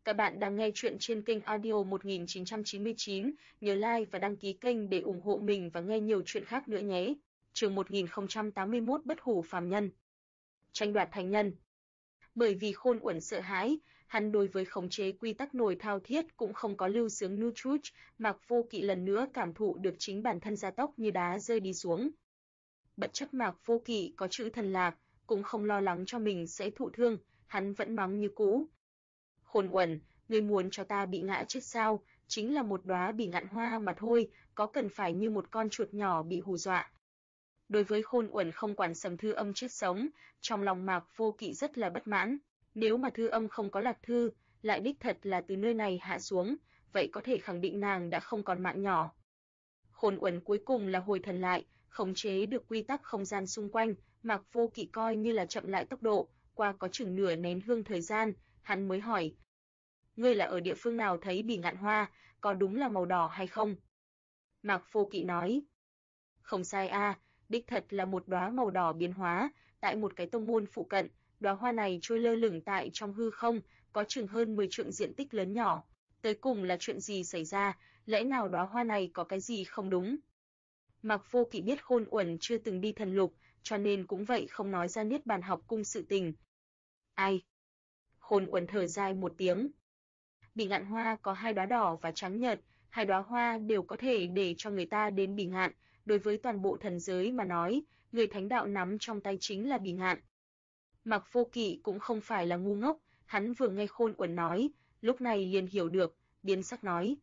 Các bạn đang nghe chuyện trên kênh audio 1999, nhớ like và đăng ký kênh để ủng hộ mình và nghe nhiều chuyện khác nữa nhé. Chương 1081 Bất hủ phàm nhân. Tranh đoạt thánh nhân. Bởi vì Khôn Uẩn sợ hãi, hắn đối với khống chế quy tắc nồi thao thiết cũng không có lưu sướng nu chút, Mạc Vô Kỵ lần nữa cảm thụ được chính bản thân gia tốc như đá rơi đi xuống. Bất chấp Mạc Vô Kỵ có chữ thần lạc, cũng không lo lắng cho mình sẽ thụ thương, hắn vẫn mắng như cũ. Khôn Uẩn, ngươi muốn cho ta bị ngã chết sao? Chính là một đóa bỉ ngạn hoa mà thôi, có cần phải như một con chuột nhỏ bị hù dọa. Đối với Khôn Uẩn không quản Sầm Thư Âm chết sống, trong lòng Mạc Vô Kỵ rất là bất mãn. Nếu mà Thư Âm không có lạc thư, lại đích thật là từ nơi này hạ xuống, vậy có thể khẳng định nàng đã không còn mạng nhỏ. Khôn Uẩn cuối cùng là hồi thần lại, khống chế được quy tắc không gian xung quanh, Mạc Vô Kỵ coi như là chậm lại tốc độ, qua có chừng nửa nén hương thời gian, hắn mới hỏi: "Ngươi là ở địa phương nào thấy bỉ ngạn hoa, có đúng là màu đỏ hay không?" Mạc Vô Kỵ nói: "Không sai a, đích thật là một đóa màu đỏ biến hóa, tại một cái tông môn phụ cận, đóa hoa này trôi lơ lửng tại trong hư không, có chừng hơn 10 trượng diện tích lớn nhỏ. Tới cùng là chuyện gì xảy ra, lẽ nào đóa hoa này có cái gì không đúng?" Mạc Vô Kỵ biết Khôn Uẩn chưa từng đi thần lục, cho nên cũng vậy không nói ra Niết Bàn học cung sự tình. Ai? Khôn Uẩn thở dài một tiếng. Bỉ ngạn hoa có hai đóa đỏ và trắng nhợt, hai đóa hoa đều có thể để cho người ta đến bỉ ngạn, đối với toàn bộ thần giới mà nói, người thánh đạo nắm trong tay chính là bỉ ngạn. Mạc Vô Kỵ cũng không phải là ngu ngốc, hắn vừa nghe Khôn Uẩn nói, lúc này liền hiểu được, biến sắc nói: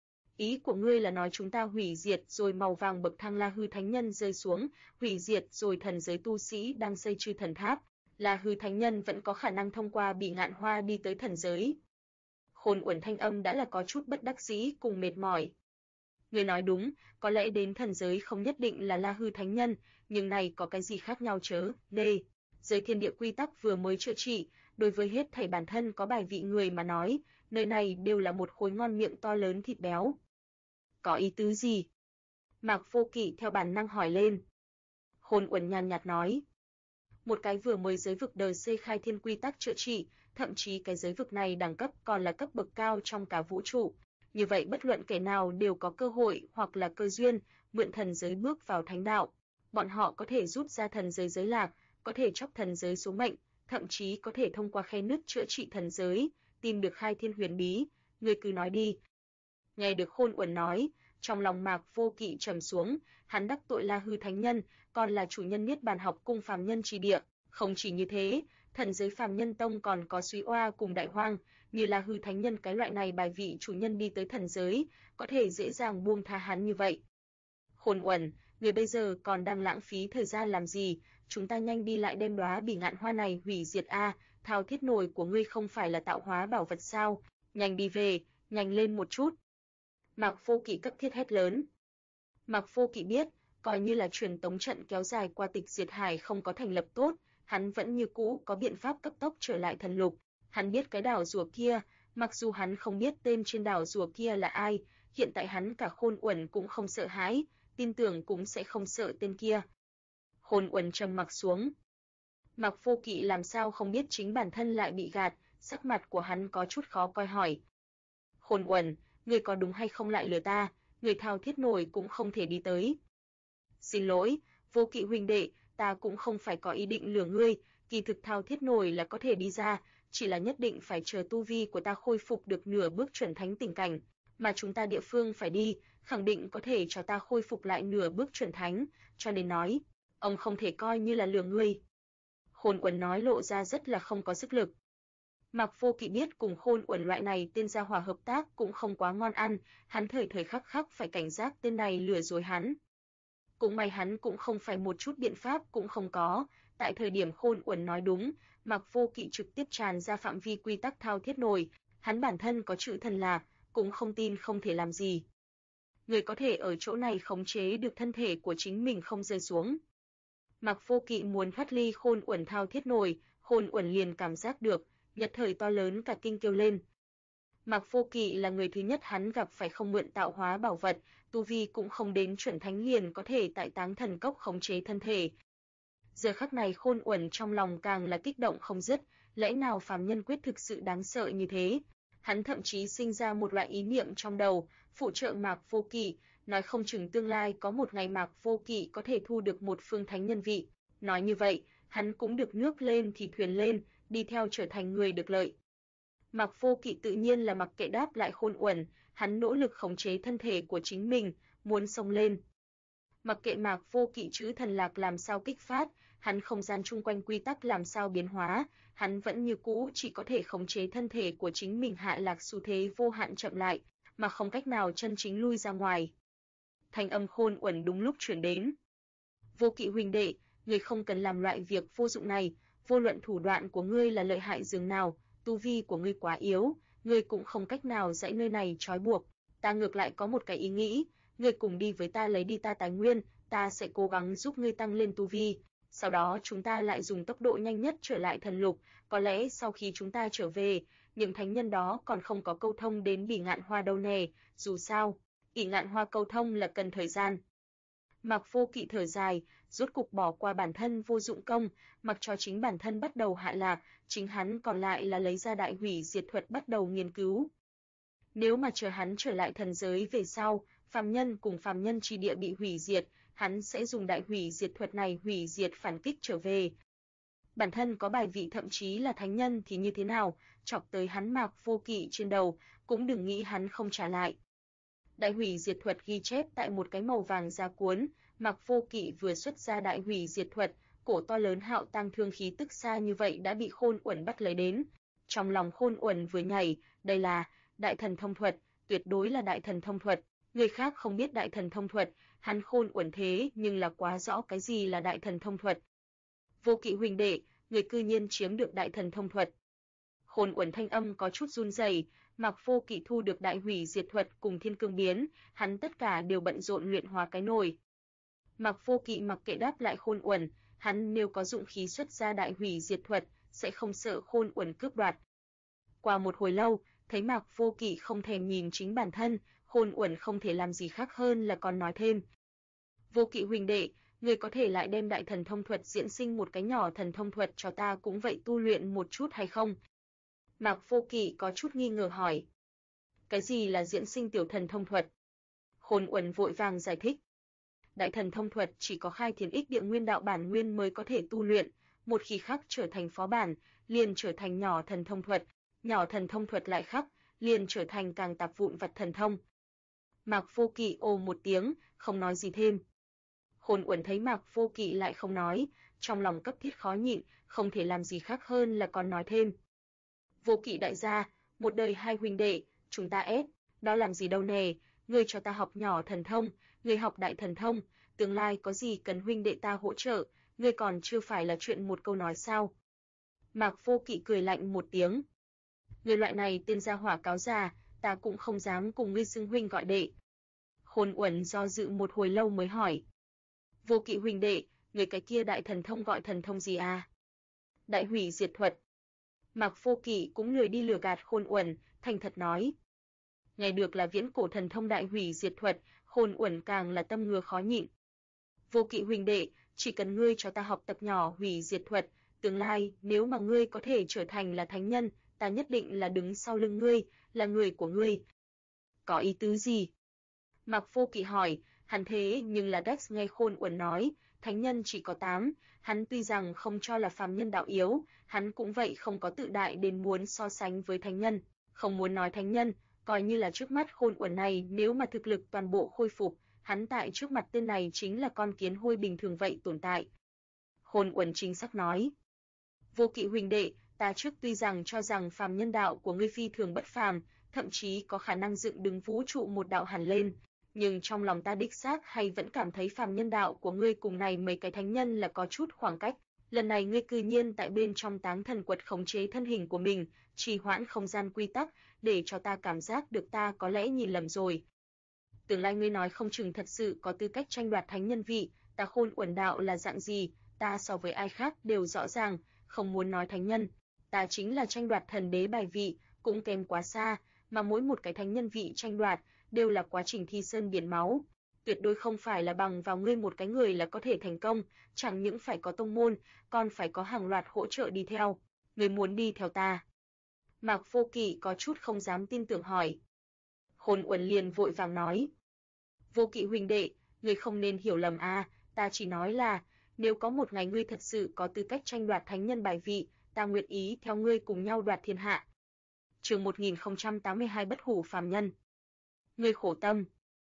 "Ý của ngươi là nói chúng ta hủy diệt rồi màu vàng bậc thang La Hư Thánh Nhân rơi xuống, hủy diệt rồi thần giới tu sĩ đang xây chư thần tháp, La Hư Thánh Nhân vẫn có khả năng thông qua bỉ ngạn hoa đi tới thần giới." Khôn Uẩn thanh âm đã là có chút bất đắc dĩ cùng mệt mỏi. "Ngươi nói đúng, có lẽ đến thần giới không nhất định là La Hư Thánh Nhân, nhưng này có cái gì khác nhau chớ? Nê, giới thiên địa quy tắc vừa mới chữa trị, đối với hết thảy bản thân có bài vị người mà nói, nơi này đều là một khối ngon miệng to lớn thịt béo." "Có ý tứ gì?" Mạc Vô Kỵ theo bản năng hỏi lên. Khôn Uẩn nhàn nhạt nói: "Một cái vừa mới giới vực đời C khai thiên quy tắc chữa trị, thậm chí cái giới vực này đẳng cấp còn là cấp bậc cao trong cả vũ trụ. Như vậy bất luận kẻ nào đều có cơ hội hoặc là cơ duyên, mượn thần giới bước vào thánh đạo. Bọn họ có thể rút ra thần giới giới lạc, có thể chóc thần giới số mệnh, thậm chí có thể thông qua khe nứt chữa trị thần giới, tìm được khai thiên huyền bí. Ngươi cứ nói đi." Nghe được Khôn Uẩn nói, trong lòng Mạc Vô Kỵ trầm xuống, hắn đắc tội La Hư Thánh Nhân, còn là chủ nhân Niết Bàn học cung phàm nhân chi địa. Không chỉ như thế, thần giới phàm nhân tông còn có Súy Oa cùng Đại Hoang, như La Hư Thánh Nhân cái loại này bài vị chủ nhân đi tới thần giới, có thể dễ dàng buông tha hắn như vậy. "Khôn Uẩn, người bây giờ còn đang lãng phí thời gian làm gì? Chúng ta nhanh đi lại đem đóa bỉ ngạn hoa này hủy diệt a, thao thiết nồi của ngươi không phải là tạo hóa bảo vật sao? Nhanh đi về, nhanh lên một chút." Mạc Vô Kỵ cấp thiết hét lớn. Mạc Vô Kỵ biết, coi như là truyền tống trận kéo dài qua tịch diệt hải không có thành lập tốt, hắn vẫn như cũ có biện pháp cấp tốc trở lại thần lục. Hắn biết cái đảo rùa kia, mặc dù hắn không biết tên trên đảo rùa kia là ai, hiện tại hắn cả Khôn Uẩn cũng không sợ hãi, tin tưởng cũng sẽ không sợ tên kia. Khôn Uẩn trầm mặc xuống. Mạc Vô Kỵ làm sao không biết chính bản thân lại bị gạt, sắc mặt của hắn có chút khó coi hỏi: "Khôn Uẩn, ngươi có đúng hay không lại lừa ta, người thao thiết nổi cũng không thể đi tới." "Xin lỗi, Vô Kỵ huynh đệ, ta cũng không phải có ý định lừa ngươi, kỳ thực thao thiết nổi là có thể đi ra, chỉ là nhất định phải chờ tu vi của ta khôi phục được nửa bước chuẩn thánh tình cảnh, mà chúng ta địa phương phải đi, khẳng định có thể cho ta khôi phục lại nửa bước chuẩn thánh, cho nên nói, ông không thể coi như là lừa ngươi." Khôn Uẩn nói lộ ra rất là không có sức lực. Mạc Vô Kỵ biết cùng Khôn Uẩn loại này tên gia hỏa hợp tác cũng không quá ngon ăn, hắn thời thời khắc khắc phải cảnh giác tên này lừa dối hắn. Cũng may hắn cũng không phải một chút biện pháp cũng không có, tại thời điểm Khôn Uẩn nói đúng, Mạc Vô Kỵ trực tiếp tràn ra phạm vi quy tắc thao thiết nổi, hắn bản thân có chữ thần lạc, cũng không tin không thể làm gì. Người có thể ở chỗ này khống chế được thân thể của chính mình không rơi xuống. Mạc Vô Kỵ muốn thoát ly Khôn Uẩn thao thiết nổi, Khôn Uẩn liền cảm giác được, nhất thời to lớn cả kinh kêu lên. Mạc Vô Kỵ là người thứ nhất hắn gặp phải không mượn tạo hóa bảo vật, tu vi cũng không đến chuẩn thánh liền có thể tại Táng Thần Cốc khống chế thân thể. Giờ khắc này Khôn Uẩn trong lòng càng là kích động không dứt, lẽ nào phàm nhân quyết thực sự đáng sợ như thế? Hắn thậm chí sinh ra một loại ý niệm trong đầu, phụ trợ Mạc Vô Kỵ, nói không chừng tương lai có một ngày Mạc Vô Kỵ có thể thu được một phương thánh nhân vị. Nói như vậy, hắn cũng được nước lên thì thuyền lên, đi theo trở thành người được lợi. Mạc Vô Kỵ tự nhiên là mặc kệ đáp lại Khôn Uẩn, hắn nỗ lực khống chế thân thể của chính mình, muốn xông lên. Mặc kệ Mạc Vô Kỵ chữ thần lạc làm sao kích phát, hắn không gian chung quanh quy tắc làm sao biến hóa, hắn vẫn như cũ chỉ có thể khống chế thân thể của chính mình hạ lạc xu thế vô hạn chậm lại, mà không cách nào chân chính lui ra ngoài. Thanh âm Khôn Uẩn đúng lúc truyền đến. Vô Kỵ huynh đệ, ngươi không cần làm loại việc vô dụng này, vô luận thủ đoạn của ngươi là lợi hại dường nào, tu vi của ngươi quá yếu, ngươi cũng không cách nào dãy nơi này trói buộc. Ta ngược lại có một cái ý nghĩ, ngươi cùng đi với ta lấy đi ta tài nguyên, ta sẽ cố gắng giúp ngươi tăng lên tu vi. Sau đó chúng ta lại dùng tốc độ nhanh nhất trở lại thần lục, có lẽ sau khi chúng ta trở về, những thánh nhân đó còn không có câu thông đến Bỉ Ngạn Hoa đâu nè, dù sao, Bỉ Ngạn Hoa câu thông là cần thời gian. Mạc Vô Kỵ thở dài, rốt cục bỏ qua bản thân vô dụng công, mặc cho chính bản thân bắt đầu hạ lạc, chính hắn còn lại là lấy ra đại hủy diệt thuật bắt đầu nghiên cứu. Nếu mà chờ hắn trở lại thần giới về sau, phàm nhân cùng phàm nhân chi địa bị hủy diệt, hắn sẽ dùng đại hủy diệt thuật này hủy diệt phản kích trở về. Bản thân có bài vị thậm chí là thánh nhân thì như thế nào, chọc tới hắn Mạc Vô Kỵ trên đầu, cũng đừng nghĩ hắn không trả lại. Đại hủy diệt thuật ghi chép tại một cái màu vàng da cuốn, Mạc Vô Kỵ vừa xuất ra đại hủy diệt thuật, cổ to lớn hạo tăng thương khí tức xa như vậy đã bị Khôn Uẩn bắt lấy đến. Trong lòng Khôn Uẩn vừa nhảy, đây là đại thần thông thuật, tuyệt đối là đại thần thông thuật. Người khác không biết đại thần thông thuật, hắn Khôn Uẩn thế nhưng là quá rõ cái gì là đại thần thông thuật. Vô Kỵ huynh đệ, người cư nhiên chiếm được đại thần thông thuật. Khôn Uẩn thanh âm có chút run rẩy, Mạc Vô Kỵ thu được đại hủy diệt thuật cùng thiên cương biến, hắn tất cả đều bận rộn luyện hóa cái nồi. Mạc Vô Kỵ mặc kệ đáp lại Khôn Uẩn, hắn nếu có dụng khí xuất ra đại hủy diệt thuật, sẽ không sợ Khôn Uẩn cướp đoạt. Qua một hồi lâu, thấy Mạc Vô Kỵ không thèm nhìn chính bản thân, Khôn Uẩn không thể làm gì khác hơn là còn nói thêm. Vô Kỵ huynh đệ, người có thể lại đem đại thần thông thuật diễn sinh một cái nhỏ thần thông thuật cho ta cũng vậy tu luyện một chút hay không? Mạc Vô Kỵ có chút nghi ngờ hỏi. Cái gì là diễn sinh tiểu thần thông thuật? Khôn Uẩn vội vàng giải thích. Đại thần thông thuật chỉ có khai thiên ích địa nguyên đạo bản nguyên mới có thể tu luyện, một khi khắc trở thành phó bản, liền trở thành nhỏ thần thông thuật, nhỏ thần thông thuật lại khắc, liền trở thành càng tạp vụn vặt thần thông. Mạc Vô Kỵ ồ một tiếng, không nói gì thêm. Khôn Uẩn thấy Mạc Vô Kỵ lại không nói, trong lòng cấp thiết khó nhịn, không thể làm gì khác hơn là còn nói thêm. Vô Kỵ đại gia, một đời hai huynh đệ, chúng ta ép, đó làm gì đâu nè, ngươi cho ta học nhỏ thần thông, ngươi học đại thần thông, tương lai có gì cần huynh đệ ta hỗ trợ, ngươi còn chưa phải là chuyện một câu nói sao? Mạc Vô Kỵ cười lạnh một tiếng. Ngươi loại này tên gia hỏa cáo già, ta cũng không dám cùng ngươi xưng huynh gọi đệ. Khôn Uẩn do dự một hồi lâu mới hỏi. Vô Kỵ huynh đệ, người cái kia đại thần thông gọi thần thông gì à? Đại hủy diệt thuật. Mạc Vô Kỵ cũng lười đi lừa gạt Khôn Uẩn, thành thật nói. Nghe được là viễn cổ thần thông đại hủy diệt thuật, Khôn Uẩn càng là tâm ngứa khó nhịn. Vô Kỵ huynh đệ, chỉ cần ngươi cho ta học tập nhỏ hủy diệt thuật, tương lai nếu mà ngươi có thể trở thành là thánh nhân, ta nhất định là đứng sau lưng ngươi, là người của ngươi. Có ý tứ gì? Mạc Vô Kỵ hỏi, hắn thế nhưng là Dex nghe Khôn Uẩn nói, thánh nhân chỉ có 8, hắn tuy rằng không cho là phàm nhân đạo yếu, hắn cũng vậy không có tự đại đến muốn so sánh với thánh nhân, không muốn nói thánh nhân, coi như là trước mắt Khôn Uẩn này nếu mà thực lực toàn bộ khôi phục, hắn tại trước mặt tên này chính là con kiến hôi bình thường vậy tồn tại. Khôn Uẩn chính xác nói. Vô Kỵ huynh đệ, ta trước tuy rằng cho rằng phàm nhân đạo của ngươi phi thường bất phàm, thậm chí có khả năng dựng đứng vũ trụ một đạo hẳn lên, nhưng trong lòng ta đích xác hay vẫn cảm thấy phàm nhân đạo của ngươi cùng này mấy cái thánh nhân là có chút khoảng cách. Lần này ngươi cư nhiên tại bên trong Táng Thần Quật khống chế thân hình của mình, trì hoãn không gian quy tắc, để cho ta cảm giác được ta có lẽ nhìn lầm rồi. Tương lai ngươi nói không chừng thật sự có tư cách tranh đoạt thánh nhân vị, ta Khôn Uẩn đạo là dạng gì, ta so với ai khác đều rõ ràng, không muốn nói thánh nhân, ta chính là tranh đoạt thần đế bài vị, cũng kém quá xa, mà mỗi một cái thánh nhân vị tranh đoạt đều là quá trình thi sơn biển máu, tuyệt đối không phải là bằng vào ngươi một cái người là có thể thành công, chẳng những phải có tông môn, còn phải có hàng loạt hỗ trợ đi theo. Ngươi muốn đi theo ta? Mạc Vô Kỵ có chút không dám tin tưởng hỏi. Khôn Uẩn liền vội vàng nói. Vô Kỵ huynh đệ, ngươi không nên hiểu lầm a, ta chỉ nói là, nếu có một ngày ngươi thật sự có tư cách tranh đoạt thánh nhân bài vị, ta nguyện ý theo ngươi cùng nhau đoạt thiên hạ. Chương 1082 Bất hủ phàm nhân. Ngươi khổ tâm.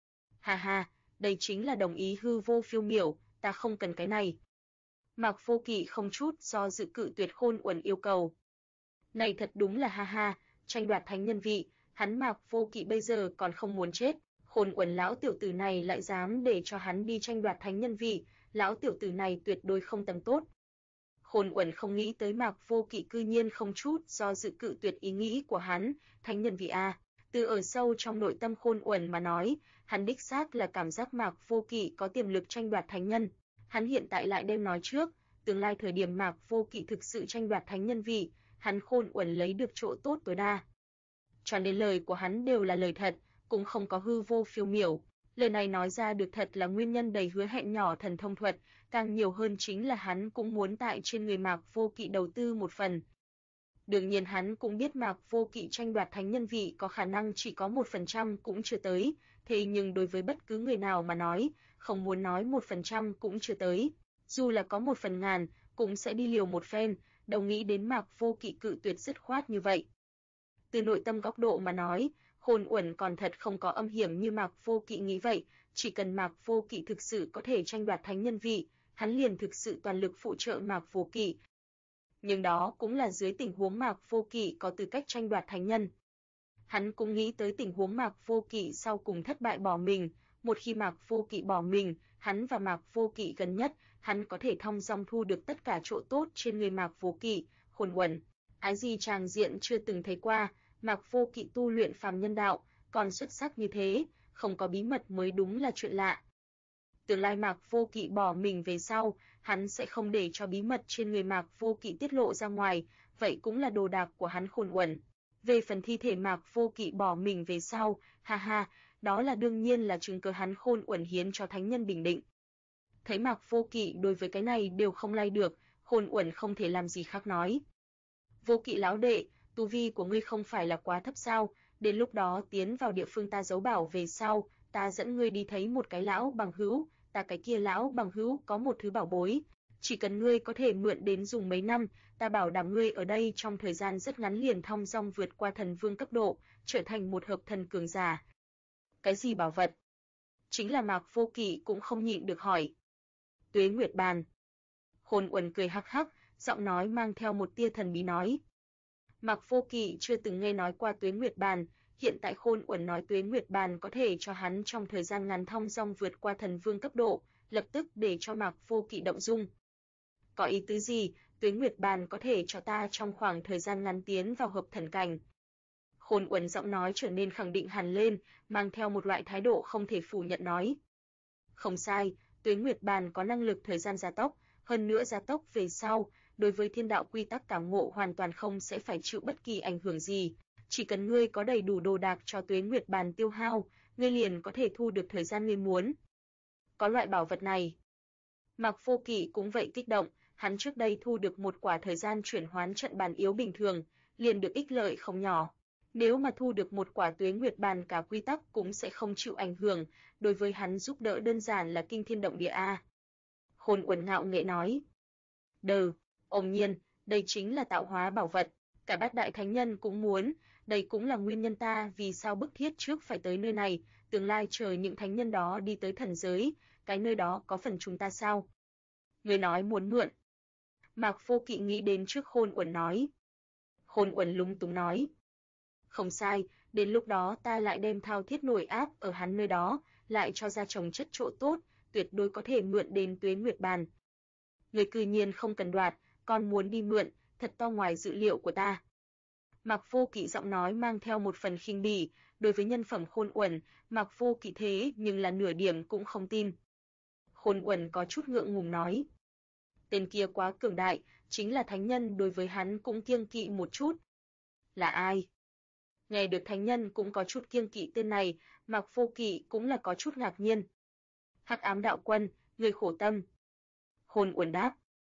Ha ha, đây chính là đồng ý hư vô phiêu miểu, ta không cần cái này. Mạc Vô Kỵ không chút do dự cự tuyệt Khôn Uẩn yêu cầu. Này thật đúng là ha ha, tranh đoạt thánh nhân vị, hắn Mạc Vô Kỵ bây giờ còn không muốn chết, Khôn Uẩn lão tiểu tử này lại dám để cho hắn đi tranh đoạt thánh nhân vị, lão tiểu tử này tuyệt đối không tâm tốt. Khôn Uẩn không nghĩ tới Mạc Vô Kỵ cư nhiên không chút do dự cự tuyệt ý nghĩ của hắn, thánh nhân vị a. Từ ở sâu trong nội tâm Khôn Uẩn mà nói, hắn đích xác là cảm giác Mạc Vô Kỵ có tiềm lực tranh đoạt thánh nhân. Hắn hiện tại lại đem nói trước, tương lai thời điểm Mạc Vô Kỵ thực sự tranh đoạt thánh nhân vị, hắn Khôn Uẩn lấy được chỗ tốt tối đa. Cho nên lời của hắn đều là lời thật, cũng không có hư vô phiêu miểu. Lời này nói ra được thật là nguyên nhân đầy hứa hẹn nhỏ thần thông thuật, càng nhiều hơn chính là hắn cũng muốn tại trên người Mạc Vô Kỵ đầu tư một phần. Đương nhiên hắn cũng biết Mạc Vô Kỵ tranh đoạt thánh nhân vị có khả năng chỉ có 1% cũng chưa tới, thế nhưng đối với bất cứ người nào mà nói, không muốn nói 1% cũng chưa tới, dù là có 1/1000 cũng sẽ đi liều một phen, đâu nghĩ đến Mạc Vô Kỵ cự tuyệt dứt khoát như vậy. Từ nội tâm góc độ mà nói, Khôn Uẩn còn thật không có âm hiểm như Mạc Vô Kỵ nghĩ vậy, chỉ cần Mạc Vô Kỵ thực sự có thể tranh đoạt thánh nhân vị, hắn liền thực sự toàn lực phụ trợ Mạc Vô Kỵ. Nhưng đó cũng là dưới tình huống Mạc Vô Kỵ có tư cách tranh đoạt thánh nhân. Hắn cũng nghĩ tới tình huống Mạc Vô Kỵ sau cùng thất bại bỏ mình, một khi Mạc Vô Kỵ bỏ mình, hắn và Mạc Vô Kỵ gần nhất, hắn có thể thong dong thu được tất cả chỗ tốt trên người Mạc Vô Kỵ. Khôn Uẩn, ái gì tràng diện chưa từng thấy qua, Mạc Vô Kỵ tu luyện phàm nhân đạo, còn xuất sắc như thế, không có bí mật mới đúng là chuyện lạ. Tương lai Mạc Vô Kỵ bỏ mình về sau, hắn sẽ không để cho bí mật trên người Mạc Vô Kỵ tiết lộ ra ngoài, vậy cũng là đồ đạc của hắn Khôn Uẩn. Về phần thi thể Mạc Vô Kỵ bỏ mình về sau, ha ha, đó là đương nhiên là chứng cớ hắn Khôn Uẩn hiến cho thánh nhân bình định. Thấy Mạc Vô Kỵ đối với cái này đều không lay được, Khôn Uẩn không thể làm gì khác nói. Vô Kỵ lão đệ, tu vi của ngươi không phải là quá thấp sao, đến lúc đó tiến vào địa phương ta giấu bảo về sau, ta dẫn ngươi đi thấy một cái lão bằng hữu, ta cái kia lão bằng hữu có một thứ bảo bối, chỉ cần ngươi có thể mượn đến dùng mấy năm, ta bảo đảm ngươi ở đây trong thời gian rất ngắn liền thong dong vượt qua thần vương cấp độ, trở thành một hợp thần cường giả. Cái gì bảo vật? Chính là Mạc Vô Kỵ cũng không nhịn được hỏi. Tuế Nguyệt Bàn. Khôn Uẩn cười hắc hắc, giọng nói mang theo một tia thần bí nói. Mạc Vô Kỵ chưa từng nghe nói qua Tuế Nguyệt Bàn, hiện tại Khôn Uẩn nói Tuế Nguyệt Bàn có thể cho hắn trong thời gian ngắn thong dong vượt qua thần vương cấp độ, lập tức để cho Mạc Vô Kỵ động dung. Có ý tứ gì, Tuế Nguyệt Bàn có thể cho ta trong khoảng thời gian ngắn tiến vào hợp thần cảnh. Khôn Uẩn giọng nói trở nên khẳng định hẳn lên, mang theo một loại thái độ không thể phủ nhận nói. Không sai, Tuế Nguyệt Bàn có năng lực thời gian gia tốc, hơn nữa gia tốc về sau, đối với thiên đạo quy tắc cảm ngộ hoàn toàn không sẽ phải chịu bất kỳ ảnh hưởng gì, chỉ cần ngươi có đầy đủ đồ đạc cho Tuế Nguyệt Bàn tiêu hao, ngươi liền có thể thu được thời gian ngươi muốn. Có loại bảo vật này. Mạc Vô Kỵ cũng vậy kích động, hắn trước đây thu được một quả thời gian chuyển hoán trận bàn yếu bình thường, liền được ích lợi không nhỏ. Nếu mà thu được một quả Tuế Nguyệt Bàn cả quy tắc cũng sẽ không chịu ảnh hưởng, đối với hắn giúp đỡ đơn giản là kinh thiên động địa a. Khôn Uẩn ngạo nghễ nói. Ôm nhiên, đây chính là tạo hóa bảo vật, cả bát đại thánh nhân cũng muốn, đây cũng là nguyên nhân ta vì sao bức thiết trước phải tới nơi này, tương lai chờ những thánh nhân đó đi tới thần giới, cái nơi đó có phần chúng ta sao? Người nói muốn mượn. Mạc Vô Kỵ nghĩ đến trước Khôn Uẩn nói. Khôn Uẩn lúng túng nói. Không sai, đến lúc đó ta lại đem thao thiết nổi áp ở hắn nơi đó, lại cho ra trồng chất chỗ tốt, tuyệt đối có thể mượn đến Tuế Nguyệt Bàn. Người cư nhiên không cần đoạt, còn muốn đi mượn, thật to ngoài dự liệu của ta. Mạc Vô Kỵ giọng nói mang theo một phần khinh bỉ, đối với nhân phẩm Khôn Uẩn, Mạc Vô Kỵ thế nhưng là nửa điểm cũng không tin. Khôn Uẩn có chút ngượng ngùng nói. Tên kia quá cường đại, chính là thánh nhân đối với hắn cũng kiêng kỵ một chút. Là ai? Nghe được thánh nhân cũng có chút kiêng kỵ tên này, Mạc Vô Kỵ cũng là có chút ngạc nhiên. Hắc Ám Đạo Quân, người khổ tâm. Khôn Uẩn đáp.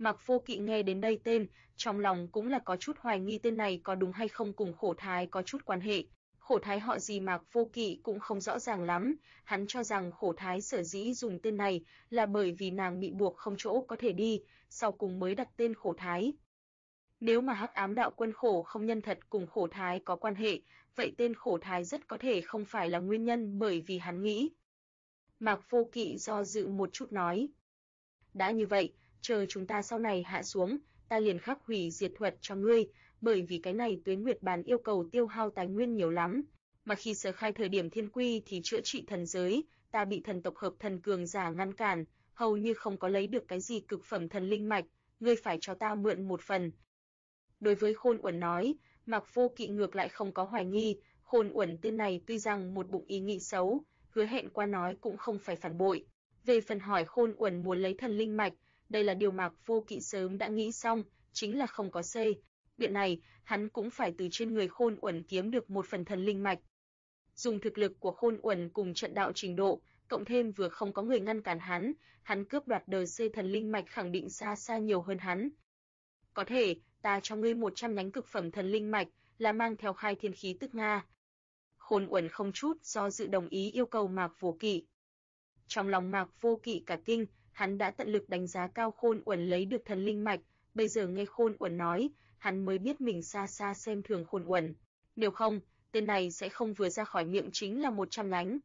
Mạc Vô Kỵ nghe đến đây tên, trong lòng cũng là có chút hoài nghi tên này có đúng hay không cùng Khổ Thái có chút quan hệ. Khổ Thái họ gì Mạc Vô Kỵ cũng không rõ ràng lắm, hắn cho rằng Khổ Thái sở dĩ dùng tên này là bởi vì nàng bị buộc không chỗ có thể đi, sau cùng mới đặt tên Khổ Thái. Nếu mà Hắc Ám Đạo Quân Khổ không nhân thật cùng Khổ Thái có quan hệ, vậy tên Khổ Thái rất có thể không phải là nguyên nhân bởi vì hắn nghĩ. Mạc Vô Kỵ do dự một chút nói. Đã như vậy, chờ chúng ta sau này hạ xuống, ta liền khắc hủy diệt thuật cho ngươi, bởi vì cái này Tuế Nguyệt Bàn yêu cầu tiêu hao tài nguyên nhiều lắm. Mà khi sơ khai thời điểm thiên quy thì chữa trị thần giới, ta bị thần tộc hợp thần cường giả ngăn cản, hầu như không có lấy được cái gì cực phẩm thần linh mạch, ngươi phải cho ta mượn một phần. Đối với Khôn Uẩn nói, Mạc Vô Kỵ ngược lại không có hoài nghi, Khôn Uẩn tên này tuy rằng một bụng ý nghĩ xấu, hứa hẹn qua nói cũng không phải phản bội. Về phần hỏi Khôn Uẩn muốn lấy thần linh mạch, đây là điều Mạc Vô Kỵ sớm đã nghĩ xong, chính là không có xây. Biện này, hắn cũng phải từ trên người Khôn Uẩn kiếm được một phần thần linh mạch. Dùng thực lực của Khôn Uẩn cùng trận đạo trình độ, cộng thêm vừa không có người ngăn cản hắn cướp đoạt đời C thần linh mạch khẳng định xa xa nhiều hơn hắn. Có thể, ta cho ngươi 100 nhánh cực phẩm thần linh mạch, là mang theo khai thiên khí tức Nga. Khôn Uẩn không chút do dự đồng ý yêu cầu Mạc Vô Kỵ. Trong lòng Mạc Vô Kỵ cả kinh, hắn đã tận lực đánh giá cao Khôn Uẩn lấy được thần linh mạch, bây giờ nghe Khôn Uẩn nói, hắn mới biết mình xa xa xem thường Khôn Uẩn. Nếu không, tên này sẽ không vừa ra khỏi miệng chính là 100 nhánh.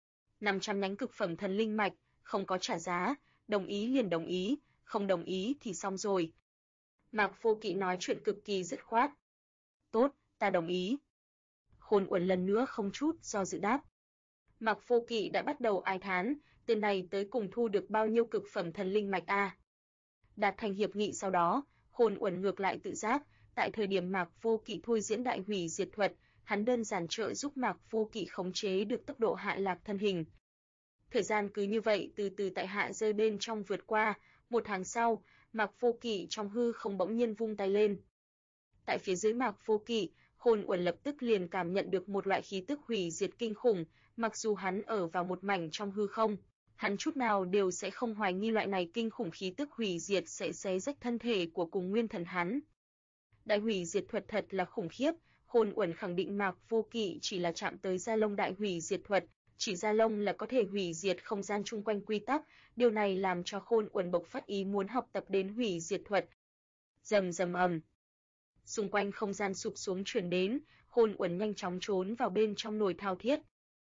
500 nhánh cực phẩm thần linh mạch, không có trả giá, đồng ý liền đồng ý, không đồng ý thì xong rồi. Mạc Vô Kỵ nói chuyện cực kỳ dứt khoát. Tốt, ta đồng ý. Khôn Uẩn lần nữa không chút do dự đáp. Mạc Vô Kỵ đã bắt đầu ai thán, tên này tới cùng thu được bao nhiêu cực phẩm thần linh mạch a? Đạt thành hiệp nghị sau đó, Khôn Uẩn ngược lại tự giác, tại thời điểm Mạc Vô Kỵ thôi diễn đại hủy diệt thuật, hắn đơn giản trợ giúp Mạc Vô Kỵ khống chế được tốc độ hạ lạc thân hình. Thời gian cứ như vậy từ từ tại hạ rơi bên trong vượt qua, một tháng sau, Mạc Vô Kỵ trong hư không bỗng nhiên vung tay lên. Tại phía dưới Mạc Vô Kỵ, Khôn Uẩn lập tức liền cảm nhận được một loại khí tức hủy diệt kinh khủng, mặc dù hắn ở vào một mảnh trong hư không, hắn chút nào đều sẽ không hoài nghi loại này kinh khủng khí tức hủy diệt sẽ xé rách thân thể của cùng nguyên thần hắn. Đại hủy diệt thuật thật là khủng khiếp, Khôn Uẩn khẳng định Mạc Vô Kỵ chỉ là chạm tới gia lông đại hủy diệt thuật, chỉ gia lông là có thể hủy diệt không gian chung quanh quy tắc, điều này làm cho Khôn Uẩn bộc phát ý muốn học tập đến hủy diệt thuật. Rầm rầm ầm. Xung quanh không gian sụp xuống truyền đến, Khôn Uẩn nhanh chóng trốn vào bên trong nồi thao thiết.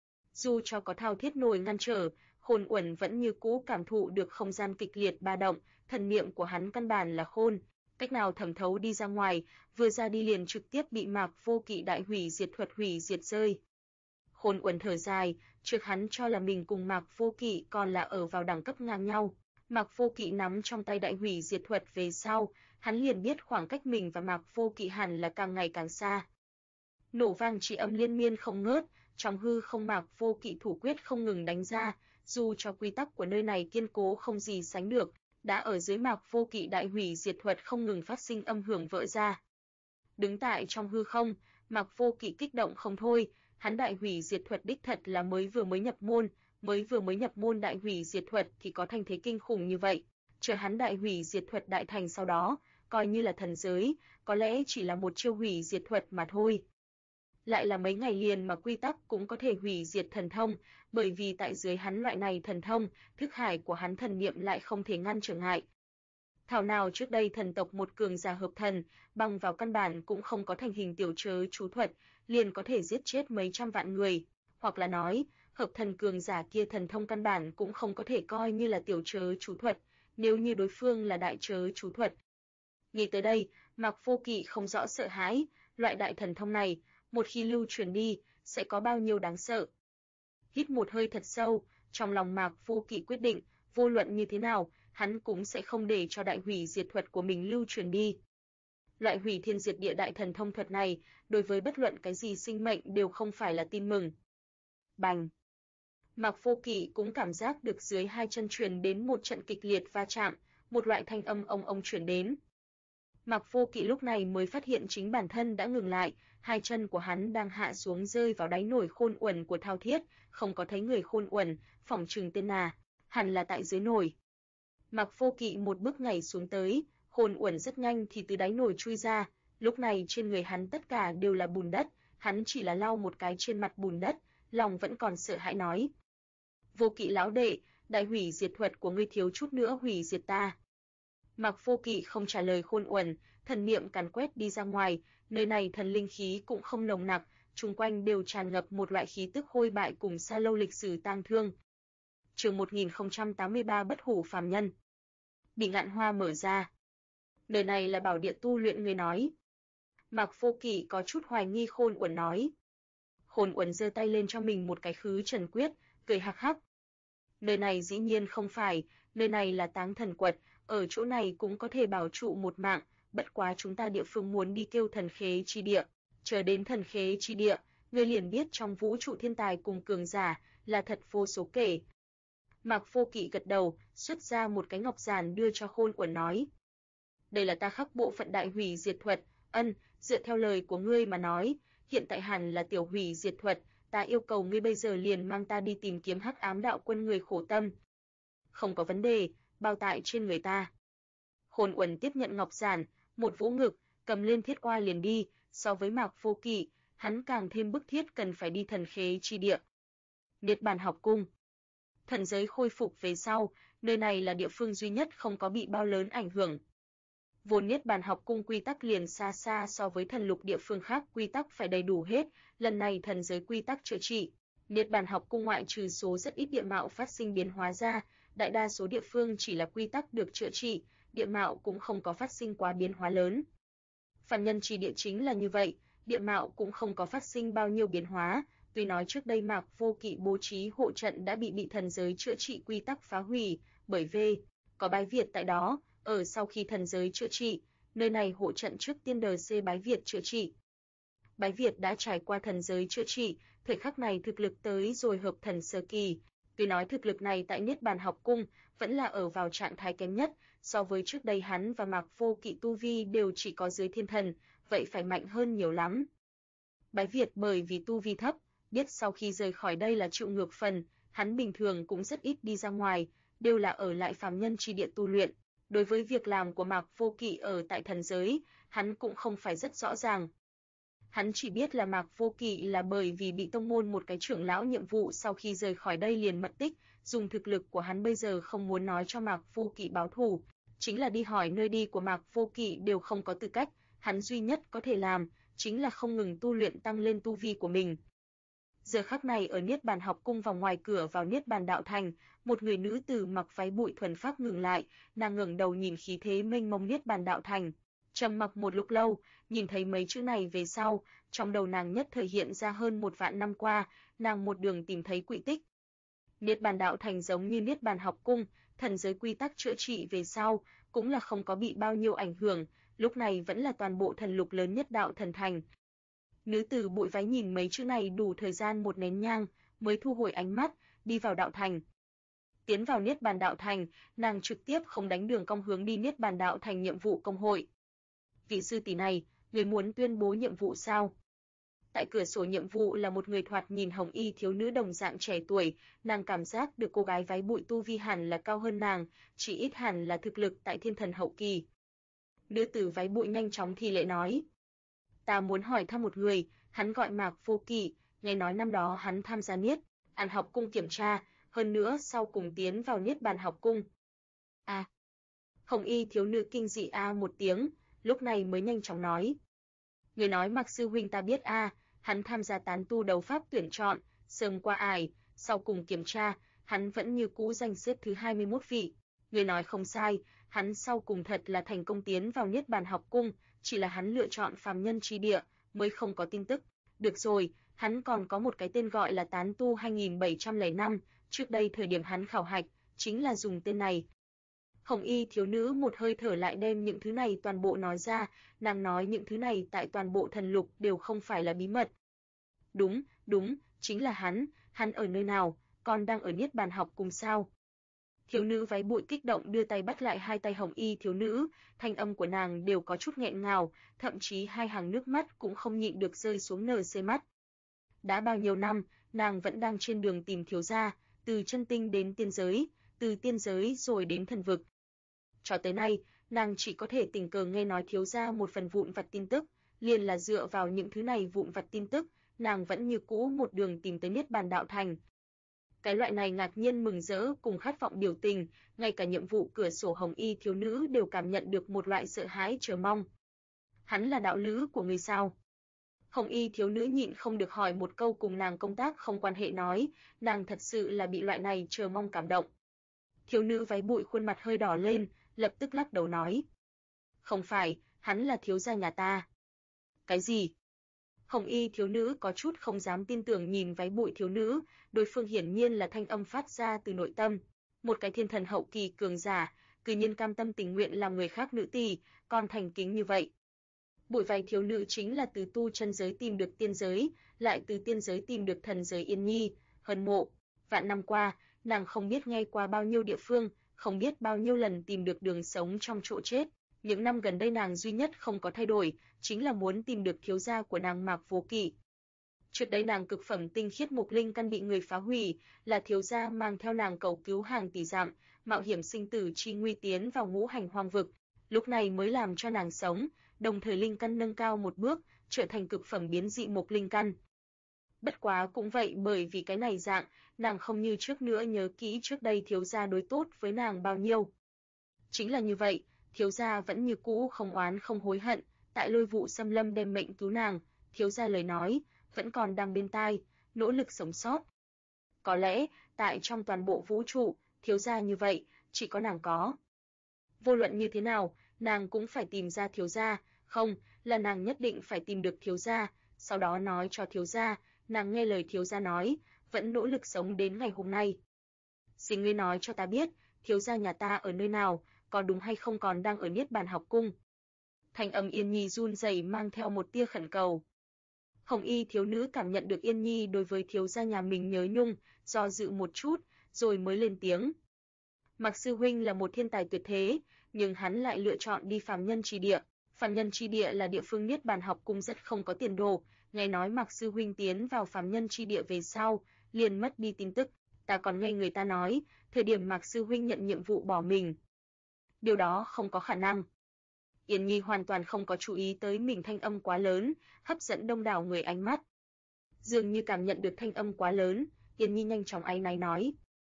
Dù cho có thao thiết nồi ngăn trở, Khôn Uẩn vẫn như cũ cảm thụ được không gian kịch liệt ba động, thần niệm của hắn căn bản là khôn, cách nào thẩm thấu đi ra ngoài, vừa ra đi liền trực tiếp bị Mạc Vô Kỵ đại hủy diệt thuật hủy diệt rơi. Khôn Uẩn thở dài, trước hắn cho là mình cùng Mạc Vô Kỵ còn là ở vào đẳng cấp ngang nhau. Mạc Vô Kỵ nắm trong tay đại hủy diệt thuật về sau, hắn liền biết khoảng cách mình và Mạc Vô Kỵ hẳn là càng ngày càng xa. Nổ vang chỉ âm liên miên không ngớt, trong hư không Mạc Vô Kỵ thủ quyết không ngừng đánh ra, dù cho quy tắc của nơi này kiên cố không gì sánh được, đã ở dưới Mạc Vô Kỵ đại hủy diệt thuật không ngừng phát sinh âm hưởng vỡ ra. Đứng tại trong hư không, Mạc Vô Kỵ kích động không thôi, hắn đại hủy diệt thuật đích thật là mới vừa mới nhập môn đại hủy diệt thuật thì có thành thế kinh khủng như vậy. Chờ hắn đại hủy diệt thuật đại thành sau đó, coi như là thần giới, có lẽ chỉ là một chiêu hủy diệt thuật mà thôi. Lại là mấy ngày liền mà quy tắc cũng có thể hủy diệt thần thông, bởi vì tại dưới hắn loại này thần thông, thức hải của hắn thần niệm lại không thể ngăn trở ngại. Thảo nào trước đây thần tộc một cường giả hợp thần, bằng vào căn bản cũng không có thành hình tiểu chớ chú thuật, liền có thể giết chết mấy trăm vạn người, hoặc là nói, hợp thần cường giả kia thần thông căn bản cũng không có thể coi như là tiểu chớ chú thuật, nếu như đối phương là đại chớ chú thuật. Nghĩ tới đây, Mạc Vô Kỵ không rõ sợ hãi, loại đại thần thông này, một khi lưu truyền đi, sẽ có bao nhiêu đáng sợ. Hít một hơi thật sâu, trong lòng Mạc Vô Kỵ quyết định, vô luận như thế nào, hắn cũng sẽ không để cho đại hủy diệt thuật của mình lưu truyền đi. Loại hủy thiên diệt địa đại thần thông thuật này, đối với bất luận cái gì sinh mệnh đều không phải là tin mừng. Bành! Mạc Vô Kỵ cũng cảm giác được dưới hai chân truyền đến một trận kịch liệt va chạm, một loại thanh âm ông ông truyền đến. Mạc Vô Kỵ lúc này mới phát hiện chính bản thân đã ngừng lại, hai chân của hắn đang hạ xuống rơi vào đáy nồi Khôn Uẩn của thao thiết, không có thấy người Khôn Uẩn, phỏng chừng tên hẳn là tại dưới nồi. Mạc Vô Kỵ một bước nhảy xuống tới, Khôn Uẩn rất nhanh thì từ đáy nồi chui ra, lúc này trên người hắn tất cả đều là bùn đất, hắn chỉ là lau một cái trên mặt bùn đất, lòng vẫn còn sợ hãi nói: Vô Kỵ lão đệ, đại hủy diệt thuật của ngươi thiếu chút nữa hủy diệt ta. Mạc Vô Kỵ không trả lời Khôn Uẩn, thần niệm càn quét đi ra ngoài, nơi này thần linh khí cũng không nồng nặc, xung quanh đều tràn ngập một loại khí tức hôi bại cùng xa lâu lịch sử tang thương. Chương 1083 Bất hủ phàm nhân. Bị ngạn hoa mở ra. Nơi này là bảo địa tu luyện người nói. Mạc Vô Kỵ có chút hoài nghi Khôn Uẩn nói. Khôn Uẩn giơ tay lên cho mình một cái khứ trần quyết, cười hắc hắc. Nơi này dĩ nhiên không phải, nơi này là Táng Thần Quật, ở chỗ này cũng có thể bảo trụ một mạng, bất quá chúng ta địa phương muốn đi kêu Thần Khế chi địa, chờ đến Thần Khế chi địa, ngươi liền biết trong vũ trụ thiên tài cùng cường giả là thật vô số kể. Mạc Vô Kỵ gật đầu, xuất ra một cái ngọc giản đưa cho Khôn Uẩn nói: Đây là ta khắc bộ phận đại hủy diệt thuật, dựa theo lời của ngươi mà nói, hiện tại hẳn là tiểu hủy diệt thuật, ta yêu cầu ngươi bây giờ liền mang ta đi tìm kiếm Hắc Ám đạo quân người khổ tâm. Không có vấn đề, bao tại trên người ta. Khôn Uẩn tiếp nhận ngọc giản, một vỗ ngực, cầm lên thiết oa liền đi, so với Mạc Vô Kỵ, hắn càng thêm bức thiết cần phải đi Thần Khế chi địa. Niết Bàn học cung. Thần giới khôi phục về sau, nơi này là địa phương duy nhất không có bị bao lớn ảnh hưởng. Vốn Niết Bàn học cung quy tắc liền xa xa so với thần lục địa phương khác quy tắc phải đầy đủ hết, lần này thần giới quy tắc chữa trị. Niết Bàn học cung ngoại trừ số rất ít địa mạo phát sinh biến hóa ra, đại đa số địa phương chỉ là quy tắc được chữa trị, địa mạo cũng không có phát sinh quá biến hóa lớn. Phàm nhân chi địa chính là như vậy, địa mạo cũng không có phát sinh bao nhiêu biến hóa, tuy nói trước đây Mạc Vô Kỵ bố trí hộ trận đã bị thần giới chữa trị quy tắc phá hủy, bởi vì có bái Việt tại đó, ở sau khi thần giới chữa trị, nơi này hộ trận trước tiên đời C bái Việt chữa trị. Bái Việt đã trải qua thần giới chữa trị, thời khắc này thực lực tới rồi hợp thần sơ kỳ, tuy nói thực lực này tại Niết Bàn học cung vẫn là ở vào trạng thái kém nhất, so với trước đây hắn và Mạc Vô Kỵ tu vi đều chỉ có dưới thiên thần, vậy phải mạnh hơn nhiều lắm. Bái Việt bởi vì tu vi thấp, biết sau khi rời khỏi đây là chịu ngược phần, hắn bình thường cũng rất ít đi ra ngoài, đều là ở lại phàm nhân chi địa tu luyện. Đối với việc làm của Mạc Vô Kỵ ở tại thần giới, hắn cũng không phải rất rõ ràng. Hắn chỉ biết là Mạc Vô Kỵ là bởi vì bị tông môn một cái trưởng lão nhiệm vụ sau khi rời khỏi đây liền mất tích, dùng thực lực của hắn bây giờ không muốn nói cho Mạc Vô Kỵ báo thù, chính là đi hỏi nơi đi của Mạc Vô Kỵ đều không có tư cách, hắn duy nhất có thể làm chính là không ngừng tu luyện tăng lên tu vi của mình. Giờ khắc này ở Niết Bàn học cung vòng ngoài cửa vào Niết Bàn đạo thành, một người nữ tử mặc váy bụi thuần phác ngừng lại, nàng ngẩng đầu nhìn khí thế mênh mông Niết Bàn đạo thành, trầm mặc một lúc lâu, nhìn thấy mấy chữ này về sau, trong đầu nàng nhất thời hiện ra hơn 1.000 năm qua, nàng một đường tìm thấy quỹ tích. Niết Bàn đạo thành giống như Niết Bàn học cung, thần giới quy tắc chữa trị về sau, cũng là không có bị bao nhiêu ảnh hưởng, lúc này vẫn là toàn bộ thần lục lớn nhất đạo thần thành. Nữ tử bụi váy nhìn mấy chữ này đủ thời gian một nén nhang, mới thu hồi ánh mắt, đi vào đạo thành. Tiến vào Niết Bàn đạo thành, nàng trực tiếp không đánh đường cong hướng đi Niết Bàn đạo thành nhiệm vụ công hội. Vị sư tỷ này, người muốn tuyên bố nhiệm vụ sao? Tại cửa sổ nhiệm vụ là một người thoạt nhìn hồng y thiếu nữ đồng dạng trẻ tuổi, nàng cảm giác được cô gái váy bụi tu vi hẳn là cao hơn nàng, chỉ ít hẳn là thực lực tại thiên thần hậu kỳ. Nữ tử váy bụi nhanh chóng thi lễ nói: Ta muốn hỏi thăm một người, hắn gọi Mạc Vô Kỵ, nghe nói năm đó hắn tham gia Niết Bàn học cung kiểm tra, hơn nữa sau cùng tiến vào Niết Bàn học cung. Hồng y thiếu nữ kinh dị một tiếng, lúc này mới nhanh chóng nói: Người nói Mạc sư huynh ta biết hắn tham gia tán tu đấu pháp tuyển chọn, sớm qua ải, sau cùng kiểm tra, hắn vẫn như cũ danh xếp thứ 21 vị. Người nói không sai, hắn sau cùng thật là thành công tiến vào Niết Bàn học cung, chỉ là hắn lựa chọn phàm nhân chi địa, mới không có tin tức. Được rồi, hắn còn có một cái tên gọi là tán tu 2705, trước đây thời điểm hắn khảo hạch, chính là dùng tên này. Hồng y thiếu nữ một hơi thở lại đem những thứ này toàn bộ nói ra, nàng nói những thứ này tại toàn bộ thần lục đều không phải là bí mật. Đúng, chính là hắn ở nơi nào, còn đang ở Niết Bàn học cùng sao? Thiếu nữ váy bụi kích động đưa tay bắt lại hai tay hồng y thiếu nữ, thanh âm của nàng đều có chút nghẹn ngào, thậm chí hai hàng nước mắt cũng không nhịn được rơi xuống nc mắt. Đã bao nhiêu năm, nàng vẫn đang trên đường tìm thiếu gia, từ chân tinh đến tiên giới, từ tiên giới rồi đến thần vực. Cho tới nay, nàng chỉ có thể tình cờ nghe nói thiếu gia một phần vụn vặt tin tức, liền là dựa vào những thứ này vụn vặt tin tức, nàng vẫn như cũ một đường tìm tới Niết Bàn Đạo Thành. Cái loại này ngạc nhiên mừng rỡ cùng khát vọng biểu tình, ngay cả nhiệm vụ cửa sổ hồng y thiếu nữ đều cảm nhận được một loại sợ hãi chờ mong. Hắn là đạo lữ của người sao? Hồng y thiếu nữ nhịn không được hỏi một câu cùng nàng công tác không quan hệ nói, nàng thật sự là bị loại này chờ mong cảm động. Thiếu nữ váy bụi khuôn mặt hơi đỏ lên, lập tức lắc đầu nói. Không phải, hắn là thiếu gia nhà ta. Cái gì? Hồng y thiếu nữ có chút không dám tin tưởng nhìn váy bụi thiếu nữ, đối phương hiển nhiên là thanh âm phát ra từ nội tâm. Một cái thiên thần hậu kỳ cường giả, cư nhiên cam tâm tình nguyện làm người khác nữ tỳ, còn thành kính như vậy. Bụi váy thiếu nữ chính là từ tu chân giới tìm được tiên giới, lại từ tiên giới tìm được thần giới Yên Nhi, hân mộ. Vạn năm qua, nàng không biết nghe qua bao nhiêu địa phương, không biết bao nhiêu lần tìm được đường sống trong chỗ chết. Những năm gần đây nàng duy nhất không có thay đổi, chính là muốn tìm được thiếu gia của nàng Mạc Vô Kỵ. Trước đây nàng cực phẩm tinh khiết mục linh căn bị người phá hủy, là thiếu gia mang theo nàng cầu cứu hàng tỷ dặm, mạo hiểm sinh tử chi nguy tiến vào ngũ hành hoang vực, lúc này mới làm cho nàng sống, đồng thời linh căn nâng cao một bước, trở thành cực phẩm biến dị mục linh căn. Bất quá cũng vậy, bởi vì cái này dạng, nàng không như trước nữa nhớ kỹ trước đây thiếu gia đối tốt với nàng bao nhiêu. Chính là như vậy, thiếu gia vẫn như cũ không oán không hối hận, tại Lôi Vụ xâm lâm đem mệnh cứu nàng, thiếu gia lời nói vẫn còn đang bên tai, nỗ lực sống sót. Có lẽ, tại trong toàn bộ vũ trụ, thiếu gia như vậy, chỉ có nàng có. Vô luận như thế nào, nàng cũng phải tìm ra thiếu gia, không, là nàng nhất định phải tìm được thiếu gia, sau đó nói cho thiếu gia, nàng nghe lời thiếu gia nói, vẫn nỗ lực sống đến ngày hôm nay. Xin ngươi nói cho ta biết, thiếu gia nhà ta ở nơi nào, có đúng hay không còn đang ở Niết Bàn học cung? Thanh âm Yên Nhi run rẩy mang theo một tia khẩn cầu. Hồng y thiếu nữ cảm nhận được Yên Nhi đối với thiếu gia nhà mình nhớ nhung, do dự một chút, rồi mới lên tiếng. Mạc sư huynh là một thiên tài tuyệt thế, nhưng hắn lại lựa chọn đi phàm nhân chi địa. Phàm nhân chi địa là địa phương Niết Bàn học cung rất không có tiền đồ, nghe nói Mạc sư huynh tiến vào phàm nhân chi địa về sau, liền mất đi tin tức. Ta còn nghe người ta nói, thời điểm Mạc sư huynh nhận nhiệm vụ bỏ mình. Điều đó không có khả năng. Yên Nhi hoàn toàn không có chú ý tới mình thanh âm quá lớn, hấp dẫn đông đảo người ánh mắt. Dường như cảm nhận được thanh âm quá lớn, Yên Nhi nhanh chóng áy náy nói.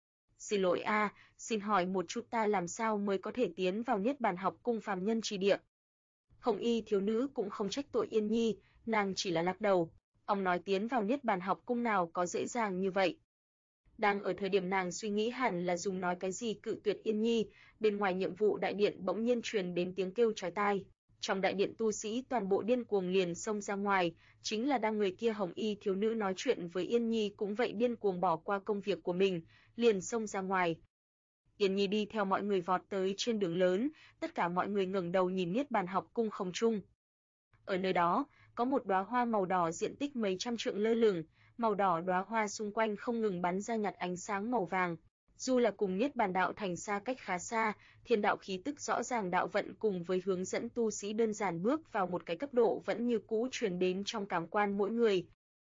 Xin lỗi a, xin hỏi một chút ta làm sao mới có thể tiến vào Niết Bàn học cung phàm nhân chi địa. Hồng y thiếu nữ cũng không trách tội Yên Nhi, nàng chỉ là lắc đầu. Ông nói tiến vào Niết Bàn học cung nào có dễ dàng như vậy. Đang ở thời điểm nàng suy nghĩ hẳn là dùng nói cái gì cự tuyệt Yên Nhi, bên ngoài nhiệm vụ đại điện bỗng nhiên truyền đến tiếng kêu chói tai. Trong đại điện tu sĩ toàn bộ điên cuồng liền xông ra ngoài, chính là đang người kia hồng y thiếu nữ nói chuyện với Yên Nhi cũng vậy điên cuồng bỏ qua công việc của mình, liền xông ra ngoài. Yên Nhi đi theo mọi người vọt tới trên đường lớn, tất cả mọi người ngẩng đầu nhìn Niết Bàn học cung không trung. Ở nơi đó, có một đóa hoa màu đỏ diện tích mấy trăm trượng lơ lửng, màu đỏ đóa hoa xung quanh không ngừng bắn ra nhạt ánh sáng màu vàng. Dù là cùng Niết Bàn đạo thành xa cách khá xa, thiên đạo khí tức rõ ràng đạo vận cùng với hướng dẫn tu sĩ đơn giản bước vào một cái cấp độ vẫn như cũ truyền đến trong cảm quan mỗi người.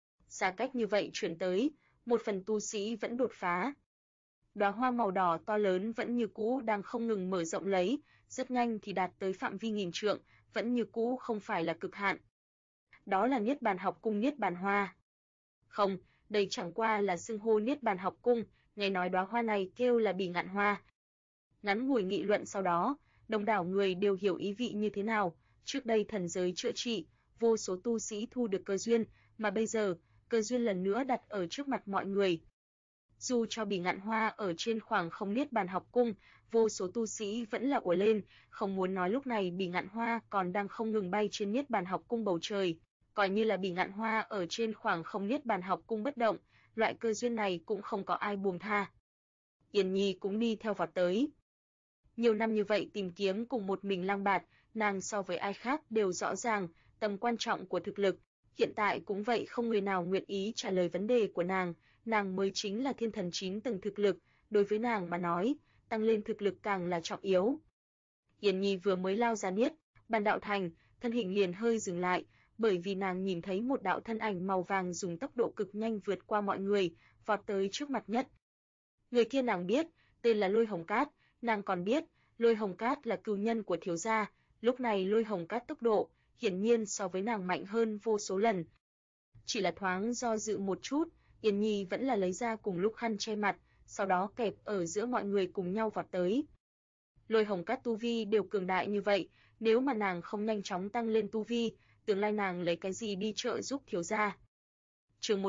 Xa cách như vậy truyền tới, một phần tu sĩ vẫn đột phá. Đóa hoa màu đỏ to lớn vẫn như cũ đang không ngừng mở rộng lấy, rất nhanh thì đạt tới phạm vi nghìn trượng, vẫn như cũ không phải là cực hạn. Đó là Niết Bàn học cung Niết Bàn hoa. Không, đây chẳng qua là xưng hô Niết Bàn học cung, nghe nói đóa hoa này kêu là Bỉ Ngạn hoa. Ngắn ngủi nghị luận sau đó, đông đảo người đều hiểu ý vị như thế nào, trước đây thần giới chữa trị, vô số tu sĩ thu được cơ duyên, mà bây giờ, cơ duyên lần nữa đặt ở trước mặt mọi người. Dù cho Bỉ Ngạn hoa ở trên khoảng không Niết Bàn học cung, vô số tu sĩ vẫn là ùa lên, không muốn nói lúc này Bỉ Ngạn hoa còn đang không ngừng bay trên Niết Bàn học cung bầu trời. Coi như là Bỉ Ngạn hoa ở trên khoảng không Niết Bàn học cung bất động, loại cơ duyên này cũng không có ai buông tha. Yên Nhi cũng đi theo vọt tới. Nhiều năm như vậy tìm kiếm cùng một mình lang bạt, nàng so với ai khác đều rõ ràng tầm quan trọng của thực lực, hiện tại cũng vậy không người nào nguyện ý trả lời vấn đề của nàng mới chính là thiên thần 9 tầng thực lực, đối với nàng mà nói, tăng lên thực lực càng là trọng yếu. Yên Nhi vừa mới lao ra Niết Bàn đạo thành, thân hình liền hơi dừng lại, bởi vì nàng nhìn thấy một đạo thân ảnh màu vàng dùng tốc độ cực nhanh vượt qua mọi người, vọt tới trước mặt nhất. Người kia nàng biết, tên là Lôi Hồng Cát, nàng còn biết, Lôi Hồng Cát là cừu nhân của thiếu gia, lúc này Lôi Hồng Cát tốc độ, hiển nhiên so với nàng mạnh hơn vô số lần. Chỉ là thoáng do dự một chút, Yên Nhi vẫn là lấy ra cùng lúc khăn che mặt, sau đó kẹp ở giữa mọi người cùng nhau vọt tới. Lôi Hồng Cát tu vi đều cường đại như vậy, nếu mà nàng không nhanh chóng tăng lên tu vi, tương lai nàng lấy cái gì đi trợ giúp thiếu gia? Chương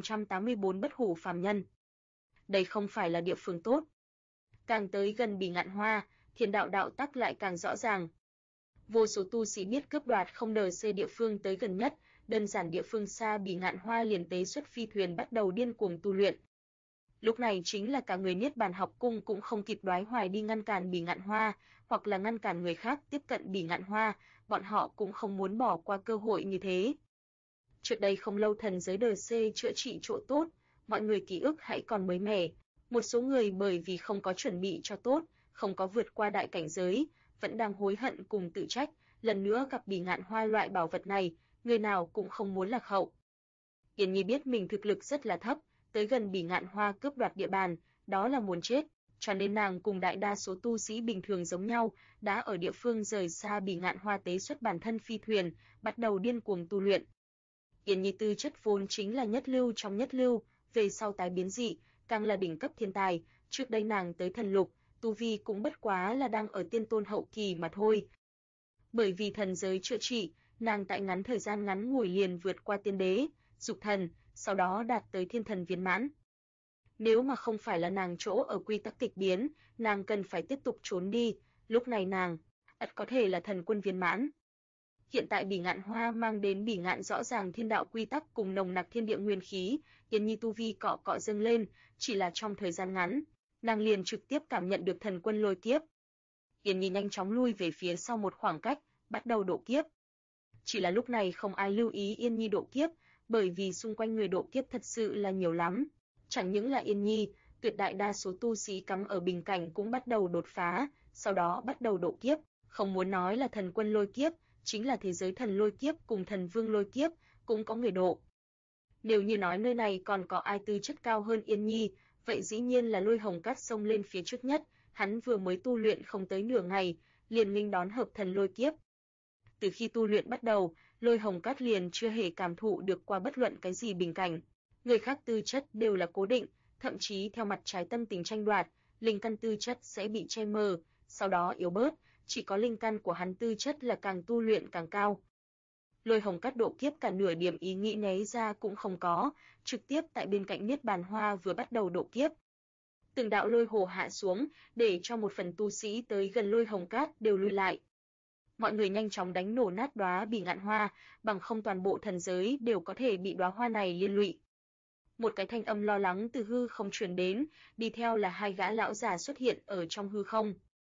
1084 Bất hủ phàm nhân. Đây không phải là địa phương tốt. Càng tới gần Bỉ Ngạn Hoa, thiên đạo đạo tắc lại càng rõ ràng. Vô số tu sĩ biết cướp đoạt không NC địa phương tới gần nhất, đơn giản địa phương xa Bỉ Ngạn Hoa liền tế xuất phi thuyền bắt đầu điên cuồng tu luyện. Lúc này chính là cả người Niết Bàn học cung cũng không kịp đoái hoài đi ngăn cản Bỉ Ngạn Hoa, hoặc là ngăn cản người khác tiếp cận Bỉ Ngạn Hoa, bọn họ cũng không muốn bỏ qua cơ hội như thế. Trước đây không lâu thần giới DC chữa trị chỗ tốt, mọi người ký ức hãy còn mới mẻ. Một số người bởi vì không có chuẩn bị cho tốt, không có vượt qua đại cảnh giới, vẫn đang hối hận cùng tự trách, lần nữa gặp Bỉ Ngạn Hoa loại bảo vật này, người nào cũng không muốn lạc hậu. Yên Nhi biết mình thực lực rất là thấp, tới gần Bỉ Ngạn Hoa cướp đoạt địa bàn, đó là muốn chết, cho nên nàng cùng đại đa số tu sĩ bình thường giống nhau, đã ở địa phương rời xa Bỉ Ngạn Hoa tế xuất bản thân phi thuyền, bắt đầu điên cuồng tu luyện. Yên Nhi tư chất vốn chính là nhất lưu trong nhất lưu, về sau tái biến dị, càng là đỉnh cấp thiên tài, trước đây nàng tới thần lục, tu vi cũng bất quá là đang ở tiên tôn hậu kỳ mà thôi. Bởi vì thần giới chữa trị, nàng tại ngắn thời gian ngắn ngủi liền vượt qua tiên đế, dục thần, sau đó đạt tới thiên thần viên mãn. Nếu mà không phải là nàng chỗ ở quy tắc kịch biến, nàng cần phải tiếp tục trốn đi, lúc này nàng ắt có thể là thần quân viên mãn. Hiện tại Bỉ Ngạn Hoa mang đến Bỉ Ngạn rõ ràng thiên đạo quy tắc cùng nồng nặc thiên địa nguyên khí, Yên Nhi tu vi cọ cọ dâng lên, chỉ là trong thời gian ngắn, nàng liền trực tiếp cảm nhận được thần quân lôi kiếp. Yên Nhi nhanh chóng lui về phía sau một khoảng cách, bắt đầu độ kiếp. Chỉ là lúc này không ai lưu ý Yên Nhi độ kiếp, bởi vì xung quanh người độ kiếp thật sự là nhiều lắm. Chẳng những là Yên Nhi, tuyệt đại đa số tu sĩ cắm ở bình cảnh cũng bắt đầu đột phá, sau đó bắt đầu độ kiếp, không muốn nói là thần quân lôi kiếp, chính là thế giới thần lôi kiếp cùng thần vương lôi kiếp, cũng có người độ. Nếu như nói nơi này còn có ai tư chất cao hơn Yên Nhi, vậy dĩ nhiên là Lôi Hồng Cát xông lên phía trước nhất, hắn vừa mới tu luyện không tới nửa ngày, liền nghênh đón hợp thần lôi kiếp. Từ khi tu luyện bắt đầu, Lôi Hồng Cát liền chưa hề cảm thụ được qua bất luận cái gì bình cảnh. Người khác tư chất đều là cố định, thậm chí theo mặt trái tâm tình tranh đoạt, linh căn tư chất sẽ bị che mờ, sau đó yếu bớt, chỉ có linh căn của hắn tư chất là càng tu luyện càng cao. Lôi Hồng Cát độ kiếp cả nửa điểm ý nghĩ né ra cũng không có, trực tiếp tại bên cạnh Niết Bàn Hoa vừa bắt đầu độ kiếp. Từng đạo lôi hồ hạ xuống, để cho một phần tu sĩ tới gần Lôi Hồng Cát đều lùi lại. Mọi người nhanh chóng đánh nổ nát đóa Bỉ Ngạn Hoa, bằng không toàn bộ thần giới đều có thể bị đóa hoa này liên lụy. Một cái thanh âm lo lắng từ hư không truyền đến, đi theo là hai gã lão già xuất hiện ở trong hư không.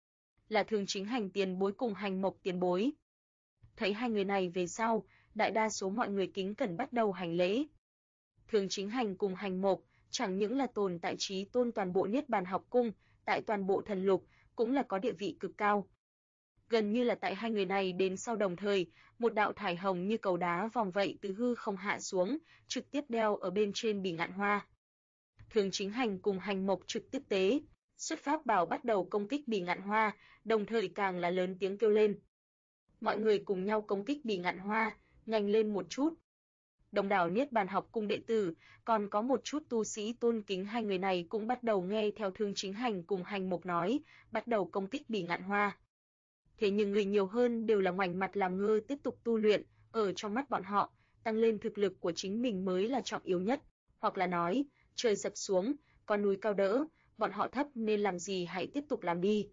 Là Thường Chính Hành tiền bối cùng Hành Mộc tiền bối. Thấy hai người này về sau, đại đa số mọi người kính cẩn bắt đầu hành lễ. Thường Chính Hành cùng Hành Mộc chẳng những là tồn tại chí tôn toàn bộ Niết Bàn học cung, tại toàn bộ thần lục cũng là có địa vị cực cao. Gần như là tại hai người này đến sau đồng thời, một đạo thải hồng như cầu đá vòng vậy từ hư không hạ xuống, trực tiếp đeo ở bên trên Bỉ Ngạn Hoa. Thường Chính Hành cùng Hành Mộc trực tiếp tế, xuất pháp bảo bắt đầu công kích Bỉ Ngạn Hoa, đồng thời càng là lớn tiếng kêu lên. Mọi người cùng nhau công kích Bỉ Ngạn Hoa, nhanh lên một chút. Đông đảo Niết Bàn học cung đệ tử, còn có một chút tu sĩ tôn kính hai người này cũng bắt đầu nghe theo Thường Chính Hành cùng Hành Mộc nói, bắt đầu công kích Bỉ Ngạn Hoa. Thế nhưng người nhiều hơn đều là ngoảnh mặt làm ngơ tiếp tục tu luyện, ở trong mắt bọn họ, tăng lên thực lực của chính mình mới là trọng yếu nhất, hoặc là nói, trời sập xuống, con núi cao đỡ, bọn họ thấp nên làm gì hãy tiếp tục làm đi.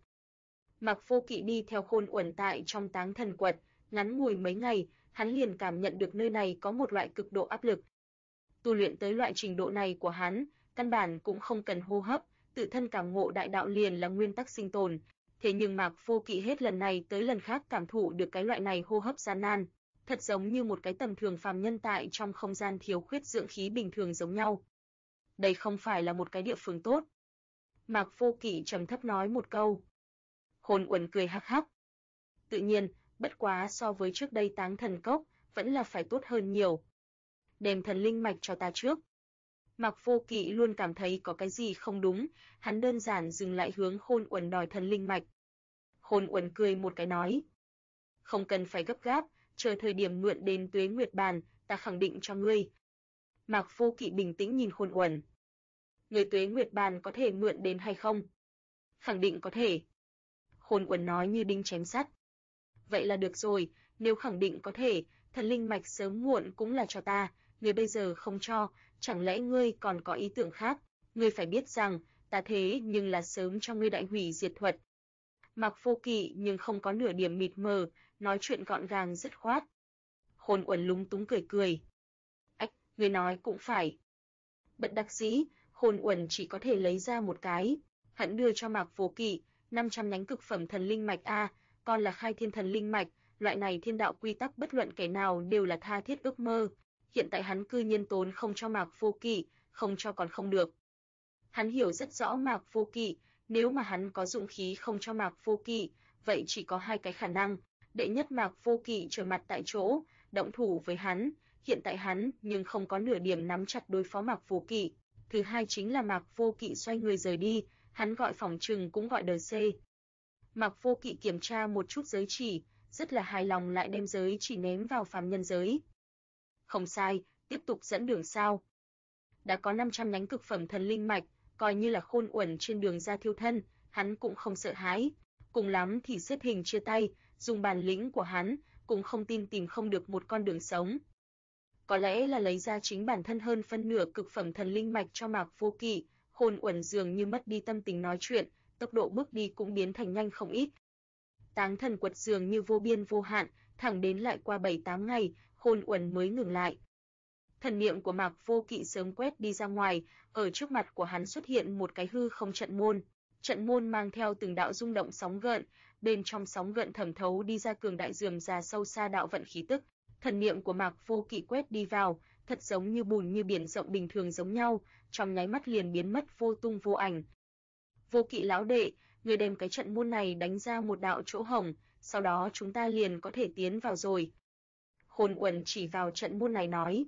Mạc Vô Kỵ đi theo Khôn Uẩn tại trong Táng Thần Quật, ngắn ngủi mấy ngày, hắn liền cảm nhận được nơi này có một loại cực độ áp lực. Tu luyện tới loại trình độ này của hắn, căn bản cũng không cần hô hấp, tự thân cảm ngộ đại đạo liền là nguyên tắc sinh tồn. Thế nhưng Mạc Vô Kỵ hết lần này tới lần khác cảm thụ được cái loại này hô hấp gian nan, thật giống như một cái tầm thường phàm nhân tại trong không gian thiếu khuyết dưỡng khí bình thường giống nhau. Đây không phải là một cái địa phương tốt. Mạc Vô Kỵ trầm thấp nói một câu. Khôn Uẩn cười hắc hắc. Tự nhiên, bất quá so với trước đây Táng Thần Cốc, vẫn là phải tốt hơn nhiều. Đem thần linh mạch cho ta trước. Mạc Vô Kỵ luôn cảm thấy có cái gì không đúng, hắn đơn giản dừng lại hướng Khôn Uẩn đòi thần linh mạch. Khôn Uẩn cười một cái nói. Không cần phải gấp gáp, chờ thời điểm mượn đến Tuế Nguyệt Bàn, ta khẳng định cho ngươi. Mạc Vô Kỵ bình tĩnh nhìn Khôn Uẩn. Người Tuế Nguyệt Bàn có thể mượn đến hay không? Khẳng định có thể. Khôn Uẩn nói như đinh chém sắt. Vậy là được rồi, nếu khẳng định có thể, thần linh mạch sớm muộn cũng là cho ta, ngươi bây giờ không cho, chẳng lẽ ngươi còn có ý tưởng khác? Ngươi phải biết rằng, ta thế nhưng là sớm cho ngươi đại hủy diệt thuật. Mạc Vô Kỵ nhưng không có nửa điểm mịt mờ, nói chuyện gọn gàng dứt khoát. Khôn Uẩn lúng túng cười cười. Ách, ngươi nói cũng phải. Bất đắc dĩ, Khôn Uẩn chỉ có thể lấy ra một cái, hắn đưa cho Mạc Vô Kỵ, 500 nhánh cực phẩm thần linh mạch a, còn là khai thiên thần linh mạch, loại này thiên đạo quy tắc bất luận kẻ nào đều là tha thiết ước mơ. Hiện tại hắn cư nhiên tốn không cho Mạc Vô Kỵ, không cho còn không được. Hắn hiểu rất rõ Mạc Vô Kỵ, nếu mà hắn có dụng khí không cho Mạc Vô Kỵ, vậy chỉ có hai cái khả năng. Đệ nhất, Mạc Vô Kỵ trở mặt tại chỗ, động thủ với hắn, hiện tại hắn nhưng không có nửa điểm nắm chặt đối phó Mạc Vô Kỵ. Thứ hai chính là Mạc Vô Kỵ xoay người rời đi, hắn gọi phỏng trừng cũng gọi đời C. Mạc Vô Kỵ kiểm tra một chút giới chỉ, rất là hài lòng lại đem giới chỉ ném vào phàm nhân giới. Không sai, tiếp tục dẫn đường sao? Đã có 500 nhánh cực phẩm thần linh mạch, coi như là Khôn Uẩn trên đường ra thiêu thân, hắn cũng không sợ hãi, cùng lắm thì xếp hình chia tay, dùng bản lĩnh của hắn, cũng không tin tìm không được một con đường sống. Có lẽ là lấy ra chính bản thân hơn phân nửa cực phẩm thần linh mạch cho Mạc Vô Kỵ, Khôn Uẩn dường như mất đi tâm tình nói chuyện, tốc độ bước đi cũng biến thành nhanh không ít. Táng thần quật dường như vô biên vô hạn, thẳng đến lại qua 7-8 ngày, Khôn Uẩn mới ngừng lại. Thần niệm của Mạc Vô Kỵ sớm quét đi ra ngoài, ở trước mặt của hắn xuất hiện một cái hư không trận môn. Trận môn mang theo từng đạo rung động sóng gợn, bên trong sóng gợn thẩm thấu đi ra cường đại rườm rà sâu xa đạo vận khí tức. Thần niệm của Mạc Vô Kỵ quét đi vào, thật giống như bùn như biển rộng bình thường giống nhau, trong nháy mắt liền biến mất vô tung vô ảnh. Vô Kỵ lão đệ, người đem cái trận môn này đánh ra một đạo chỗ hổng, sau đó chúng ta liền có thể tiến vào rồi. Khôn Uẩn chỉ vào trận môn này nói.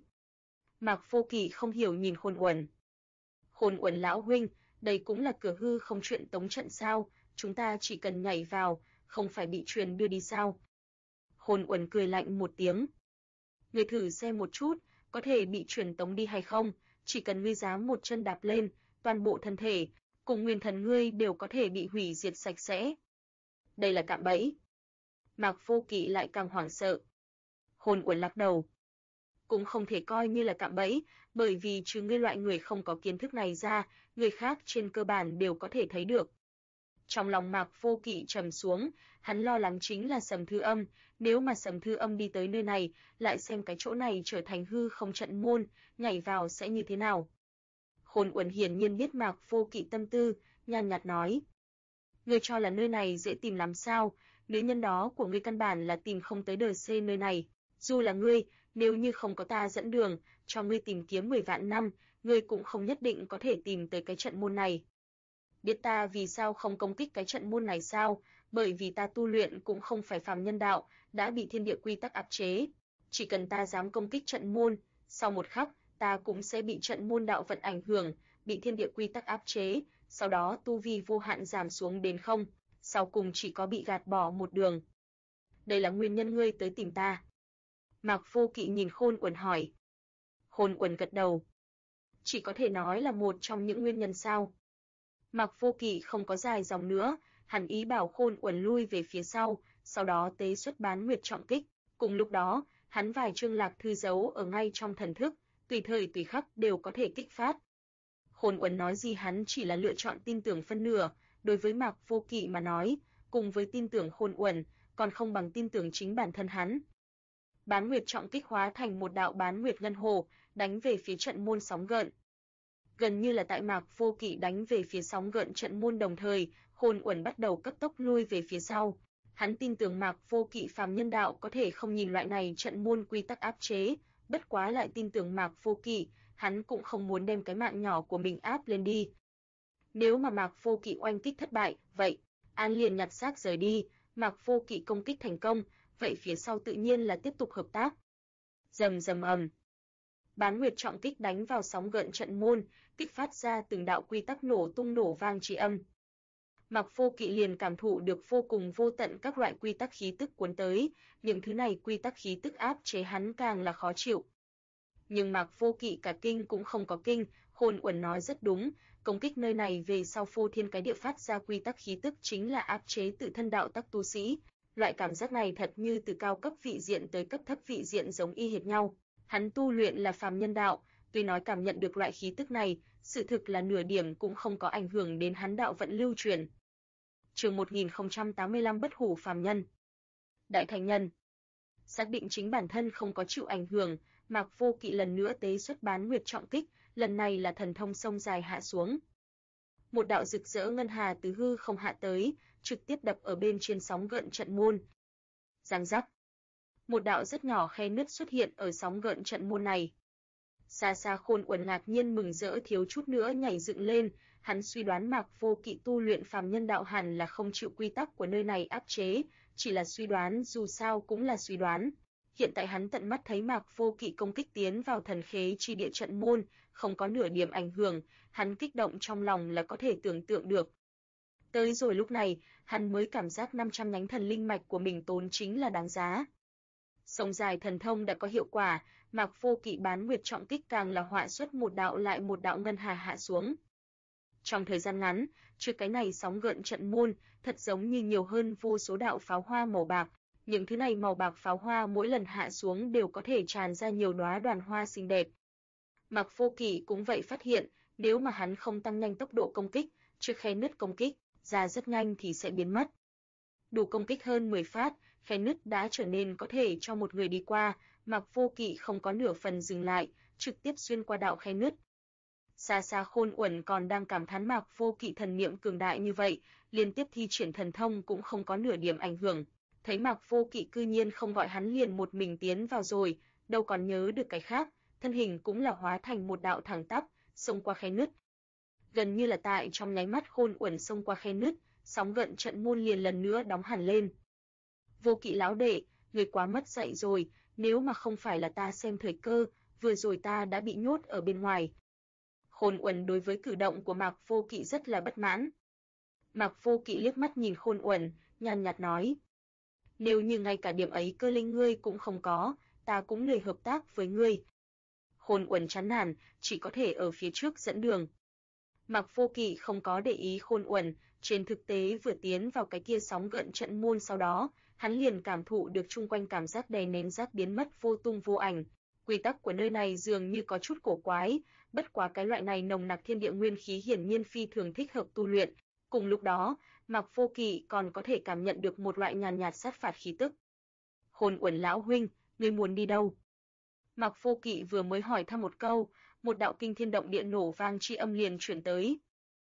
Mạc Vô Kỵ không hiểu nhìn Khôn Uẩn. Khôn Uẩn lão huynh, đây cũng là cửa hư không chuyện tống trận sao, chúng ta chỉ cần nhảy vào, không phải bị truyền đưa đi sao? Khôn Uẩn cười lạnh một tiếng. Ngươi thử xem một chút, có thể bị truyền tống đi hay không, chỉ cần ngươi dám một chân đạp lên, toàn bộ thân thể, cùng nguyên thần ngươi đều có thể bị hủy diệt sạch sẽ. Đây là cạm bẫy. Mạc Vô Kỵ lại càng hoảng sợ. Khôn Uẩn lắc đầu. Cũng không thể coi như là cạm bẫy, bởi vì trừ ngươi loại người không có kiến thức này ra, người khác trên cơ bản đều có thể thấy được. Trong lòng Mạc Vô Kỵ trầm xuống, hắn lo lắng chính là Sầm Thư Âm, nếu mà Sầm Thư Âm đi tới nơi này, lại xem cái chỗ này trở thành hư không trận môn, nhảy vào sẽ như thế nào. Khôn Uẩn hiển nhiên biết Mạc Vô Kỵ tâm tư, nhàn nhạt nói: "Ngươi cho là nơi này dễ tìm lắm sao? Nữ nhân đó của ngươi căn bản là tìm không tới đời C nơi này. Dù là ngươi, nếu như không có ta dẫn đường, cho ngươi tìm kiếm 10 vạn năm, ngươi cũng không nhất định có thể tìm tới cái trận môn này. Biết ta vì sao không công kích cái trận môn này sao? Bởi vì ta tu luyện cũng không phải phàm nhân đạo, đã bị thiên địa quy tắc áp chế. Chỉ cần ta dám công kích trận môn, sau một khắc, ta cũng sẽ bị trận môn đạo vận ảnh hưởng, bị thiên địa quy tắc áp chế, sau đó tu vi vô hạn giảm xuống đến không, sau cùng chỉ có bị gạt bỏ một đường. Đây là nguyên nhân ngươi tới tìm ta." Mạc Vô Kỵ nhìn Khôn Uẩn hỏi. Khôn Uẩn gật đầu. Chỉ có thể nói là một trong những nguyên nhân sao? Mạc Vô Kỵ không có dài dòng nữa, hắn ý bảo Khôn Uẩn lui về phía sau đó tế xuất Bán Nguyệt trọng kích. Cùng lúc đó, hắn vài chương lạc thư giấu ở ngay trong thần thức, tùy thời tùy khắc đều có thể kích phát. Khôn Uẩn nói gì hắn chỉ là lựa chọn tin tưởng phân nửa, đối với Mạc Vô Kỵ mà nói, cùng với tin tưởng Khôn Uẩn, còn không bằng tin tưởng chính bản thân hắn. Bán Nguyệt trọng kích hóa thành một đạo Bán Nguyệt ngân hồ, đánh về phía trận môn sóng gợn. Gần như là tại Mạc Vô Kỵ đánh về phía sóng gợn trận môn đồng thời, Khôn Uẩn bắt đầu cấp tốc lui về phía sau. Hắn tin tưởng Mạc Vô Kỵ phàm nhân đạo có thể không nhìn loại này trận môn quy tắc áp chế, bất quá lại tin tưởng Mạc Vô Kỵ, hắn cũng không muốn đem cái mạng nhỏ của mình áp lên đi. Nếu mà Mạc Vô Kỵ oanh kích thất bại, vậy An liền nhặt xác rời đi, Mạc Vô Kỵ công kích thành công, vậy phía sau tự nhiên là tiếp tục hợp tác. Rầm rầm ầm. Bán Nguyệt trọng kích đánh vào sóng gợn trận môn, kích phát ra từng đạo quy tắc nổ tung nổ vang tri âm. Mạc Vô Kỵ liền cảm thụ được vô cùng vô tận các loại quy tắc khí tức cuốn tới, những thứ này quy tắc khí tức áp chế hắn càng là khó chịu. Nhưng Mạc Vô Kỵ cả kinh cũng không có kinh, Khôn Uẩn nói rất đúng, công kích nơi này về sau phô thiên cái địa phát ra quy tắc khí tức chính là áp chế tự thân đạo tắc tu sĩ. Loại cảm giác này thật như từ cao cấp vị diện tới cấp thấp vị diện giống y hệt nhau. Hắn tu luyện là phàm nhân đạo, tuy nói cảm nhận được loại khí tức này, sự thực là nửa điểm cũng không có ảnh hưởng đến hắn đạo vận lưu truyền. Chương 1085 Bất hủ phàm nhân. Đại thành nhân. Xác định chính bản thân không có chịu ảnh hưởng, Mạc Vô Kỵ lần nữa tế xuất Bán Nguyệt trọng kích, lần này là thần thông sông dài hạ xuống. Một đạo rực rỡ ngân hà từ hư không hạ tới, trực tiếp đập ở bên trên sóng gợn trận môn. Giang rắc. Một đạo rất nhỏ khe nứt xuất hiện ở sóng gợn trận môn này. Xa xa Khôn Uẩn ngạc nhiên mừng rỡ thiếu chút nữa nhảy dựng lên, hắn suy đoán Mạc Vô Kỵ tu luyện phàm nhân đạo hẳn là không chịu quy tắc của nơi này áp chế, chỉ là suy đoán, dù sao cũng là suy đoán. Hiện tại hắn tận mắt thấy Mạc Vô Kỵ công kích tiến vào thần khế chi địa trận môn, không có nửa điểm ảnh hưởng, hắn kích động trong lòng là có thể tưởng tượng được. Tới rồi lúc này, hắn mới cảm giác 500 nhánh thần linh mạch của mình tốn chính là đáng giá. Sông dài thần thông đã có hiệu quả, Mạc Vô Kỵ Bán Nguyệt trọng kích càng là họa xuất một đạo lại một đạo ngân hà hạ xuống. Trong thời gian ngắn, trước cái này sóng gợn trận môn, thật giống như nhiều hơn vô số đạo pháo hoa màu bạc. Những thứ này màu bạc pháo hoa mỗi lần hạ xuống đều có thể tràn ra nhiều đóa đoàn hoa xinh đẹp. Mạc Vô Kỵ cũng vậy phát hiện, nếu mà hắn không tăng nhanh tốc độ công kích, trước khe nứt công kích, ra rất nhanh thì sẽ biến mất. Đủ công kích hơn 10 phát, khe nứt đã trở nên có thể cho một người đi qua, Mạc Vô Kỵ không có nửa phần dừng lại, trực tiếp xuyên qua đạo khe nứt. Xa xa Khôn Uẩn còn đang cảm thán Mạc Vô Kỵ thần niệm cường đại như vậy, liên tiếp thi triển thần thông cũng không có nửa điểm ảnh hưởng. Thấy Mạc Vô Kỵ cư nhiên không gọi hắn liền một mình tiến vào rồi, đâu còn nhớ được cái khác, thân hình cũng là hóa thành một đạo thẳng tắp, xông qua khe nứt. Gần như là tại trong nháy mắt Khôn Uẩn xông qua khe nứt, sóng gợn trận môn liền lần nữa đóng hẳn lên. Vô Kỵ lão đệ, người quá mất dạy rồi, nếu mà không phải là ta xem thời cơ, vừa rồi ta đã bị nhốt ở bên ngoài. Khôn Uẩn đối với cử động của Mạc Vô Kỵ rất là bất mãn. Mạc Vô Kỵ liếc mắt nhìn Khôn Uẩn, nhàn nhạt nói: "Nếu như ngay cả điểm ấy cơ linh ngươi cũng không có, ta cũng lười hợp tác với ngươi." Khôn Uẩn chán nản, chỉ có thể ở phía trước dẫn đường. Mạc Vô Kỵ không có để ý Khôn Uẩn, trên thực tế vừa tiến vào cái kia sóng gợn trận môn sau đó, hắn liền cảm thụ được chung quanh cảm giác đè nén rác biến mất vô tung vô ảnh. Quy tắc của nơi này dường như có chút cổ quái, bất quá cái loại này nồng nặc thiên địa nguyên khí hiển nhiên phi thường thích hợp tu luyện. Cùng lúc đó, Mạc Vô Kỵ còn có thể cảm nhận được một loại nhàn nhạt sát phạt khí tức. Khôn Uẩn lão huynh, ngươi muốn đi đâu? Mạc Vô Kỵ vừa mới hỏi thăm một câu, một đạo kinh thiên động địa nổ vang chi âm liền chuyển tới.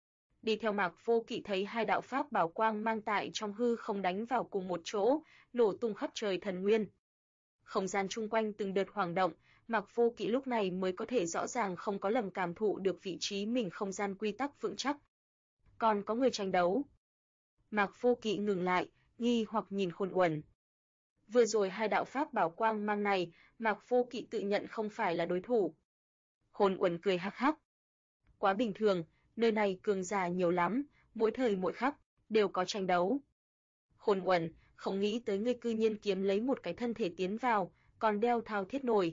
Đi theo Mạc Vô Kỵ thấy hai đạo pháp bảo quang mang tại trong hư không đánh vào cùng một chỗ, nổ tung khắp trời thần nguyên. Không gian chung quanh từng đợt hoảng động, Mạc Vô Kỵ lúc này mới có thể rõ ràng không có lầm cảm thụ được vị trí mình không gian quy tắc vững chắc. Còn có người tranh đấu. Mạc Vô Kỵ ngừng lại, nghi hoặc nhìn Khôn Uẩn. Vừa rồi hai đạo pháp bảo quang mang này, Mạc Vô Kỵ tự nhận không phải là đối thủ. Khôn Uẩn cười hắc hắc. Quá bình thường, nơi này cường giả nhiều lắm, mỗi thời mỗi khắc đều có tranh đấu. Khôn Uẩn, không nghĩ tới ngươi cư nhiên kiếm lấy một cái thân thể tiến vào, còn đeo thao thiết nổi.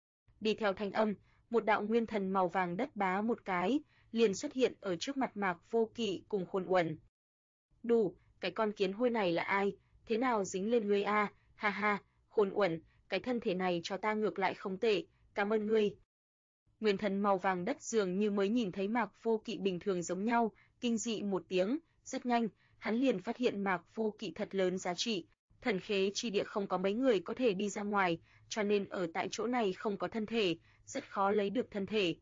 Đi theo thanh âm, một đạo nguyên thần màu vàng đất bá một cái, liền xuất hiện ở trước mặt Mạc Vô Kỵ cùng Khôn Uẩn. Đủ, cái con kiến hôi này là ai, thế nào dính lên ngươi a? Ha ha, Khôn Uẩn, cái thân thể này cho ta ngược lại không tệ, cảm ơn ngươi. Nguyên thần màu vàng đất dường như mới nhìn thấy Mạc Vô Kỵ bình thường giống nhau, kinh dị một tiếng, rất nhanh, hắn liền phát hiện Mạc Vô Kỵ thật lớn giá trị. Thần khế chi địa không có mấy người có thể đi ra ngoài, cho nên ở tại chỗ này không có thân thể, rất khó lấy được thân thể.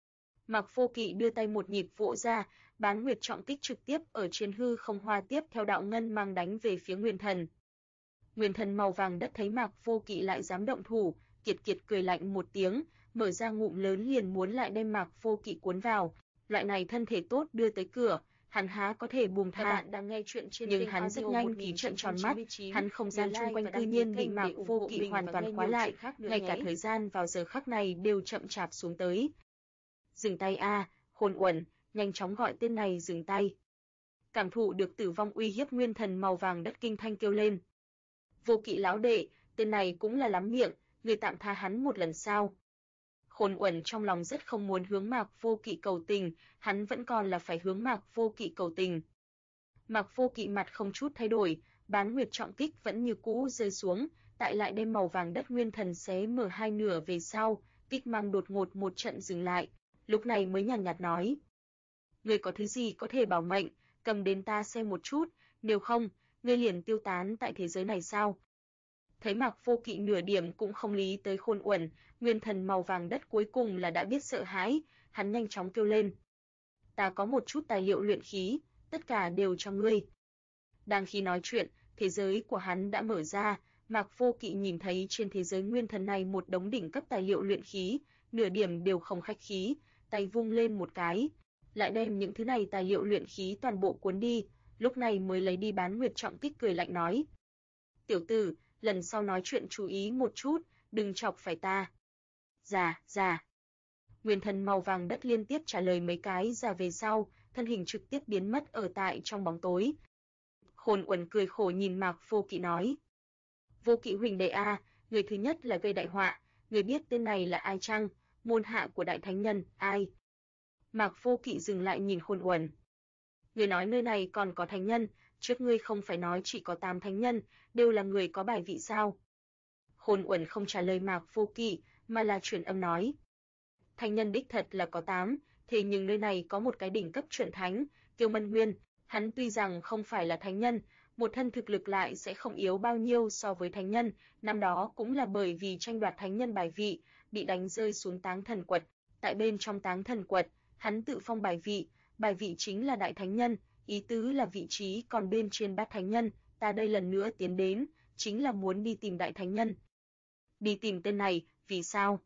Mạc Vô Kỵ đưa tay một nhịp vỗ ra, Bán Nguyệt trọng kích trực tiếp ở trên hư không hoa tiếp theo đạo ngân mang đánh về phía Nguyên thần. Nguyên thần màu vàng đất thấy Mạc Vô Kỵ lại dám động thủ, kiệt kiệt cười lạnh một tiếng, mở ra ngụm lớn liền muốn lại đem Mạc Vô Kỵ cuốn vào. Loại này thân thể tốt đưa tới cửa, hắn há có thể buông tha. Bạn đang nghe chuyện trên nhưng hắn rất nhanh thì trợn tròn mắt, hắn không gian chung quanh tự nhiên bị Mạc Vô Kỵ hoàn toàn khóa lại, ngay cả thời gian vào giờ khắc này đều chậm chạp xuống tới. Dừng tay a, Khôn Uẩn, nhanh chóng gọi tên này dừng tay. cảm thụ được tử vong uy hiếp nguyên thần màu vàng đất kinh thanh kêu lên. Vô Kỵ lão đệ, tên này cũng là lắm miệng, người tạm tha hắn một lần sao? Khôn Uẩn trong lòng rất không muốn hướng Mạc Vô Kỵ cầu tình, hắn vẫn còn là phải hướng Mạc Vô Kỵ cầu tình. Mạc Vô Kỵ mặt không chút thay đổi, bán nguyệt trọng kích vẫn như cũ rơi xuống, tại lại đem màu vàng đất nguyên thần xé mở hai nửa về sau, kích mang đột ngột một trận dừng lại, lúc này mới nhàn nhạt nói: "Ngươi có thứ gì có thể bảo mệnh, cầm đến ta xem một chút, nếu không, ngươi liền tiêu tán tại thế giới này sao?" Thấy Mạc Vô Kỵ nửa điểm cũng không lý tới Khôn Uẩn, nguyên thần màu vàng đất cuối cùng là đã biết sợ hãi, hắn nhanh chóng kêu lên: "Ta có một chút tài liệu luyện khí, tất cả đều cho ngươi." Đang khi nói chuyện, thế giới của hắn đã mở ra, Mạc Vô Kỵ nhìn thấy trên thế giới nguyên thần này một đống đỉnh cấp tài liệu luyện khí, nửa điểm đều không khách khí, tay vung lên một cái, lại đem những thứ này tài liệu luyện khí toàn bộ cuốn đi, lúc này mới lấy đi bán nguyệt trọng kích cười lạnh nói: "Tiểu tử, lần sau nói chuyện chú ý một chút, đừng chọc phải ta." "Dạ, dạ." Nguyên thần màu vàng đất liên tiếp trả lời mấy cái ra về sau, thân hình trực tiếp biến mất ở tại trong bóng tối. Khôn Uẩn cười khổ nhìn Mạc Vô Kỵ nói: "Vô Kỵ huynh đệ a, người thứ nhất là gây đại họa, người biết tên này là ai chăng? Môn hạ của đại thánh nhân, ai?" Mạc Vô Kỵ dừng lại nhìn Khôn Uẩn. "Người nói nơi này còn có thánh nhân, trước ngươi không phải nói chỉ có 8 thánh nhân, đều là người có bài vị sao?" Khôn Uẩn không trả lời Mạc Vô Kỵ, mà là truyền âm nói: "Thánh nhân đích thật là có 8, thế nhưng nơi này có một cái đỉnh cấp chuẩn thánh, Kiêu Mân Nguyên, hắn tuy rằng không phải là thánh nhân, một thân thực lực lại sẽ không yếu bao nhiêu so với thánh nhân, năm đó cũng là bởi vì tranh đoạt thánh nhân bài vị, bị đánh rơi xuống Táng Thần Quật, tại bên trong Táng Thần Quật, hắn tự phong bài vị chính là đại thánh nhân, ý tứ là vị trí còn bên trên bát thánh nhân, ta đây lần nữa tiến đến, chính là muốn đi tìm đại thánh nhân." "Đi tìm tên này, vì sao?"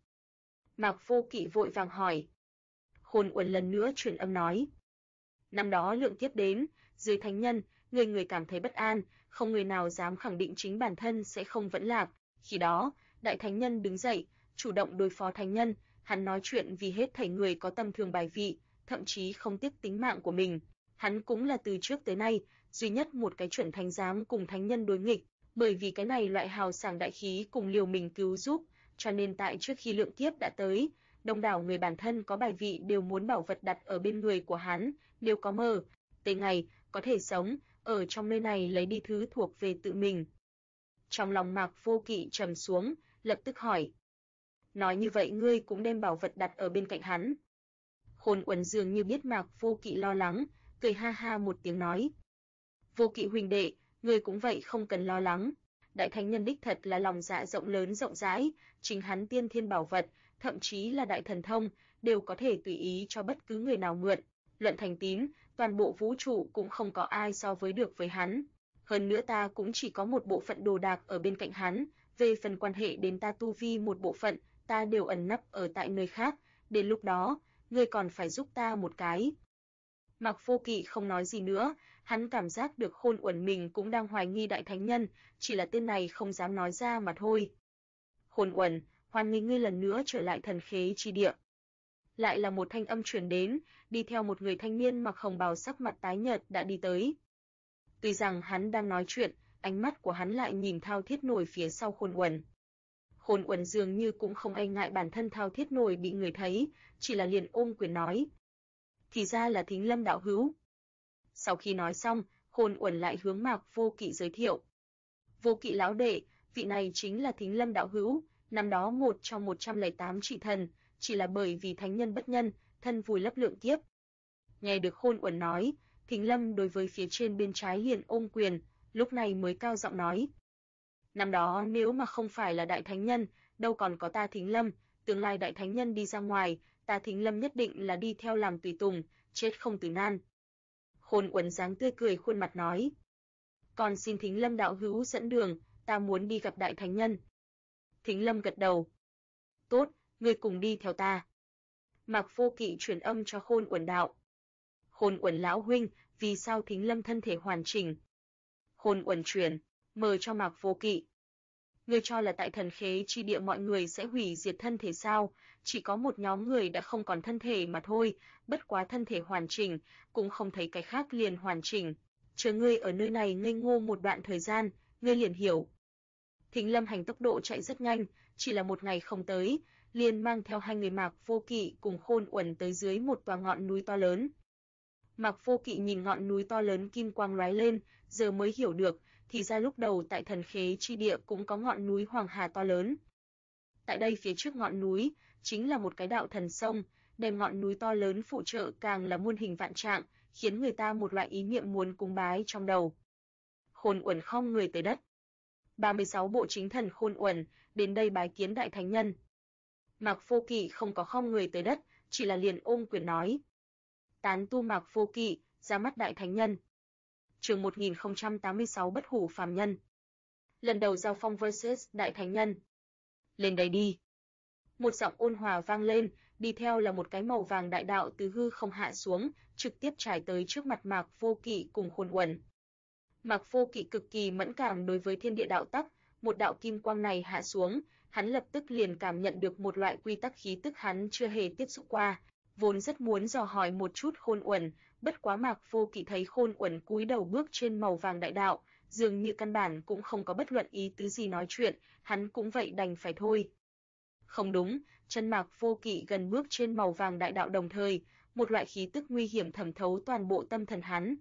Mạc Vô Kỵ vội vàng hỏi. Khôn Uẩn lần nữa truyền âm nói: "Năm đó lượng kiếp đến, dưới thánh nhân, người người cảm thấy bất an, không người nào dám khẳng định chính bản thân sẽ không vẫn lạc. Khi đó, đại thánh nhân đứng dậy, chủ động đối phó thánh nhân, hắn nói chuyện vì hết thảy người có tầm thường bài vị, thậm chí không tiếc tính mạng của mình. Hắn cũng là từ trước tới nay duy nhất một cái chuẩn thánh dám cùng thánh nhân đối nghịch, bởi vì cái này loại hào sảng đại khí cùng liều mình cứu giúp, cho nên tại trước khi lượng kiếp đã tới, đông đảo người bản thân có bài vị đều muốn bảo vật đặt ở bên người của hắn, nếu có mơ, tới ngày có thể sống ở trong nơi này lấy đi thứ thuộc về tự mình." Trong lòng Mạc Vô Kỵ trầm xuống, lập tức hỏi: "Nói như vậy ngươi cũng đem bảo vật đặt ở bên cạnh hắn?" Khôn Uẩn dường như biết Mạc Vô Kỵ lo lắng, cười ha ha một tiếng nói: "Vô Kỵ huynh đệ, ngươi cũng vậy không cần lo lắng. Đại thánh nhân đích thật là lòng dạ rộng lớn rộng rãi, chính hắn tiên thiên bảo vật, thậm chí là đại thần thông, đều có thể tùy ý cho bất cứ người nào mượn. Luận thành tín, toàn bộ vũ trụ cũng không có ai so với được với hắn. Hơn nữa ta cũng chỉ có một bộ phận đồ đạc ở bên cạnh hắn, về phần quan hệ đến ta tu vi một bộ phận, ta đều ẩn nấp ở tại nơi khác, đến lúc đó, ngươi còn phải giúp ta một cái." Mạc Vô Kỵ không nói gì nữa, hắn cảm giác được Khôn Uẩn mình cũng đang hoài nghi đại thánh nhân, chỉ là tên này không dám nói ra mà thôi. "Khôn Uẩn, hoan nghênh ngươi lần nữa trở lại Thần Khế chi địa." Lại là một thanh âm truyền đến, đi theo một người thanh niên mặc hồng bào sắc mặt tái nhợt đã đi tới. Tuy rằng hắn đang nói chuyện, ánh mắt của hắn lại nhìn thao thiết nổi phía sau Khôn Uẩn. Khôn Uẩn dường như cũng không e ngại bản thân thao thiết nổi bị người thấy, chỉ là liền ôm quyền nói: "Thì ra là Thính Lâm đạo hữu." Sau khi nói xong, Khôn Uẩn lại hướng Mạc Vô Kỵ giới thiệu: "Vô Kỵ lão đệ, vị này chính là Thính Lâm đạo hữu, năm đó một trong 108 trị thần, chỉ là bởi vì thánh nhân bất nhân, thân vùi lấp lượng kiếp." Nghe được Khôn Uẩn nói, Thính Lâm đối với phía trên bên trái liền ôm quyền, lúc này mới cao giọng nói: "Năm đó nếu mà không phải là đại thánh nhân, đâu còn có ta Thính Lâm, tương lai đại thánh nhân đi ra ngoài, ta Thính Lâm nhất định là đi theo làm tùy tùng, chết không từ nan." Khôn Uẩn dáng tươi cười khuôn mặt nói: "Còn xin Thính Lâm đạo hữu dẫn đường, ta muốn đi gặp đại thánh nhân." Thính Lâm gật đầu: "Tốt, ngươi cùng đi theo ta." Mạc Vô Kỵ truyền âm cho Khôn Uẩn đạo: "Khôn Uẩn lão huynh, vì sao Thính Lâm thân thể hoàn chỉnh?" Khôn Uẩn truyền: "Mời cho Mạc Vô Kỵ." Ngươi cho là tại Thần Khế chi địa mọi người sẽ hủy diệt thân thể sao? Chỉ có một nhóm người đã không còn thân thể mà thôi, bất quá thân thể hoàn chỉnh, cũng không thấy cái khác liền hoàn chỉnh. Chờ ngươi ở nơi này ngây ngô một đoạn thời gian, ngươi liền hiểu. Thính Lâm Hành tốc độ chạy rất nhanh, chỉ là một ngày không tới, liền mang theo hai người Mạc Vô Kỵ cùng Khôn Uẩn tới dưới một tòa ngọn núi to lớn. Mạc Vô Kỵ nhìn ngọn núi to lớn kim quang lóe lên, giờ mới hiểu được, thì ra lúc đầu tại Thần Khế chi địa cũng có ngọn núi Hoàng Hà to lớn. Tại đây phía trước ngọn núi chính là một cái đạo thần sông, đem ngọn núi to lớn phụ trợ càng là muôn hình vạn trạng, khiến người ta một loại ý niệm muốn cúng bái trong đầu. Khôn Uẩn khom người tới đất. 36 bộ chính thần Khôn Uẩn đến đây bái kiến đại thánh nhân. Mạc Vô Kỵ không có khom người tới đất, chỉ là liền ôm quyền nói: Tán tu Mạc Vô Kỵ, ra mắt đại thánh nhân. Chương 1086 bất hủ phàm nhân. Lần đầu giao phong vs đại thánh nhân. Lên đây đi. Một giọng ôn hòa vang lên, đi theo là một cái màu vàng đại đạo từ hư không hạ xuống, trực tiếp trải tới trước mặt Mạc Vô Kỵ cùng Khôn Uẩn. Mạc Vô Kỵ cực kỳ mẫn cảm đối với thiên địa đạo tắc, một đạo kim quang này hạ xuống, hắn lập tức liền cảm nhận được một loại quy tắc khí tức hắn chưa hề tiếp xúc qua, vốn rất muốn dò hỏi một chút Khôn Uẩn, bất quá Mạc Vô Kỵ thấy Khôn Uẩn cúi đầu bước trên màu vàng đại đạo, dường như căn bản cũng không có bất luận ý tứ gì nói chuyện, hắn cũng vậy đành phải thôi. Không đúng, chân Mạc Vô Kỵ gần bước trên màu vàng đại đạo đồng thời, một loại khí tức nguy hiểm thẩm thấu toàn bộ tâm thần hắn.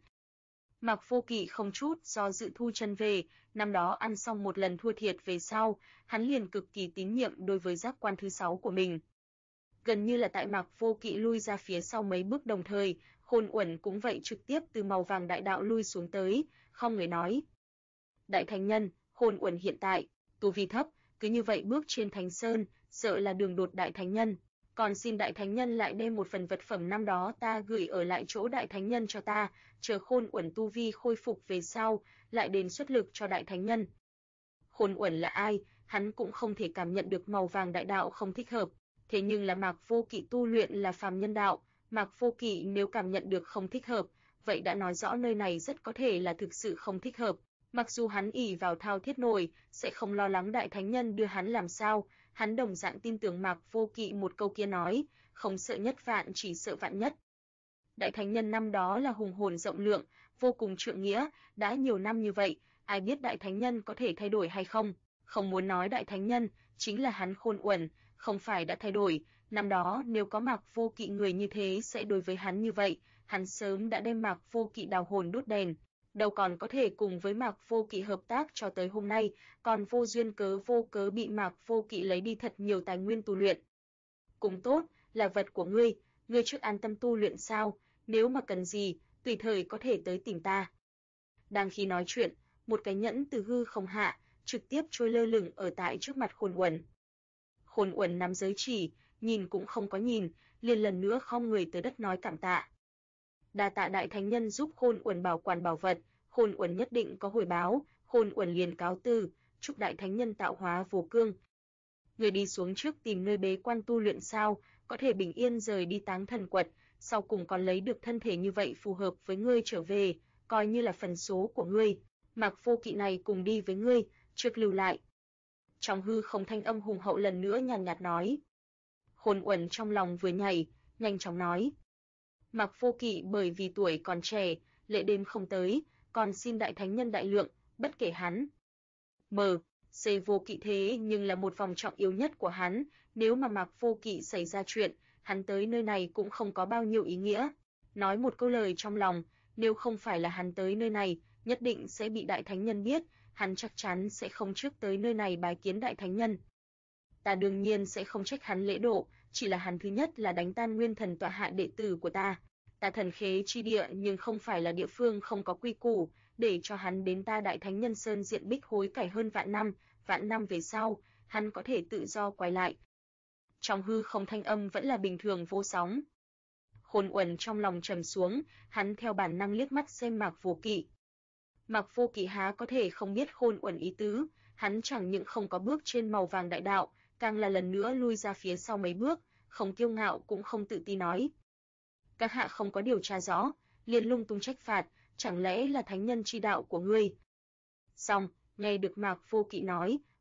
Mạc Vô Kỵ không chút do dự thu chân về, năm đó ăn xong một lần thua thiệt về sau, hắn liền cực kỳ tín nhiệm đối với giác quan thứ 6 của mình. Gần như là tại Mạc Vô Kỵ lui ra phía sau mấy bước đồng thời, Khôn Uẩn cũng vậy trực tiếp từ màu vàng đại đạo lui xuống tới, không người nói: Đại thánh nhân, Khôn Uẩn hiện tại tu vi thấp, cứ như vậy bước trên Thánh Sơn, sợ là đường đột đại thánh nhân. Còn xin đại thánh nhân lại đem một phần vật phẩm năm đó ta gửi ở lại chỗ đại thánh nhân cho ta, chờ Khôn Uẩn tu vi khôi phục về sau, lại đến xuất lực cho đại thánh nhân. Khôn Uẩn là ai, hắn cũng không thể cảm nhận được màu vàng đại đạo không thích hợp, thế nhưng là Mạc Vô Kỵ tu luyện là phàm nhân đạo, Mạc Vô Kỵ nếu cảm nhận được không thích hợp, vậy đã nói rõ nơi này rất có thể là thực sự không thích hợp. Mặc dù hắn ỷ vào thao thiết nổi, sẽ không lo lắng đại thánh nhân đưa hắn làm sao, hắn đồng dạng tin tưởng Mạc Vô Kỵ một câu kia nói, không sợ nhất vạn chỉ sợ vạn nhất. Đại thánh nhân năm đó là hùng hồn rộng lượng, vô cùng trượng nghĩa, đã nhiều năm như vậy, ai biết đại thánh nhân có thể thay đổi hay không? Không muốn nói đại thánh nhân, chính là hắn Khôn Uẩn, không phải đã thay đổi, năm đó nếu có Mạc Vô Kỵ người như thế sẽ đối với hắn như vậy, hắn sớm đã đem Mạc Vô Kỵ đào hồn đốt đèn, đâu còn có thể cùng với Mạc Vô Kỵ hợp tác cho tới hôm nay, còn vô duyên vô cớ bị Mạc Vô Kỵ lấy đi thật nhiều tài nguyên tu luyện. Cũng tốt, là vật của ngươi trước an tâm tu luyện sao, nếu mà cần gì, tùy thời có thể tới tìm ta. Đang khi nói chuyện, một cái nhẫn từ hư không hạ, trực tiếp trôi lơ lửng ở tại trước mặt Khôn Uẩn. Khôn Uẩn nắm giới chỉ, nhìn cũng không có nhìn, liền lần nữa khom người tới đất nói cảm tạ. Đa tạ đại thánh nhân giúp Khôn Uẩn bảo quản bảo vật, Khôn Uẩn nhất định có hồi báo, Khôn Uẩn liền cáo từ, chúc đại thánh nhân tạo hóa vô cương. Người đi xuống trước tìm nơi bế quan tu luyện sao, có thể bình yên rời đi Táng Thần Quật, sau cùng còn lấy được thân thể như vậy phù hợp với ngươi trở về, coi như là phần số của ngươi. Mạc Vô Kỵ này cùng đi với ngươi, trước lưu lại. Trong hư không thanh âm hùng hậu lần nữa nhàn nhạt nói. Khôn Uẩn trong lòng vừa nhảy, nhanh chóng nói. Mạc Vô Kỵ bởi vì tuổi còn trẻ, lệ đêm không tới, còn xin đại thánh nhân đại lượng, bất kể hắn. C Vô Kỵ thế nhưng là một vòng trọng yếu nhất của hắn, nếu mà Mạc Vô Kỵ xảy ra chuyện, hắn tới nơi này cũng không có bao nhiêu ý nghĩa. Nói một câu lời trong lòng, nếu không phải là hắn tới nơi này, nhất định sẽ bị đại thánh nhân biết, hắn chắc chắn sẽ không trước tới nơi này bái kiến đại thánh nhân. Ta đương nhiên sẽ không trách hắn lễ độ, chỉ là hắn thứ nhất là đánh tan Nguyên Thần tọa hạ đệ tử của ta. Ta Thần Khế chi địa nhưng không phải là địa phương không có quy củ, để cho hắn đến ta đại thánh nhân sơn diện bích hối cải hơn vạn năm về sau, hắn có thể tự do quay lại. Trong hư không thanh âm vẫn là bình thường vô sóng. Khôn Uẩn trong lòng trầm xuống, hắn theo bản năng liếc mắt xem Mạc Vô Kỵ. Mạc Vô Kỵ há có thể không biết Khôn Uẩn ý tứ, hắn chẳng những không có bước trên màu vàng đại đạo, càng là lần nữa lui ra phía sau mấy bước, không kiêu ngạo cũng không tự tin nói. Các hạ không có điều tra rõ, liền lung tung trách phạt, chẳng lẽ là thánh nhân chi đạo của ngươi? Xong, nghe được Mạc Vô Kỵ nói,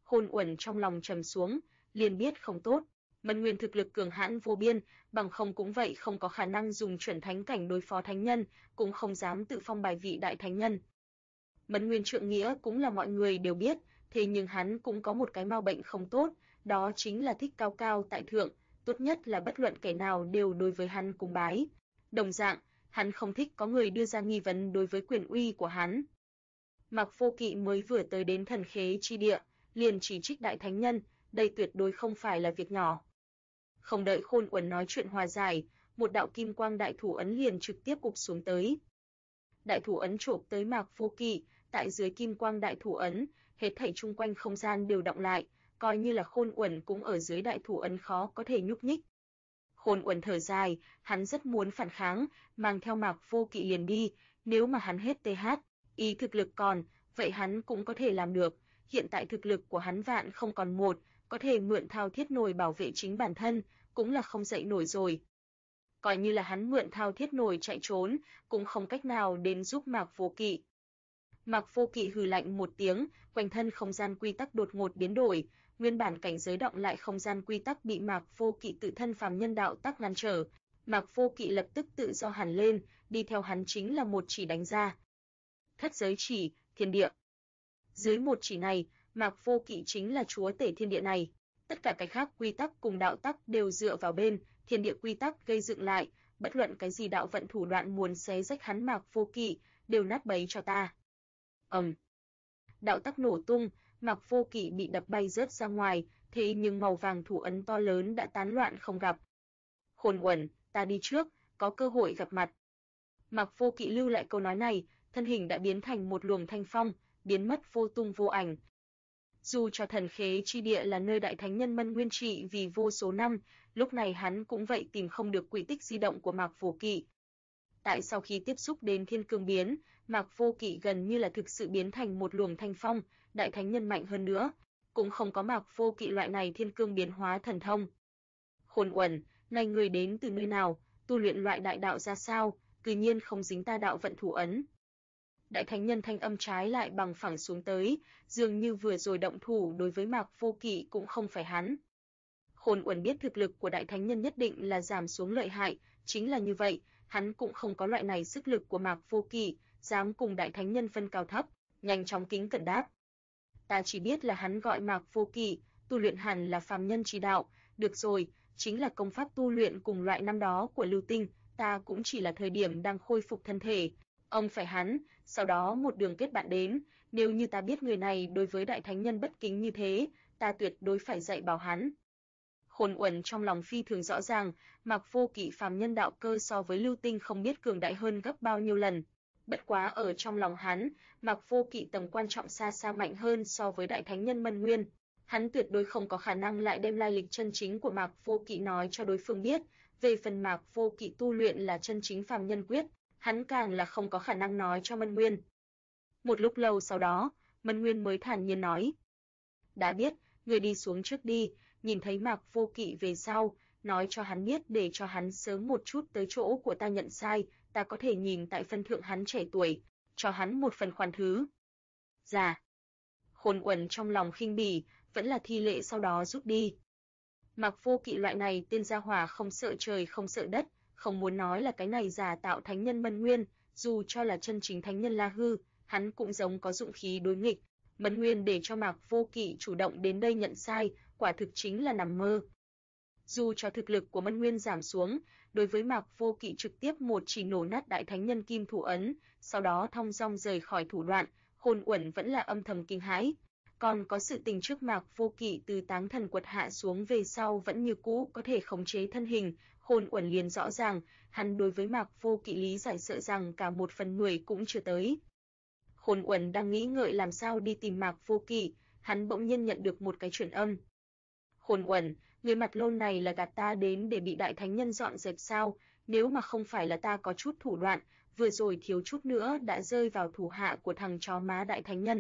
Khôn Uẩn trong lòng trầm xuống, liền biết không tốt. Mân Nguyên thực lực cường hãn vô biên, bằng không cũng vậy không có khả năng dùng chuẩn thánh cảnh đối phó thánh nhân, cũng không dám tự phong bài vị đại thánh nhân. Mân Nguyên trượng nghĩa cũng là mọi người đều biết, thế nhưng hắn cũng có một cái mau bệnh không tốt, đó chính là thích cao cao tại thượng, tốt nhất là bất luận kẻ nào đều đối với hắn cúng bái. Đồng dạng, hắn không thích có người đưa ra nghi vấn đối với quyền uy của hắn. Mạc Vô Kỵ mới vừa tới đến Thần Khế chi địa, liền chỉ trích đại thánh nhân, đây tuyệt đối không phải là việc nhỏ. Không đợi Khôn Uẩn nói chuyện hòa giải, một đạo kim quang đại thủ ấn liền trực tiếp ụp xuống tới. Đại thủ ấn chộp tới Mạc Vô Kỵ, tại dưới kim quang đại thủ ấn, hết thảy chung quanh không gian đều động lại, coi như là Khôn Uẩn cũng ở dưới đại thủ ấn khó có thể nhúc nhích. Khôn Uẩn thở dài, hắn rất muốn phản kháng, mang theo Mạc Vô Kỵ liền đi, nếu mà hắn hết TH, ý thực lực còn, vậy hắn cũng có thể làm được, hiện tại thực lực của hắn vạn không còn một, có thể mượn thao thiết nồi bảo vệ chính bản thân, cũng là không dậy nổi rồi. Coi như là hắn mượn thao thiết nồi chạy trốn, cũng không cách nào đến giúp Mạc Vô Kỵ. Mạc Vô Kỵ hừ lạnh một tiếng, quanh thân không gian quy tắc đột ngột biến đổi, nguyên bản cảnh giới động lại không gian quy tắc bị Mạc Vô Kỵ tự thân phàm nhân đạo tắc ngăn trở. Mạc Vô Kỵ lập tức tự do hẳn lên, đi theo hắn chính là một chỉ đánh ra. Thất giới chỉ, thiên địa. Dưới một chỉ này, Mạc Vô Kỵ chính là chúa tể thiên địa này. Tất cả cái khác quy tắc cùng đạo tắc đều dựa vào bên, thiên địa quy tắc gây dựng lại, bất luận cái gì đạo vận thủ đoạn muốn xé rách hắn Mạc Vô Kỵ, đều nát bấy cho ta. Đạo tắc nổ tung, Mạc Vô Kỵ bị đập bay rớt ra ngoài, thế nhưng màu vàng thủ ấn to lớn đã tán loạn không gặp. Khôn Uẩn, ta đi trước, có cơ hội gặp mặt. Mạc Vô Kỵ lưu lại câu nói này, thân hình đã biến thành một luồng thanh phong, biến mất vô tung vô ảnh. Dù cho Thần Khế chi địa là nơi đại thánh nhân Mân Nguyên trị vì vô số năm, lúc này hắn cũng vậy tìm không được quỹ tích di động của Mạc Vô Kỵ. Tại sau khi tiếp xúc đến Thiên Cương biến, Mạc Vô Kỵ gần như là thực sự biến thành một luồng thanh phong, đại thánh nhân mạnh hơn nữa, cũng không có Mạc Vô Kỵ loại này thiên cương biến hóa thần thông. Khôn Uẩn, này người đến từ nơi nào, tu luyện loại đại đạo ra sao, cư nhiên không dính ta đạo vận thủ ấn. Đại thánh nhân thanh âm trái lại bằng phẳng xuống tới, dường như vừa rồi động thủ đối với Mạc Vô Kỵ cũng không phải hắn. Khôn Uẩn biết thực lực của đại thánh nhân nhất định là giảm xuống lợi hại, chính là như vậy, hắn cũng không có loại này sức lực của Mạc Vô Kỵ, dám cùng đại thánh nhân phân cao thấp, nhanh chóng kính cẩn đáp. Ta chỉ biết là hắn gọi Mạc Vô Kỵ, tu luyện hẳn là phàm nhân chi đạo, được rồi, chính là công pháp tu luyện cùng loại năm đó của Lưu Tinh, ta cũng chỉ là thời điểm đang khôi phục thân thể. Ông phải hắn, sau đó một đường kết bạn đến, nếu như ta biết người này đối với đại thánh nhân bất kính như thế, ta tuyệt đối phải dạy bảo hắn. Khôn Uẩn trong lòng phi thường rõ ràng, Mạc Vô Kỵ phàm nhân đạo cơ so với Lưu Tinh không biết cường đại hơn gấp bao nhiêu lần. Bất quá ở trong lòng hắn, Mạc Vô Kỵ tầm quan trọng xa xa mạnh hơn so với đại thánh nhân Mân Nguyên. Hắn tuyệt đối không có khả năng lại đem lai lịch chân chính của Mạc Vô Kỵ nói cho đối phương biết. Về phần Mạc Vô Kỵ tu luyện là chân chính phàm nhân quyết, hắn càng là không có khả năng nói cho Mân Nguyên. Một lúc lâu sau đó, Mân Nguyên mới thản nhiên nói: đã biết, người đi xuống trước đi, nhìn thấy Mạc Vô Kỵ về sau, nói cho hắn biết để cho hắn sớm một chút tới chỗ của ta nhận sai, ta có thể nhìn tại phân thượng hắn trẻ tuổi, cho hắn một phần khoan thứ. Dạ. Khôn Uẩn trong lòng khinh bỉ, vẫn là thi lễ sau đó rút đi. Mạc Vô Kỵ loại này tên gia hỏa không sợ trời không sợ đất, không muốn nói là cái này giả tạo thánh nhân Mân Nguyên, dù cho là chân chính thánh nhân La Hư, hắn cũng giống có dụng khí đối nghịch. Mân Nguyên để cho Mạc Vô Kỵ chủ động đến đây nhận sai, quả thực chính là nằm mơ. Dù cho thực lực của Mân Nguyên giảm xuống, đối với Mạc Vô Kỵ trực tiếp một chỉ nổ nát đại thánh nhân kim thủ ấn, sau đó thong dong rời khỏi thủ đoạn, Khôn Uẩn vẫn là âm thầm kinh hãi. Còn có sự tình trước Mạc Vô Kỵ từ Táng Thần Quật hạ xuống về sau vẫn như cũ có thể khống chế thân hình, Khôn Uẩn liền rõ ràng, hắn đối với Mạc Vô Kỵ lý giải sợ rằng cả 1/10 cũng chưa tới. Khôn Uẩn đang nghĩ ngợi làm sao đi tìm Mạc Vô Kỵ, hắn bỗng nhiên nhận được một cái truyền âm. Khôn Uẩn, người mặt lôn này là gạt ta đến để bị đại thánh nhân dọn dẹp sao? Nếu mà không phải là ta có chút thủ đoạn, vừa rồi thiếu chút nữa đã rơi vào thủ hạ của thằng chó má đại thánh nhân.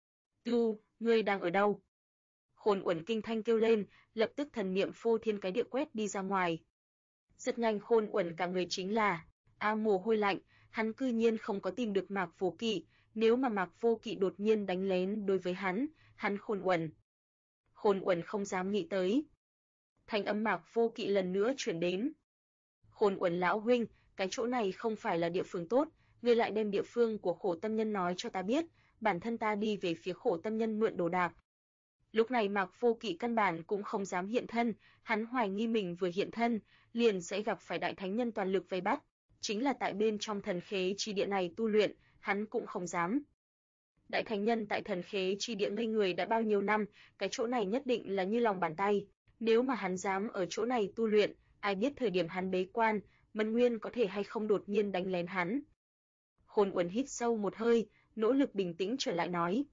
Tu, ngươi đang ở đâu? Khôn Uẩn kinh thanh kêu lên, lập tức thần niệm phô thiên cái địa quét đi ra ngoài. Rất nhanh Khôn Uẩn cả người chính là mồ hôi lạnh, hắn cư nhiên không có tìm được Mạc Vô Kỵ, nếu mà Mạc Vô Kỵ đột nhiên đánh lén đối với hắn Khôn Uẩn Khôn Uẩn không dám nghĩ tới. Thanh âm Mạc Vô Kỵ lần nữa chuyển đến. Khôn Uẩn lão huynh, cái chỗ này không phải là địa phương tốt, ngươi lại đem địa phương của Khổ Tâm Nhân nói cho ta biết, bản thân ta đi về phía Khổ Tâm Nhân mượn đồ đạc. Lúc này Mạc Vô Kỵ căn bản cũng không dám hiện thân, hắn hoài nghi mình vừa hiện thân, liền sẽ gặp phải đại thánh nhân toàn lực vây bắt, chính là tại bên trong thần khế chi địa này tu luyện, hắn cũng không dám. Đại thánh nhân tại thần khế chi địa ngây người đã bao nhiêu năm, cái chỗ này nhất định là như lòng bàn tay, nếu mà hắn dám ở chỗ này tu luyện, ai biết thời điểm hắn bế quan, Mân Nguyên có thể hay không đột nhiên đánh lén hắn. Khôn Uẩn hít sâu một hơi, nỗ lực bình tĩnh trở lại nói.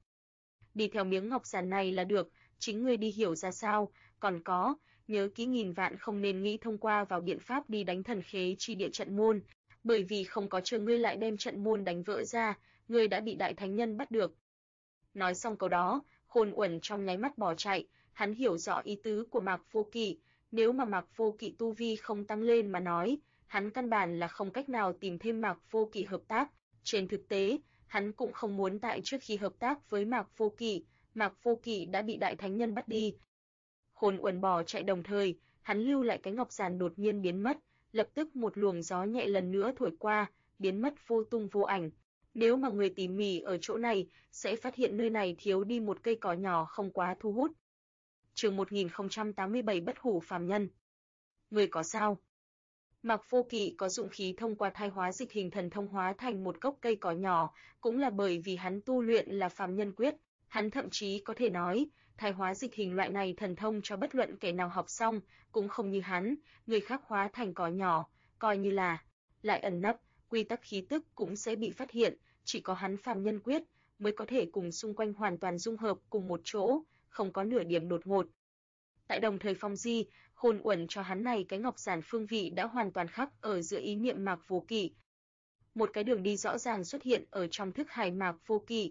Đi theo miếng ngọc giản này là được, chính ngươi đi hiểu ra sao, còn có, nhớ kỹ nghìn vạn không nên nghĩ thông qua vào biện pháp đi đánh thần khế chi địa trận môn, bởi vì không có chờ ngươi lại đem trận môn đánh vỡ ra, ngươi đã bị đại thánh nhân bắt được. Nói xong câu đó, Khôn Uẩn trong nháy mắt bỏ chạy, hắn hiểu rõ ý tứ của Mạc Vô Kỵ, nếu mà Mạc Vô Kỵ tu vi không tăng lên mà nói, hắn căn bản là không cách nào tìm thêm Mạc Vô Kỵ hợp tác, trên thực tế, hắn cũng không muốn tại trước khi hợp tác với Mạc Vô Kỵ đã bị đại thánh nhân bắt đi. Khôn Uẩn bỏ chạy đồng thời, hắn lưu lại cái ngọc giản đột nhiên biến mất, lập tức một luồng gió nhẹ lần nữa thổi qua, biến mất vô tung vô ảnh. Nếu mà người tỉ mỉ ở chỗ này, sẽ phát hiện nơi này thiếu đi một cây cỏ nhỏ không quá thu hút. Chương 1087 Bất hủ phàm nhân. Người có sao? Mạc Vô Kỵ có dụng khí thông qua thai hóa dịch hình thần thông hóa thành một gốc cây cỏ nhỏ, cũng là bởi vì hắn tu luyện là phàm nhân quyết, hắn thậm chí có thể nói, thai hóa dịch hình loại này thần thông cho bất luận kẻ nào học xong, cũng không như hắn, người khác hóa thành cỏ nhỏ, coi như là lại ẩn nấp, quy tắc khí tức cũng sẽ bị phát hiện, chỉ có hắn phàm nhân quyết mới có thể cùng xung quanh hoàn toàn dung hợp cùng một chỗ, không có nửa điểm đột ngột. Tại đồng thời Phong Di, Khôn Uẩn cho hắn này cái ngọc giản phương vị đã hoàn toàn khắc ở giữa ý niệm Mạc Vô Kỵ. Một cái đường đi rõ ràng xuất hiện ở trong thức hải Mạc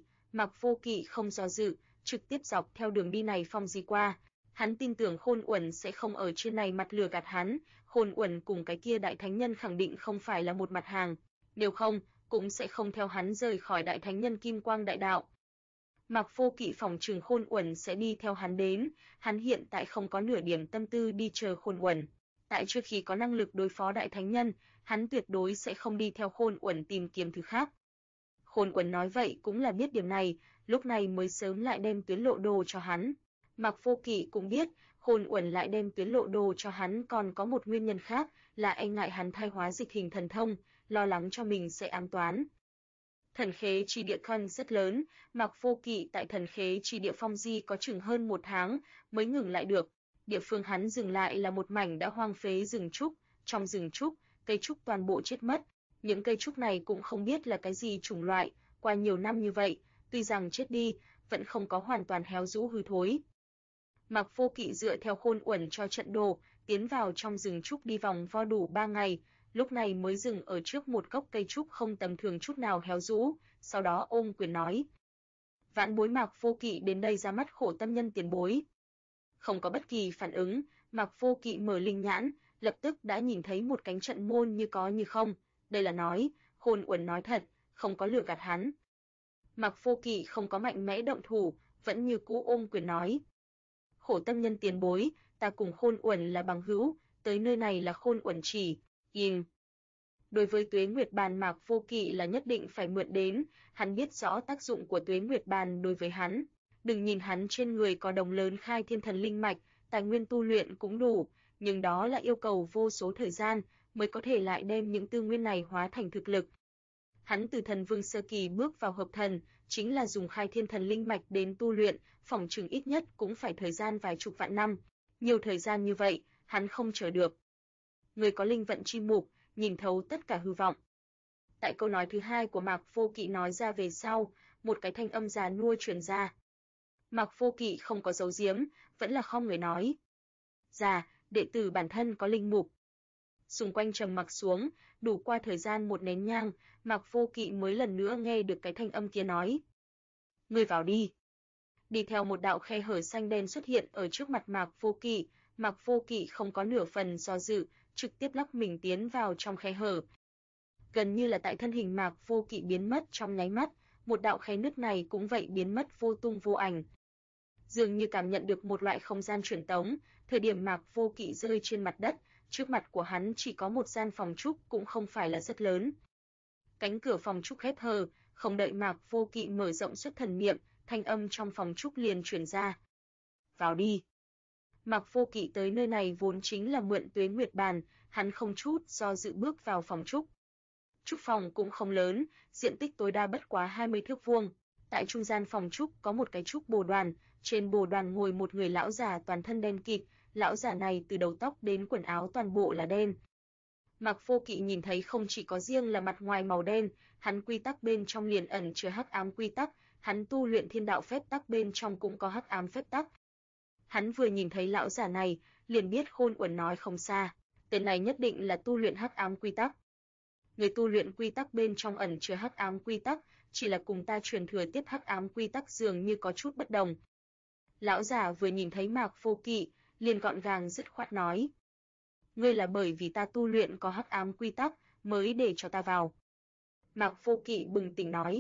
Vô Kỵ không do dự, trực tiếp dọc theo đường đi này Phong Di qua. Hắn tin tưởng Khôn Uẩn sẽ không ở trên này mặt lừa gạt hắn, Khôn Uẩn cùng cái kia đại thánh nhân khẳng định không phải là một mặt hàng, nếu không, cũng sẽ không theo hắn rời khỏi đại thánh nhân Kim Quang Đại Đạo. Mạc Vô Kỵ phòng trường Khôn Uẩn sẽ đi theo hắn đến, hắn hiện tại không có nửa điểm tâm tư đi chờ Khôn Uẩn. Tại trước khi có năng lực đối phó đại thánh nhân, hắn tuyệt đối sẽ không đi theo Khôn Uẩn tìm kiếm thứ khác. Khôn Uẩn nói vậy cũng là biết điểm này, lúc này mới sớm lại đem tuyến lộ đồ cho hắn. Mạc Vô Kỵ cũng biết, Khôn Uẩn lại đem tuyến lộ đồ cho hắn còn có một nguyên nhân khác, là e ngại hắn thai hóa dịch hình thần thông, lo lắng cho mình sẽ ám toán. Thần khế chi địa con rất lớn, Mạc Vô Kỵ tại thần khế chi địa Phong Di có chừng hơn 1 tháng mới ngừng lại được. Địa phương hắn dừng lại là một mảnh đã hoang phế rừng trúc, trong rừng trúc, cây trúc toàn bộ chết mất. Những cây trúc này cũng không biết là cái gì chủng loại, qua nhiều năm như vậy, tuy rằng chết đi, vẫn không có hoàn toàn héo rũ hư thối. Mạc Vô Kỵ dựa theo Khôn Uẩn cho trận đồ, tiến vào trong rừng trúc đi vòng vo đủ 3 ngày, lúc này mới dừng ở trước một gốc cây trúc không tầm thường chút nào héo rũ, sau đó ôm quyền nói: "Vãn bối Mạc Vô Kỵ đến đây ra mắt Khổ Tâm Nhân tiền bối." Không có bất kỳ phản ứng, Mạc Vô Kỵ mở linh nhãn, lập tức đã nhìn thấy một cánh trận môn như có như không, đây là nói, Khôn Uẩn nói thật, không có lừa gạt hắn. Mạc Vô Kỵ không có mạnh mẽ động thủ, vẫn như cũ ôm quyền nói: "Khổ Tâm Nhân tiền bối, ta cùng Khôn Uẩn là bằng hữu, tới nơi này là Khôn Uẩn chỉ." Đối với Tuế Nguyệt Bàn Mạc Vô Kỵ là nhất định phải mượn đến, hắn biết rõ tác dụng của Tuế Nguyệt Bàn đối với hắn. Đừng nhìn hắn trên người có đồng lớn khai thiên thần linh mạch, tài nguyên tu luyện cũng đủ, nhưng đó là yêu cầu vô số thời gian mới có thể lại đem những tư nguyên này hóa thành thực lực. Hắn từ thần vương sơ kỳ bước vào hợp thần, chính là dùng khai thiên thần linh mạch đến tu luyện, phỏng chừng ít nhất cũng phải thời gian vài chục vạn năm. Nhiều thời gian như vậy, hắn không chờ được. Người có linh vận chi mục, nhìn thấu tất cả hư vọng. Tại câu nói thứ hai của Mạc Vô Kỵ nói ra về sau, một cái thanh âm già nua truyền ra. Mạc Vô Kỵ không có giấu giếm, vẫn là không người nói: "Dạ, đệ tử bản thân có linh mục." Xung quanh trầm mặc xuống, đủ qua thời gian một nén nhang, Mạc Vô Kỵ mới lần nữa nghe được cái thanh âm kia nói: "Ngươi vào đi." Đi theo một đạo khe hở xanh đen xuất hiện ở trước mặt Mạc Vô Kỵ không có nửa phần do dự, trực tiếp lắc mình tiến vào trong khe hở. Gần như là tại thân hình Mạc Vô Kỵ biến mất trong nháy mắt, một đạo khe nứt này cũng vậy biến mất vô tung vô ảnh. dường như cảm nhận được một loại không gian truyền tống, thời điểm Mạc Vô Kỵ rơi trên mặt đất, trước mặt của hắn chỉ có một gian phòng trúc cũng không phải là rất lớn. Cánh cửa phòng trúc khép hờ, không đợi Mạc Vô Kỵ mở rộng xuất thần niệm, thanh âm trong phòng trúc liền truyền ra. Vào đi. Mạc Vô Kỵ tới nơi này vốn chính là mượn Tuế Nguyệt Bàn, hắn không chút do dự bước vào phòng trúc. Trúc phòng cũng không lớn, diện tích tối đa bất quá 20 thước vuông. Tại trung gian phòng trúc có một cái trúc bồ đoàn, trên bồ đoàn ngồi một người lão già toàn thân đen kịt, lão già này từ đầu tóc đến quần áo toàn bộ là đen. Mạc Vô Kỵ nhìn thấy không chỉ có riêng là mặt ngoài màu đen, hắn quy tắc bên trong liền ẩn chứa hắc ám quy tắc, hắn tu luyện thiên đạo phép tắc bên trong cũng có hắc ám phép tắc. Hắn vừa nhìn thấy lão già này, liền biết Khôn Uẩn nói không xa, tên này nhất định là tu luyện hắc ám quy tắc. Người tu luyện quy tắc bên trong ẩn chứa hắc ám quy tắc, chỉ là cùng ta truyền thừa tiếp hắc ám quy tắc dường như có chút bất đồng. Lão già vừa nhìn thấy Mạc Vô Kỵ, liền gọn gàng dứt khoát nói: "Ngươi là bởi vì ta tu luyện có hắc ám quy tắc mới để cho ta vào." Mạc Vô Kỵ bừng tỉnh nói.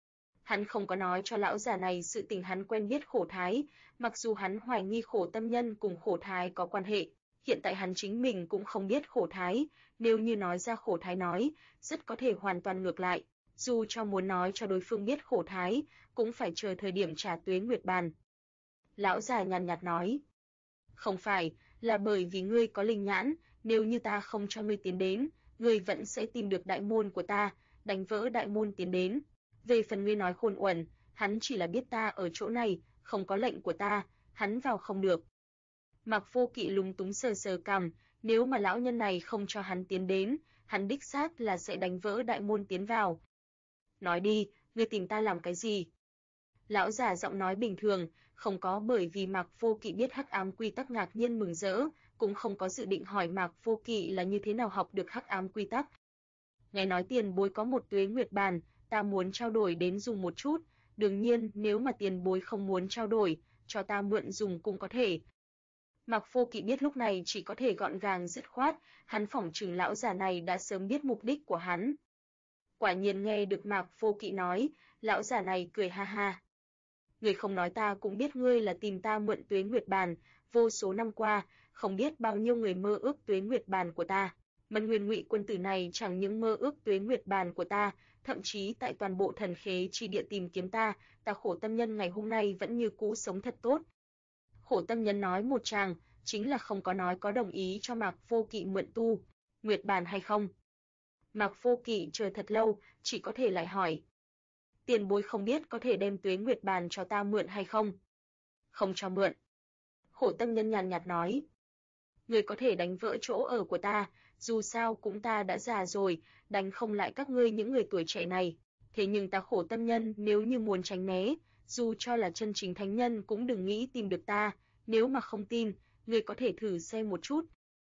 Hắn không có nói cho lão già này sự tình hắn quen biết Khổ Thái, mặc dù hắn hoài nghi Khổ Tâm Nhân cùng Khổ Thái có quan hệ, hiện tại hắn chính mình cũng không biết Khổ Thái, nếu như nói ra Khổ Thái nói, rất có thể hoàn toàn ngược lại, dù cho muốn nói cho đối phương biết Khổ Thái, cũng phải chờ thời điểm trả Tuế Nguyệt Bàn. Lão già nhàn nhạt nói, không phải, là bởi vì ngươi có linh nhãn, nếu như ta không cho ngươi tiến đến, ngươi vẫn sẽ tìm được đại môn của ta, đánh vỡ đại môn tiến đến. Về phần ngươi nói Khôn Uẩn, hắn chỉ là biết ta ở chỗ này, không có lệnh của ta, hắn vào không được. Mạc Vô Kỵ lúng túng sờ sờ cằm, nếu mà lão nhân này không cho hắn tiến đến, hắn đích xác là sẽ đánh vỡ đại môn tiến vào. Nói đi, ngươi tìm ta làm cái gì? Lão già giọng nói bình thường, không có bởi vì Mạc Vô Kỵ biết hắc ám quy tắc ngạc nhiên mừng rỡ, cũng không có dự định hỏi Mạc Vô Kỵ là như thế nào học được hắc ám quy tắc. Nghe nói tiền bối có một Tuế Nguyệt Bàn, ta muốn trao đổi đến dùng một chút, đương nhiên nếu mà tiền bối không muốn trao đổi, cho ta mượn dùng cũng có thể. Mạc Vô Kỵ biết lúc này chỉ có thể gọn gàng dứt khoát, hắn phỏng chừng lão già này đã sớm biết mục đích của hắn. Quả nhiên nghe được Mạc Vô Kỵ nói, lão già này cười ha ha. Ngươi không nói ta cũng biết ngươi là tìm ta mượn Tuế Nguyệt Bàn, vô số năm qua, không biết bao nhiêu người mơ ước Tuế Nguyệt Bàn của ta. Mân Nguyên Ngụy quân tử này chẳng những mơ ước Tuế Nguyệt Bàn của ta, thậm chí tại toàn bộ thần khế chi địa tìm kiếm ta, ta Khổ Tâm Nhân ngày hôm nay vẫn như cũ sống thật tốt. Khổ Tâm Nhân nói một tràng, chính là không có nói có đồng ý cho Mạc Vô Kỵ mượn tu Nguyệt Bàn hay không. Mạc Vô Kỵ chờ thật lâu, chỉ có thể lại hỏi. Tiền bối không biết có thể đem Tuế Nguyệt Bàn cho ta mượn hay không? Không cho mượn. Khổ Tâm Nhân nhàn nhạt nói. Ngươi có thể đánh vỡ chỗ ở của ta, dù sao cũng ta đã già rồi, đánh không lại các ngươi những người tuổi trẻ này. Thế nhưng ta Khổ Tâm Nhân nếu như muốn tránh né, dù cho là chân chính thánh nhân cũng đừng nghĩ tìm được ta, nếu mà không tin, ngươi có thể thử xem một chút.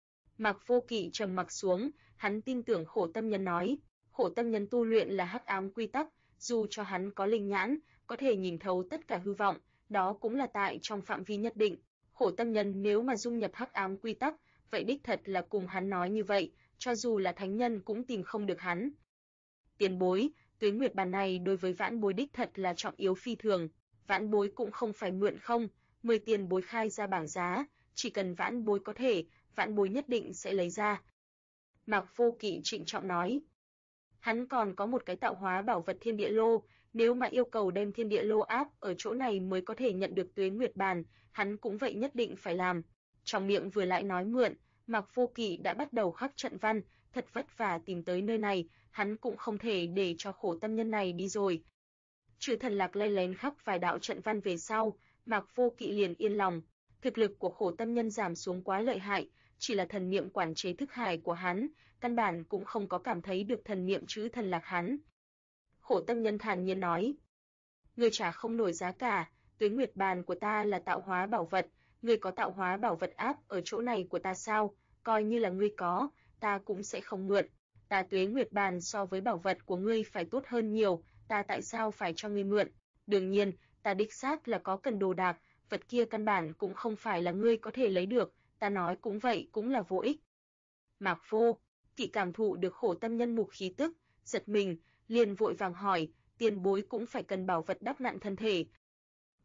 Mạc Vô Kỵ trầm mặc xuống, hắn tin tưởng Khổ Tâm Nhân nói, Khổ Tâm Nhân tu luyện là hắc ám quy tắc, dù cho hắn có linh nhãn, có thể nhìn thấu tất cả hư vọng, đó cũng là tại trong phạm vi nhất định. Khổ Tâm Nhân nếu mà dung nhập hắc ám quy tắc, vậy đích thật là cùng hắn nói như vậy, cho dù là thánh nhân cũng tìm không được hắn. Tiền bối, Tuế Nguyệt Bàn này đối với vãn bối đích thật là trọng yếu phi thường, vãn bối cũng không phải mượn không, 10 tiền bối khai ra bảng giá, chỉ cần vãn bối có thể, vãn bối nhất định sẽ lấy ra. Mạc Vô Kỵ trịnh trọng nói. Hắn còn có một cái tạo hóa bảo vật Thiên Địa Lô, nếu mà yêu cầu đem Thiên Địa Lô áp ở chỗ này mới có thể nhận được Tuế Nguyệt Bàn, hắn cũng vậy nhất định phải làm. Trong miệng vừa lại nói mượn, Mạc Vô Kỵ đã bắt đầu khắc trận văn, thật vất vả tìm tới nơi này, hắn cũng không thể để cho Khổ Tâm Nhân này đi rồi. Trừ Thần Lạc lay lén khắc vài đạo trận văn về sau, Mạc Vô Kỵ liền yên lòng. Thực lực của Khổ Tâm Nhân giảm xuống quá lợi hại, chỉ là thần niệm quản chế thức hải của hắn, căn bản cũng không có cảm thấy được thần niệm Trừ Thần Lạc hắn. Khổ Tâm Nhân thản nhiên nói, ngươi trả không nổi giá cả, Tuế Nguyệt Bàn của ta là tạo hóa bảo vật, ngươi có tạo hóa bảo vật áp ở chỗ này của ta sao? Coi như là ngươi có, ta cũng sẽ không mượn. Ta Tuế Nguyệt Bàn so với bảo vật của ngươi phải tốt hơn nhiều, ta tại sao phải cho ngươi mượn? Đương nhiên, ta đích xác là có cần đồ đạc, vật kia căn bản cũng không phải là ngươi có thể lấy được, ta nói cũng vậy cũng là vô ích. Mạc Vô Kỵ cảm thụ được Khổ Tâm Nhân mục khí tức, giật mình, liền vội vàng hỏi, tiền bối cũng phải cần bảo vật đắp nặn thân thể.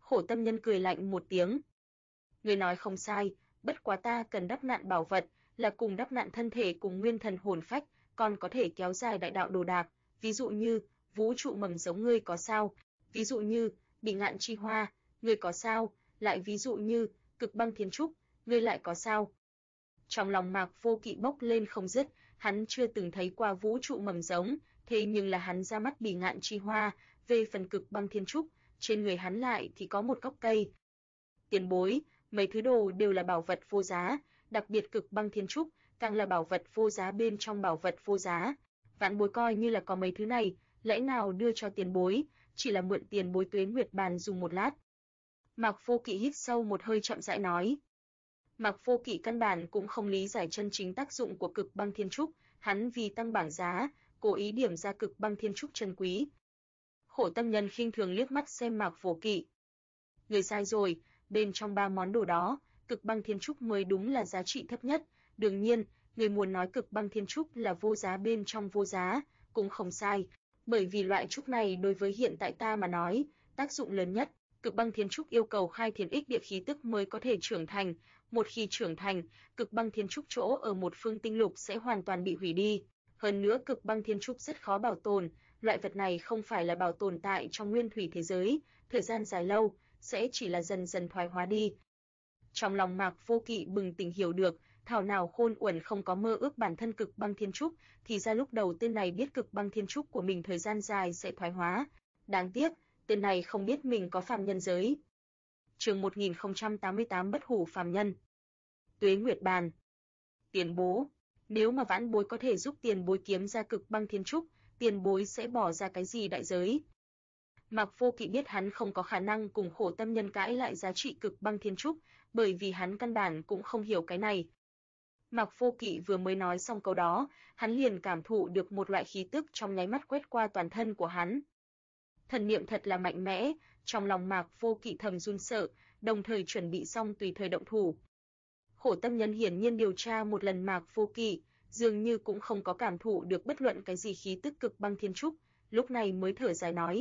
Khổ tâm nhân cười lạnh một tiếng. Ngươi nói không sai, bất quá ta cần đắp nặn bảo vật, là cùng đắp nặn thân thể cùng nguyên thần hồn phách, còn có thể kéo dài đại đạo đồ đạc, ví dụ như vũ trụ mầm giống ngươi có sao, ví dụ như bỉ ngạn chi hoa, ngươi có sao, lại ví dụ như cực băng thiên trúc, ngươi lại có sao. Trong lòng Mạc Vô Kỵ bốc lên không dứt, hắn chưa từng thấy qua vũ trụ mầm giống, thế nhưng là hắn ra mắt bỉ ngạn chi hoa, về phần cực băng thiên trúc, trên người hắn lại thì có một gốc cây. Tiền bối, mấy thứ đồ đều là bảo vật vô giá, đặc biệt cực băng thiên trúc, càng là bảo vật vô giá bên trong bảo vật vô giá. Vãn bối coi như là có mấy thứ này, lẽ nào đưa cho tiền bối, chỉ là mượn tiền bối Tuế Nguyệt Bàn dùng một lát. Mạc Vô Kỵ hít sâu một hơi chậm rãi nói. Mạc Vô Kỵ căn bản cũng không lý giải chân chính tác dụng của cực băng thiên trúc, hắn vì tăng bảng giá, cố ý điểm ra cực băng thiên trúc chân quý. Khổ tâm nhân khinh thường liếc mắt xem Mạc Vô Kỵ. Người sai rồi, bên trong ba món đồ đó, cực băng thiên trúc mới đúng là giá trị thấp nhất. Đương nhiên, người muốn nói cực băng thiên trúc là vô giá bên trong vô giá, cũng không sai, bởi vì loại trúc này đối với hiện tại ta mà nói, tác dụng lớn nhất. Cực băng thiên trúc yêu cầu khai thiên ích địa khí tức mới có thể trưởng thành, một khi trưởng thành, cực băng thiên trúc chỗ ở một phương tinh lục sẽ hoàn toàn bị hủy đi. Hơn nữa cực băng thiên trúc rất khó bảo tồn, loại vật này không phải là bảo tồn tại trong nguyên thủy thế giới, thời gian dài lâu sẽ chỉ là dần dần thoái hóa đi. Trong lòng Mạc Vô Kỵ bừng tỉnh hiểu được, thảo nào Khôn Uẩn không có mơ ước bản thân cực băng thiên trúc, thì ra lúc đầu tên này biết cực băng thiên trúc của mình thời gian dài sẽ thoái hóa. Đáng tiếc, tên này không biết mình có phàm nhân giới. Chương 1088 Bất hủ phàm nhân. Tuế Nguyệt Bàn. Tiền bố, nếu mà vãn bối có thể giúp tiền bối kiếm ra cực băng thiên trúc, tiền bối sẽ bỏ ra cái gì đại giới? Mạc Vô Kỵ biết hắn không có khả năng cùng khổ tâm nhân cãi lại giá trị cực băng thiên trúc, bởi vì hắn căn bản cũng không hiểu cái này. Mạc Vô Kỵ vừa mới nói xong câu đó, hắn liền cảm thụ được một loại khí tức trong nháy mắt quét qua toàn thân của hắn. Thần niệm thật là mạnh mẽ, trong lòng Mạc Vô Kỵ thầm run sợ, đồng thời chuẩn bị xong tùy thời động thủ. Khổ tâm nhân hiển nhiên điều tra một lần Mạc Vô Kỵ, dường như cũng không có cảm thụ được bất luận cái gì khí tức cực băng thiên trúc, lúc này mới thở dài nói.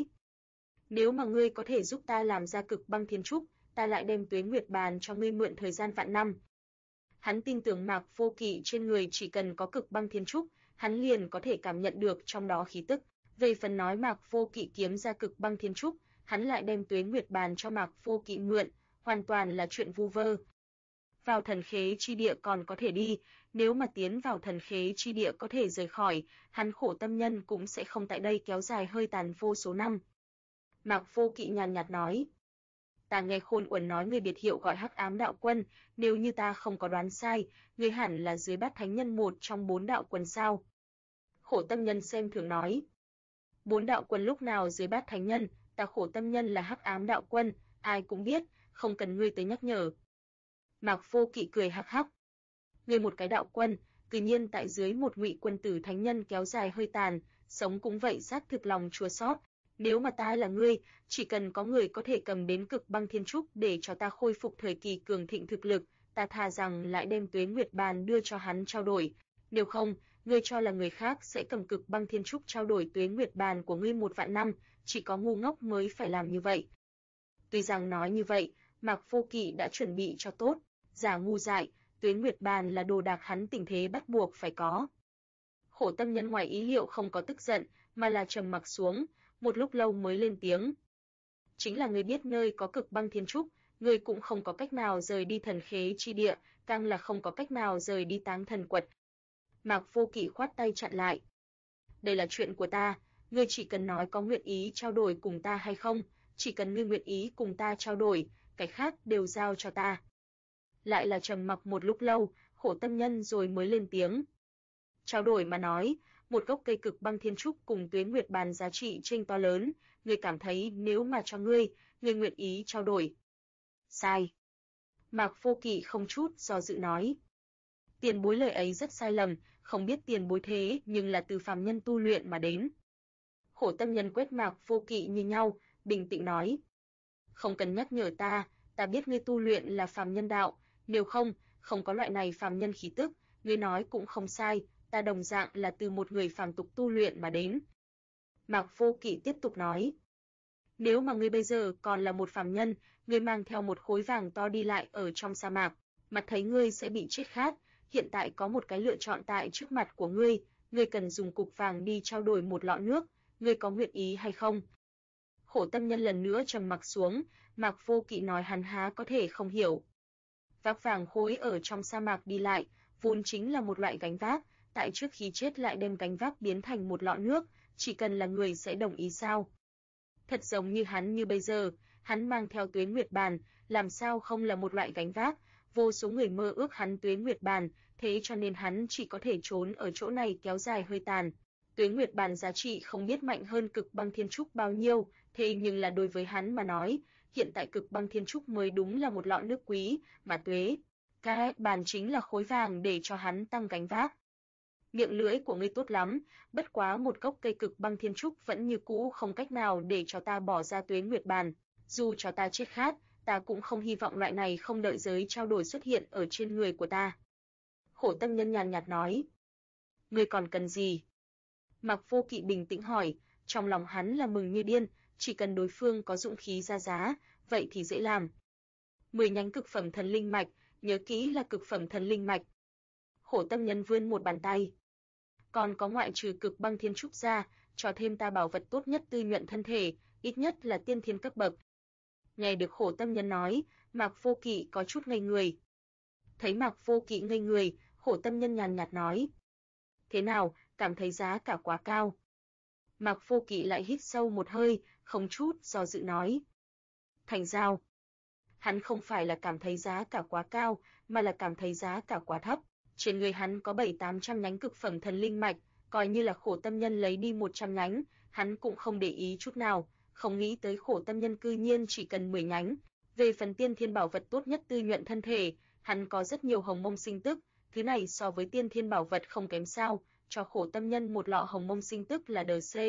Nếu mà ngươi có thể giúp ta làm ra cực băng thiên trúc, ta lại đem Tuế Nguyệt Bàn cho ngươi mượn thời gian vạn năm. Hắn tin tưởng Mạc Vô Kỵ trên người chỉ cần có cực băng thiên trúc, hắn liền có thể cảm nhận được trong đó khí tức. Về phần nói Mạc Vô Kỵ kiếm ra cực băng thiên trúc, hắn lại đem Tuế Nguyệt Bàn cho Mạc Vô Kỵ mượn, hoàn toàn là chuyện vu vơ. Vào thần khế chi địa còn có thể đi, nếu mà tiến vào thần khế chi địa có thể rời khỏi, hắn khổ tâm nhân cũng sẽ không tại đây kéo dài hơi tàn vô số năm. Mạc Vô Kỵ nhàn nhạt nói. Ta nghe Khôn Uẩn nói người biệt hiệu gọi Hắc Ám Đạo Quân, nếu như ta không có đoán sai, người hẳn là dưới bát thánh nhân một trong 4 đạo quân sao? Khổ tâm nhân xem thường nói. 4 đạo quân lúc nào dưới bát thánh nhân, ta khổ tâm nhân là Hắc Ám Đạo Quân, ai cũng biết, không cần ngươi tới nhắc nhở. Mạc Vô Kỵ cười hắc hắc. Ngươi một cái đạo quân, tự nhiên tại dưới một ngụy quân tử thánh nhân kéo dài hơi tàn, sống cũng vậy xác thực lòng chua xót. Nếu mà ta là ngươi, chỉ cần có người có thể cầm đến cực băng thiên trúc để cho ta khôi phục thời kỳ cường thịnh thực lực, ta thà rằng lại đem Tuế Nguyệt Bàn đưa cho hắn trao đổi. Nếu không, ngươi cho là người khác sẽ cầm cực băng thiên trúc trao đổi Tuế Nguyệt Bàn của ngươi 1 vạn năm, chỉ có ngu ngốc mới phải làm như vậy. Tuy rằng nói như vậy, Mạc Vô Kỵ đã chuẩn bị cho tốt, giả ngu dại, Tuế Nguyệt Bàn là đồ đạc hắn tình thế bắt buộc phải có. Khổ tâm nhân ngoài ý liệu không có tức giận, mà là trầm mặc xuống, một lúc lâu mới lên tiếng. Chính là ngươi biết nơi có cực băng thiên trúc, ngươi cũng không có cách nào rời đi thần khế chi địa, càng là không có cách nào rời đi Táng Thần Quật. Mạc Vô Kỵ khoát tay chặn lại. Đây là chuyện của ta, ngươi chỉ cần nói có nguyện ý trao đổi cùng ta hay không, chỉ cần ngươi nguyện ý cùng ta trao đổi, cái khác đều giao cho ta. Lại là trầm mặc một lúc lâu, khổ tâm nhân rồi mới lên tiếng. Trao đổi mà nói, một gốc cây cực băng thiên trúc cùng Tuế Nguyệt Bàn giá trị chênh to lớn, ngươi cảm thấy nếu mà cho ngươi nguyện ý trao đổi. Sai. Mạc Vô Kỵ không chút do dự nói. Tiền bối lời ấy rất sai lầm, không biết tiền bối thế nhưng là từ phàm nhân tu luyện mà đến. Khổ tâm nhân quét Mạc Vô Kỵ như nhau, bình tĩnh nói. Không cần nhắc nhở ta biết ngươi tu luyện là phàm nhân đạo, nếu không có loại này phàm nhân khí tức, ngươi nói cũng không sai, ta đồng dạng là từ một người phàm tục tu luyện mà đến. Mạc Vô Kỵ tiếp tục nói. Nếu mà ngươi bây giờ còn là một phàm nhân, ngươi mang theo một khối vàng to đi lại ở trong sa mạc, mặt thấy ngươi sẽ bị chết khát, hiện tại có một cái lựa chọn tại trước mặt của ngươi cần dùng cục vàng đi trao đổi một lọ nước, ngươi có nguyện ý hay không? Khổ tâm nhân lần nữa trầm mặc xuống, Mạc Vô Kỵ nói hắn há có thể không hiểu. Vác vàng khối ở trong sa mạc đi lại, vốn chính là một loại gánh vác, tại trước khi chết lại đem gánh vác biến thành một lọ nước, chỉ cần là người sẽ đồng ý sao? Thật giống như hắn như bây giờ, hắn mang theo Tuế Nguyệt Bàn, làm sao không là một loại gánh vác, vô số người mơ ước hắn Tuế Nguyệt Bàn, thế cho nên hắn chỉ có thể trốn ở chỗ này kéo dài hơi tàn. Tuế Nguyệt Bàn giá trị không biết mạnh hơn Cực Băng Thiên Trúc bao nhiêu, thế nhưng là đối với hắn mà nói, hiện tại Cực Băng Thiên Trúc mới đúng là một lọ nước quý, mà Tuế Bàn chính là khối vàng để cho hắn tăng gánh vác. Miệng lưỡi của ngươi tốt lắm, bất quá một gốc cây Cực Băng Thiên Trúc vẫn như cũ không cách nào để cho ta bỏ ra Tuế Nguyệt Bàn, dù cho ta chết khát, ta cũng không hy vọng loại này không đợi giới trao đổi xuất hiện ở trên người của ta. Khổ tâm nhân nhàn nhạt nói. Ngươi còn cần gì? Mạc Vô Kỵ bình tĩnh hỏi, trong lòng hắn là mừng như điên, chỉ cần đối phương có dũng khí ra giá, vậy thì dễ làm. 10 nhánh cực phẩm thần linh mạch, nhớ kỹ là cực phẩm thần linh mạch. Khổ tâm nhân vươn một bàn tay. Còn có ngoại trừ Cực Băng Thiên Trúc ra, cho thêm ta bảo vật tốt nhất tư nhuận thân thể, ít nhất là tiên thiên cấp bậc. Nghe được khổ tâm nhân nói, Mạc Vô Kỵ có chút ngây người. Thấy Mạc Vô Kỵ ngây người, khổ tâm nhân nhàn nhạt nói. Thế nào, cảm thấy giá cả quá cao? Mạc Vô Kỵ lại hít sâu một hơi, không chút do dự nói. Thành giao. Hắn không phải là cảm thấy giá cả quá cao, mà là cảm thấy giá cả quá thấp. Trên người hắn có 700-800 nhánh cực phẩm thần linh mạch, coi như là khổ tâm nhân lấy đi 100 nhánh, hắn cũng không để ý chút nào, không nghĩ tới khổ tâm nhân cư nhiên chỉ cần 10 nhánh. Về phần tiên thiên bảo vật tốt nhất tư nhuận thân thể, hắn có rất nhiều hồng mông sinh tức, thứ này so với tiên thiên bảo vật không kém sao, cho khổ tâm nhân một lọ hồng mông sinh tức là đờ C.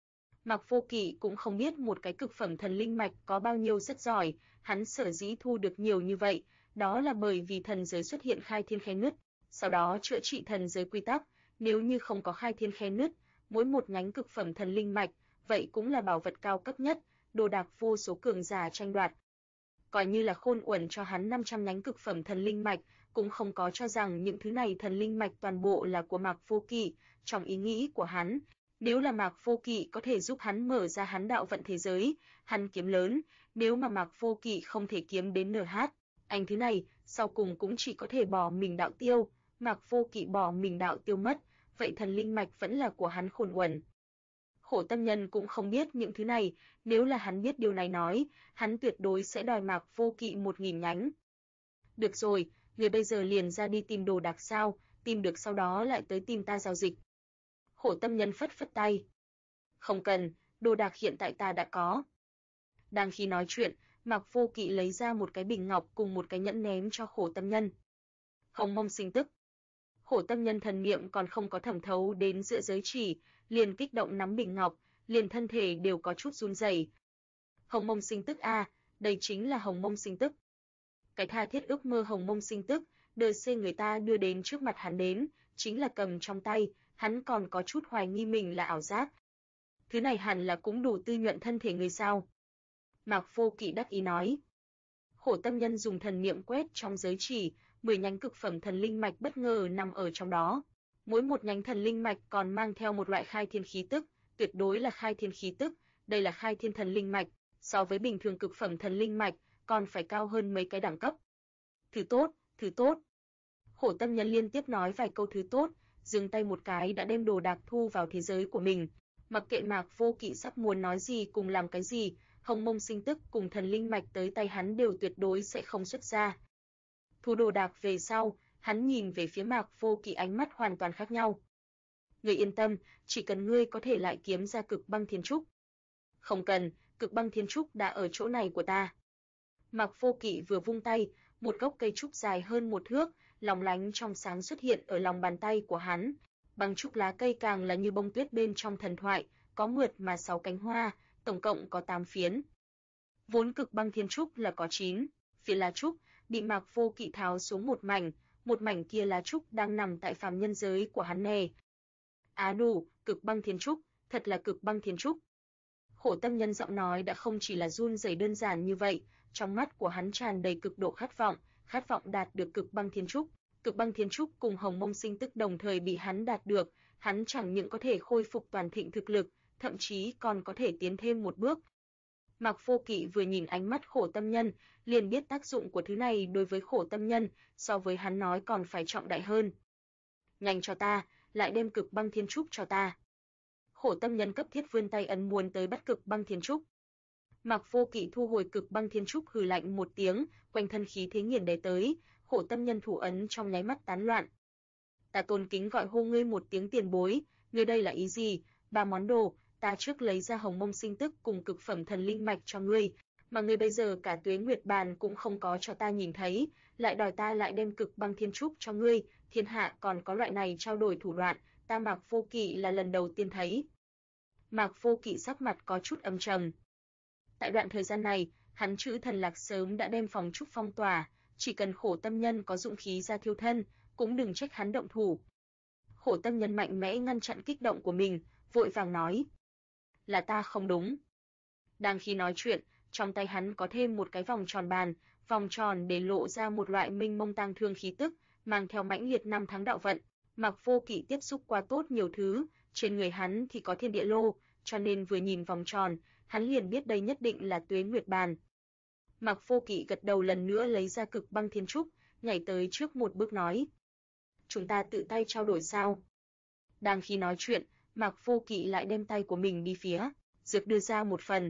Mạc Vô Kỵ cũng không biết một cái cực phẩm thần linh mạch có bao nhiêu rất giỏi, hắn sở dĩ thu được nhiều như vậy, đó là bởi vì thần giới xuất hiện khai thiên khe nứt, sau đó chữa trị thần giới quy tắc, nếu như không có khai thiên khe nứt, mỗi một nhánh cực phẩm thần linh mạch, vậy cũng là bảo vật cao cấp nhất, đồ đạc vô số cường giả tranh đoạt. Coi như là Khôn Uẩn cho hắn 500 nhánh cực phẩm thần linh mạch, cũng không có cho rằng những thứ này thần linh mạch toàn bộ là của Mạc Vô Kỵ, trong ý nghĩ của hắn, nếu là Mạc Vô Kỵ có thể giúp hắn mở ra hắn đạo vận thế giới, hắn kiếm lớn, nếu mà Mạc Vô Kỵ không thể kiếm đến NH, anh thứ này, sau cùng cũng chỉ có thể bỏ mình đạo tiêu, Mạc Vô Kỵ bỏ mình đạo tiêu mất, vậy thần linh mạch vẫn là của hắn Khôn Uẩn. Khổ tâm nhân cũng không biết những thứ này, nếu là hắn biết điều này nói, hắn tuyệt đối sẽ đòi Mạc Vô Kỵ 1000 nhánh. Được rồi, người bây giờ liền ra đi tìm đồ đạc sao, tìm được sau đó lại tới tìm ta giao dịch. Khổ tâm nhân phất phất tay. Không cần, đồ đạc hiện tại ta đã có. Đang khi nói chuyện, Mạc Vô Kỵ lấy ra một cái bình ngọc cùng một cái nhẫn ném cho khổ tâm nhân. Hồng mông sinh tức. Khổ tâm nhân thần niệm còn không có thẩm thấu đến giữa giới chỉ, liền kích động nắm bình ngọc, liền thân thể đều có chút run rẩy. Hồng mông sinh tức a, đây chính là hồng mông sinh tức. Cái tha thiết ước mơ hồng mông sinh tức, đời C người ta đưa đến trước mặt hắn đến, chính là cầm trong tay, hắn còn có chút hoài nghi mình là ảo giác. Thứ này hẳn là cũng đủ tư nhuận thân thể người sao? Mạc Vô Kỵ đắc ý nói. Khổ tâm nhân dùng thần niệm quét trong giới chỉ, 10 nhánh cực phẩm thần linh mạch bất ngờ nằm ở trong đó. Mỗi một nhánh thần linh mạch còn mang theo một loại khai thiên khí tức, tuyệt đối là khai thiên khí tức, đây là khai thiên thần linh mạch, so với bình thường cực phẩm thần linh mạch, còn phải cao hơn mấy cái đẳng cấp. Thứ tốt, thứ tốt. Khổ tâm nhân liên tiếp nói vài câu thứ tốt, dừng tay một cái đã đem đồ đạc thu vào thế giới của mình. Mặc kệ Mạc Vô Kỵ sắp muốn nói gì cùng làm cái gì, hồng mông sinh tức cùng thần linh mạch tới tay hắn đều tuyệt đối sẽ không xuất ra. Thu đồ đạc về sau, hắn nhìn về phía Mạc Vô Kỵ ánh mắt hoàn toàn khác nhau. Ngươi yên tâm, chỉ cần ngươi có thể lại kiếm ra Cực Băng Thiên Trúc. Không cần, Cực Băng Thiên Trúc đã ở chỗ này của ta. Mạc Vô Kỵ vừa vung tay, một gốc cây trúc dài hơn 1 thước, lóng lánh trong sáng xuất hiện ở lòng bàn tay của hắn. Băng trúc lá cây càng là như bông tuyết bên trong thần thoại, có mượt mà 6 cánh hoa, tổng cộng có 8 phiến. Vốn Cực Băng Thiên Trúc là có 9 phiến lá trúc, bị Mạc Vô Kỵ tháo xuống một mảnh kia lá trúc đang nằm tại phàm nhân giới của hắn nè. Á đủ, Cực Băng Thiên Trúc, thật là Cực Băng Thiên Trúc. Khổ tâm nhân giọng nói đã không chỉ là run rẩy đơn giản như vậy, trong mắt của hắn tràn đầy cực độ khát vọng đạt được cực băng thiên trúc. Cực băng thiên trúc cùng hồng mông sinh tức đồng thời bị hắn đạt được, hắn chẳng những có thể khôi phục toàn thịnh thực lực, thậm chí còn có thể tiến thêm một bước. Mạc Vô Kỵ vừa nhìn ánh mắt khổ tâm nhân, liền biết tác dụng của thứ này đối với khổ tâm nhân, so với hắn nói còn phải trọng đại hơn. Nhanh cho ta, lại đem cực băng thiên trúc cho ta. Khổ tâm nhân cấp thiết vươn tay ấn muốn tới bắt cực băng thiên trúc. Mạc Vô Kỵ thu hồi cực băng thiên trúc hừ lạnh một tiếng, quanh thân khí thế nghiền đè tới, khổ tâm nhân thủ ấn trong nháy mắt tán loạn. Ta tôn kính gọi hô ngươi một tiếng tiền bối, ngươi đây là ý gì? 3 món đồ, ta trước lấy ra hồng mông sinh tức cùng cực phẩm thần linh mạch cho ngươi, mà ngươi bây giờ cả tuế nguyệt bàn cũng không có cho ta nhìn thấy, lại đòi ta lại đem cực băng thiên trúc cho ngươi, thiên hạ còn có loại này trao đổi thủ đoạn, ta Mạc Vô Kỵ là lần đầu tiên thấy. Mạc Vô Kỵ sắc mặt có chút âm trầm. Tại đoạn thời gian này, hắn chữ thần lạc sớm đã đem phòng trúc phong tỏa, chỉ cần khổ tâm nhân có dụng khí ra thiêu thân, cũng đừng trách hắn động thủ. Khổ tâm nhân mạnh mẽ ngăn chặn kích động của mình, vội vàng nói: "Là ta không đúng." Đang khi nói chuyện, trong tay hắn có thêm một cái vòng tròn bàn, vòng tròn để lộ ra một loại minh mông tang thương khí tức, mang theo mãnh liệt năm tháng đạo vận. Mạc Vô Kỵ tiếp xúc qua tốt nhiều thứ, trên người hắn thì có thiên địa lô, cho nên vừa nhìn vòng tròn, hắn liền biết đây nhất định là tuế nguyệt bàn. Mạc Vô Kỵ gật đầu lần nữa lấy ra cực băng thiên trúc, nhảy tới trước một bước nói: "Chúng ta tự tay trao đổi sao?" Đang khi nói chuyện, Mạc Vô Kỵ lại đem tay của mình đi phía dược đưa ra một phần.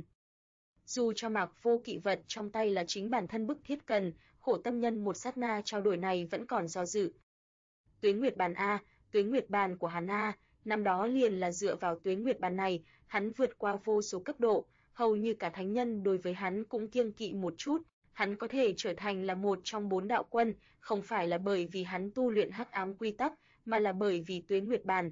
Dù cho Mạc Vô Kỵ vật trong tay là chính bản thân bức thiết cần, khổ tâm nhân một sát na trao đổi này vẫn còn do dự. Tuế nguyệt bàn a, tuế nguyệt bàn của hắn a, năm đó liền là dựa vào tuế nguyệt bàn này, hắn vượt qua vô số cấp độ, hầu như cả thánh nhân đối với hắn cũng kiêng kỵ một chút, hắn có thể trở thành là một trong 4 đạo quân, không phải là bởi vì hắn tu luyện hắc ám quy tắc, mà là bởi vì tuế nguyệt bàn.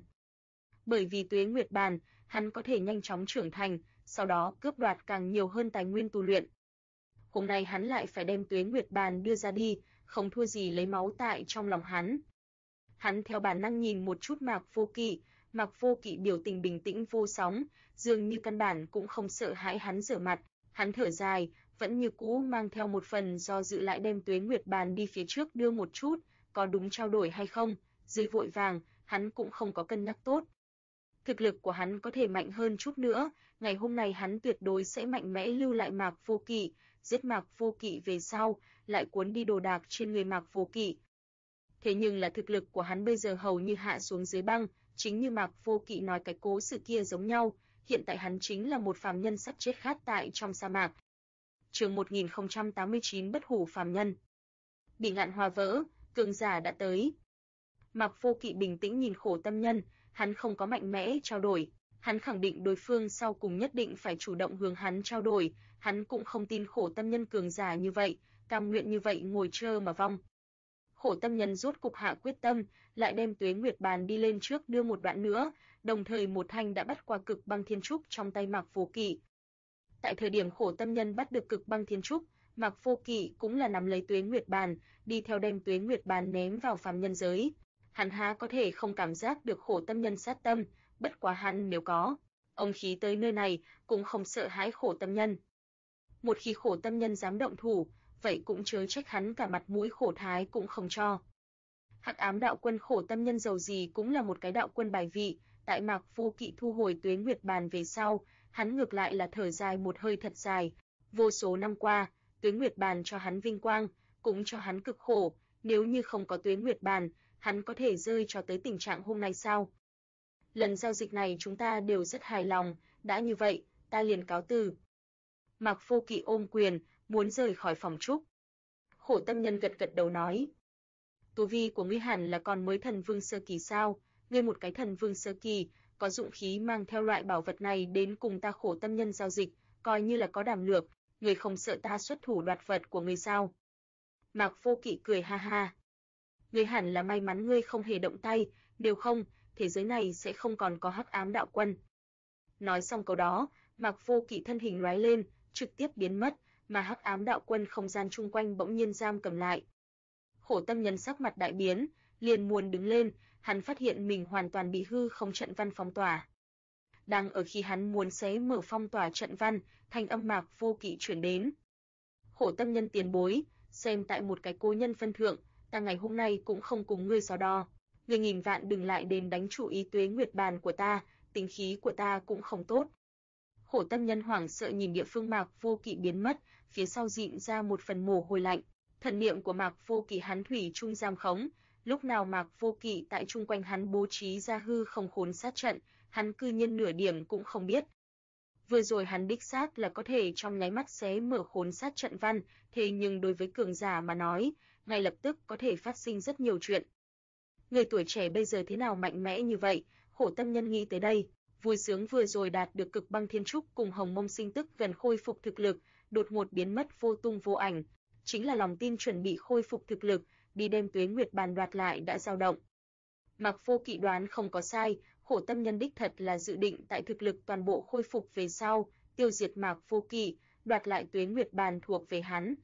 Bởi vì tuế nguyệt bàn, hắn có thể nhanh chóng trưởng thành, sau đó cướp đoạt càng nhiều hơn tài nguyên tu luyện. Hôm nay hắn lại phải đem tuế nguyệt bàn đưa ra đi, không thua gì lấy máu tại trong lòng hắn. Hắn theo bản năng nhìn một chút Mạc Vô Kỵ biểu tình bình tĩnh vô sóng, dường như căn bản cũng không sợ hãi hắn rửa mặt, hắn thở dài, vẫn như cũ mang theo một phần do dự lại đem tuế nguyệt bàn đi phía trước đưa một chút, có đúng trao đổi hay không, dưới vội vàng, hắn cũng không có cân nhắc tốt. Thực lực của hắn có thể mạnh hơn chút nữa, ngày hôm nay hắn tuyệt đối sẽ mạnh mẽ lưu lại Mạc Vô Kỵ, giết Mạc Vô Kỵ về sau, lại cuốn đi đồ đạc trên người Mạc Vô Kỵ. Thế nhưng là thực lực của hắn bây giờ hầu như hạ xuống dưới băng, chính như Mạc Vô Kỵ nói cái cố sự kia giống nhau, hiện tại hắn chính là một phàm nhân sắp chết khát tại trong sa mạc. Chương 1089 Bất hủ phàm nhân. Bị ngạn hòa vỡ, cường giả đã tới. Mạc Vô Kỵ bình tĩnh nhìn khổ tâm nhân, hắn không có mạnh mẽ trao đổi, hắn khẳng định đối phương sau cùng nhất định phải chủ động hướng hắn trao đổi, hắn cũng không tin khổ tâm nhân cường giả như vậy, cam nguyện như vậy ngồi chờ mà vong. Khổ tâm nhân rốt cục hạ quyết tâm, lại đem tuế nguyệt bàn đi lên trước đưa một đoạn nữa, đồng thời một thanh đã bắt qua cực băng thiên trúc trong tay Mạc Vô Kỵ. Tại thời điểm khổ tâm nhân bắt được cực băng thiên trúc, Mạc Vô Kỵ cũng là nắm lấy tuế nguyệt bàn, đi theo đem tuế nguyệt bàn ném vào phàm nhân giới. Hắn há có thể không cảm giác được khổ tâm nhân sát tâm, bất quá hắn nếu có, ông khí tới nơi này cũng không sợ hãi khổ tâm nhân. Một khi khổ tâm nhân dám động thủ, vậy cũng chớ trách hắn cả mặt mũi khổ thái cũng không cho. Hắc ám đạo quân khổ tâm nhân dầu gì cũng là một cái đạo quân bài vị, tại Mạc Vô Kỵ thu hồi tuế nguyệt bàn về sau, hắn ngược lại là thở dài một hơi thật dài. Vô số năm qua, tuế nguyệt bàn cho hắn vinh quang, cũng cho hắn cực khổ, nếu như không có tuế nguyệt bàn, hắn có thể rơi cho tới tình trạng hôm nay sao? Lần giao dịch này chúng ta đều rất hài lòng, đã như vậy, ta liền cáo từ. Mạc Vô Kỵ ôm quyền, muốn rời khỏi phòng trúc. Khổ tâm nhân gật gật đầu nói: Tu vi của ngươi hẳn là còn mới thần vương sơ kỳ sao? Ngươi một cái thần vương sơ kỳ, có dụng khí mang theo loại bảo vật này đến cùng ta khổ tâm nhân giao dịch, coi như là có đảm lược, ngươi không sợ ta xuất thủ đoạt vật của ngươi sao? Mạc Vô Kỵ cười ha ha. Ngươi hẳn là may mắn ngươi không hề động tay, nếu không, thế giới này sẽ không còn có hắc ám đạo quân. Nói xong câu đó, Mạc Vô Kỵ thân hình lóe lên, trực tiếp biến mất, mà hắc ám đạo quân không gian chung quanh bỗng nhiên giam cầm lại. Khổ tâm nhân sắc mặt đại biến, liền muốn đứng lên, hắn phát hiện mình hoàn toàn bị hư không trận văn phong tỏa. Đang ở khi hắn muốn xé mở phong tỏa trận văn, thanh âm Mạc Vô Kỵ truyền đến. Khổ tâm nhân tiền bối, xem tại một cái cố nhân phân thượng, ta ngày hôm nay cũng không cùng ngươi so đo. Ngươi nghìn vạn đừng lại đến đánh chủ ý Tuế Nguyệt Bàn của ta, tính khí của ta cũng không tốt. Khổ tâm nhân hoảng sợ nhìn địa phương Mạc Vô Kỵ biến mất, phía sau dịn ra một phần mồ hôi lạnh. Thần niệm của Mạc Vô Kỵ hắn thủy chung giam khống, lúc nào Mạc Vô Kỵ tại chung quanh hắn bố trí ra hư không khốn sát trận, hắn cư nhiên nửa điểm cũng không biết. Vừa rồi hắn đích xác là có thể trong nháy mắt xé mở khốn sát trận văn, thế nhưng đối với cường giả mà nói, ngay lập tức có thể phát sinh rất nhiều chuyện. Người tuổi trẻ bây giờ thế nào mạnh mẽ như vậy, khổ tâm nhân nghĩ tới đây, vui sướng vừa rồi đạt được cực băng thiên trúc cùng hồng mông sinh tức gần khôi phục thực lực, đột ngột biến mất vô tung vô ảnh, chính là lòng tin chuẩn bị khôi phục thực lực, đi đem Tuế Nguyệt Bàn đoạt lại đã dao động. Mạc Vô Kỵ đoán không có sai, khổ tâm nhân đích thật là dự định tại thực lực toàn bộ khôi phục về sau, tiêu diệt Mạc Vô Kỵ, đoạt lại Tuế Nguyệt Bàn thuộc về hắn.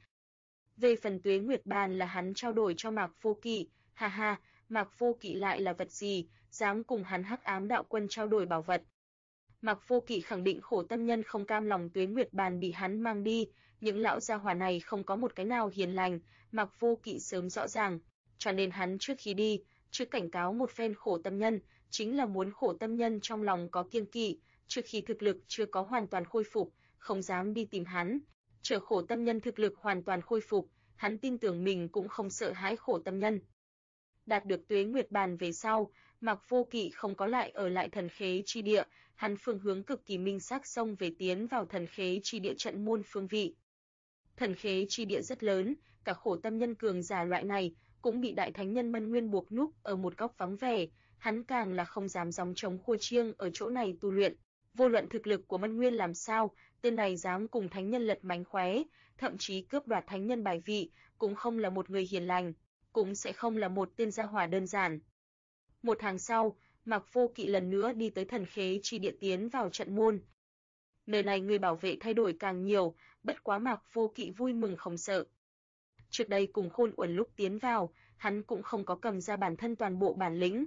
Về phần Tuế Nguyệt Bàn là hắn trao đổi cho Mạc Vô Kỵ, ha ha, Mạc Vô Kỵ lại là vật gì, dám cùng hắn Hắc Ám Đạo Quân trao đổi bảo vật. Mạc Vô Kỵ khẳng định khổ tâm nhân không cam lòng Tuế Nguyệt Bàn bị hắn mang đi, những lão gia hỏa này không có một cái nào hiền lành, Mạc Vô Kỵ sớm rõ ràng, cho nên hắn trước khi đi, trước cảnh cáo một phen khổ tâm nhân, chính là muốn khổ tâm nhân trong lòng có kiêng kỵ, trước khi thực lực chưa có hoàn toàn khôi phục, không dám đi tìm hắn. Chờ khổ tâm nhân thực lực hoàn toàn khôi phục, hắn tin tưởng mình cũng không sợ hãi khổ tâm nhân. Đạt được Tuế Nguyệt Bàn về sau, Mạc Vô Kỵ không có lại ở lại Thần Khế chi địa, hắn phương hướng cực kỳ minh xác xông về tiến vào Thần Khế chi địa trận môn phương vị. Thần Khế chi địa rất lớn, cả khổ tâm nhân cường giả loại này cũng bị đại thánh nhân Mân Nguyên buộc núp ở một góc vắng vẻ, hắn càng là không dám gióng trống khua chiêng ở chỗ này tu luyện. Vô luận thực lực của Mân Nguyên làm sao, tên này dám cùng thánh nhân lật mánh khóe, thậm chí cướp đoạt thánh nhân bài vị, cũng không là một người hiền lành, cũng sẽ không là một tên gia hỏa đơn giản. Một tháng sau, Mạc Vô Kỵ lần nữa đi tới Thần Khế chi địa tiến vào trận môn. Nơi này người bảo vệ thay đổi càng nhiều, bất quá Mạc Vô Kỵ vui mừng không sợ. Trước đây cùng Khôn Uẩn lúc tiến vào, hắn cũng không có cầm ra bản thân toàn bộ bản lĩnh.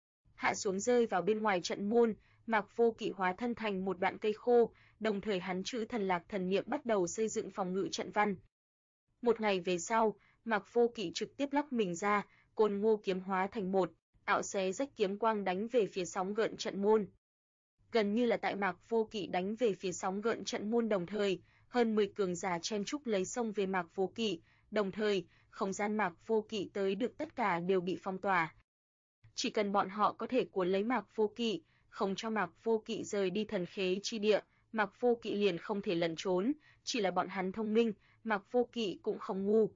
Hạ xuống rơi vào bên ngoài trận môn, Mạc Vô Kỵ hóa thân thành một đoạn cây khô, đồng thời hắn trữ thần lạc thần niệm bắt đầu xây dựng phòng ngự trận văn. Một ngày về sau, Mạc Vô Kỵ trực tiếp lắc mình ra, Côn Ngô kiếm hóa thành một, ảo xé rách kiếm quang đánh về phía sóng gợn trận môn. Gần như là tại Mạc Vô Kỵ đánh về phía sóng gợn trận môn đồng thời, hơn 10 cường giả chen trúc lấy xông về Mạc Vô Kỵ, đồng thời, không gian Mạc Vô Kỵ tới được tất cả đều bị phong tỏa. Chỉ cần bọn họ có thể cuốn lấy Mạc Vô Kỵ, không cho Mạc Vô Kỵ rời đi Thần Khế chi địa, Mạc Vô Kỵ liền không thể lẩn trốn, chỉ là bọn hắn thông minh, Mạc Vô Kỵ cũng không ngu.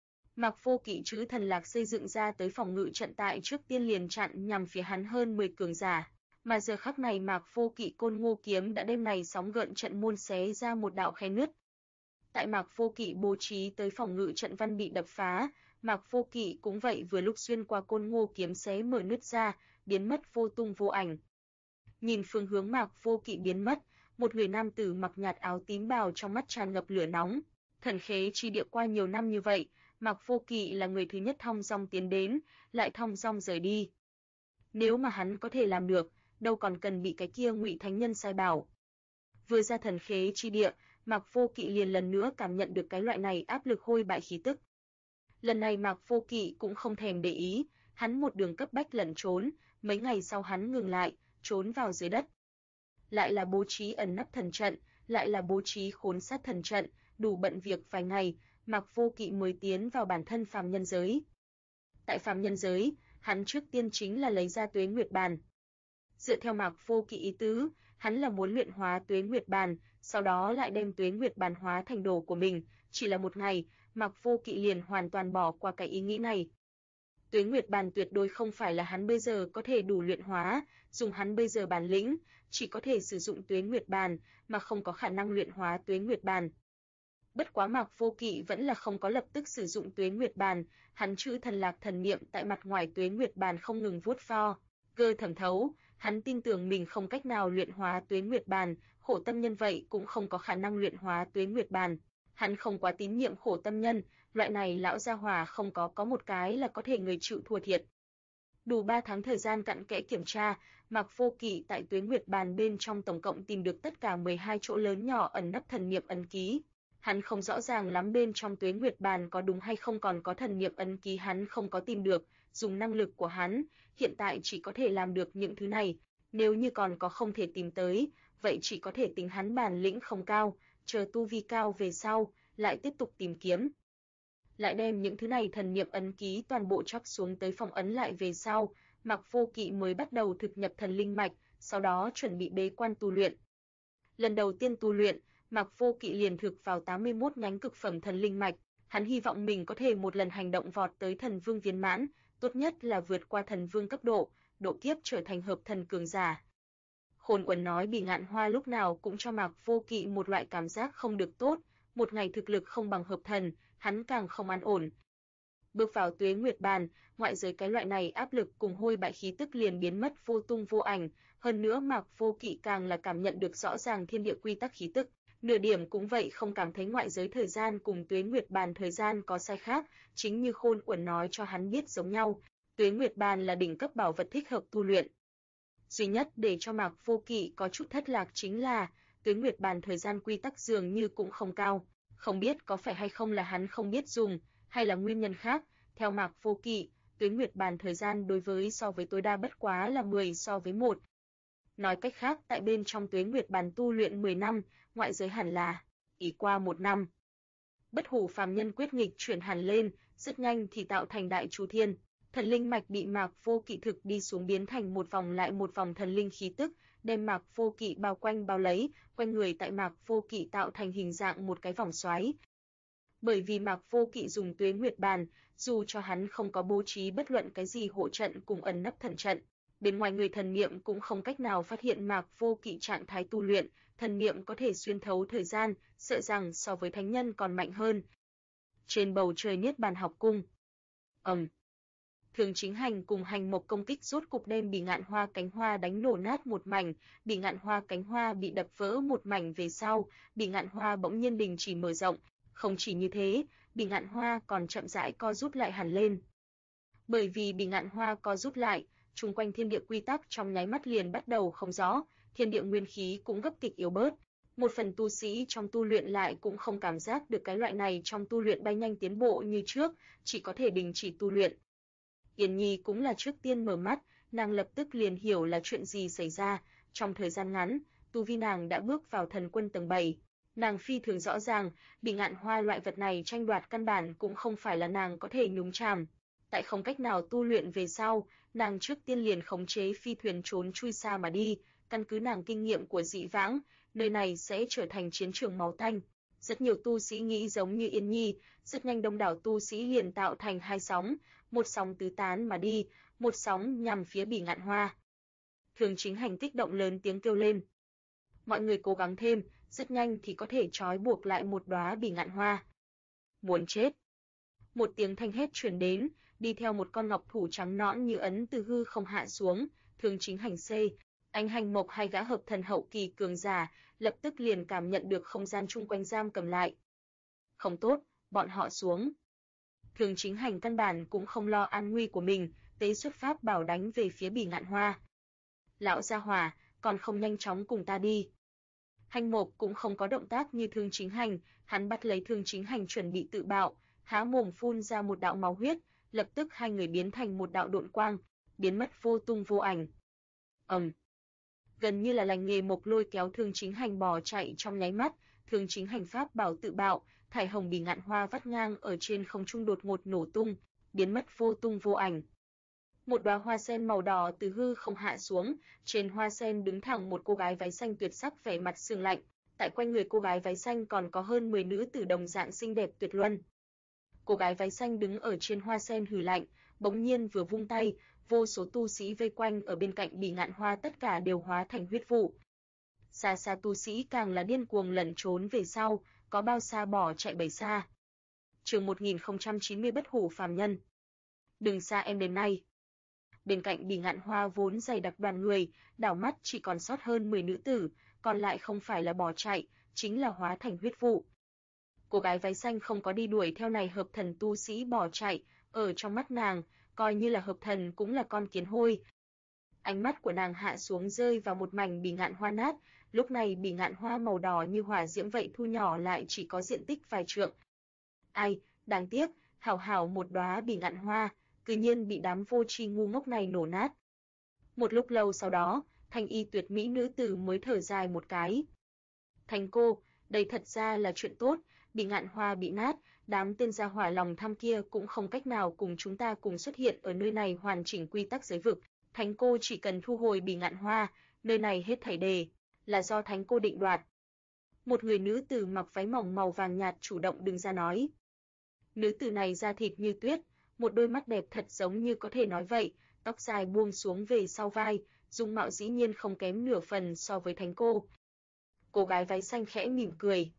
Mạc Vô Kỵ trữ thần lạc xây dựng ra tới phòng ngự trận tại trước tiên liền chặn nhằm phía hắn hơn 10 cường giả, mà giờ khắc này Mạc Vô Kỵ Côn Ngô kiếm đã đem này sóng gợn trận môn xé ra một đạo khe nứt. Tại Mạc Vô Kỵ bố trí tới phòng ngự trận văn bị đập phá, Mạc Vô Kỵ cũng vậy vừa lúc xuyên qua Côn Ngô kiếm xé mở nứt ra, biến mất vô tung vô ảnh. Nhìn phương hướng Mạc Vô Kỵ biến mất, một người nam tử mặc nhạt áo tím bào trong mắt tràn ngập lửa nóng. Thần Khế chi địa qua nhiều năm như vậy, Mạc Vô Kỵ là người thứ nhất thong dong tiến đến, lại thong dong rời đi. Nếu mà hắn có thể làm được, đâu còn cần bị cái kia Ngụy Thánh Nhân sai bảo. Vừa ra Thần Khế chi địa, Mạc Vô Kỵ liền lần nữa cảm nhận được cái loại này áp lực hôi bại khí tức. Lần này Mạc Vô Kỵ cũng không thèm để ý, hắn một đường cấp bách lẩn trốn, mấy ngày sau hắn ngừng lại, trốn vào dưới đất. Lại là bố trí ẩn nấp thần trận, lại là bố trí khốn sát thần trận, đủ bận việc vài ngày, Mạc Vô Kỵ mới tiến vào bản thân phàm nhân giới. Tại phàm nhân giới, hắn trước tiên chính là lấy ra Tuế Nguyệt Bàn. Dựa theo Mạc Vô Kỵ ý tứ, hắn là muốn luyện hóa Tuế Nguyệt Bàn, sau đó lại đem Tuế Nguyệt Bàn hóa thành đồ của mình, chỉ là một ngày, Mạc Vô Kỵ liền hoàn toàn bỏ qua cái ý nghĩ này. Tuế Nguyệt Bàn tuyệt đối không phải là hắn bây giờ có thể đủ luyện hóa, dùng hắn bây giờ bản lĩnh, chỉ có thể sử dụng Tuế Nguyệt Bàn, mà không có khả năng luyện hóa Tuế Nguyệt Bàn. Bất quá Mạc Vô Kỵ vẫn là không có lập tức sử dụng Tuế Nguyệt Bàn, hắn trữ thần lạc thần niệm tại mặt ngoài Tuế Nguyệt Bàn không ngừng vuốt vo, cơ thẩm thấu, hắn tin tưởng mình không cách nào luyện hóa Tuế Nguyệt Bàn, khổ tâm nhân vậy cũng không có khả năng luyện hóa Tuế Nguyệt Bàn. Hắn không quá tín nhiệm khổ tâm nhân, loại này lão gia hỏa không có một cái là có thể người chịu thua thiệt. Đủ 3 tháng thời gian cặn kẽ kiểm tra, Mạc Vô Kỵ tại Tuế Nguyệt Bàn bên trong tổng cộng tìm được tất cả 12 chỗ lớn nhỏ ẩn nấp thần niệm ấn ký. Hắn không rõ ràng lắm bên trong Tuế Nguyệt Bàn có đúng hay không còn có thần niệm ấn ký hắn không có tìm được, dùng năng lực của hắn, hiện tại chỉ có thể làm được những thứ này, nếu như còn có không thể tìm tới, vậy chỉ có thể tính hắn bản lĩnh không cao, chờ tu vi cao về sau, lại tiếp tục tìm kiếm. Lại đem những thứ này thần niệm ấn ký toàn bộ chóc xuống tới phòng ấn lại về sau, Mạc Vô Kỵ mới bắt đầu thực nhập thần linh mạch, sau đó chuẩn bị bế quan tu luyện. Lần đầu tiên tu luyện, Mạc Vô Kỵ liền thực vào 81 nhánh cực phẩm thần linh mạch, hắn hy vọng mình có thể một lần hành động vọt tới thần vương viên mãn, tốt nhất là vượt qua thần vương cấp độ kiếp trở thành hợp thần cường giả. Khôn Uẩn nói Bỉ Ngạn Hoa lúc nào cũng cho Mạc Vô Kỵ một loại cảm giác không được tốt, một ngày thực lực không bằng hợp thần, hắn càng không an ổn. Bước vào Tuế Nguyệt Bàn, ngoại giới cái loại này áp lực cùng hôi bại khí tức liền biến mất vô tung vô ảnh, hơn nữa Mạc Vô Kỵ càng là cảm nhận được rõ ràng thiên địa quy tắc khí tức, nửa điểm cũng vậy không cảm thấy ngoại giới thời gian cùng Tuế Nguyệt Bàn thời gian có sai khác, chính như Khôn Uẩn nói cho hắn biết giống nhau, Tuế Nguyệt Bàn là đỉnh cấp bảo vật thích hợp tu luyện. Duy nhất để cho Mạc Vô Kỵ có chút thất lạc chính là Tuế Nguyệt Bàn thời gian quy tắc dường như cũng không cao, không biết có phải hay không là hắn không biết dùng, hay là nguyên nhân khác. Theo Mạc Vô Kỵ, Tuế Nguyệt Bàn thời gian đối với so với tối đa bất quá là 10 so với 1. Nói cách khác, tại bên trong Tuế Nguyệt Bàn tu luyện 10 năm, ngoại giới hẳn là ý qua 1 năm. Bất hủ phàm nhân quyết nghịch chuyển hẳn lên, rất nhanh thì tạo thành đại chu thiên. Thần linh mạch bị Mạc Vô Kỵ thực đi xuống biến thành một vòng lại một vòng thần linh khí tức, đem Mạc Vô Kỵ bao quanh bao lấy, quanh người tại Mạc Vô Kỵ tạo thành hình dạng một cái vòng xoáy. Bởi vì Mạc Vô Kỵ dùng Tuế Nguyệt Bàn, dù cho hắn không có bố trí bất luận cái gì hộ trận cùng ẩn nấp thần trận, bên ngoài người thần niệm cũng không cách nào phát hiện Mạc Vô Kỵ trạng thái tu luyện, thần niệm có thể xuyên thấu thời gian, sợ rằng so với thánh nhân còn mạnh hơn. Trên bầu trời Niết Bàn học cung. Thường Chính Hành cùng Hành Mộc công kích rốt cục đem Bỉ Ngạn Hoa cánh hoa đánh nổ nát một mảnh, Bỉ Ngạn Hoa cánh hoa bị đập vỡ một mảnh về sau, Bỉ Ngạn Hoa bỗng nhiên đình chỉ mở rộng, không chỉ như thế, Bỉ Ngạn Hoa còn chậm rãi co rút lại hẳn lên. Bởi vì Bỉ Ngạn Hoa co rút lại, chung quanh thiên địa quy tắc trong nháy mắt liền bắt đầu không rõ, thiên địa nguyên khí cũng gấp kịch yếu bớt. Một phần tu sĩ trong tu luyện lại cũng không cảm giác được cái loại này trong tu luyện bay nhanh tiến bộ như trước, chỉ có thể đình chỉ tu luyện. Yên Nhi cũng là trước tiên mở mắt, nàng lập tức liền hiểu là chuyện gì xảy ra, trong thời gian ngắn, tu vi nàng đã bước vào thần quân tầng 7. Nàng phi thường rõ ràng, Bỉ Ngạn Hoa loại vật này tranh đoạt căn bản cũng không phải là nàng có thể nhúng chàm. Tại không cách nào tu luyện về sau, nàng trước tiên liền khống chế phi thuyền trốn chui xa mà đi, căn cứ nàng kinh nghiệm của dị vãng, nơi này sẽ trở thành chiến trường máu tanh. Rất nhiều tu sĩ nghĩ giống như Yên Nhi, rất nhanh đông đảo tu sĩ liền tạo thành hai sóng, một sóng tứ tán mà đi, một sóng nhằm phía Bỉ Ngạn Hoa. Thường Chính Hành kích động lớn tiếng kêu lên. Mọi người cố gắng thêm, rất nhanh thì có thể trói buộc lại một đóa Bỉ Ngạn Hoa. Muốn chết. Một tiếng thanh hét truyền đến, đi theo một con ngọc thủ trắng nõn như ấn từ hư không hạ xuống, Thường Chính Hành anh Hành Mộc hai gã hợp thần hậu kỳ cường giả, lập tức liền cảm nhận được không gian chung quanh giam cầm lại. Không tốt, bọn họ xuống. Thường Chính Hành căn bản cũng không lo an nguy của mình, tế xuất pháp bảo đánh về phía Bỉ Ngạn Hoa. Lão gia hỏa, còn không nhanh chóng cùng ta đi. Hành Mộc cũng không có động tác như Thường Chính Hành, hắn bắt lấy Thường Chính Hành chuẩn bị tự bạo, há mồm phun ra một đạo máu huyết, lập tức hai người biến thành một đạo độn quang, biến mất vô tung vô ảnh. Gần như là lành nghề Mộc lôi kéo Thường Chính Hành bỏ chạy trong nháy mắt, Thường Chính Hành pháp bảo tự bạo, thải hồng Bỉ Ngạn Hoa vắt ngang ở trên không trung đột ngột nổ tung, biến mất vô tung vô ảnh. Một đóa hoa sen màu đỏ từ hư không hạ xuống, trên hoa sen đứng thẳng một cô gái váy xanh tuyệt sắc vẻ mặt sương lạnh, tại quanh người cô gái váy xanh còn có hơn 10 nữ tử đồng dạng xinh đẹp tuyệt luân. Cô gái váy xanh đứng ở trên hoa sen hừ lạnh, bỗng nhiên vừa vung tay, vô số tu sĩ vây quanh ở bên cạnh Bỉ Ngạn Hoa tất cả đều hóa thành huyết vụ. Xa xa tu sĩ càng là điên cuồng lẩn trốn về sau, có bao xa bỏ chạy bấy xa. Chương 1090 Bất hủ phàm nhân. Đừng xa em đến nay. Bên cạnh Bỉ Ngạn Hoa vốn dày đặc đoàn người, đảo mắt chỉ còn sót hơn 10 nữ tử, còn lại không phải là bỏ chạy, chính là hóa thành huyết vụ. Cô gái váy xanh không có đi đuổi theo này hợp thần tu sĩ bỏ chạy, ở trong mắt nàng, coi như là hợp thần cũng là con kiến hôi. Ánh mắt của nàng hạ xuống rơi vào một mảnh bỉ ngạn hoa nát, lúc này bỉ ngạn hoa màu đỏ như hỏa diễm vậy thu nhỏ lại chỉ có diện tích vài trượng. Ai, đáng tiếc, hảo hảo một đóa bỉ ngạn hoa, cư nhiên bị đám vô tri ngu ngốc này nổ nát. Một lúc lâu sau đó, thanh y tuyệt mỹ nữ tử mới thở dài một cái. Thành cô, đây thật ra là chuyện tốt, bỉ ngạn hoa bị nát, đám tên gia hỏa lòng tham kia cũng không cách nào cùng chúng ta cùng xuất hiện ở nơi này hoàn chỉnh quy tắc giới vực. Thánh cô chỉ cần thu hồi bỉ ngạn hoa, nơi này hết thảy đề là do thánh cô định đoạt. Một người nữ tử mặc váy mỏng màu vàng nhạt chủ động đứng ra nói. Nữ tử này da thịt như tuyết, một đôi mắt đẹp thật giống như có thể nói vậy, tóc dài buông xuống về sau vai, dung mạo dĩ nhiên không kém nửa phần so với thánh cô. Cô gái váy xanh khẽ mỉm cười.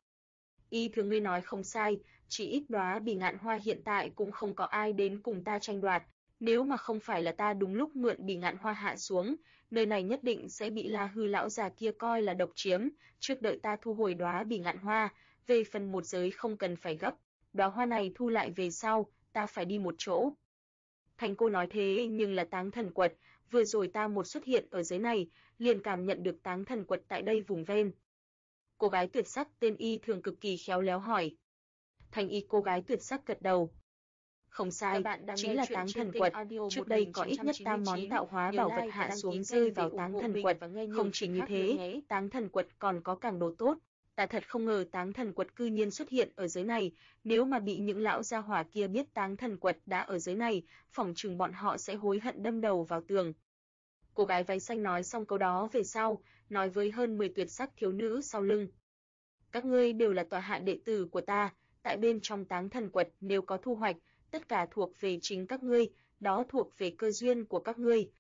Y thường ngươi nói không sai, chỉ ít đóa bỉ ngạn hoa hiện tại cũng không có ai đến cùng ta tranh đoạt. Nếu mà không phải là ta đúng lúc mượn bỉ ngạn hoa hạ xuống, nơi này nhất định sẽ bị La Hư lão già kia coi là độc chiếm, trước đợi ta thu hồi đóa bỉ ngạn hoa, về phần một giới không cần phải gấp, đóa hoa này thu lại về sau, ta phải đi một chỗ. Thành cô nói thế nhưng là Táng Thần Quật, vừa rồi ta một xuất hiện ở giới này, liền cảm nhận được Táng Thần Quật tại đây vùng ven. Cô gái tuyệt sắc tên Y thường cực kỳ khéo léo hỏi. Thành Y cô gái tuyệt sắc gật đầu. Không sai, chính là Táng Thần Quật, trước đây có ít nhất 8 món tạo hóa bảo vật hạ xuống rơi vào Táng Thần Quật, không chỉ như thế, Táng Thần Quật còn có càng đồ tốt. Ta thật không ngờ Táng Thần Quật cư nhiên xuất hiện ở giới này, nếu mà bị những lão gia hỏa kia biết Táng Thần Quật đã ở giới này, phỏng chừng bọn họ sẽ hối hận đâm đầu vào tường. Cô gái váy xanh nói xong câu đó về sau, nói với hơn 10 tuyệt sắc thiếu nữ sau lưng. Các ngươi đều là tọa hạ đệ tử của ta, tại bên trong Táng Thần Quật nếu có thu hoạch, tất cả thuộc về chính các ngươi, đó thuộc về cơ duyên của các ngươi.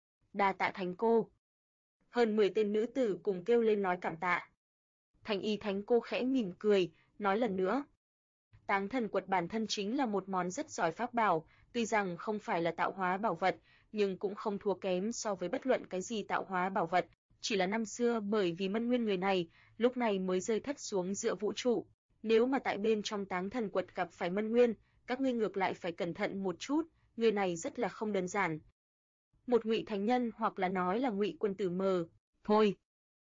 Đa tạ thánh cô. Hơn 10 tên nữ tử cùng kêu lên nói cảm tạ. Thành Y thánh cô khẽ mỉm cười, nói lần nữa. Táng Thần Quật bản thân chính là một món rất giỏi pháp bảo, tuy rằng không phải là tạo hóa bảo vật, nhưng cũng không thua kém so với bất luận cái gì tạo hóa bảo vật, chỉ là năm xưa bởi vì Mân Nguyên người này, lúc này mới rơi thất xuống giữa vũ trụ. Nếu mà tại bên trong Táng Thần Quật gặp phải Mân Nguyên, các ngươi ngược lại phải cẩn thận một chút, người này rất là không đơn giản. Một Ngụy thánh nhân hoặc là nói là Ngụy quân tử mờ, thôi.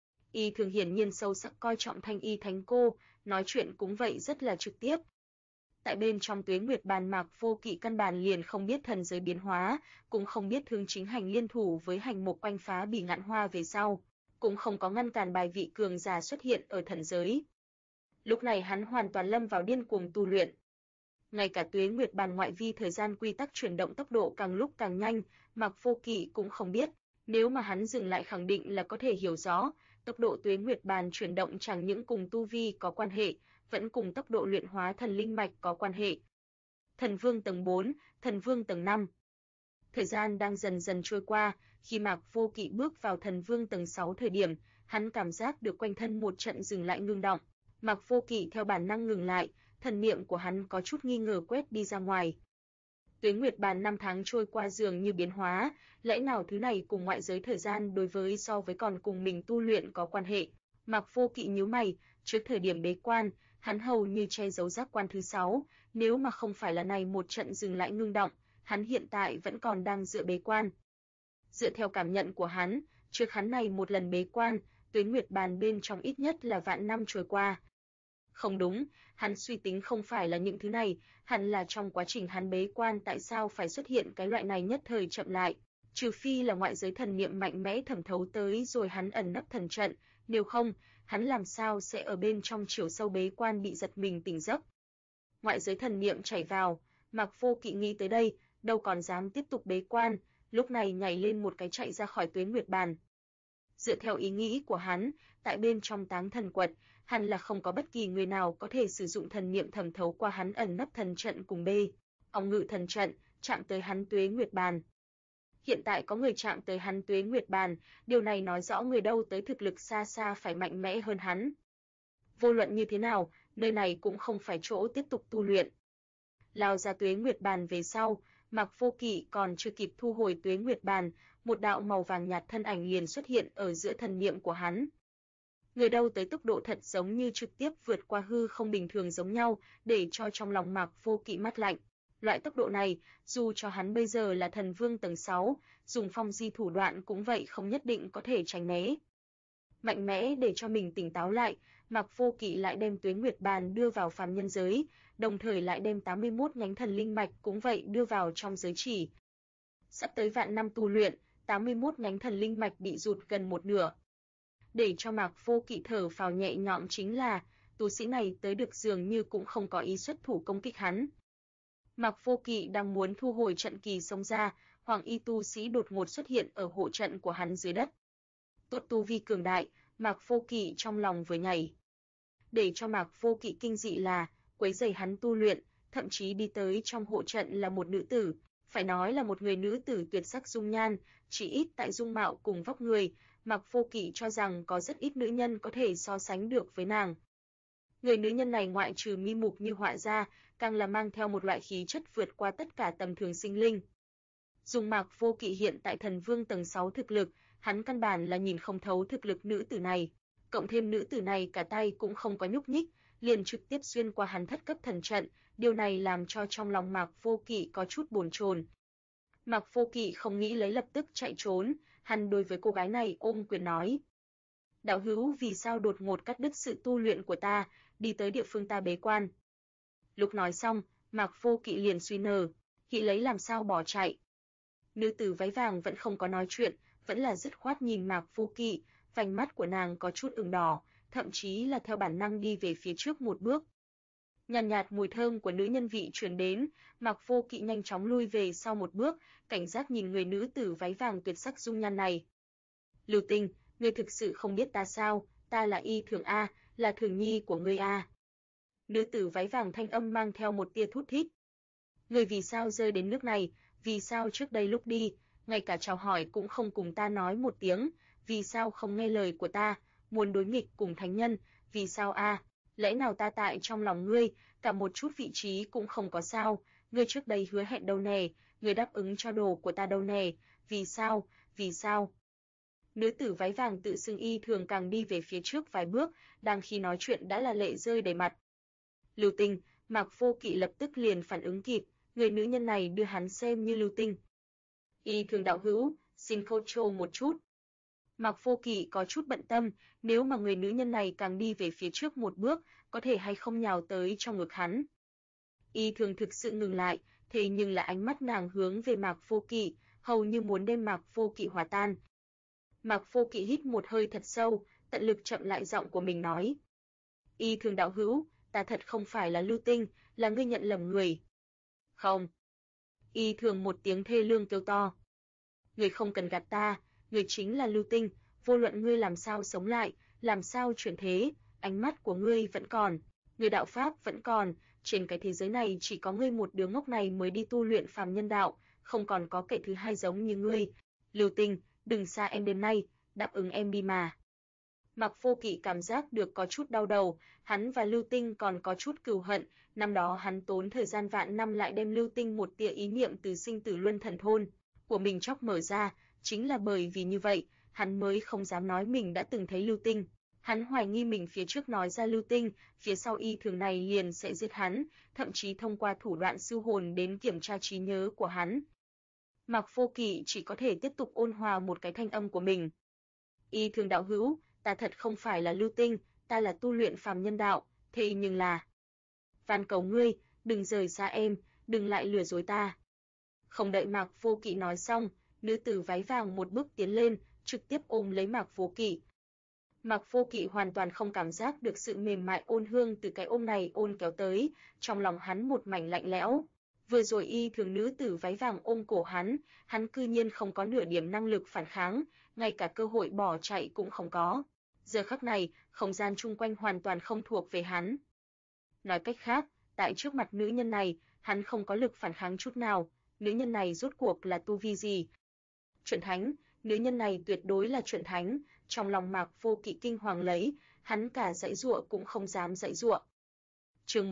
Y thường hiển nhiên sâu sắc coi trọng Thanh Y thánh cô, nói chuyện cũng vậy rất là trực tiếp. Tại bên trong Tuế Nguyệt Bàn Mạc Vô Kỵ căn bản liền không biết thần giới biến hóa, cũng không biết Thương Chính Hành liên thủ với Hành Mục oanh phá bỉ ngạn hoa về sau, cũng không có ngăn cản bài vị cường giả xuất hiện ở thần giới. Lúc này hắn hoàn toàn lâm vào điên cuồng tu luyện. Ngay cả Tuế Nguyệt Bàn ngoại vi thời gian quy tắc chuyển động tốc độ càng lúc càng nhanh, Mạc Vô Kỵ cũng không biết, nếu mà hắn dừng lại khẳng định là có thể hiểu rõ, tốc độ Tuế Nguyệt Bàn chuyển động chẳng những cùng tu vi có quan hệ, vẫn cùng tốc độ luyện hóa thần linh mạch có quan hệ. Thần Vương tầng 4, Thần Vương tầng 5. Thời gian đang dần dần trôi qua, khi Mạc Vô Kỵ bước vào Thần Vương tầng 6 thời điểm, hắn cảm giác được quanh thân một trận dừng lại ngưng động. Mạc Vô Kỵ theo bản năng ngừng lại, thần niệm của hắn có chút nghi ngờ quét đi ra ngoài. Tuế Nguyệt Bàn 5 tháng trôi qua dường như biến hóa, lẽ nào thứ này cùng ngoại giới thời gian đối với so với còn cùng mình tu luyện có quan hệ? Mạc Vô Kỵ nhíu mày, trước thời điểm bế quan, hắn hầu như che giấu giác quan thứ 6, nếu mà không phải là này một trận dừng lại ngưng động, hắn hiện tại vẫn còn đang dựa bế quan. Dựa theo cảm nhận của hắn, trước hắn này một lần bế quan, Tuế Nguyệt Bàn bên trong ít nhất là vạn năm trôi qua. Không đúng, hắn suy tính không phải là những thứ này, hẳn là trong quá trình hắn bế quan tại sao phải xuất hiện cái loại này nhất thời chậm lại, trừ phi là ngoại giới thần niệm mạnh mẽ thẩm thấu tới rồi hắn ẩn nấp thần trận, nếu không, hắn làm sao sẽ ở bên trong chiều sâu bế quan bị giật mình tỉnh giấc. Ngoại giới thần niệm chảy vào, Mạc Vô Kỵ nghĩ tới đây, đâu còn dám tiếp tục bế quan, lúc này nhảy lên một cái chạy ra khỏi Tuế Nguyệt Bàn. Dựa theo ý nghĩ của hắn, tại bên trong Táng Thần Quật, hẳn là không có bất kỳ người nào có thể sử dụng thần niệm thẩm thấu qua hắn ẩn nấp thần trận cùng Ong Ngự thần trận, chạm tới hắn Tuế Nguyệt Bàn. Hiện tại có người chạm tới hắn Tuế Nguyệt Bàn, điều này nói rõ người đâu tới thực lực xa xa phải mạnh mẽ hơn hắn. Vô luận như thế nào, nơi này cũng không phải chỗ tiếp tục tu luyện. Lao ra Tuế Nguyệt Bàn về sau, Mạc Vô Kỵ còn chưa kịp thu hồi Tuế Nguyệt Bàn, một đạo màu vàng nhạt thân ảnh liền xuất hiện ở giữa thần niệm của hắn. Người đâu tới tốc độ thật giống như trực tiếp vượt qua hư không bình thường giống nhau, để cho trong lòng Mạc Vô Kỵ mát lạnh. Loại tốc độ này, dù cho hắn bây giờ là thần vương tầng 6, dùng phong di thủ đoạn cũng vậy không nhất định có thể tránh né. Mạnh mẽ để cho mình tỉnh táo lại, Mạc Vô Kỵ lại đem Tuế Nguyệt Bàn đưa vào phàm nhân giới, đồng thời lại đem 81 nhánh thần linh mạch cũng vậy đưa vào trong giới chỉ. Sắp tới vạn năm tu luyện, 81 nhánh thần linh mạch bị rụt gần một nửa. Để cho Mạc Vô Kỵ thở phào nhẹ nhõm chính là, tu sĩ này tới được dường như cũng không có ý xuất thủ công kích hắn. Mạc Vô Kỵ đang muốn thu hồi trận kỳ xông ra, Hoàng y tu sĩ đột ngột xuất hiện ở hộ trận của hắn dưới đất. Tốt tu vi cường đại, Mạc Vô Kỵ trong lòng vừa nhảy. Để cho Mạc Vô Kỵ kinh dị là, quấy rầy hắn tu luyện, thậm chí đi tới trong hộ trận là một nữ tử, phải nói là một người nữ tử tuyệt sắc dung nhan, chỉ ít tại dung mạo cùng vóc người, Mạc Vô Kỵ cho rằng có rất ít nữ nhân có thể so sánh được với nàng. Người nữ nhân này ngoại trừ mi mục như họa ra, càng là mang theo một loại khí chất vượt qua tất cả tầm thường sinh linh. Dùng Mạc Vô Kỵ hiện tại thần vương tầng 6 thực lực, hắn căn bản là nhìn không thấu thực lực nữ tử này, cộng thêm nữ tử này cả tay cũng không có nhúc nhích, liền trực tiếp xuyên qua hắn thất cấp thần trận, điều này làm cho trong lòng Mạc Vô Kỵ có chút bồn chồn. Mạc Vô Kỵ không nghĩ lấy lập tức chạy trốn, hắn đối với cô gái này ôm quyền nói: "Đạo hữu vì sao đột ngột cắt đứt sự tu luyện của ta, đi tới địa phương ta bế quan?" Lúc nói xong, Mạc Vô Kỵ liền suy nờ, nghĩ lấy làm sao bỏ chạy. Nữ tử váy vàng vẫn không có nói chuyện, vẫn là dứt khoát nhìn Mạc Vô Kỵ, vành mắt của nàng có chút ửng đỏ, thậm chí là theo bản năng đi về phía trước một bước. Nhàn nhạt mùi thơm của nữ nhân vị truyền đến, Mạc Vô Kỵ nhanh chóng lui về sau một bước, cảnh giác nhìn người nữ tử váy vàng tuyệt sắc dung nhan này. "Lưu Tinh, ngươi thực sự không biết ta sao? Ta là Y Thường a, là Thường nhi của ngươi a." Nữ tử váy vàng thanh âm mang theo một tia thút thít. "Ngươi vì sao rơi đến nước này? Vì sao trước đây lúc đi, ngay cả chào hỏi cũng không cùng ta nói một tiếng? Vì sao không nghe lời của ta, muốn đối nghịch cùng thánh nhân? Vì sao a? Lẽ nào ta tại trong lòng ngươi, cả một chút vị trí cũng không có sao? Ngươi trước đây hứa hẹn đâu nè, ngươi đáp ứng cho đồ của ta đâu nè, vì sao, vì sao?" Nữ tử váy vàng tự xưng Y Thường càng đi về phía trước vài bước, đang khi nói chuyện đã là lệ rơi đầy mặt. Lưu Tinh, Mạc Vô Kỵ lập tức liền phản ứng kịp, người nữ nhân này đưa hắn xem như Lưu Tinh. "Y Thường đạo hữu, xin khâu trô một chút." Mạc Vô Kỵ có chút bận tâm, nếu mà người nữ nhân này càng đi về phía trước một bước, có thể hay không nhào tới trong ngực hắn. Y Thường thực sự ngừng lại, thế nhưng là ánh mắt nàng hướng về Mạc Vô Kỵ, hầu như muốn đem Mạc Vô Kỵ hòa tan. Mạc Vô Kỵ hít một hơi thật sâu, tận lực chậm lại giọng của mình nói: "Y Thường đạo hữu, ta thật không phải là Lưu Tinh, là ngươi nhận lầm người." "Không." Y Thường một tiếng thê lương kêu to. "Ngươi không cần gạt ta, ngươi chính là Lưu Tinh, vô luận ngươi làm sao sống lại, làm sao chuyển thế, ánh mắt của ngươi vẫn còn, ngươi đạo pháp vẫn còn, trên cái thế giới này chỉ có ngươi một đứa ngốc này mới đi tu luyện phàm nhân đạo, không còn có kẻ thứ hai giống như ngươi. Lưu Tinh, đừng xa em đêm nay, đáp ứng em đi mà." Mạc Vô Kỵ cảm giác được có chút đau đầu, hắn và Lưu Tinh còn có chút cừu hận, năm đó hắn tốn thời gian vạn năm lại đem Lưu Tinh một tia ý niệm từ sinh tử luân thần thôn của mình chóc mở ra, chính là bởi vì như vậy, hắn mới không dám nói mình đã từng thấy Lưu Tinh. Hắn hoài nghi mình phía trước nói ra Lưu Tinh, phía sau Y Thường này liền sẽ giết hắn, thậm chí thông qua thủ đoạn siêu hồn đến kiểm tra trí nhớ của hắn. Mạc Vô Kỵ chỉ có thể tiếp tục ôn hòa một cái thanh âm của mình. "Y Thường đạo hữu, ta thật không phải là Lưu Tinh, ta là tu luyện phàm nhân đạo, thế nhưng là... van cầu ngươi, đừng rời xa em, đừng lại lừa dối ta." Không đợi Mạc Vô Kỵ nói xong, nữ tử váy vàng một bước tiến lên, trực tiếp ôm lấy Mạc Vô Kỵ. Mạc Vô Kỵ hoàn toàn không cảm giác được sự mềm mại ôn hương từ cái ôm này ôn kéo tới, trong lòng hắn một mảnh lạnh lẽo. Vừa rồi Y Thường nữ tử váy vàng ôm cổ hắn cư nhiên không có nửa điểm năng lực phản kháng, ngay cả cơ hội bỏ chạy cũng không có. Giờ khắc này, không gian chung quanh hoàn toàn không thuộc về hắn. Nói cách khác, tại trước mặt nữ nhân này, hắn không có lực phản kháng chút nào, nữ nhân này rốt cuộc là tu vi gì? Chuẩn thánh, nữ nhân này tuyệt đối là chuẩn thánh, trong lòng Mạc Vô Kỵ kinh hoàng lấy, hắn cả giãy giụa cũng không dám giãy giụa. Chương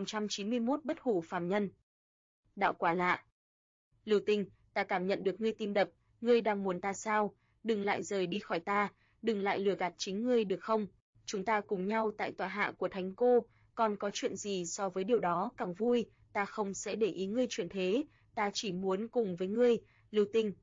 1091 Bất hủ phàm nhân. Đạo quả lạ. "Lưu Tinh, ta cảm nhận được ngươi tim đập, ngươi đang muốn ta sao? Đừng lại rời đi khỏi ta, đừng lại lừa gạt chính ngươi được không? Chúng ta cùng nhau tại tọa hạ của thánh cô, còn có chuyện gì so với điều đó càng vui, ta không sẽ để ý ngươi chuyển thế, ta chỉ muốn cùng với ngươi, Lưu Tinh.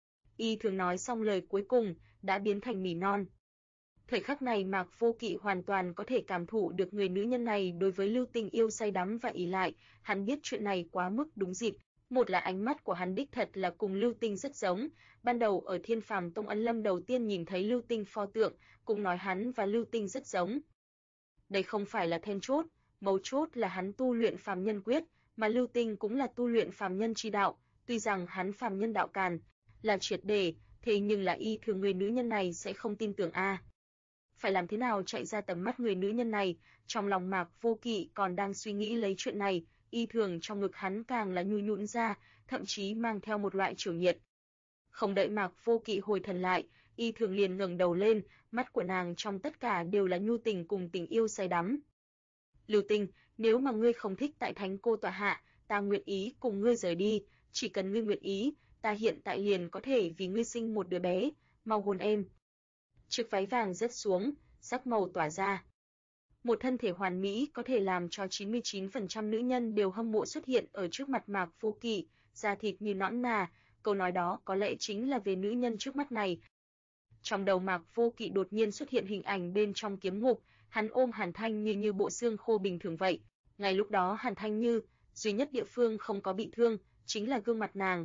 Y Thường nói xong lời cuối cùng, đã biến thành mỉ non. Thời khắc này Mạc Vô Kỵ hoàn toàn có thể cảm thụ được người nữ nhân này đối với Lưu Tinh yêu say đắm và ỷ lại, hắn biết chuyện này quá mức đúng dịp. Một là ánh mắt của hắn đích thật là cùng Lưu Tinh rất giống, ban đầu ở Thiên Phàm Tông Ân Lâm đầu tiên nhìn thấy Lưu Tinh pho tượng, cũng nói hắn và Lưu Tinh rất giống. Đây không phải là then chốt, mấu chốt là hắn tu luyện phàm nhân quyết, mà Lưu Tinh cũng là tu luyện phàm nhân chi đạo, tuy rằng hắn phàm nhân đạo càn là triệt để, thế nhưng là Y Thường người nữ nhân này sẽ không tin tưởng a. Phải làm thế nào chạy ra tầm mắt người nữ nhân này, trong lòng Mạc Vô Kỵ còn đang suy nghĩ lấy chuyện này, Y Thường trong ngực hắn càng là nhu nhũn ra, thậm chí mang theo một loại chiều nhiệt. Không đợi Mạc Vô Kỵ hồi thần lại, Y Thường liền ngẩng đầu lên, mắt của nàng trong tất cả đều là nhu tình cùng tình yêu say đắm. Lưu Tinh, nếu mà ngươi không thích tại Thánh Cô tọa hạ, ta nguyện ý cùng ngươi rời đi, chỉ cần ngươi nguyện ý, ta hiện tại liền có thể vì ngươi sinh một đứa bé, mau hôn em. Chiếc váy vàng rớt xuống, sắc màu tỏa ra. Một thân thể hoàn mỹ có thể làm cho 99% nữ nhân đều hâm mộ xuất hiện ở trước mặt Mạc Vô Kỵ, da thịt như nõn nà, câu nói đó có lẽ chính là về nữ nhân trước mắt này. Trong đầu Mạc Vô Kỵ đột nhiên xuất hiện hình ảnh bên trong kiếm ngục, hắn ôm Hàn Thanh như bộ xương khô bình thường vậy. Ngay lúc đó Hàn Thanh Như, duy nhất địa phương không có bị thương, chính là gương mặt nàng.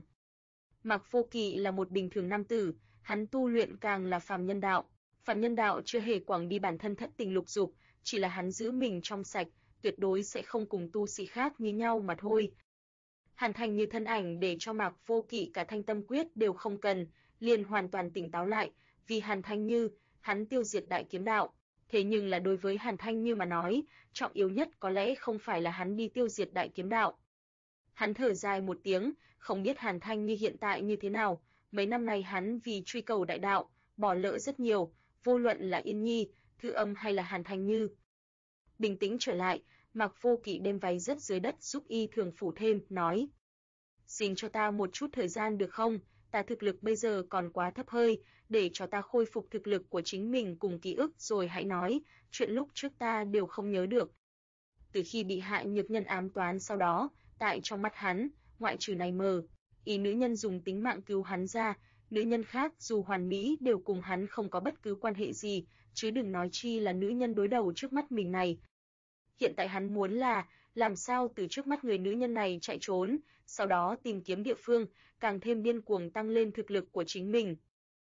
Mạc Vô Kỵ là một bình thường nam tử, hắn tu luyện càng là phàm nhân đạo. Phàm nhân đạo chưa hề quảng đi bản thân thất tình lục dục, chỉ là hắn giữ mình trong sạch, tuyệt đối sẽ không cùng tu sĩ khác như nhau mà thôi. Hàn Thanh Như thân ảnh để cho Mạc Vô Kỵ cả thanh tâm quyết đều không cần, liền hoàn toàn tỉnh táo lại, vì Hàn Thanh Như, hắn tiêu diệt đại kiếm đạo. Thế nhưng là đối với Hàn Thanh Như mà nói, trọng yếu nhất có lẽ không phải là hắn đi tiêu diệt đại kiếm đạo. Hắn thở dài một tiếng, không biết Hàn Thanh Như hiện tại như thế nào, mấy năm này hắn vì truy cầu đại đạo, bỏ lỡ rất nhiều, vô luận là Yên Nhi, Thư Âm hay là Hàn Thanh Như. Bình tĩnh trở lại, Mạc Vô Kỵ đem váy rớt dưới đất giúp Y Thường phủ thêm, nói: "Xin cho ta một chút thời gian được không? Ta thực lực bây giờ còn quá thấp hơi, để cho ta khôi phục thực lực của chính mình cùng ký ức rồi hãy nói, chuyện lúc trước ta đều không nhớ được." Từ khi bị hại nhược nhân ám toán sau đó, tại trong mắt hắn, ngoại trừ này mờ, ý nữ nhân dùng tính mạng cứu hắn ra, nữ nhân khác dù hoàn mỹ đều cùng hắn không có bất cứ quan hệ gì, chứ đừng nói chi là nữ nhân đối đầu trước mắt mình này. Hiện tại hắn muốn là làm sao từ trước mắt người nữ nhân này chạy trốn, sau đó tìm kiếm địa phương, càng thêm điên cuồng tăng lên thực lực của chính mình.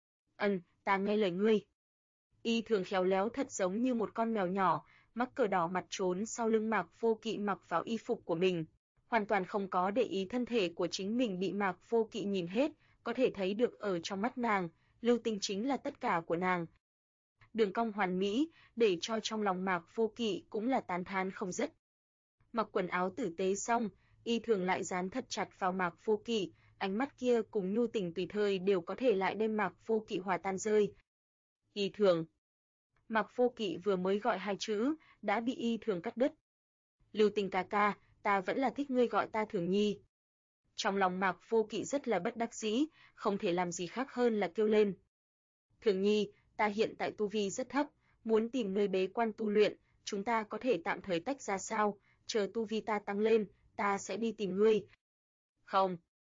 Ta nghe lời ngươi. Y Thường khéo léo thật giống như một con mèo nhỏ, mắc cờ đỏ mặt trốn sau lưng Mạc Vô Kỵ mặc vào y phục của mình, hoàn toàn không có để ý thân thể của chính mình bị Mạc Vô Kỵ nhìn hết, có thể thấy được ở trong mắt nàng, Lưu Tinh chính là tất cả của nàng. Đường cong hoàn mỹ, để cho trong lòng Mạc Vô Kỵ cũng là tán thán không dứt. Mặc quần áo tử tế xong, Y Thường lại dán thật chặt vào Mạc Vô Kỵ, ánh mắt kia cùng nhu tình tùy thời đều có thể lại đem Mạc Vô Kỵ hòa tan rơi. Y Thường. Mạc Vô Kỵ vừa mới gọi hai chữ, đã bị Y Thường cắt đứt. Lưu Tình ca ca, ta vẫn là thích ngươi gọi ta Thường Nhi. Trong lòng Mạc Vô Kỵ rất là bất đắc dĩ, không thể làm gì khác hơn là kêu lên. Thường Nhi, ta hiện tại tu vi rất thấp, muốn tìm nơi bế quan tu luyện, chúng ta có thể tạm thời tách ra sao, chờ tu vi ta tăng lên, ta sẽ đi tìm ngươi. Không.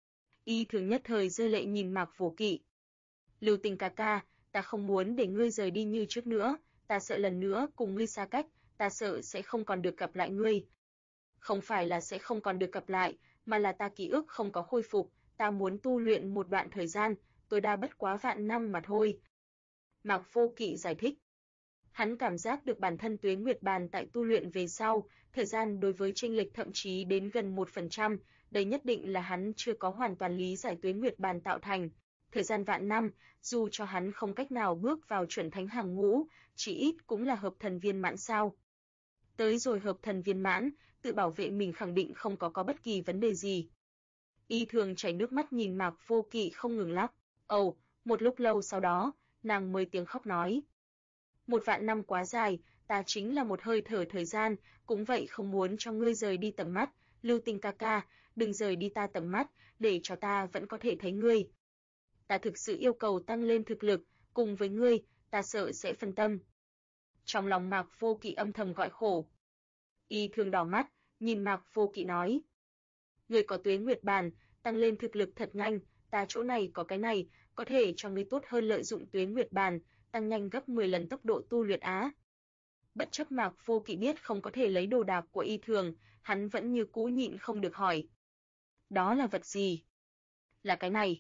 Y Thường nhất thời rơi lệ nhìn Mạc Vô Kỵ. Lưu Tình ca ca, ta không muốn để ngươi rời đi như trước nữa, ta sợ lần nữa cùng ngươi xa cách, ta sợ sẽ không còn được gặp lại ngươi. Không phải là sẽ không còn được gặp lại, mà là ta ký ức không có khôi phục, ta muốn tu luyện một đoạn thời gian, tối đa bất quá vạn năm mà thôi. Mạc Vô Kỵ giải thích. Hắn cảm giác được bản thân Tuế Nguyệt Bàn tại tu luyện về sau, thời gian đối với chênh lệch thậm chí đến gần 1%, đây nhất định là hắn chưa có hoàn toàn lý giải Tuế Nguyệt Bàn tạo thành. Thời gian vạn năm, dù cho hắn không cách nào bước vào chuẩn thánh hàng ngũ, chỉ ít cũng là hợp thần viên mãn sao. Tới rồi hợp thần viên mãn, tự bảo vệ mình khẳng định không có bất kỳ vấn đề gì. Y Thường chảy nước mắt nhìn Mạc Vô Kỵ không ngừng lắc. Một lúc lâu sau đó, nàng mới tiếng khóc nói. 1.000 năm quá dài, ta chính là một hơi thở thời gian, cũng vậy không muốn cho ngươi rời đi tầm mắt, Lưu Tình ca ca, đừng rời đi ta tầm mắt, để cho ta vẫn có thể thấy ngươi. Ta thực sự yêu cầu tăng lên thực lực, cùng với ngươi, ta sợ sẽ phân tâm. Trong lòng Mạc Vô Kỵ âm thầm gọi khổ. Y Thường đỏ mắt, nhìn Mạc Vô Kỵ nói. Ngươi có tuế nguyệt bàn, tăng lên thực lực thật nhanh, ta chỗ này có cái này, có thể cho ngươi tốt hơn lợi dụng tuế nguyệt bàn, tăng nhanh gấp 10 lần tốc độ tu luyện á. Bất chấp Mạc Vô Kỵ biết không có thể lấy đồ đạc của Y Thường, hắn vẫn như cũ nhịn không được hỏi. Đó là vật gì? Là cái này.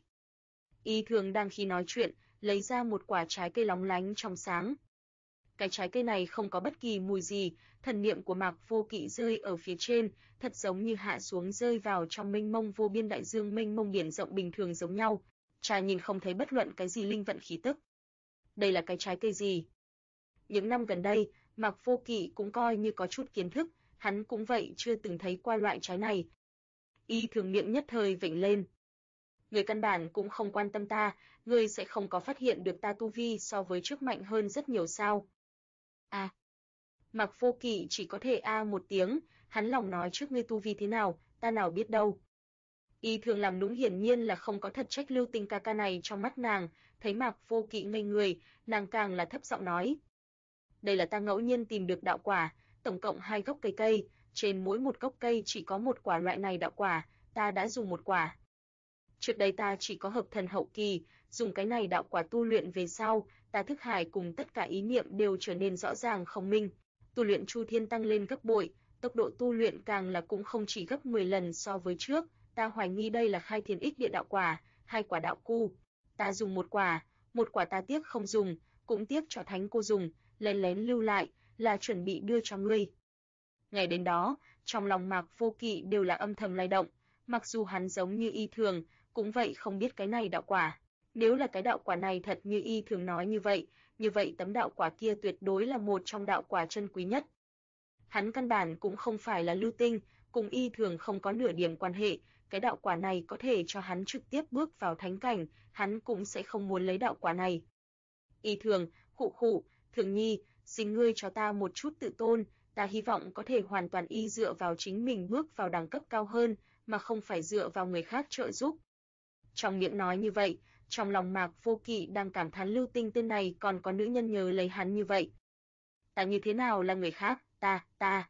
Y Thường đang khi nói chuyện, lấy ra một quả trái cây lóng lánh trong sáng. Cái trái cây này không có bất kỳ mùi gì, thần niệm của Mạc Vô Kỵ rơi ở phía trên, thật giống như hạ xuống rơi vào trong mênh mông vô biên đại dương mênh mông biển rộng bình thường giống nhau, chả nhìn không thấy bất luận cái gì linh vận khí tức. Đây là cái trái cây gì? Những năm gần đây, Mạc Vô Kỵ cũng coi như có chút kiến thức, hắn cũng vậy chưa từng thấy qua loại trái này. Y Thường miệng nhất thời vểnh lên. Người căn bản cũng không quan tâm ta, ngươi sẽ không có phát hiện được ta tu vi so với trước mạnh hơn rất nhiều sao? À. Mạc Vô Kỵ chỉ có thể một tiếng, hắn lòng nói trước ngươi tu vi thế nào, ta nào biết đâu. Y Thường làm nũng hiển nhiên là không có thật trách Lưu Tinh ca ca này trong mắt nàng, thấy Mạc Vô Kỵ ngây người, nàng càng là thấp giọng nói. Đây là ta ngẫu nhiên tìm được đạo quả, tổng cộng 2 gốc cây, trên mỗi một gốc cây chỉ có một quả loại này đạo quả, ta đã dùng một quả. Trước đây ta chỉ có hợp thần hậu kỳ, dùng cái này đạo quả tu luyện về sau, ta thức hải cùng tất cả ý niệm đều trở nên rõ ràng không minh, tu luyện Chu Thiên tăng lên gấp bội, tốc độ tu luyện càng là cũng không chỉ gấp 10 lần so với trước, ta hoài nghi đây là Khai Thiên Ích Địa đạo quả, 2 quả đạo cu. Ta dùng một quả ta tiếc không dùng, cũng tiếc cho Thánh cô dùng, lén lén lưu lại, là chuẩn bị đưa cho ngươi. Ngày đến đó, trong lòng Mạc Vô Kỵ đều là âm thầm lay động, mặc dù hắn giống như Y Thường, cũng vậy không biết cái này đạo quả. Nếu là cái đạo quả này thật như Y Thường nói như vậy tấm đạo quả kia tuyệt đối là một trong đạo quả chân quý nhất. Hắn căn bản cũng không phải là lưu tinh, cùng Y Thường không có nửa điểm quan hệ, cái đạo quả này có thể cho hắn trực tiếp bước vào thánh cảnh, hắn cũng sẽ không muốn lấy đạo quả này. Y Thường, khụ, Thường Nhi, xin ngươi cho ta một chút tự tôn, ta hy vọng có thể hoàn toàn dựa vào chính mình bước vào đẳng cấp cao hơn, mà không phải dựa vào người khác trợ giúp. Trong miệng nói như vậy, trong lòng Mạc Vô Kỵ đang cảm thán Lưu Tinh tên này còn có nữ nhân nhớ lấy hắn như vậy. Ta như thế nào là người khác, ta.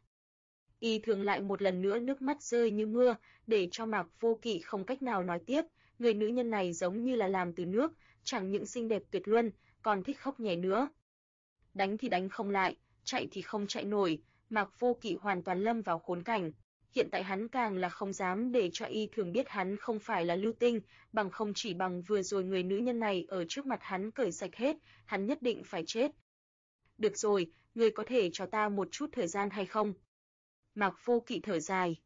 Y Thường lại một lần nữa nước mắt rơi như mưa, để cho Mạc Vô Kỵ không cách nào nói tiếp, người nữ nhân này giống như là làm từ nước, chẳng những xinh đẹp tuyệt luân, còn thích khóc nhè nữa. Đánh thì đánh không lại, chạy thì không chạy nổi, Mạc Vô Kỵ hoàn toàn lâm vào khốn cảnh. Hiện tại hắn càng là không dám để cho Y Thường biết hắn không phải là Lưu Tinh, bằng không chỉ bằng vừa rồi người nữ nhân này ở trước mặt hắn cởi sạch hết, hắn nhất định phải chết. Được rồi, ngươi có thể cho ta một chút thời gian hay không? Mạc Vô Kỵ thở dài.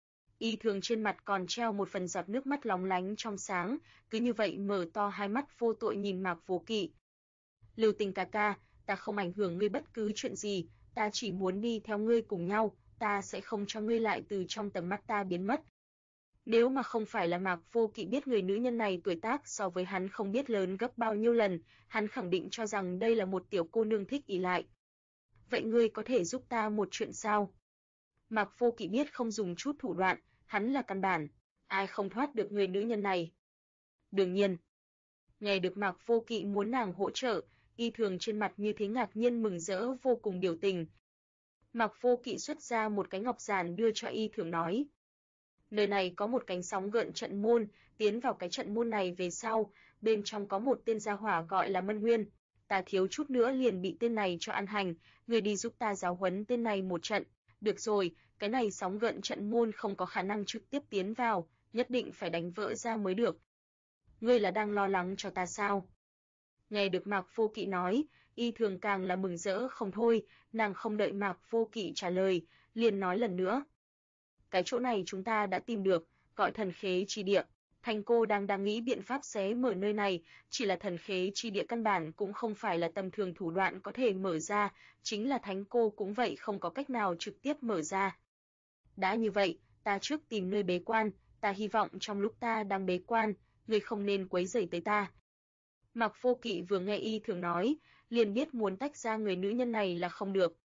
Y Thường trên mặt còn treo một phần giọt nước mắt lóng lánh trong sáng, cứ như vậy mở to hai mắt vô tội nhìn Mạc Vô Kỵ. Lưu Tinh ca ca, ta không ảnh hưởng ngươi bất cứ chuyện gì, ta chỉ muốn đi theo ngươi cùng nhau, ta sẽ không cho ngươi lại từ trong tầm mắt ta biến mất. Nếu mà không phải là Mạc Vô Kỵ biết người nữ nhân này tuổi tác so với hắn không biết lớn gấp bao nhiêu lần, hắn khẳng định cho rằng đây là một tiểu cô nương thích ỷ lại. Vậy ngươi có thể giúp ta một chuyện sao? Mạc Vô Kỵ biết không dùng chút thủ đoạn, hắn là căn bản, ai không thoát được người nữ nhân này. Đương nhiên, nghe được Mạc Vô Kỵ muốn nàng hỗ trợ, Y Thường trên mặt như thế ngạc nhiên mừng rỡ vô cùng biểu tình. Mạc Vô Kỵ xuất ra một cái ngọc giản đưa cho Y Thường nói. Nơi này có một cánh sóng gợn trận môn, tiến vào cái trận môn này về sau, bên trong có một tên gia hỏa gọi là Mân Nguyên. Ta thiếu chút nữa liền bị tên này cho ăn hành, người đi giúp ta giáo huấn tên này một trận. Được rồi, cái này sóng gợn trận môn không có khả năng trực tiếp tiến vào, nhất định phải đánh vỡ ra mới được. Ngươi là đang lo lắng cho ta sao? Nghe được Mạc Vô Kỵ nói, Y Thường càng là mừng rỡ không thôi, nàng không đợi Mạc Vô Kỵ trả lời, liền nói lần nữa. Cái chỗ này chúng ta đã tìm được, gọi Thần Khế Chi Địa. Thành cô đang nghĩ biện pháp xé mở nơi này, chỉ là Thần Khế Chi Địa căn bản cũng không phải là tầm thường thủ đoạn có thể mở ra, chính là Thánh cô cũng vậy không có cách nào trực tiếp mở ra. Đã như vậy, ta trước tìm nơi bế quan, ta hy vọng trong lúc ta đang bế quan, ngươi không nên quấy rầy tới ta. Mạc Vô Kỵ vừa nghe Y Thường nói, liền biết muốn tách ra người nữ nhân này là không được.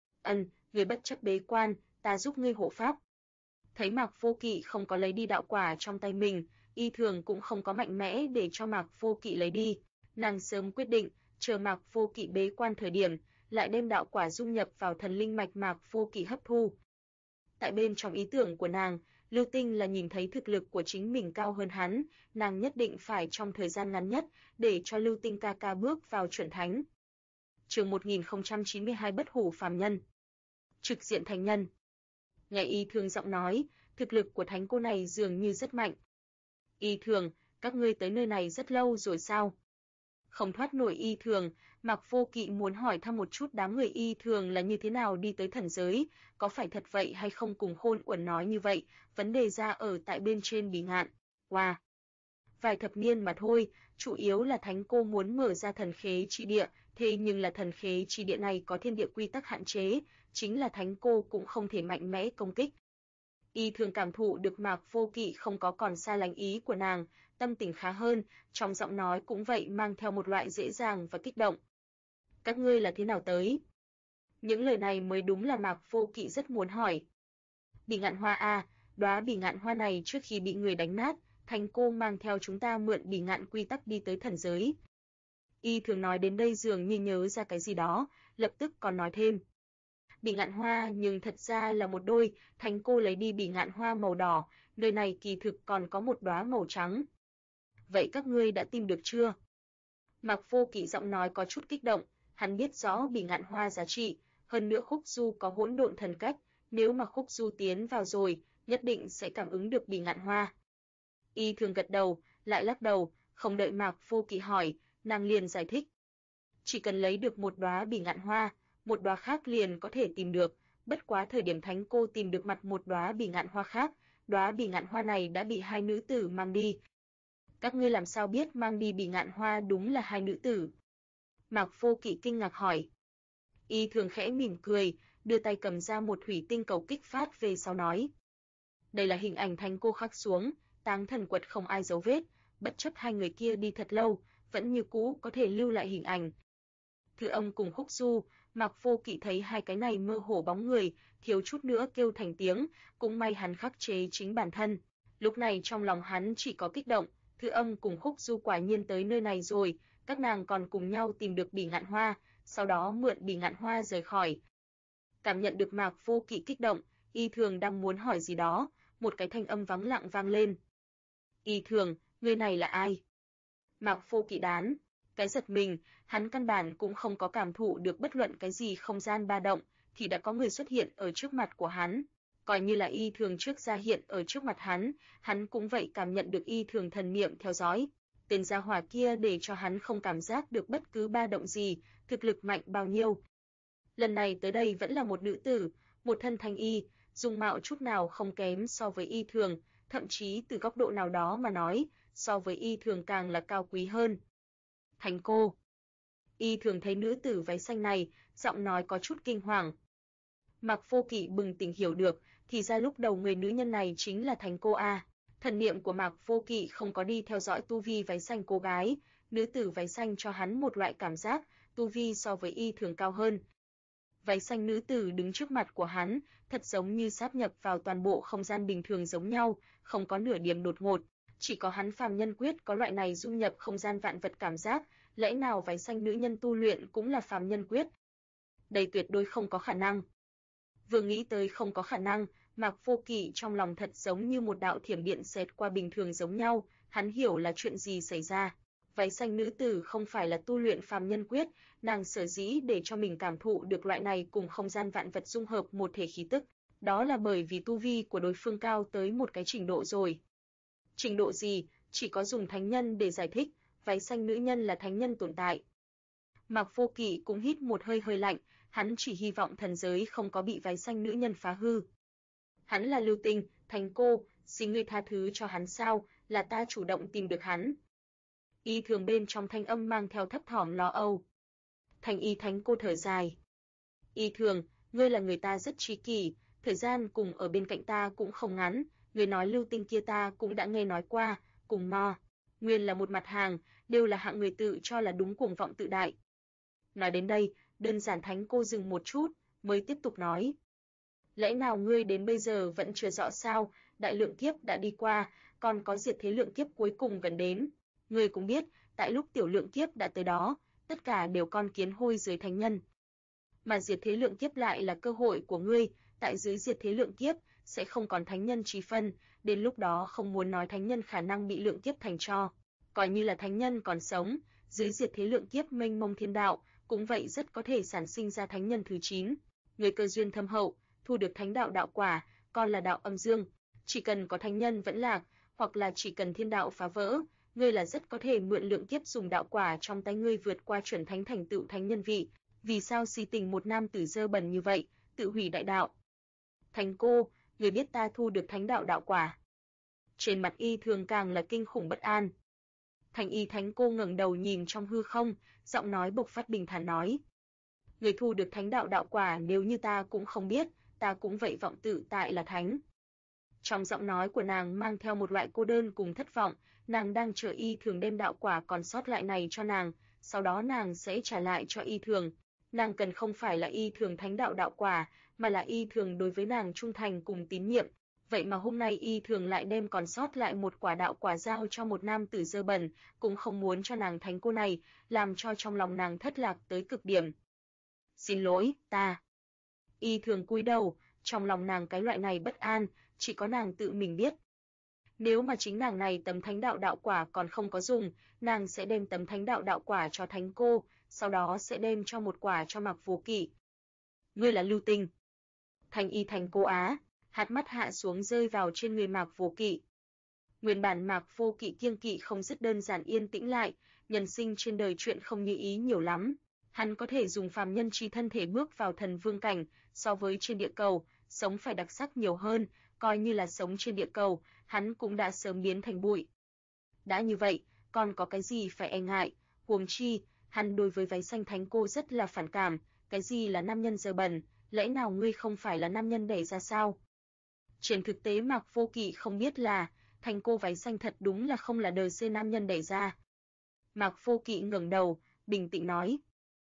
Ngươi bất chấp bế quan, ta giúp ngươi hộ pháp. Thấy Mạc Vô Kỵ không có lấy đi đạo quả trong tay mình, Y Thường cũng không có mạnh mẽ để cho Mạc Vô Kỵ lấy đi. Nàng sớm quyết định, chờ Mạc Vô Kỵ bế quan thời điểm, lại đem đạo quả dung nhập vào thần linh mạch Mạc Vô Kỵ hấp thu. Tại bên trong ý tưởng của nàng, Lưu Tinh là nhìn thấy thực lực của chính mình cao hơn hắn, nàng nhất định phải trong thời gian ngắn nhất để cho Lưu Tinh ca ca bước vào chuẩn thánh. Chương 1092 Bất hủ phàm nhân. Trực diện thánh nhân. Nghe Y Thường giọng nói, thực lực của thánh cô này dường như rất mạnh. Y Thường, các ngươi tới nơi này rất lâu rồi sao? Không thoát nổi Y Thường, Mạc Vô Kỵ muốn hỏi thăm một chút đám người Y Thường là như thế nào đi tới thần giới, có phải thật vậy hay không cùng Khôn Uẩn nói như vậy, vấn đề ra ở tại bên trên Bỉ Ngạn. Wow! Vài thập niên mà thôi, chủ yếu là thánh cô muốn mở ra thần khế chi địa, thế nhưng là thần khế chi địa này có thiên địa quy tắc hạn chế, chính là thánh cô cũng không thể mạnh mẽ công kích. Y Thường cảm thụ được Mạc Vô Kỵ không có còn xa lánh ý của nàng, tâm tình khá hơn, trong giọng nói cũng vậy mang theo một loại dễ dàng và kích động. Các ngươi là thế nào tới? Những lời này mới đúng là Mạc Vô Kỵ rất muốn hỏi. Bỉ Ngạn Hoa à, đóa Bỉ Ngạn Hoa này trước khi bị người đánh nát, thánh cô mang theo chúng ta mượn Bỉ Ngạn quy tắc đi tới thần giới. Y Thường nói đến đây dường như nhớ ra cái gì đó, lập tức còn nói thêm. Bỉ Ngạn Hoa nhưng thật ra là một đôi, thánh cô lấy đi Bỉ Ngạn Hoa màu đỏ, nơi này kỳ thực còn có một đóa màu trắng. Vậy các ngươi đã tìm được chưa? Mạc Vô Kỵ giọng nói có chút kích động, hắn biết rõ Bỉ Ngạn Hoa giá trị, hơn nữa Khúc Du có hỗn độn thần cách, nếu mà Khúc Du tiến vào rồi, nhất định sẽ cảm ứng được Bỉ Ngạn Hoa. Y Thường gật đầu, lại lắc đầu, không đợi Mạc Vô Kỵ hỏi, nàng liền giải thích. Chỉ cần lấy được một đóa Bỉ Ngạn Hoa, một đóa khác liền có thể tìm được, bất quá thời điểm thánh cô tìm được mặt một đóa Bỉ Ngạn Hoa khác, đóa Bỉ Ngạn Hoa này đã bị hai nữ tử mang đi. Các ngươi làm sao biết mang đi Bỉ Ngạn Hoa đúng là hai nữ tử? Mạc Vô Kỵ kinh ngạc hỏi. Y Thường khẽ mỉm cười, đưa tay cầm ra một thủy tinh cầu kích phát về sau nói. Đây là hình ảnh thánh cô khắc xuống, Táng Thần Quật không ai dấu vết, bất chấp hai người kia đi thật lâu, vẫn như cũ có thể lưu lại hình ảnh. Thư Âm cùng Khúc Du, Mạc Vô Kỵ thấy hai cái này mơ hồ bóng người, thiếu chút nữa kêu thành tiếng, cũng may hắn khắc chế chính bản thân. Lúc này trong lòng hắn chỉ có kích động, Thư Âm cùng Khúc Du quả nhiên tới nơi này rồi, các nàng còn cùng nhau tìm được Bỉ Ngạn Hoa, sau đó mượn Bỉ Ngạn Hoa rời khỏi. Cảm nhận được Mạc Vô Kỵ kích động, Y Thường đang muốn hỏi gì đó, một cái thanh âm vắng lặng vang lên. Y Thường, người này là ai? Mạc Vô Kỵ đán, cái giật mình, hắn căn bản cũng không có cảm thụ được bất luận cái gì không gian ba động, thì đã có người xuất hiện ở trước mặt của hắn. Coi như là Y Thường trước ra hiện ở trước mặt hắn cũng vậy cảm nhận được Y Thường thần niệm theo dõi. Tên gia hỏa kia để cho hắn không cảm giác được bất cứ ba động gì, thực lực mạnh bao nhiêu. Lần này tới đây vẫn là một nữ tử, một thân thanh y, dung mạo chút nào không kém so với Y Thường, thậm chí từ góc độ nào đó mà nói, so với Y Thường càng là cao quý hơn. Thánh cô. Y Thường thấy nữ tử váy xanh này, giọng nói có chút kinh hoàng. Mạc Vô Kỵ bừng tỉnh hiểu được, thì ra lúc đầu người nữ nhân này chính là thánh cô a. Thần niệm của Mạc Vô Kỵ không có đi theo dõi tu vi váy xanh cô gái, nữ tử váy xanh cho hắn một loại cảm giác, tu vi so với Y Thường cao hơn. Váy xanh nữ tử đứng trước mặt của hắn, thật giống như sáp nhập vào toàn bộ không gian bình thường giống nhau, không có nửa điểm đột ngột, chỉ có hắn phàm nhân quyết có loại này dung nhập không gian vạn vật cảm giác, lẽ nào váy xanh nữ nhân tu luyện cũng là phàm nhân quyết? Đây tuyệt đối không có khả năng. Vừa nghĩ tới không có khả năng, Mạc Vô Kỵ trong lòng thật giống như một đạo thiểm điện xẹt qua bình thường giống nhau, hắn hiểu là chuyện gì xảy ra. Váy xanh nữ tử không phải là tu luyện phàm nhân quyết, nàng sở dĩ để cho mình cảm thụ được loại này cùng không gian vạn vật dung hợp một thể khí tức, đó là bởi vì tu vi của đối phương cao tới một cái trình độ rồi. Trình độ gì, chỉ có dùng thánh nhân để giải thích, váy xanh nữ nhân là thánh nhân tồn tại. Mạc Vô Kỵ cũng hít một hơi hơi lạnh, hắn chỉ hy vọng thần giới không có bị váy xanh nữ nhân phá hư. Hắn là Lưu Tinh, thánh cô, xin ngươi tha thứ cho hắn sao, là ta chủ động tìm được hắn. Y Thường bên trong thanh âm mang theo thấp thỏm lo âu. Thành Y thánh cô thở dài. Y Thường, ngươi là người ta rất trí kỷ, thời gian cùng ở bên cạnh ta cũng không ngắn, người nói Lưu Tinh kia ta cũng đã nghe nói qua, cùng Mo, nguyên là một mặt hàng, đều là hạng người tự cho là đúng cuồng vọng tự đại. Nói đến đây, đơn giản thánh cô dừng một chút, mới tiếp tục nói. Lẽ nào ngươi đến bây giờ vẫn chưa rõ sao, đại lượng kiếp đã đi qua, còn có diệt thế lượng kiếp cuối cùng gần đến. Ngươi cũng biết, tại lúc tiểu lượng kiếp đã tới đó, tất cả đều con kiến hôi dưới thánh nhân. mà diệt thế lượng kiếp lại là cơ hội của ngươi, tại dưới diệt thế lượng kiếp sẽ không còn thánh nhân chi phân, đến lúc đó không muốn nói thánh nhân khả năng bị lượng kiếp thành tro, coi như là thánh nhân còn sống, dưới diệt thế lượng kiếp mênh mông thiên đạo, cũng vậy rất có thể sản sinh ra thánh nhân thứ 9. Người cơ duyên thâm hậu, thu được thánh đạo đạo quả, còn là đạo âm dương, chỉ cần có thánh nhân vẫn lạc, hoặc là chỉ cần thiên đạo phá vỡ, ngươi là rất có thể mượn lượng kiếp dùng đạo quả trong tay ngươi vượt qua chuẩn thánh thành tựu thánh nhân vị. Vì sao si tình một nam tử dơ bẩn như vậy, tự hủy đại đạo? Thành cô, người biết ta thu được thánh đạo đạo quả. Trên mặt Y Thường càng là kinh khủng bất an. Thành Y Thánh cô ngẩng đầu nhìn trong hư không, giọng nói bộc phát bình thản nói: người thu được thánh đạo đạo quả nếu như ta cũng không biết, ta cũng vậy vọng tự tại là thánh. Trong giọng nói của nàng mang theo một loại cô đơn cùng thất vọng, nàng đang chờ Y Thường đem đạo quả còn sót lại này cho nàng, sau đó nàng sẽ trả lại cho Y Thường. Nàng cần không phải là Y Thường thánh đạo đạo quả, mà là Y Thường đối với nàng trung thành cùng tín nhiệm. Vậy mà hôm nay Y Thường lại đem còn sót lại một quả đạo quả giao cho một nam tử dơ bẩn, cũng không muốn cho nàng thánh cô này, làm cho trong lòng nàng thất lạc tới cực điểm. Xin lỗi, ta. Y Thường cúi đầu, trong lòng nàng cái loại này bất an, chỉ có nàng tự mình biết. Nếu mà chính nàng này tấm thánh đạo đạo quả còn không có dùng, nàng sẽ đem tấm thánh đạo đạo quả cho thánh cô, sau đó sẽ đem cho một quả cho Mạc Vô Kỵ. Ngươi là Lưu Tinh. Thành Y Thánh cô á, hạt mắt hạ xuống rơi vào trên người Mạc Vô Kỵ. Nguyên bản Mạc Vô Kỵ kiêng kỵ không dứt đơn giản yên tĩnh lại, nhân sinh trên đời chuyện không như ý nhiều lắm. Hắn có thể dùng phàm nhân chi thân thể bước vào thần vương cảnh, so với trên địa cầu, sống phải đặc sắc nhiều hơn, coi như là sống trên địa cầu, hắn cũng đã sớm biến thành bụi. Đã như vậy, còn có cái gì phải e ngại, huống chi, hắn đối với váy xanh thánh cô rất là phản cảm, cái gì là nam nhân dơ bẩn, lẽ nào ngươi không phải là nam nhân đẻ ra sao? Trên thực tế Mạc Vô Kỵ không biết là, thánh cô váy xanh thật đúng là không là đời xê nam nhân đẻ ra. Mạc Vô Kỵ ngẩng đầu, bình tĩnh nói: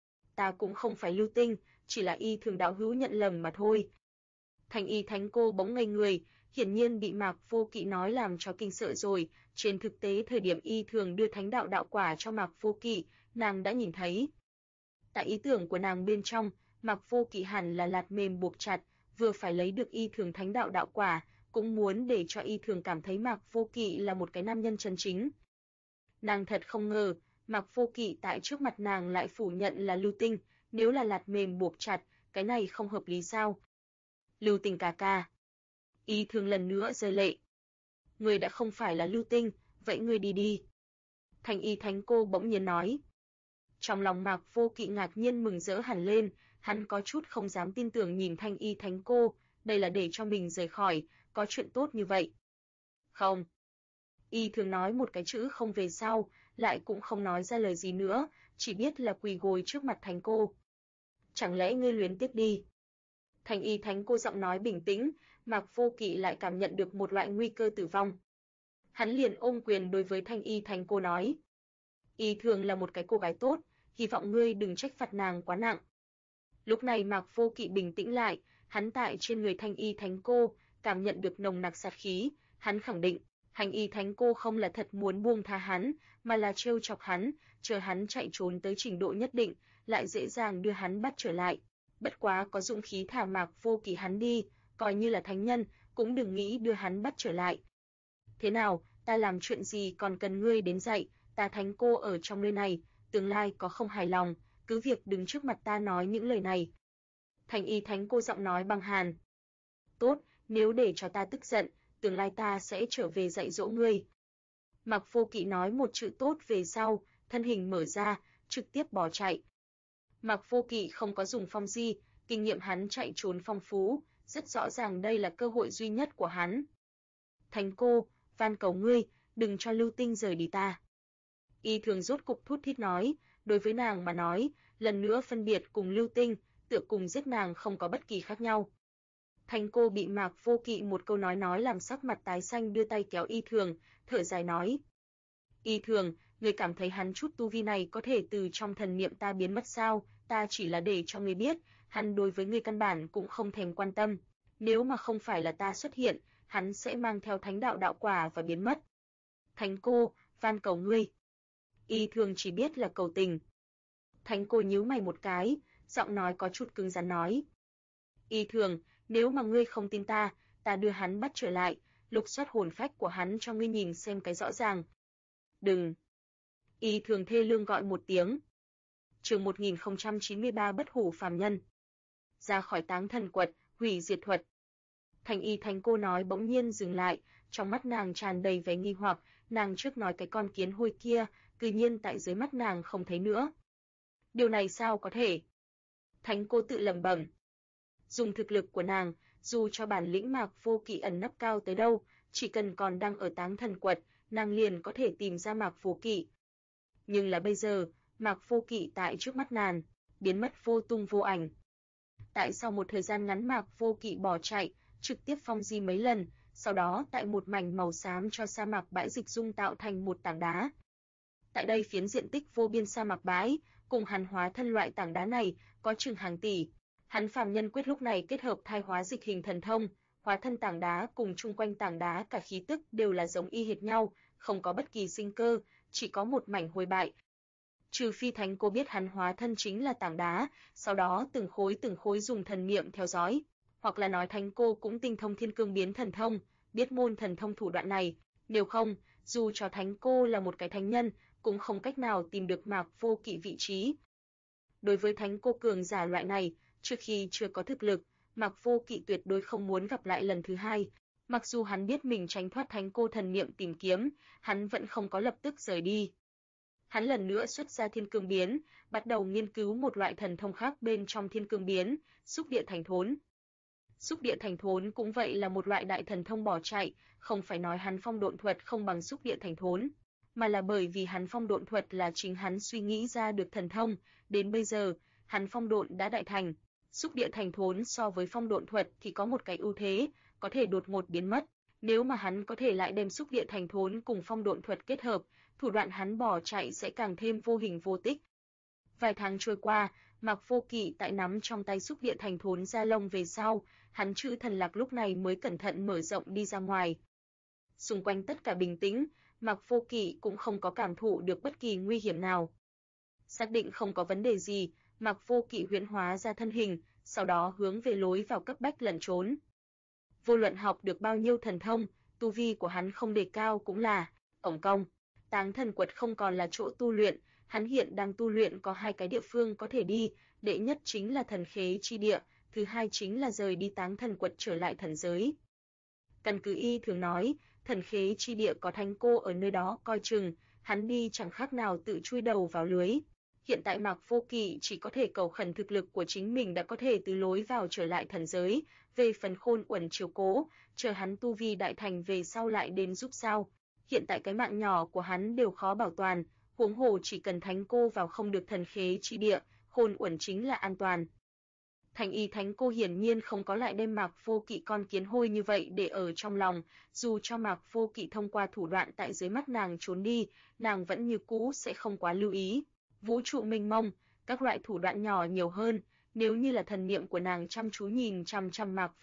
ta cũng không phải Lưu Tinh, chỉ là Y Thường đạo hữu nhận lầm mà thôi. Thành Y Thánh cô bỗng ngây người, hiển nhiên bị Mạc Vô Kỵ nói làm cho kinh sợ rồi, trên thực tế thời điểm Y Thường đưa thánh đạo đạo quả cho Mạc Vô Kỵ, nàng đã nhìn thấy. Tại ý tưởng của nàng bên trong, Mạc Vô Kỵ hẳn là lạt mềm buộc chặt, vừa phải lấy được Y Thường thánh đạo đạo quả, cũng muốn để cho Y Thường cảm thấy Mạc Vô Kỵ là một cái nam nhân chân chính. Nàng thật không ngờ, Mạc Vô Kỵ tại trước mặt nàng lại phủ nhận là Lưu Tinh, nếu là lạt mềm buộc chặt, cái này không hợp lý sao? Lưu Tinh ca ca. Y Thường lần nữa rơi lệ. Ngươi đã không phải là Lưu Tinh, vậy ngươi đi đi. Thành Y Thánh cô bỗng nhiên nói. Trong lòng Mạc Vô Kỵ ngạc nhiên mừng rỡ hẳn lên, hắn có chút không dám tin tưởng nhìn Thanh Y Thánh cô, đây là để cho mình rời khỏi, có chuyện tốt như vậy. Không. Y Thường nói một cái chữ không về sau, lại cũng không nói ra lời gì nữa, chỉ biết là quỳ gối trước mặt Thánh cô. Chẳng lẽ ngươi luyến tiếc đi? Thành Y Thánh cô giọng nói bình tĩnh, Mạc Vô Kỵ lại cảm nhận được một loại nguy cơ tử vong. Hắn liền ôm quyền đối với Thanh Y Thánh cô nói: Y Thường là một cái cô gái tốt, hy vọng ngươi đừng trách phạt nàng quá nặng. Lúc này Mạc Vô Kỵ bình tĩnh lại, hắn tại trên người Thanh Y Thánh cô cảm nhận được nồng nặc sát khí, hắn khẳng định Thanh Y Thánh cô không là thật muốn buông tha hắn, mà là trêu chọc hắn, chờ hắn chạy trốn tới trình độ nhất định, lại dễ dàng đưa hắn bắt trở lại. Bất quá có dũng khí thả Mạc Vô Kỵ hắn đi, coi như là thánh nhân, cũng đừng nghĩ đưa hắn bắt trở lại. Thế nào, ta làm chuyện gì còn cần ngươi đến dạy, ta Thánh cô ở trong nơi này, tương lai có không hài lòng, cứ việc đứng trước mặt ta nói những lời này. Thành Y Thánh cô giọng nói băng hàn. Tốt, nếu để cho ta tức giận, tương lai ta sẽ trở về dạy dỗ ngươi. Mạc Vô Kỵ nói một chữ tốt về sau, thân hình mở ra, trực tiếp bỏ chạy. Mạc Vô Kỵ không có dùng phong di, kinh nghiệm hắn chạy trốn phong phú, rất rõ ràng đây là cơ hội duy nhất của hắn. Thánh cô, van cầu ngươi, đừng cho Lưu Tinh rời đi ta. Y Thường rốt cục thút thít nói, đối với nàng mà nói, lần nữa phân biệt cùng Lưu Tinh, tựa cùng giết nàng không có bất kỳ khác nhau. Thánh cô bị Mạc Vô Kỵ một câu nói làm sắc mặt tái xanh, đưa tay kéo Y Thường, thở dài nói: Y Thường, ngươi cảm thấy hắn chút tu vi này có thể từ trong thần niệm ta biến mất sao? Ta chỉ là để cho ngươi biết, hắn đối với ngươi căn bản cũng không thèm quan tâm. Nếu mà không phải là ta xuất hiện, hắn sẽ mang theo thánh đạo đạo quả và biến mất. Thánh cô, van cầu ngươi. Y Thường chỉ biết là cầu tình. Thánh cô nhíu mày một cái, giọng nói có chút cứng rắn nói. Y Thường, nếu mà ngươi không tin ta, ta đưa hắn bắt trở lại, lục soát hồn phách của hắn cho ngươi nhìn xem cái rõ ràng. Đừng. Y Thường thê lương gọi một tiếng. Chương 1093 bất hủ phàm nhân. Ra khỏi táng thần quật, hủy diệt thuật. Thành Y Thánh Cô nói bỗng nhiên dừng lại, trong mắt nàng tràn đầy vẻ nghi hoặc, nàng trước nói cái con kiến hôi kia, cư nhiên tại dưới mắt nàng không thấy nữa. Điều này sao có thể? Thánh Cô tự lẩm bẩm. Dùng thực lực của nàng, dù cho bản lĩnh Mạc Vô Kỵ ẩn nấp cao tới đâu, chỉ cần còn đang ở táng thần quật, nàng liền có thể tìm ra Mạc Vô Kỵ. Nhưng là bây giờ, Mạc Vô Kỵ tại trước mắt nàng, biến mất vô tung vô ảnh. Tại sau một thời gian ngắn Mạc Vô Kỵ bỏ chạy, trực tiếp phong di mấy lần, sau đó tại một mảnh màu xám cho sa mạc bãi dịch dung tạo thành một tảng đá. Tại đây phiến diện tích vô biên sa mạc bãi, cùng hắn hóa thân loại tảng đá này có chừng hàng tỷ. Hắn phàm nhân quyết lúc này kết hợp thai hóa dịch hình thần thông, hóa thân tảng đá cùng chung quanh tảng đá cả khí tức đều là giống y hệt nhau, không có bất kỳ sinh cơ, chỉ có một mảnh hôi bại. Trừ phi Thánh Cô biết hắn hóa thân chính là tảng đá, sau đó từng khối dùng thần niệm theo dõi, hoặc là nói Thánh Cô cũng tinh thông Thiên Cương biến thần thông, biết môn thần thông thủ đoạn này, nếu không, dù cho Thánh Cô là một cái thánh nhân, cũng không cách nào tìm được Mạc Vô Kỵ vị trí. Đối với Thánh Cô cường giả loại này, trước khi chưa có thực lực, Mạc Vô Kỵ tuyệt đối không muốn gặp lại lần thứ hai. Mặc dù hắn biết mình tránh thoát Thánh Cô thần niệm tìm kiếm, hắn vẫn không có lập tức rời đi. Hắn lần nữa xuất ra Thiên Cương biến, bắt đầu nghiên cứu một loại thần thông khác bên trong Thiên Cương biến, Xúc Địa Thành Thốn. Xúc Địa Thành Thốn cũng vậy là một loại đại thần thông bỏ chạy, không phải nói hắn phong độn thuật không bằng Xúc Địa Thành Thốn, mà là bởi vì hắn phong độn thuật là chính hắn suy nghĩ ra được thần thông, đến bây giờ, hắn phong độn đã đại thành. Xúc Địa Thành Thốn so với phong độn thuật thì có một cái ưu thế, có thể đột ngột biến mất. Nếu mà hắn có thể lại đem Xúc Địa Thành Thốn cùng phong độn thuật kết hợp, thủ đoạn hắn bỏ chạy sẽ càng thêm vô hình vô tích. Vài tháng trôi qua, Mạc Vô Kỵ tại nắm trong tay Xúc Địa Thành Thốn ra lông về sau, hắn chữ thần lạc lúc này mới cẩn thận mở rộng đi ra ngoài. Xung quanh tất cả bình tĩnh, Mạc Vô Kỵ cũng không có cảm thụ được bất kỳ nguy hiểm nào. Xác định không có vấn đề gì, Mạc Vô Kỵ huyễn hóa ra thân hình, sau đó hướng về lối vào cấp bách lẩn trốn. Vô luận học được bao nhiêu thần thông, tu vi của hắn không đề cao cũng là ổng công. Táng thần quật không còn là chỗ tu luyện, hắn hiện đang tu luyện có hai cái địa phương có thể đi, đệ nhất chính là thần khế chi địa, thứ hai chính là rời đi táng thần quật trở lại thần giới. Căn cứ Y Thường nói, thần khế chi địa có Thánh Cô ở nơi đó coi chừng, hắn đi chẳng khác nào tự chui đầu vào lưới. Hiện tại Mạc Vô Kỵ chỉ có thể cầu khẩn thực lực của chính mình đã có thể từ lối vào trở lại thần giới, về phần Khôn Uẩn chiếu cố, chờ hắn tu vi đại thành về sau lại đến giúp sao. Hiện tại cái mạng nhỏ của hắn đều khó bảo toàn, huống hồ chỉ cần Thánh Cô vào không được thần khế chi địa, Khôn Uẩn chính là an toàn. Thành Y Thánh Cô hiển nhiên không có lại đem Mạc Vô Kỵ con kiến hôi như vậy để ở trong lòng, dù cho Mạc Vô Kỵ thông qua thủ đoạn tại dưới mắt nàng trốn đi, nàng vẫn như cũ sẽ không quá lưu ý. Vũ trụ mênh mông, các loại thủ đoạn nhỏ nhiều hơn, nếu như là thần niệm của nàng chăm chú nhìn chằm chằm Mạc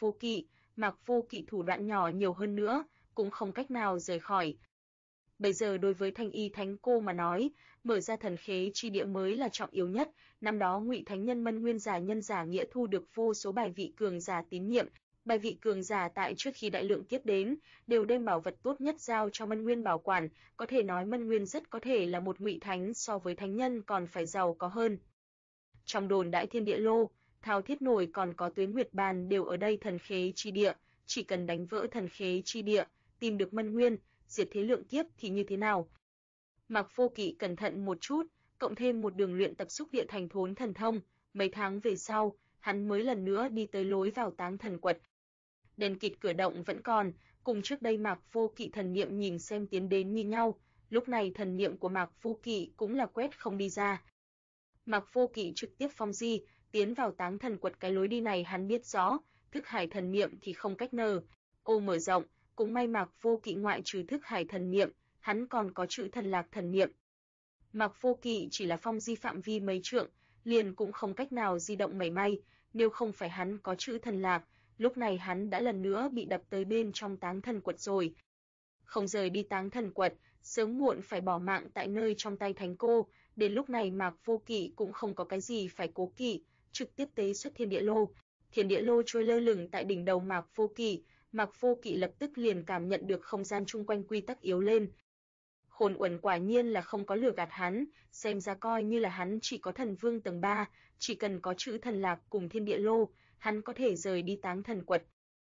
Vô Kỵ thủ đoạn nhỏ nhiều hơn nữa, cũng không cách nào rời khỏi. Bây giờ đối với Thanh Y Thánh Cô mà nói, mở ra thần khế chi địa mới là trọng yếu nhất. Năm đó Ngụy Thánh Nhân Mân Nguyên giả nhân giả nghĩa thu được vô số bài vị cường giả tín nhiệm. Bài vị cường giả tại trước khi đại lượng kiếp đến, đều đem bảo vật tốt nhất giao cho Mân Nguyên bảo quản, có thể nói Mân Nguyên rất có thể là một Ngụy Thánh so với Thánh Nhân còn phải giàu có hơn. Trong đồn Đại Thiên Địa Lô, Thao Thiết Nổi còn có Tuyến Nguyệt Bàn đều ở đây thần khế chi địa, chỉ cần đánh vỡ thần khế chi địa, tìm được Mân Nguyên, diệt thế lượng kiếp thì như thế nào? Mạc Vô Kỵ cẩn thận một chút, cộng thêm một đường luyện tập Xúc Địa Thành Thốn thần thông, mấy tháng về sau, hắn mới lần nữa đi tới lối vào táng thần quật. Đèn kịt cửa động vẫn còn, cùng trước đây Mạc Vô Kỵ thần niệm nhìn xem tiến đến như nhau, lúc này thần niệm của Mạc Vô Kỵ cũng là quét không đi ra. Mạc Vô Kỵ trực tiếp phong di, tiến vào táng thần quật, cái lối đi này hắn biết rõ, thức hải thần niệm thì không cách nờ. Ô mở rộng, cũng may Mạc Vô Kỵ ngoại trừ thức hải thần niệm, hắn còn có chữ thần lạc thần niệm. Mạc Vô Kỵ chỉ là phong di phạm vi mấy trượng, liền cũng không cách nào di động mảy may, nếu không phải hắn có chữ thần lạc, lúc này hắn đã lần nữa bị đập tới bên trong táng thần quật rồi. Không rời đi táng thần quật, sớm muộn phải bỏ mạng tại nơi trong tay Thánh Cô, đến lúc này Mạc Vô Kỵ cũng không có cái gì phải cố kỵ, trực tiếp tế xuất thiên địa lô. Thiên địa lô trôi lơ lửng tại đỉnh đầu Mạc Vô Kỵ, Mạc Vô Kỵ lập tức liền cảm nhận được không gian chung quanh quy tắc yếu lên. Khôn Uẩn quả nhiên là không có lừa gạt hắn, xem ra coi như là hắn chỉ có thần vương tầng 3, chỉ cần có chữ thần lạc cùng thiên địa lô, hắn có thể rời đi Táng Thần Quật.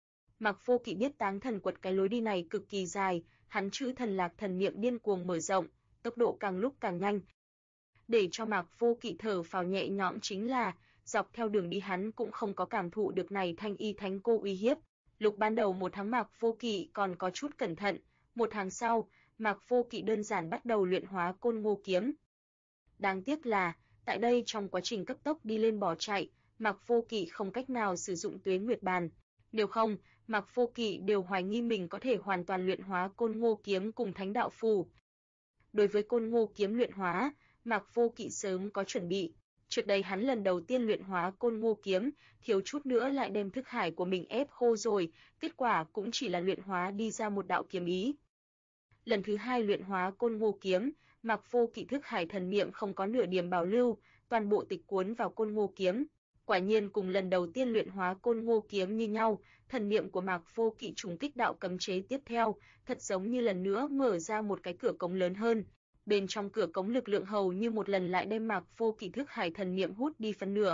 Mạc Vô Kỵ biết Táng Thần Quật cái lối đi này cực kỳ dài, hắn chữ thần lạc thần niệm điên cuồng mở rộng, tốc độ càng lúc càng nhanh. Để cho Mạc Vô Kỵ thở phào nhẹ nhõm chính là, dọc theo đường đi hắn cũng không có cảm thụ được này Thanh Y Thánh Cô uy hiếp. Lúc ban đầu một tháng Mạc Vô Kỵ còn có chút cẩn thận, một tháng sau, Mạc Vô Kỵ đơn giản bắt đầu luyện hóa Côn Ngô kiếm. Đáng tiếc là, tại đây trong quá trình cấp tốc đi lên bỏ chạy, Mạc Vô Kỵ không cách nào sử dụng Tuế Nguyệt Bàn. Nếu không, Mạc Vô Kỵ đều hoài nghi mình có thể hoàn toàn luyện hóa Côn Ngô kiếm cùng Thánh Đạo Phù. Đối với Côn Ngô kiếm luyện hóa, Mạc Vô Kỵ sớm có chuẩn bị. Trước đây hắn lần đầu tiên luyện hóa Côn Ngô kiếm, thiếu chút nữa lại đem thức hải của mình ép khô rồi, kết quả cũng chỉ là luyện hóa đi ra một đạo kiếm ý. Lần thứ hai luyện hóa Côn Ngô kiếm, Mạc Vô Kỵ thức hải thần niệm không có nửa điểm bảo lưu, toàn bộ tịch cuốn vào Côn Ngô kiếm. Quả nhiên cùng lần đầu tiên luyện hóa Côn Ngô kiếm như nhau, thần niệm của Mạc Vô Kỵ trùng kích đạo cấm chế tiếp theo, thật giống như lần nữa mở ra một cái cửa cống lớn hơn. Bên trong cửa cống lực lượng hầu như một lần lại đem Mạc Vô Kỵ thức hải thần niệm hút đi phân nửa.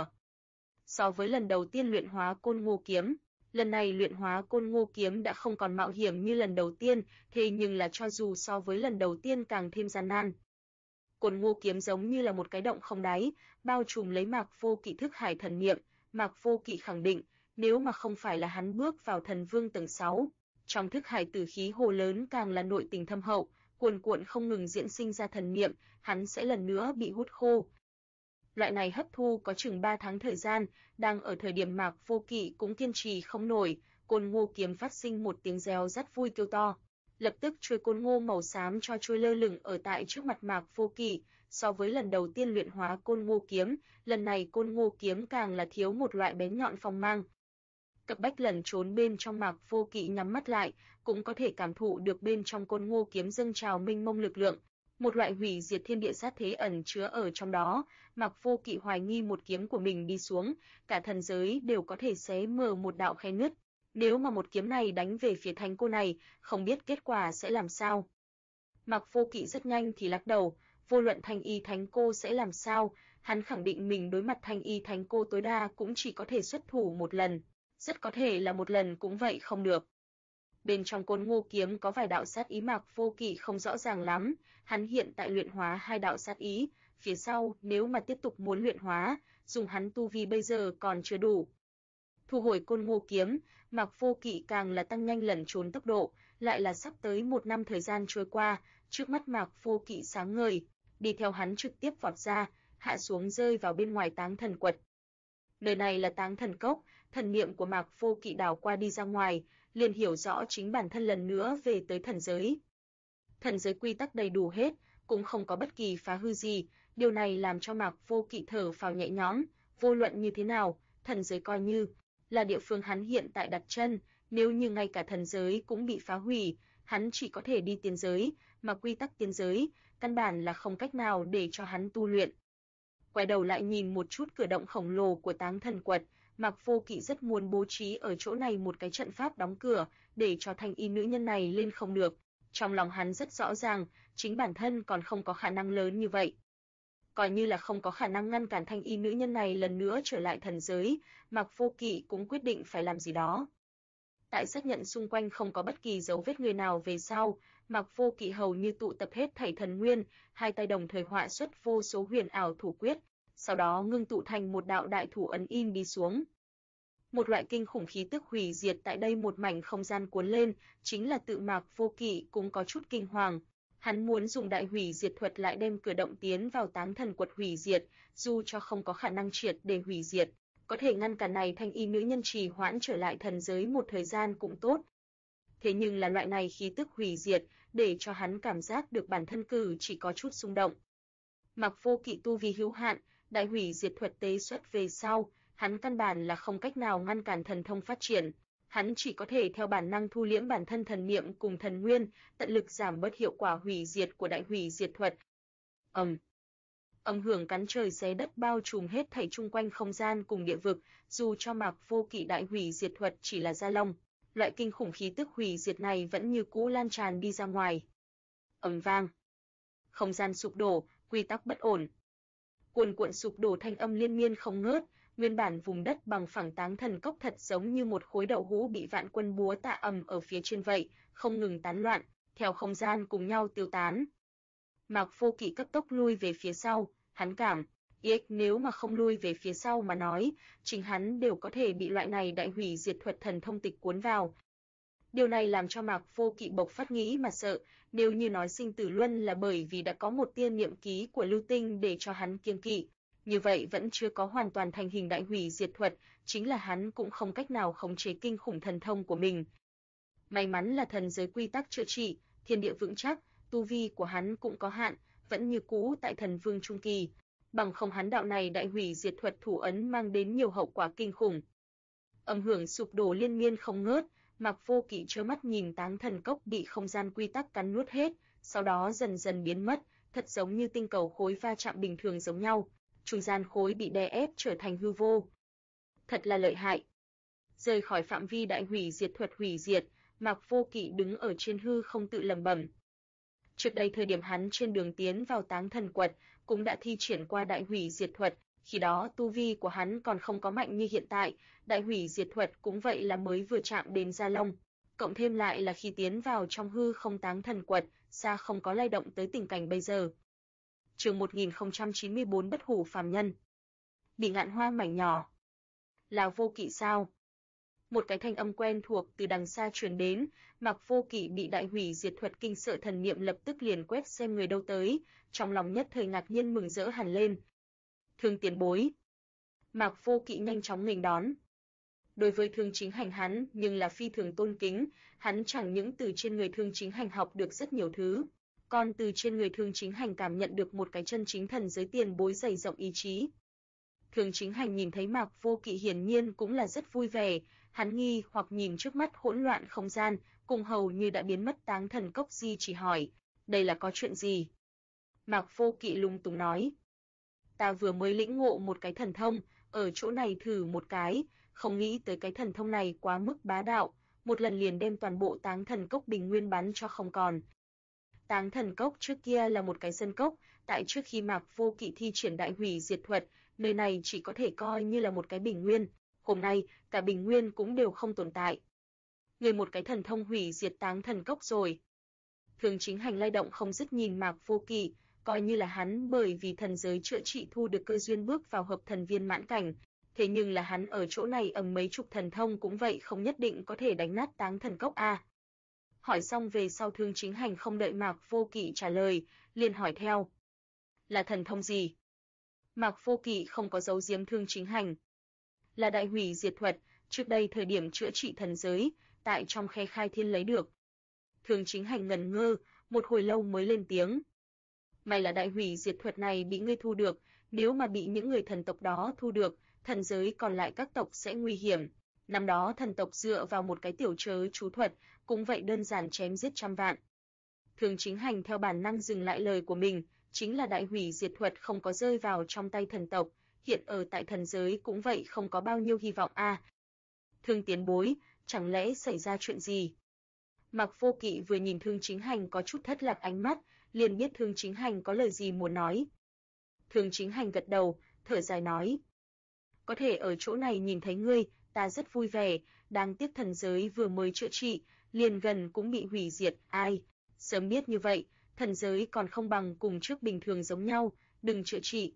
So với lần đầu tiên luyện hóa Côn Ngô kiếm, lần này luyện hóa Côn Ngô kiếm đã không còn mạo hiểm như lần đầu tiên, thế nhưng là cho dù so với lần đầu tiên càng thêm gian nan. Côn Ngô kiếm giống như là một cái động không đáy, bao trùm lấy Mạc Vô Kỵ thức hải thần niệm, Mạc Vô Kỵ khẳng định, nếu mà không phải là hắn bước vào thần vương tầng 6, trong thức hải tử khí hồ lớn càng là nội tình thâm hậu, cuồn cuộn không ngừng diễn sinh ra thần niệm, hắn sẽ lần nữa bị hút khô. Loại này hấp thu có chừng 3 tháng thời gian, đang ở thời điểm Mạc Vô Kỵ cũng kiên trì không nổi, Côn Ngô kiếm phát sinh một tiếng reo rất vui kêu to. Lập tức chuôi côn ngô màu xám cho trôi lơ lửng ở tại trước mặt Mạc Vô Kỵ, so với lần đầu tiên luyện hóa Côn Ngô kiếm, lần này Côn Ngô kiếm càng là thiếu một loại bén nhọn phong mang. Cập bách lẩn trốn bên trong Mạc Vô Kỵ nhắm mắt lại, cũng có thể cảm thụ được bên trong Côn Ngô kiếm dâng trào mênh mông lực lượng, một loại hủy diệt thiên địa sát thế ẩn chứa ở trong đó. Mạc Vô Kỵ hoài nghi một kiếm của mình đi xuống, cả thần giới đều có thể xé mở một đạo khe nứt. Nếu mà một kiếm này đánh về phía thánh cô này, không biết kết quả sẽ làm sao. Mạc Vô Kỵ rất nhanh thì lắc đầu, vô luận Thanh Y Thánh Cô sẽ làm sao, hắn khẳng định mình đối mặt Thanh Y Thánh Cô tối đa cũng chỉ có thể xuất thủ một lần, rất có thể là một lần cũng vậy không được. Bên trong Côn Ngô kiếm có vài đạo sát ý Mạc Vô Kỵ không rõ ràng lắm, hắn hiện tại luyện hóa 2 đạo sát ý, phía sau nếu mà tiếp tục muốn luyện hóa, dùng hắn tu vi bây giờ còn chưa đủ. Thu hồi Côn Ngô kiếm, Mạc Vô Kỵ càng là tăng nhanh lẩn trốn tốc độ, lại là sắp tới 1 năm thời gian trôi qua, trước mắt Mạc Vô Kỵ sáng ngời, đi theo hắn trực tiếp vọt ra, hạ xuống rơi vào bên ngoài Táng Thần Quật. Nơi này là Táng Thần Cốc, thần niệm của Mạc Vô Kỵ đảo qua đi ra ngoài, liền hiểu rõ chính bản thân lần nữa về tới thần giới. Thần giới quy tắc đầy đủ hết, cũng không có bất kỳ phá hư gì, điều này làm cho Mạc Vô Kỵ thở phào nhẹ nhõm, vô luận như thế nào, thần giới coi như là địa phương hắn hiện tại đặt chân, nếu như ngay cả thần giới cũng bị phá hủy, hắn chỉ có thể đi tiên giới, mà quy tắc tiên giới, căn bản là không cách nào để cho hắn tu luyện. Quay đầu lại nhìn một chút cửa động khổng lồ của Táng Thần Quật, Mạc Vô Kỵ rất muốn bố trí ở chỗ này một cái trận pháp đóng cửa, để cho thanh y nữ nhân này lên không được. Trong lòng hắn rất rõ ràng, chính bản thân còn không có khả năng lớn như vậy. Coi như là không có khả năng ngăn cản thanh y nữ nhân này lần nữa trở lại thần giới, Mạc Vô Kỵ cũng quyết định phải làm gì đó. Tại xác nhận xung quanh không có bất kỳ dấu vết người nào về sau, Mạc Vô Kỵ hầu như tụ tập hết thảy thần nguyên, hai tay đồng thời họa xuất vô số huyền ảo thủ quyết, sau đó ngưng tụ thành một đạo đại thủ ấn in đi xuống. Một loại kinh khủng khí tức hủy diệt tại đây một mảnh không gian cuốn lên, chính là tự Mạc Vô Kỵ cũng có chút kinh hoàng. Hắn muốn dùng đại hủy diệt thuật lại đem cửa động tiến vào Táng Thần Quật hủy diệt, dù cho không có khả năng triệt để hủy diệt, có thể ngăn cản này thanh y nữ nhân trì hoãn trở lại thần giới một thời gian cũng tốt. Thế nhưng là loại này khí tức hủy diệt, để cho hắn cảm giác được bản thân cử chỉ có chút xung động. Mạc Vô Kỵ tu vi hữu hạn, đại hủy diệt thuật tế xuất về sau, hắn căn bản là không cách nào ngăn cản thần thông phát triển. Hắn chỉ có thể theo bản năng thu liễm bản thân thần niệm cùng thần nguyên, tận lực giảm bớt hiệu quả hủy diệt của đại hủy diệt thuật. Âm hưởng cắn trời xé đất bao trùm hết thảy chung quanh không gian cùng địa vực, dù cho Mạc Vô Kỵ đại hủy diệt thuật chỉ là gia lông, loại kinh khủng khí tức hủy diệt này vẫn như cũ lan tràn đi ra ngoài. Ầm vang, không gian sụp đổ, quy tắc bất ổn. Cuồn cuộn sụp đổ thanh âm liên miên không ngớt, nguyên bản vùng đất bằng phẳng Táng Thần Cốc thật giống như một khối đậu hũ bị vạn quân búa tạ ầm ở phía trên vậy, không ngừng tán loạn, theo không gian cùng nhau tiêu tán. Mạc Vô Kỵ cấp tốc lui về phía sau, hắn cảm, nếu mà không lui về phía sau mà nói, chính hắn đều có thể bị loại này đại hủy diệt thuật thần thông tịch cuốn vào. Điều này làm cho Mạc Vô Kỵ bộc phát nghĩ mà sợ, nếu như nói sinh tử luân là bởi vì đã có một tia niệm ký của lưu tinh để cho hắn kiêng kỵ, như vậy vẫn chưa có hoàn toàn thành hình đại hủy diệt thuật, chính là hắn cũng không cách nào khống chế kinh khủng thần thông của mình. May mắn là thần giới quy tắc chữa trị, thiên địa vững chắc, tu vi của hắn cũng có hạn, vẫn như cũ tại thần vương trung kỳ, bằng không hắn đạo này đại hủy diệt thuật thủ ấn mang đến nhiều hậu quả kinh khủng. Âm hưởng sụp đổ liên miên không ngớt, Mạc Vô Kỵ trơ mắt nhìn Táng Thần Cốc bị không gian quy tắc cắn nuốt hết, sau đó dần dần biến mất, thật giống như tinh cầu khối va chạm bình thường giống nhau, trung gian khối bị đè ép trở thành hư vô. Thật là lợi hại. Rời khỏi phạm vi đại hủy diệt thuật hủy diệt, Mạc Vô Kỵ đứng ở trên hư không tự lẩm bẩm. Trước đây thời điểm hắn trên đường tiến vào Táng Thần Quật, cũng đã thi triển qua đại hủy diệt thuật, khi đó tu vi của hắn còn không có mạnh như hiện tại, đại hủy diệt thuật cũng vậy là mới vừa chạm đến da lông, cộng thêm lại là khi tiến vào trong hư không Táng Thần Quật, xa không có lay động tới tình cảnh bây giờ. Chương 1094 Bất hủ phàm nhân. Bị ngạn hoa mảnh nhỏ. Là Vô Kỵ sao? Một cái thanh âm quen thuộc từ đằng xa truyền đến, Mạc Vô Kỵ bị đại hủy diệt thuật kinh sợ thần niệm lập tức liền quét xem người đâu tới, trong lòng nhất thời ngạc nhiên mừng rỡ hẳn lên. Thương tiền bối. Mạc Vô Kỵ nhanh chóng nghênh đón. Đối với Thương Chính Hành hắn nhưng là phi thường tôn kính, hắn chẳng những từ trên người Thương Chính Hành học được rất nhiều thứ, còn từ trên người Thương Chính Hành cảm nhận được một cái chân chính thần giới tiền bối dày rộng ý chí. Thương Chính Hành nhìn thấy Mạc Vô Kỵ hiển nhiên cũng là rất vui vẻ, hắn nghi hoặc nhìn trước mắt hỗn loạn không gian, cùng hầu như đã biến mất Táng Thần Cốc Di chỉ hỏi, đây là có chuyện gì? Mạc Vô Kỵ lung tung nói, ta vừa mới lĩnh ngộ một cái thần thông, ở chỗ này thử một cái, không nghĩ tới cái thần thông này quá mức bá đạo, một lần liền đem toàn bộ Táng Thần Cốc bình nguyên bắn cho không còn. Táng Thần Cốc trước kia là một cái sân cốc, tại trước khi Mạc Vô Kỵ thi triển đại hủy diệt thuật, nơi này chỉ có thể coi như là một cái bình nguyên, hôm nay cả bình nguyên cũng đều không tồn tại. Người một cái thần thông hủy diệt Táng Thần Cốc rồi. Thương Chính Hành lay động không dứt nhìn Mạc Vô Kỵ, coi như là hắn bởi vì thần giới chữa trị thu được cơ duyên bước vào hợp thần viên mãn cảnh, thế nhưng là hắn ở chỗ này ầm mấy chục thần thông cũng vậy không nhất định có thể đánh nát Táng Thần Cốc a. Hỏi xong về sau Thương Chính Hành không đợi Mạc Vô Kỵ trả lời, liền hỏi theo. Là thần thông gì? Mạc Vô Kỵ không có giấu giếm Thương Chính Hành. Là đại hủy diệt thuật, trước đây thời điểm chữa trị thần giới, tại trong khe khai thiên lấy được. Thương Chính Hành ngẩn ngơ, một hồi lâu mới lên tiếng. May là đại hủy diệt thuật này bị ngươi thu được, nếu mà bị những người thần tộc đó thu được, thần giới còn lại các tộc sẽ nguy hiểm. Năm đó thần tộc dựa vào một cái tiểu chớ chú thuật, cũng vậy đơn giản chém giết trăm vạn. Thương Chính Hành theo bản năng dừng lại lời của mình, chính là đại hủy diệt thuật không có rơi vào trong tay thần tộc, hiện ở tại thần giới cũng vậy không có bao nhiêu hy vọng a. Thương tiền bối, chẳng lẽ xảy ra chuyện gì? Mạc Vô Kỵ vừa nhìn Thương Chính Hành có chút thất lạc ánh mắt, liền biết Thương Chính Hành có lời gì muốn nói. Thương Chính Hành gật đầu, thở dài nói. Có thể ở chỗ này nhìn thấy ngươi, ta rất vui vẻ, đáng tiếc thần giới vừa mới chữa trị, liền gần cũng bị hủy diệt, ai. Sớm biết như vậy, thần giới còn không bằng cùng trước bình thường giống nhau, đừng chữa trị.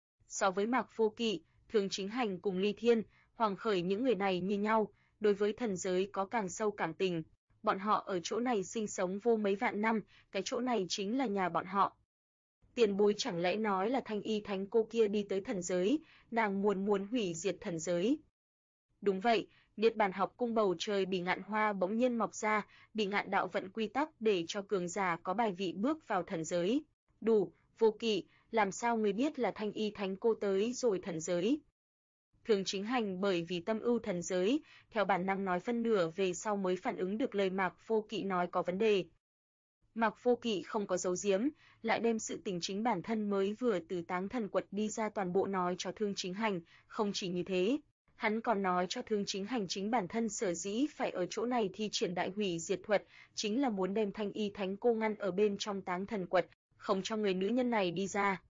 So với Mạc Vô Kỵ, Thương Chính Hành cùng Ly Thiên, Hoàng Khởi những người này như nhau, đối với thần giới có càng sâu cảm tình. Bọn họ ở chỗ này sinh sống vô mấy vạn năm, cái chỗ này chính là nhà bọn họ. Tiền bối chẳng lẽ nói là Thanh Y Thánh cô kia đi tới thần giới, nàng muốn hủy diệt thần giới. Đúng vậy, Niết Bàn học cung bầu trời bị ngạn hoa bỗng nhiên mọc ra, bị ngạn đạo vận quy tắc để cho cường giả có bài vị bước vào thần giới. Đủ, Vô Kỵ, làm sao ngươi biết là Thanh Y Thánh cô tới rồi thần giới? Thương Chính Hành bởi vì tâm ưu thần giới, theo bản năng nói phân nửa về sau mới phản ứng được lời Mạc Vô Kỵ nói có vấn đề. Mạc Vô Kỵ không có giấu giếm, lại đem sự tình chính bản thân mới vừa từ Táng Thần Quật đi ra toàn bộ nói cho Thương Chính Hành, không chỉ như thế, hắn còn nói cho Thương Chính Hành chính bản thân sở dĩ phải ở chỗ này thi triển đại hủy diệt thuật, chính là muốn đem Thanh Y Thánh Cô ngăn ở bên trong Táng Thần Quật, không cho người nữ nhân này đi ra.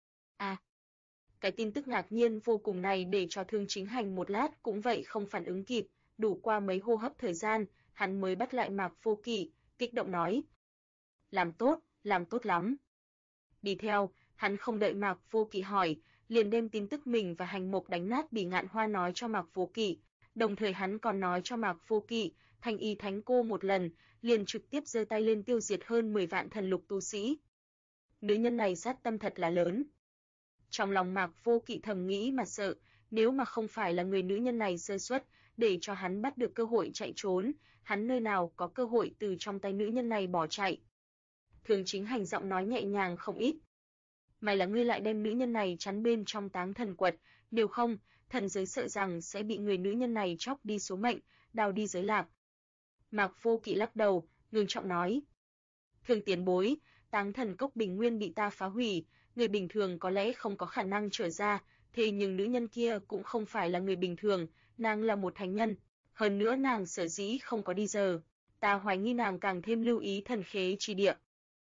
Cái tin tức ngạc nhiên vô cùng này để cho Thương Chính Hành một lát cũng vậy không phản ứng kịp, đủ qua mấy hô hấp thời gian, hắn mới bắt lại Mạc Vô Kỵ, kích động nói: làm tốt lắm. Đi theo, hắn không đợi Mạc Vô Kỵ hỏi, liền đem tin tức mình và Hành Mộc đánh nát Bỉ Ngạn Hoa nói cho Mạc Vô Kỵ, đồng thời hắn còn nói cho Mạc Vô Kỵ, Thanh Y Thánh Cô một lần, liền trực tiếp giơ tay lên tiêu diệt hơn 10 vạn thần lục tu sĩ. Nữ nhân này sát tâm thật là lớn. Trong lòng Mạc Vô Kỵ thầm nghĩ mà sợ, nếu mà không phải là người nữ nhân này sơ suất, để cho hắn bắt được cơ hội chạy trốn, hắn nơi nào có cơ hội từ trong tay nữ nhân này bỏ chạy. Thương Chính Hành giọng nói nhẹ nhàng không ít. May là ngươi lại đem nữ nhân này chắn bên trong Táng Thần Quật, nếu không, thần giới sợ rằng sẽ bị người nữ nhân này chóc đi số mệnh, đào đi giới lạc. Mạc Vô Kỵ lắc đầu, ngưng trọng nói: Thương tiền bối, Táng Thần Cốc bình nguyên bị ta phá hủy, người bình thường có lẽ không có khả năng trở ra, thế nhưng nữ nhân kia cũng không phải là người bình thường, nàng là một thánh nhân, hơn nữa nàng sở dĩ không có đi giờ, ta hoài nghi nàng càng thêm lưu ý thần khế chi địa.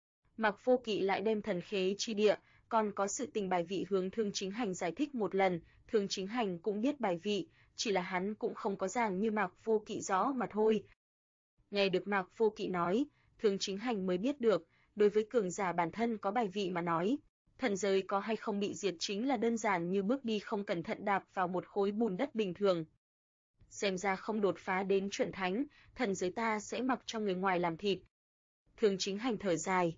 Mạc Vô Kỵ lại đem thần khế chi địa, còn có sự tình bài vị hướng Thương Chính Hành giải thích một lần, Thương Chính Hành cũng biết bài vị, chỉ là hắn cũng không có giảng như Mạc Vô Kỵ rõ mà thôi. Nghe được Mạc Vô Kỵ nói, Thương Chính Hành mới biết được, đối với cường giả bản thân có bài vị mà nói, thần giới có hay không bị diệt chính là đơn giản như bước đi không cẩn thận đạp vào một khối bùn đất bình thường. Xem ra không đột phá đến chuẩn thánh, thần giới ta sẽ mặc cho người ngoài làm thịt. Thương Chính Hành thở dài.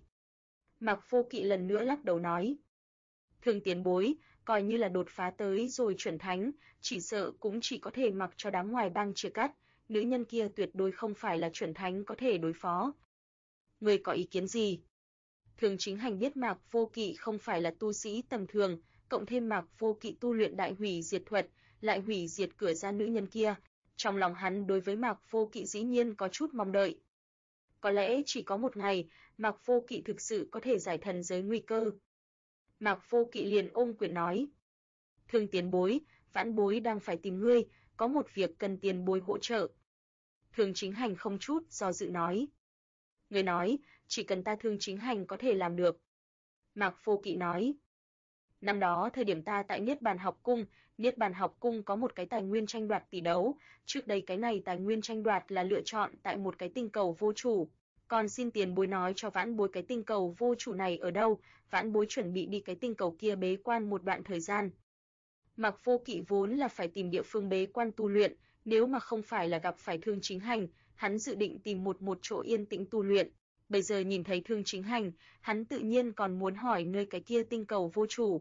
Mạc Vô Kỵ lần nữa lắc đầu nói: Thương tiền bối, coi như là đột phá tới rồi chuẩn thánh, chỉ sợ cũng chỉ có thể mặc cho đám ngoài bang chia cắt, nữ nhân kia tuyệt đối không phải là chuẩn thánh có thể đối phó. Ngươi có ý kiến gì? Thương Chính Hành biết Mạc Vô Kỵ không phải là tu sĩ tầm thường, cộng thêm Mạc Vô Kỵ tu luyện đại hủy diệt thuật, lại hủy diệt cửa ra nữ nhân kia, trong lòng hắn đối với Mạc Vô Kỵ dĩ nhiên có chút mong đợi. Có lẽ chỉ có một ngày, Mạc Vô Kỵ thực sự có thể giải thần giới nguy cơ. Mạc Vô Kỵ liền ôm quyền nói: Thương tiền bối, vãn bối đang phải tìm ngươi, có một việc cần tiền bối hỗ trợ. Thương Chính Hành không chút do dự nói: Ngươi nói, chỉ cần ta Thương Chính Hành có thể làm được. Mạc Vô Kỵ nói: Năm đó thời điểm ta tại Niết Bàn học cung có một cái tài nguyên tranh đoạt tỷ đấu, trước đây cái này tài nguyên tranh đoạt là lựa chọn tại một cái tinh cầu vô chủ, còn xin tiền bối nói cho vãn bối cái tinh cầu vô chủ này ở đâu, vãn bối chuẩn bị đi cái tinh cầu kia bế quan một đoạn thời gian. Mạc Vô Kỵ vốn là phải tìm địa phương bế quan tu luyện, nếu mà không phải là gặp phải Thương Chính Hành, hắn dự định tìm một chỗ yên tĩnh tu luyện. Bây giờ nhìn thấy Thương Chính Hành, hắn tự nhiên còn muốn hỏi nơi cái kia tinh cầu vô chủ.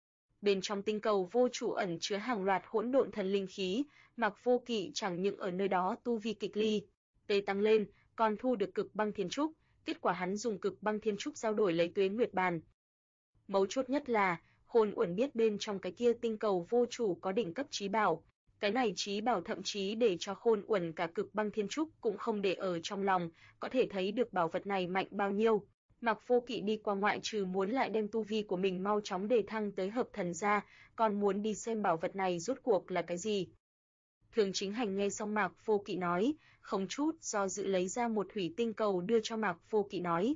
Bên trong tinh cầu vô chủ ẩn chứa hàng loạt hỗn độn thần linh khí, Mạc Vô Kỵ chẳng những ở nơi đó tu vi kịch ly tê tăng lên, còn thu được cực băng thiên trúc, kết quả hắn dùng cực băng thiên trúc giao đổi lấy Tuế Nguyệt Bàn. Mấu chốt nhất là, Khôn Uẩn biết bên trong cái kia tinh cầu vô chủ có đỉnh cấp trí bảo, cái này trí bảo thậm chí để cho Khôn Uẩn cả cực băng thiên trúc cũng không để ở trong lòng, có thể thấy được bảo vật này mạnh bao nhiêu. Mạc Vô Kỵ đi qua ngoại trừ muốn lại đem tu vi của mình mau chóng đề thăng tới hợp thần ra, còn muốn đi xem bảo vật này rốt cuộc là cái gì. Thương Chính Hành nghe xong Mạc Vô Kỵ nói, không chút do dự lấy ra một thủy tinh cầu đưa cho Mạc Vô Kỵ nói: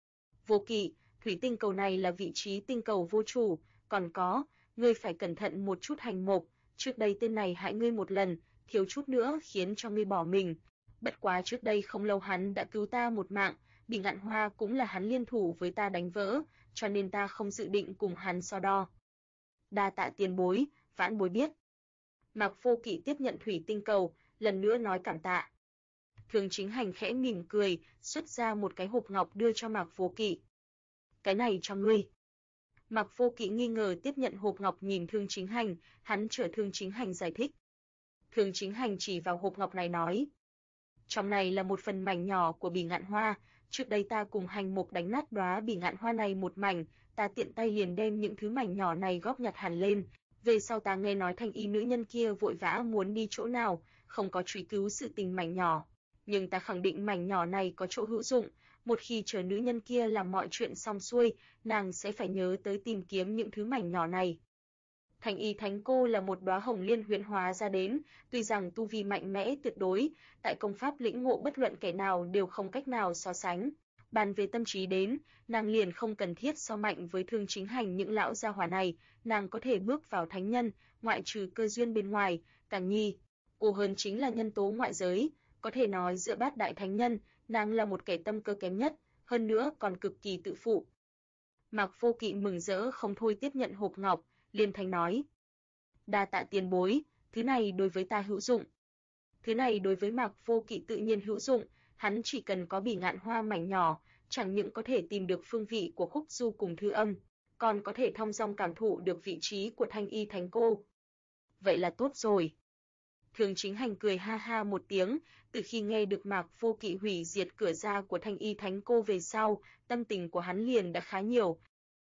Vô Kỵ, thủy tinh cầu này là vị trí tinh cầu vô chủ, còn có, ngươi phải cẩn thận một chút Hành Mộc, trước đây tên này hại ngươi một lần, thiếu chút nữa khiến cho ngươi bỏ mình. Bất quá trước đây không lâu hắn đã cứu ta một mạng, Bỉ Ngạn Hoa cũng là hắn liên thủ với ta đánh vỡ, cho nên ta không dự định cùng hắn so đo. Đa tạ tiền bối, vãn bối biết. Mạc Vô Kỵ tiếp nhận thủy tinh cầu, lần nữa nói cảm tạ. Thương Chính Hành khẽ mỉm cười, xuất ra một cái hộp ngọc đưa cho Mạc Vô Kỵ. Cái này cho ngươi. Mạc Vô Kỵ nghi ngờ tiếp nhận hộp ngọc nhìn Thương Chính Hành, hắn chờ Thương Chính Hành giải thích. Thương Chính Hành chỉ vào hộp ngọc này nói: Trong này là một phần mảnh nhỏ của Bỉ Ngạn Hoa, trước đây ta cùng Hành Mộc đánh nát đóa Bỉ Ngạn Hoa này một mảnh, ta tiện tay liền đem những thứ mảnh nhỏ này góp nhặt hẳn lên, về sau ta nghe nói Thanh Y nữ nhân kia vội vã muốn đi chỗ nào, không có truy cứu sự tình mảnh nhỏ, nhưng ta khẳng định mảnh nhỏ này có chỗ hữu dụng, một khi chờ nữ nhân kia làm mọi chuyện xong xuôi, nàng sẽ phải nhớ tới tìm kiếm những thứ mảnh nhỏ này. Thanh Y Thánh Cô là một đóa hồng liên huyễn hóa ra đến, tuy rằng tu vi mạnh mẽ tuyệt đối, tại công pháp lĩnh ngộ bất luận kẻ nào đều không cách nào so sánh. Bàn về tâm trí đến, nàng liền không cần thiết so mạnh với Thương Chính Hành những lão gia hỏa này, nàng có thể bước vào thánh nhân, ngoại trừ cơ duyên bên ngoài, càng nhi cô hơn chính là nhân tố ngoại giới, có thể nói giữa bát đại thánh nhân, nàng là một kẻ tâm cơ kém nhất, hơn nữa còn cực kỳ tự phụ. Mạc Vô Kỵ mừng rỡ không thôi tiếp nhận hộp ngọc, liên thanh nói: "Đa tạ tiền bối, thứ này đối với ta hữu dụng." Thứ này đối với Mạc Vô Kỵ tự nhiên hữu dụng, hắn chỉ cần có bỉ ngạn hoa mảnh nhỏ, chẳng những có thể tìm được phương vị của khúc du cùng thư âm, còn có thể thong dong cảm thụ được vị trí của Thanh Y Thánh Cô. Vậy là tốt rồi. Thường Chính Hành cười ha ha một tiếng, từ khi nghe được Mạc Vô Kỵ hủy diệt cửa ra của Thanh Y Thánh Cô về sau, tâm tình của hắn liền đã khá nhiều.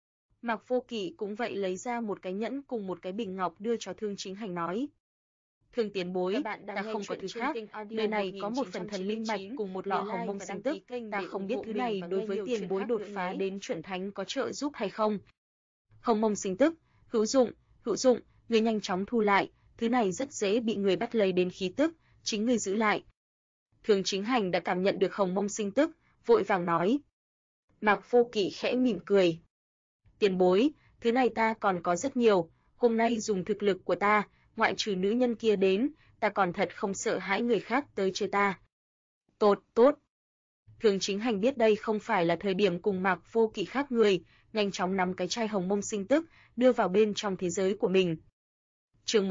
Mạc Vô Kỵ cũng vậy lấy ra một cái nhẫn cùng một cái bình ngọc đưa cho Thương Chính Hành nói: "Thương tiền bối, ta không có thứ khác, nơi này có một phần thần linh mạch cùng một lọ hồng mông sinh tức, ta không biết thứ này đối với tiền bối đột phá đến chuẩn thánh có trợ giúp hay không." Hồng mông sinh tức, hữu dụng, ngươi nhanh chóng thu lại, thứ này rất dễ bị người bắt lấy đến khí tức, chính ngươi giữ lại. Thường Chính Hành đã cảm nhận được hồng mông sinh tức, vội vàng nói. Mạc Vô Kỵ khẽ mỉm cười: "Tiền bối, thứ này ta còn có rất nhiều, hôm nay dùng thực lực của ta, ngoại trừ nữ nhân kia đến, ta còn thật không sợ hãi người khác tới chơi ta." Tốt. Thường Chính Hành biết đây không phải là thời điểm cùng Mạc Vô Kỵ khác người, nhanh chóng nắm cái chai hồng mông sinh tức, đưa vào bên trong thế giới của mình. Chương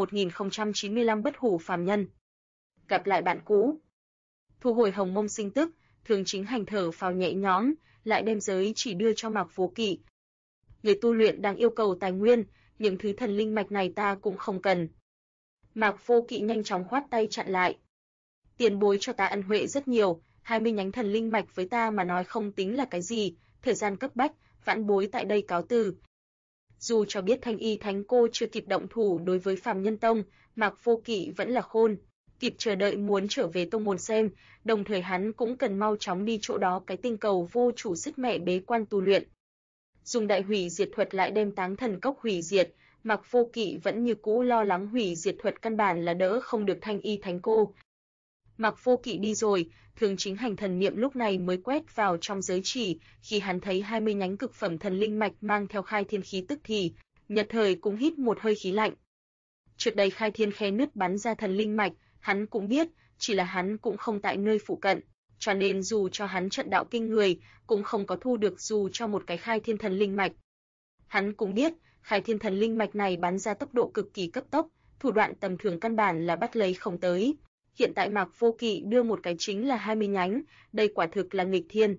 1095 Bất hủ phàm nhân. Gặp lại bạn cũ. Thu hồi hồng mông sinh tức, Thường Chính Hành thở phào nhẹ nhõm, lại đem giới chỉ đưa cho Mạc Vô Kỵ. Người tu luyện đang yêu cầu tài nguyên, những thứ thần linh mạch này ta cũng không cần. Mạc Vô Kỵ nhanh chóng khoát tay chặn lại. Tiền bối cho ta ân huệ rất nhiều, 20 nhánh thần linh mạch với ta mà nói không tính là cái gì, thời gian cấp bách, vãn bối tại đây cáo từ. Dù cho biết Thanh Y Thánh Cô chưa kịp động thủ đối với Phàm Nhân Tông, Mạc Vô Kỵ vẫn là khôn, kịp chờ đợi muốn trở về tông môn xem, đồng thời hắn cũng cần mau chóng đi chỗ đó cái tinh cầu vô chủ sức mẹ bế quan tu luyện. Dùng đại hủy diệt thuật lại đem Táng Thần Cốc hủy diệt, Mạc Vô Kỵ vẫn như cũ lo lắng hủy diệt thuật căn bản là đỡ không được Thanh Y Thánh Cô. Mạc Vô Kỵ đi rồi, Thường Chính Hành thần niệm lúc này mới quét vào trong giới chỉ, khi hắn thấy 20 nhánh cực phẩm thần linh mạch mang theo khai thiên khí tức thì, nhất thời cũng hít một hơi khí lạnh. Trước đây khai thiên khe nứt bắn ra thần linh mạch, hắn cũng biết, chỉ là hắn cũng không tại nơi phụ cận, cho nên dù cho hắn trận đạo kinh người, cũng không có thu được dù cho một cái khai thiên thần linh mạch. Hắn cũng biết, khai thiên thần linh mạch này bắn ra tốc độ cực kỳ cấp tốc, thủ đoạn tầm thường căn bản là bắt lấy không tới. Hiện tại Mạc Vô Kỵ đưa một cái chính là 20 nhánh, đây quả thực là nghịch thiên.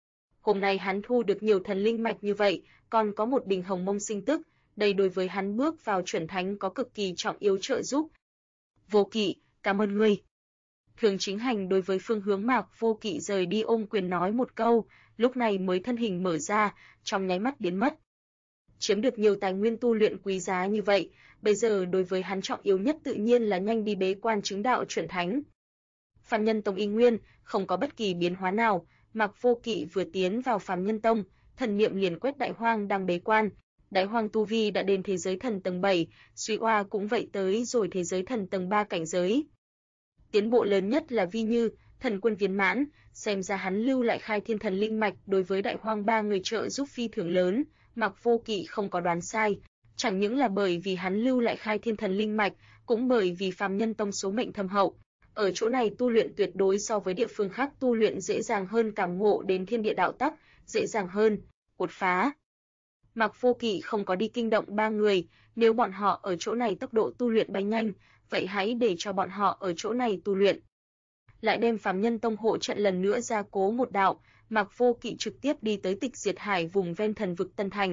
Hôm nay hắn thu được nhiều thần linh mạch như vậy, còn có một bình hồng mông sinh tức, đây đối với hắn bước vào chuẩn thánh có cực kỳ trọng yếu trợ giúp. Vô Kỵ, cảm ơn ngươi. Thường Chính Hành đối với phương hướng Mạc Vô Kỵ rời đi ôm quyền nói một câu, lúc này mới thân hình mở ra, trong nháy mắt biến mất. Chiếm được nhiều tài nguyên tu luyện quý giá như vậy, bây giờ đối với hắn trọng yếu nhất tự nhiên là nhanh đi bế quan chứng đạo chuẩn thánh. Phàm Nhân Tông y nguyên, không có bất kỳ biến hóa nào, Mạc Vô Kỵ vừa tiến vào Phàm Nhân Tông, thần niệm liền quét Đại Hoang đang bế quan. Đại Hoang tu vi đã đến thế giới thần tầng 7, Suy Oa cũng vậy tới rồi thế giới thần tầng 3 cảnh giới. Tiến bộ lớn nhất là Vi Như, thần quân viên mãn, xem ra hắn lưu lại khai thiên thần linh mạch đối với Đại Hoang ba người trợ giúp phi thường lớn. Mạc Vô Kỵ không có đoán sai, chẳng những là bởi vì hắn lưu lại khai thiên thần linh mạch, cũng bởi vì Phàm Nhân Tông số mệnh thâm hậu. Ở chỗ này tu luyện tuyệt đối so với địa phương khác tu luyện dễ dàng hơn, cảm ngộ đến thiên địa đạo tắc, dễ dàng hơn, đột phá. Mạc Vô Kỵ không có đi kinh động ba người, nếu bọn họ ở chỗ này tốc độ tu luyện bay nhanh, vậy hãy để cho bọn họ ở chỗ này tu luyện. Lại đem Phàm Nhân Tông hộ trận lần nữa gia cố một đạo, Mạc Vô Kỵ trực tiếp đi tới Tịch Diệt Hải vùng ven thần vực Tân Thành.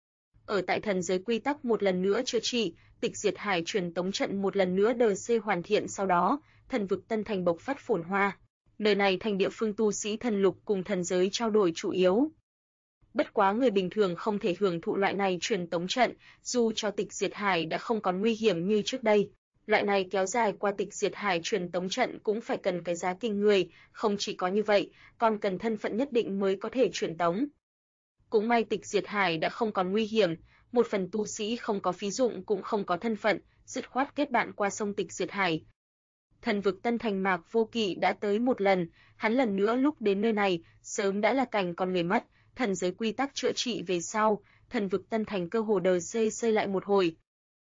Ở tại thần giới quy tắc một lần nữa chữa trị, Tịch Diệt Hải truyền tống trận một lần nữa DC hoàn thiện, sau đó, thần vực Tân Thành bộc phát phồn hoa. Nơi này thành địa phương tu sĩ thần lục cùng thần giới trao đổi chủ yếu. Bất quá người bình thường không thể hưởng thụ loại này truyền tống trận, dù cho Tịch Diệt Hải đã không còn nguy hiểm như trước đây. Loại này kéo dài qua tịch diệt hải truyền tống trận cũng phải cần cái giá kinh người, không chỉ có như vậy, còn cần thân phận nhất định mới có thể truyền tống. Cũng may tịch diệt hải đã không còn nguy hiểm, một phần tu sĩ không có phí dụng cũng không có thân phận, dứt khoát kết bạn qua sông tịch diệt hải. Thần vực Tân Thành Mạc Vô Kỵ đã tới một lần, hắn lần nữa lúc đến nơi này, sớm đã là cảnh còn người mất, thần giới quy tắc chữa trị về sau, thần vực Tân Thành cơ hồ đời xây lại một hồi.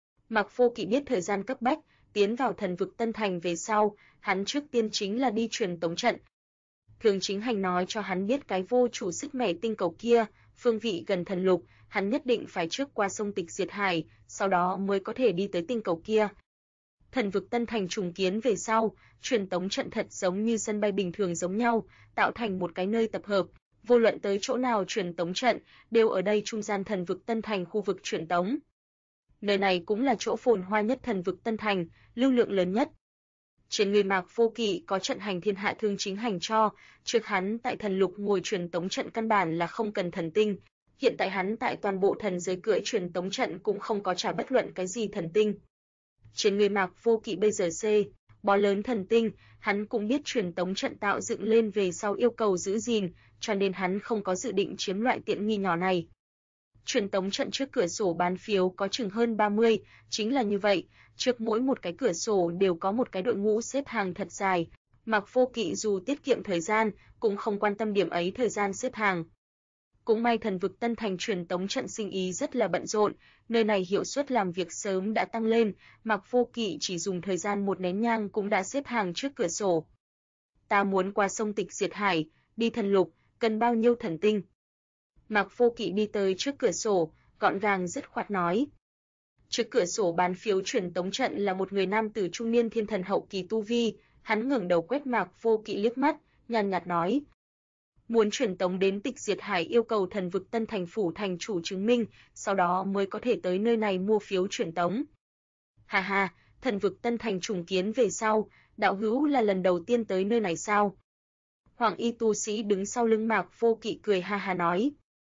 Mạc Vô Kỵ biết thời gian cấp bách, tiến vào thần vực Tân Thành về sau, hắn trước tiên chính là đi truyền tống trận. Thường Chính Hành nói cho hắn biết cái vô chủ sức mẻ tinh cầu kia, phương vị gần thần lục, hắn nhất định phải trước qua sông tịch diệt hải, sau đó mới có thể đi tới tinh cầu kia. Thần vực Tân Thành trùng kiến về sau, truyền tống trận thật giống như sân bay bình thường giống nhau, tạo thành một cái nơi tập hợp, vô luận tới chỗ nào truyền tống trận, đều ở đây trung gian thần vực Tân Thành khu vực truyền tống. Nơi này cũng là chỗ phồn hoa nhất thần vực Tân Thành, lưu lượng lớn nhất. Trên người Mạc Vô Kỵ có trận hành thiên hạ Thương Chính Hành cho, trước hắn tại thần lục ngồi truyền tống trận căn bản là không cần thần tinh, hiện tại hắn tại toàn bộ thần giới cưỡi truyền tống trận cũng không có trả bất luận cái gì thần tinh. Trên người Mạc Vô Kỵ bây giờ bó lớn thần tinh, hắn cũng biết truyền tống trận tạo dựng lên về sau yêu cầu giữ gìn, cho nên hắn không có dự định chiếm loại tiện nghi nhỏ này. Truyền tống trận trước cửa sổ bán phiếu có chừng hơn 30, chính là như vậy, trước mỗi một cái cửa sổ đều có một cái đội ngũ xếp hàng thật dài. Mạc Vô Kỵ dù tiết kiệm thời gian, cũng không quan tâm điểm ấy thời gian xếp hàng. Cũng may thần vực Tân Thành truyền tống trận sinh ý rất là bận rộn, nơi này hiệu suất làm việc sớm đã tăng lên, Mạc Vô Kỵ chỉ dùng thời gian một nén nhang cũng đã xếp hàng trước cửa sổ. Ta muốn qua sông tịch diệt hải, đi thần lục, cần bao nhiêu thần tinh? Mạc Vô Kỵ đi tới trước cửa sổ, gọn gàng dứt khoát nói. Trước cửa sổ bán phiếu truyền tống trận là một người nam tử trung niên thiên thần hậu kỳ tu vi, hắn ngẩng đầu quét Mạc Vô Kỵ liếc mắt, nhàn nhạt nói. Muốn truyền tống đến tịch diệt hải yêu cầu thần vực Tân Thành phủ thành chủ chứng minh, sau đó mới có thể tới nơi này mua phiếu truyền tống. Hà hà, thần vực Tân Thành trùng kiến về sau, đạo hữu là lần đầu tiên tới nơi này sao? Hoàng y tu sĩ đứng sau lưng Mạc Vô Kỵ cười ha ha nói.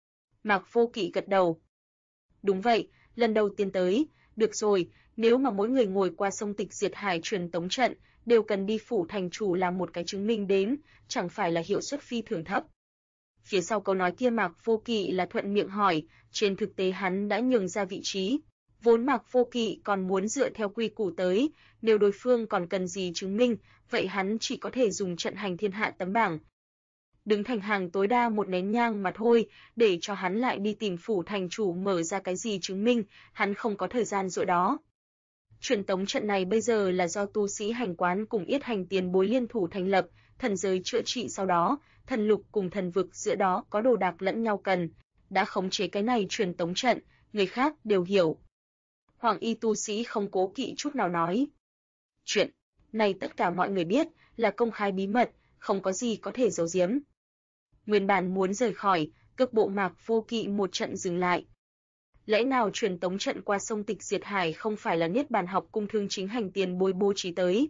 Mạc Vô Kỵ gật đầu. Đúng vậy, lần đầu tiên tới, được rồi, nếu mà mỗi người ngồi qua sông tịch diệt hải truyền tống trận, đều cần đi phủ thành chủ làm một cái chứng minh đến, chẳng phải là hiệu suất phi thường thấp. Phía sau câu nói kia Mạc Vô Kỵ là thuận miệng hỏi, trên thực tế hắn đã nhường ra vị trí. Vốn Mạc Vô Kỵ còn muốn dựa theo quy củ tới, nếu đối phương còn cần gì chứng minh, vậy hắn chỉ có thể dùng trận hành thiên hạ tấm bảng. Đứng thành hàng tối đa một nén nhang mà thôi, để cho hắn lại đi tìm phủ thành chủ mở ra cái gì chứng minh, hắn không có thời gian rồi đó. Truyền tống trận này bây giờ là do tu sĩ hành quán cùng yết hành tiền bối liên thủ thành lập, thần giới chữa trị sau đó, thần lục cùng thần vực giữa đó có đồ đạc lẫn nhau cần, đã khống chế cái này truyền tống trận, người khác đều hiểu. Hoàng y tu sĩ không cố kỵ chút nào nói. Chuyện này tất cả mọi người biết, là công khai bí mật, không có gì có thể giấu giếm. Nguyên bản muốn rời khỏi, cước bộ Mạc Vô Kỵ một trận dừng lại. Lẽ nào truyền tống trận qua sông tịch diệt hải không phải là Niết Bàn học cung Thương Chính Hành tiền bối bố trí tới?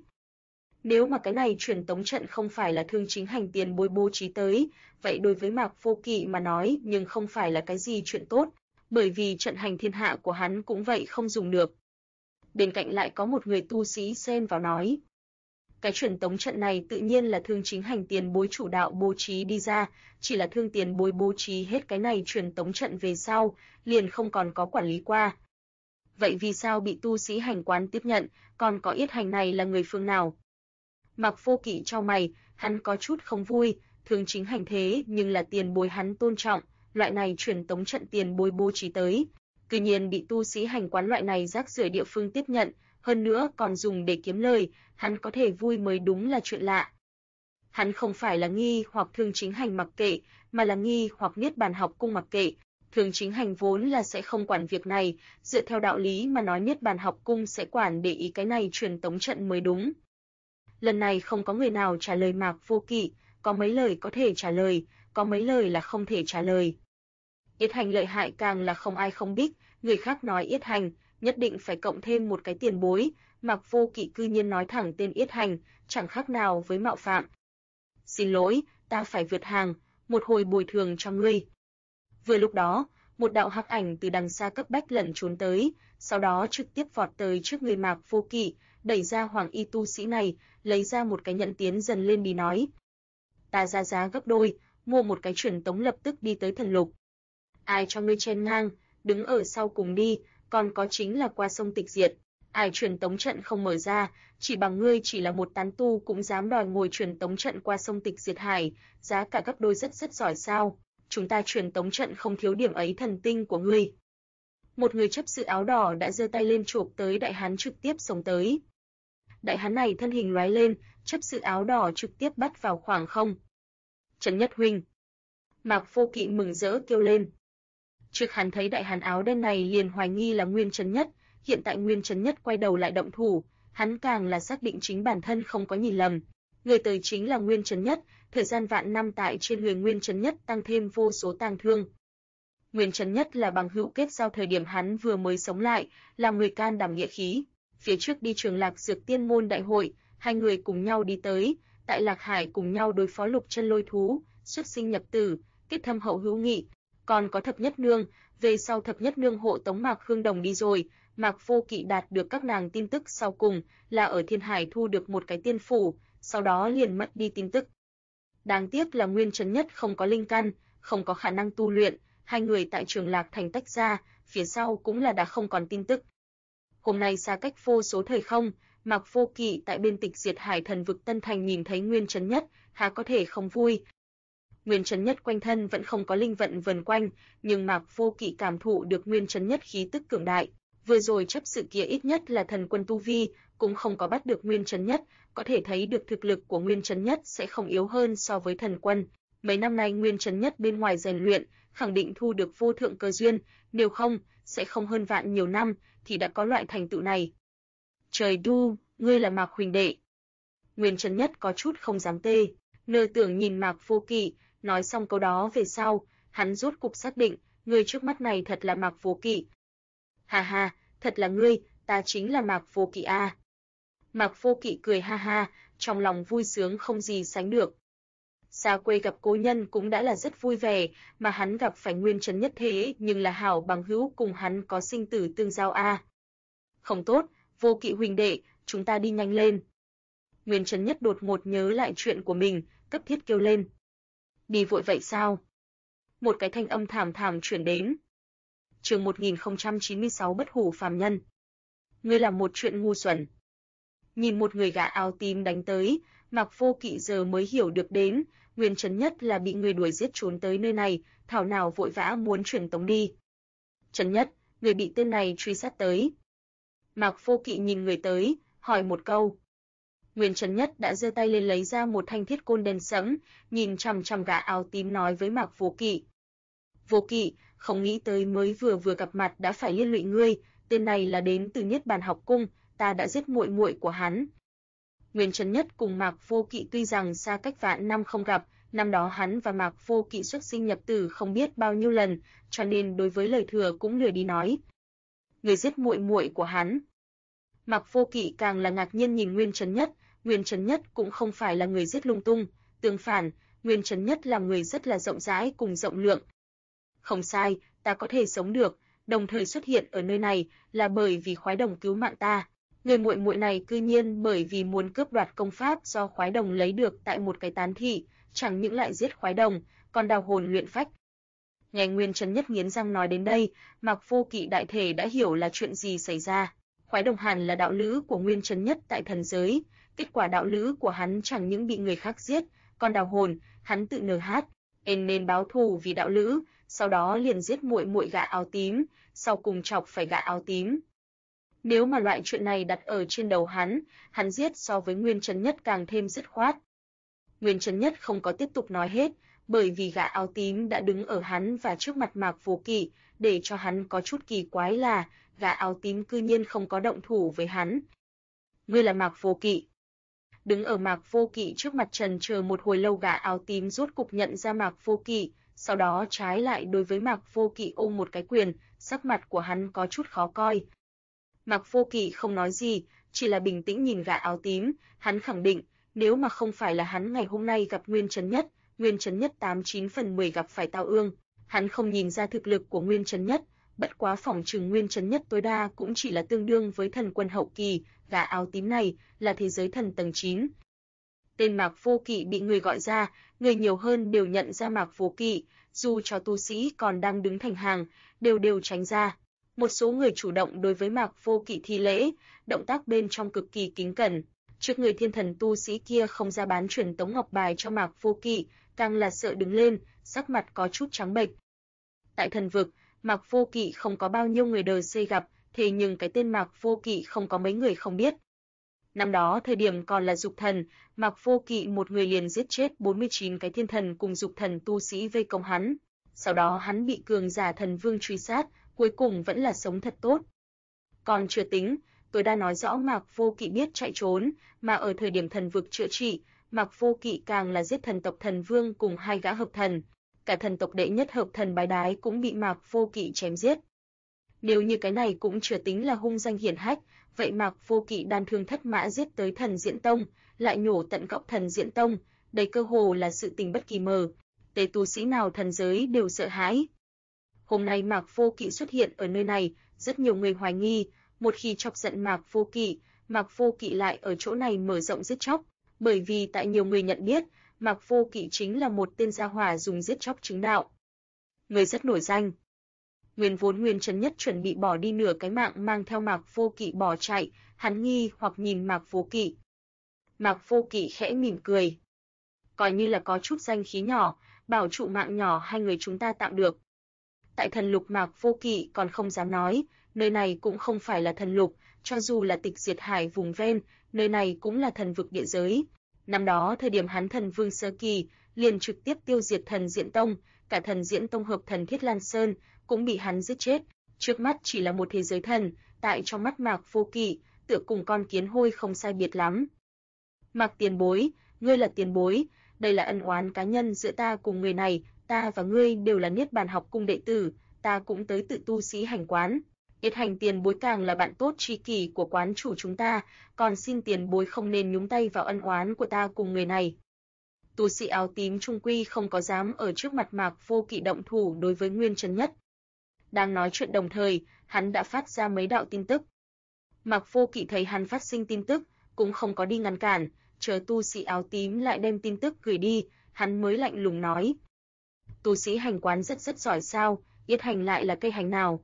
Nếu mà cái này truyền tống trận không phải là Thương Chính Hành tiền bối bố trí tới, vậy đối với Mạc Vô Kỵ mà nói nhưng không phải là cái gì chuyện tốt, bởi vì trận hành thiên hạ của hắn cũng vậy không dùng được. Bên cạnh lại có một người tu sĩ xen vào nói. Cái truyền tống trận này tự nhiên là Thương Chính Hành tiền bối chủ đạo bố trí đi ra, chỉ là Thương tiền bối bố trí hết cái này truyền tống trận về sau, liền không còn có quản lý qua. Vậy vì sao bị tu sĩ hành quán tiếp nhận, còn có yết hành này là người phương nào? Mạc Vô Kỵ chau mày, hắn có chút không vui, Thương Chính Hành thế nhưng là tiền bối hắn tôn trọng, loại này truyền tống trận tiền bối bố trí tới, tuy nhiên bị tu sĩ hành quán loại này rác rưởi địa phương tiếp nhận, hơn nữa còn dùng để kiếm lời, hắn có thể vui mới đúng là chuyện lạ. Hắn không phải là nghi hoặc Thương Chính Hành mặc kệ, mà là nghi hoặc Niết Bàn học cung mặc kệ. Thương Chính Hành vốn là sẽ không quản việc này, dựa theo đạo lý mà nói Niết Bàn học cung sẽ quản để ý cái này truyền tống trận mới đúng. Lần này không có người nào trả lời Mạc Vô Kỵ, có mấy lời có thể trả lời, có mấy lời là không thể trả lời. Yết hành lợi hại càng là không ai không biết, người khác nói yết hành, nhất định phải cộng thêm một cái tiền bối, Mạc Vô Kỵ cư nhiên nói thẳng tên yết hành, chẳng khác nào với mạo phạm. Xin lỗi, ta phải vượt hàng, một hồi bồi thường cho ngươi. Vừa lúc đó, một đạo hắc ảnh từ đằng xa cấp bách lẩn trốn tới, sau đó trực tiếp vọt tới trước người Mạc Vô Kỵ, đẩy ra hoàng y tu sĩ này, lấy ra một cái nhẫn tiến dần lên đi nói. Ta ra giá gấp đôi, mua một cái truyền tống lập tức đi tới thần lục. Ai cho ngươi chen ngang, đứng ở sau cùng đi, còn có chính là qua sông tịch diệt. Ai truyền tống trận không mở ra, chỉ bằng ngươi chỉ là một tán tu cũng dám đòi ngồi truyền tống trận qua sông tịch diệt hải, giá cả gấp đôi rất giỏi sao? Chúng ta truyền tống trận không thiếu điểm ấy thần tinh của ngươi. Một người chấp sự áo đỏ đã giơ tay lên chộp tới đại hán trực tiếp xông tới. Đại hán này thân hình lóe lên, chấp sự áo đỏ trực tiếp bắt vào khoảng không. Trấn Nhất huynh. Mạc Vô Kỵ mừng rỡ kêu lên. Trước hắn thấy đại hán áo đen này liền hoài nghi là Nguyên Trấn Nhất, hiện tại Nguyên Trấn Nhất quay đầu lại động thủ, hắn càng là xác định chính bản thân không có nhìn lầm. Người tới chính là Nguyên Trấn Nhất, thời gian vạn năm tại trên người Nguyên Trấn Nhất tăng thêm vô số tang thương. Nguyên Trấn Nhất là bằng hữu kết giao thời điểm hắn vừa mới sống lại, là người can đảm nghĩa khí. Phía trước đi Trường Lạc Dược Tiên môn đại hội, hai người cùng nhau đi tới, tại Lạc Hải cùng nhau đối phó Lục Chân Lôi thú, xuất sinh nhập tử, kết thâm hậu hữu nghị. Còn có Thập Nhất Nương, về sau Thập Nhất Nương hộ tống Mạc Khương Đồng đi rồi, Mạc Vô Kỵ đạt được các nàng tin tức sau cùng là ở Thiên Hải thu được một cái tiên phủ, sau đó liền mất đi tin tức. Đáng tiếc là Nguyên Trấn Nhất không có linh căn, không có khả năng tu luyện, hai người tại Trường Lạc Thành tách ra, phía sau cũng là đã không còn tin tức. Hôm nay xa cách vô số thời không, Mạc Vô Kỵ tại bên tịch diệt hải thần vực Tân Thành nhìn thấy Nguyên Trấn Nhất, há có thể không vui. Nguyên Trấn Nhất quanh thân vẫn không có linh vận vần quanh, nhưng Mạc Vô Kỵ cảm thụ được Nguyên Trấn Nhất khí tức cường đại. Vừa rồi chấp sự kia ít nhất là thần quân tu vi, cũng không có bắt được Nguyên Trấn Nhất, có thể thấy được thực lực của Nguyên Trấn Nhất sẽ không yếu hơn so với thần quân. Mấy năm nay Nguyên Trấn Nhất bên ngoài rèn luyện, khẳng định thu được vô thượng cơ duyên, nếu không, sẽ không hơn vạn nhiều năm thì đã có loại thành tựu này. Trời đu, ngươi là Mạc huynh đệ. Nguyên Trấn Nhất có chút không dám tê, nơ tưởng nhìn Mạc Vô Kỵ, nói xong câu đó về sau, hắn rốt cục xác định, người trước mắt này thật là Mạc Vô Kỵ. Ha ha, thật là ngươi, ta chính là Mạc Vô Kỵ a. Mạc Vô Kỵ cười ha ha, trong lòng vui sướng không gì sánh được. Xa quê gặp cố nhân cũng đã là rất vui vẻ, mà hắn gặp phải Nguyên Trấn Nhất thế nhưng là hảo bằng hữu cùng hắn có sinh tử tương giao a. Không tốt, Vô Kỵ huynh đệ, chúng ta đi nhanh lên. Nguyên Trấn Nhất đột ngột nhớ lại chuyện của mình, cấp thiết kêu lên. Đi vội vậy sao? Một cái thanh âm thảm thảm truyền đến. Chương 1096 Bất hủ phàm nhân. Ngươi làm một chuyện ngu xuẩn. Nhìn một người gã áo tím đánh tới, Mạc Vô Kỵ giờ mới hiểu được đến, Nguyên Trấn Nhất là bị người đuổi giết trốn tới nơi này, thảo nào vội vã muốn truyền tống đi. Trấn Nhất, người bị tên này truy sát tới. Mạc Vô Kỵ nhìn người tới, hỏi một câu. Nguyên Trấn Nhất đã giơ tay lên lấy ra một thanh thiết côn đen sẫm, nhìn chằm chằm gã áo tím nói với Mạc Vô Kỵ. Vô Kỵ, không nghĩ tới mới vừa gặp mặt đã phải liên lụy ngươi, tên này là đến từ Niết Bàn học cung, ta đã giết muội muội của hắn. Nguyên Trấn Nhất cùng Mạc Vô Kỵ tuy rằng xa cách vạn năm không gặp, năm đó hắn và Mạc Vô Kỵ xuất sinh nhập tử không biết bao nhiêu lần, cho nên đối với lời thừa cũng lười đi nói. Người giết muội muội của hắn. Mạc Vô Kỵ càng là ngạc nhiên nhìn Nguyên Trấn Nhất, Nguyên Trấn Nhất cũng không phải là người giết lung tung, tương phản, Nguyên Trấn Nhất là người rất là rộng rãi cùng rộng lượng. Không sai, ta có thể sống được, đồng thời xuất hiện ở nơi này là bởi vì Khoái Đồng cứu mạng ta. Người muội muội này cư nhiên bởi vì muốn cướp đoạt công pháp do Khoái Đồng lấy được tại một cái tán thị, chẳng những lại giết Khoái Đồng, còn đào hồn luyện phách. Nghe Nguyên Trấn Nhất nghiến răng nói đến đây, Mạc Vô Kỵ đại thể đã hiểu là chuyện gì xảy ra. Khoái Đồng hẳn là đạo lữ của Nguyên Trấn Nhất tại thần giới, kết quả đạo lữ của hắn chẳng những bị người khác giết, còn đào hồn, hắn tự nên báo thù vì đạo lữ, sau đó liền giết muội muội gã áo tím, sau cùng chọc phải gã áo tím. Nếu mà loại chuyện này đặt ở trên đầu hắn giết so với Nguyên Trấn Nhất càng thêm dứt khoát. Nguyên Trấn Nhất không có tiếp tục nói hết, bởi vì gã áo tím đã đứng ở hắn và trước mặt Mạc Vô Kỵ, để cho hắn có chút kỳ quái là gã áo tím cư nhiên không có động thủ với hắn. Ngươi là Mạc Vô Kỵ. Đứng ở Mạc Vô Kỵ trước mặt trần chờ một hồi lâu, gã áo tím rốt cục nhận ra Mạc Vô Kỵ, sau đó trái lại đối với Mạc Vô Kỵ ôm một cái quyền, sắc mặt của hắn có chút khó coi. Mạc Vô Kỵ không nói gì, chỉ là bình tĩnh nhìn gã áo tím, hắn khẳng định, nếu mà không phải là hắn ngày hôm nay gặp Nguyên Trấn Nhất 89 phần 10 gặp phải Tào Ương, hắn không nhìn ra thực lực của Nguyên Trấn Nhất, bất quá phỏng chừng Nguyên Chấn Nhất tối đa cũng chỉ là tương đương với thần quân hậu kỳ, gã áo tím này là thế giới thần tầng 9. Tên Mạc Vô Kỵ bị người gọi ra, người nhiều hơn đều nhận ra Mạc Vô Kỵ, dù cho tu sĩ còn đang đứng thành hàng, đều tránh ra. Một số người chủ động đối với Mạc Vô Kỵ thi lễ, động tác bên trong cực kỳ kính cẩn. Trước người thiên thần tu sĩ kia không ra bán truyền tống ngọc bài cho Mạc Vô Kỵ, càng là sợ đứng lên, sắc mặt có chút trắng bệch. Tại thần vực, Mạc Vô Kỵ không có bao nhiêu người đời xây gặp, thế nhưng cái tên Mạc Vô Kỵ không có mấy người không biết. Năm đó thời điểm còn là dục thần, Mạc Vô Kỵ một người liền giết chết 49 cái thiên thần cùng dục thần tu sĩ vây công hắn. Sau đó hắn bị cường giả thần vương truy sát, cuối cùng vẫn là sống thật tốt. Còn chưa tính, tôi đã nói rõ Mạc Vô Kỵ biết chạy trốn, mà ở thời điểm thần vực chữa trị, Mạc Vô Kỵ càng là giết thần tộc thần vương cùng 2 gã hợp thần. Cả thần tộc đệ nhất hợp thần Bái Đái cũng bị Mạc Vô Kỵ chém giết. Nếu như cái này cũng chưa tính là hung danh hiển hách, vậy Mạc Vô Kỵ đan thương thất mã giết tới thần Diễn Tông, lại nhổ tận gốc thần Diễn Tông, đây cơ hồ là sự tình bất kỳ mờ. Tề tu sĩ nào thần giới đều sợ hãi. Hôm nay Mạc Vô Kỵ xuất hiện ở nơi này, rất nhiều người hoài nghi, một khi chọc giận Mạc Vô Kỵ lại ở chỗ này mở rộng giết chóc, bởi vì tại nhiều người nhận biết, Mạc Vô Kỵ chính là một tên gia hỏa dùng giết chóc chứng đạo. Người rất nổi danh. Nguyên Chấn Nhất chuẩn bị bỏ đi nửa cái mạng mang theo Mạc Vô Kỵ bỏ chạy, hắn nghi hoặc nhìn Mạc Vô Kỵ. Mạc Vô Kỵ khẽ mỉm cười. Coi như là có chút danh khí nhỏ, bảo trụ mạng nhỏ hai người chúng ta tạm được. Tại thần lục Mạc Vô Kỵ còn không dám nói, nơi này cũng không phải là thần lục, cho dù là Tịch Diệt Hải vùng ven, nơi này cũng là thần vực địa giới. Năm đó thời điểm hắn thần vương sơ kỳ, liền trực tiếp tiêu diệt thần Diễn Tông, cả thần Diễn Tông hợp thần Thiết Lan Sơn cũng bị hắn giết chết. Trước mắt chỉ là một thế giới thần, tại trong mắt Mạc Vô Kỵ, tựa cùng con kiến hôi không sai biệt lắm. Mạc tiền bối, ngươi là tiền bối, đây là ân oán cá nhân giữa ta cùng người này, ta và ngươi đều là Niết Bàn học cung đệ tử, ta cũng tới tự tu sĩ hành quán. Yết Hành tiền bối càng là bạn tốt tri kỷ của quán chủ chúng ta, còn xin tiền bối không nên nhúng tay vào ân oán của ta cùng người này. Tu sĩ áo tím trung quy không có dám ở trước mặt Mạc Vô Kỵ động thủ đối với Nguyên Chấn Nhất. Đang nói chuyện đồng thời, hắn đã phát ra mấy đạo tin tức. Mạc Vô Kỵ thấy hắn phát sinh tin tức, cũng không có đi ngăn cản, chờ tu sĩ áo tím lại đem tin tức gửi đi, hắn mới lạnh lùng nói. Tu sĩ hành quán rất giỏi sao, Yết Hành lại là cây hành nào?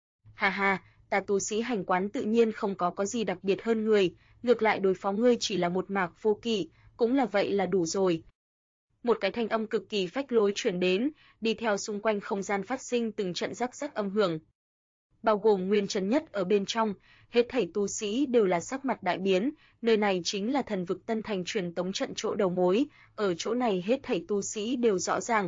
Ha ha, ta tu sĩ hành quán tự nhiên không có gì đặc biệt hơn người, ngược lại đối phó ngươi chỉ là một Mạc Vô Kỵ, cũng là vậy là đủ rồi. Một cái thanh âm cực kỳ phách lối truyền đến, đi theo xung quanh không gian phát sinh từng trận rắc rắc âm hưởng. Bao gồm Nguyên Chấn Nhất ở bên trong, hết thảy tu sĩ đều là sắc mặt đại biến, nơi này chính là thần vực Tân Thành truyền tống trận chỗ đầu mối, ở chỗ này hết thảy tu sĩ đều rõ ràng,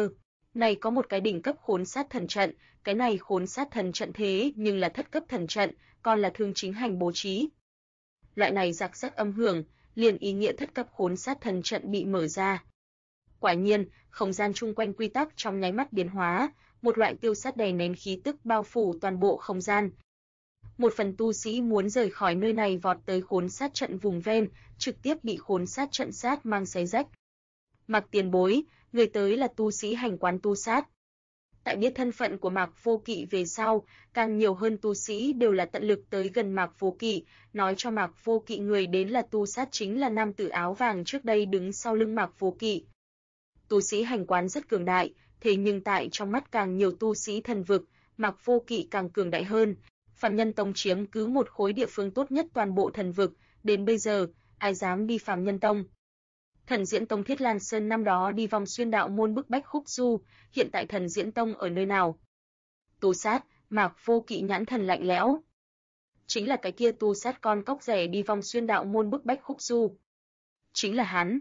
này có một cái đỉnh cấp khốn sát thần trận, cái này khốn sát thần trận thế nhưng là thất cấp thần trận, còn là Thương Chính Hành bố trí. Loại này rắc rắc âm hưởng, liền ý nghĩa thất cấp khốn sát thần trận bị mở ra. Quả nhiên, không gian chung quanh quy tắc trong nháy mắt biến hóa, một loại tiêu sát đè nén khí tức bao phủ toàn bộ không gian. Một phần tu sĩ muốn rời khỏi nơi này vọt tới khốn sát trận vùng ven, trực tiếp bị khốn sát trận sát mang xé rách. Mạc tiền bối, người tới là tu sĩ hành quán tu sát. Tại biết thân phận của Mạc Vô Kỵ về sau, càng nhiều hơn tu sĩ đều là tận lực tới gần Mạc Vô Kỵ, nói cho Mạc Vô Kỵ người đến là tu sát chính là nam tử áo vàng trước đây đứng sau lưng Mạc Vô Kỵ. Tu sĩ hành quán rất cường đại, thế nhưng tại trong mắt càng nhiều tu sĩ thần vực, Mạc Vô Kỵ càng cường đại hơn. Phạm Nhân Tông chiếm cứ một khối địa phương tốt nhất toàn bộ thần vực, đến bây giờ, ai dám đi Phạm Nhân Tông. Thần Diễn Tông Thiết Lan Sơn năm đó đi vòng xuyên đạo môn bức bách khúc du, hiện tại Thần Diễn Tông ở nơi nào? Tu sát, Mạc Vô Kỵ nhãn thần lạnh lẽo. Chính là cái kia tu sát con cóc rẻ đi vòng xuyên đạo môn bức bách khúc du. Chính là hắn.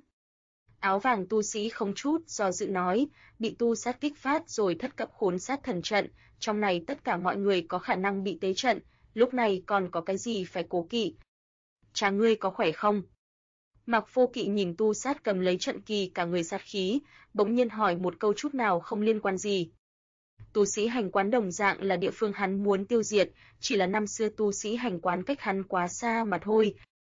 Áo vàng tu sĩ không chút do dự nói, bị tu sát kích phát rồi thất cấp khốn sát thần trận, trong này tất cả mọi người có khả năng bị tế trận, lúc này còn có cái gì phải cố kỵ? Cha ngươi có khỏe không? Mạc Vô Kỵ nhìn tu sát cầm lấy trận kỳ cả người sát khí, bỗng nhiên hỏi một câu chút nào không liên quan gì. Tu sĩ hành quán đồng dạng là địa phương hắn muốn tiêu diệt, chỉ là năm xưa tu sĩ hành quán cách hắn quá xa mà thôi.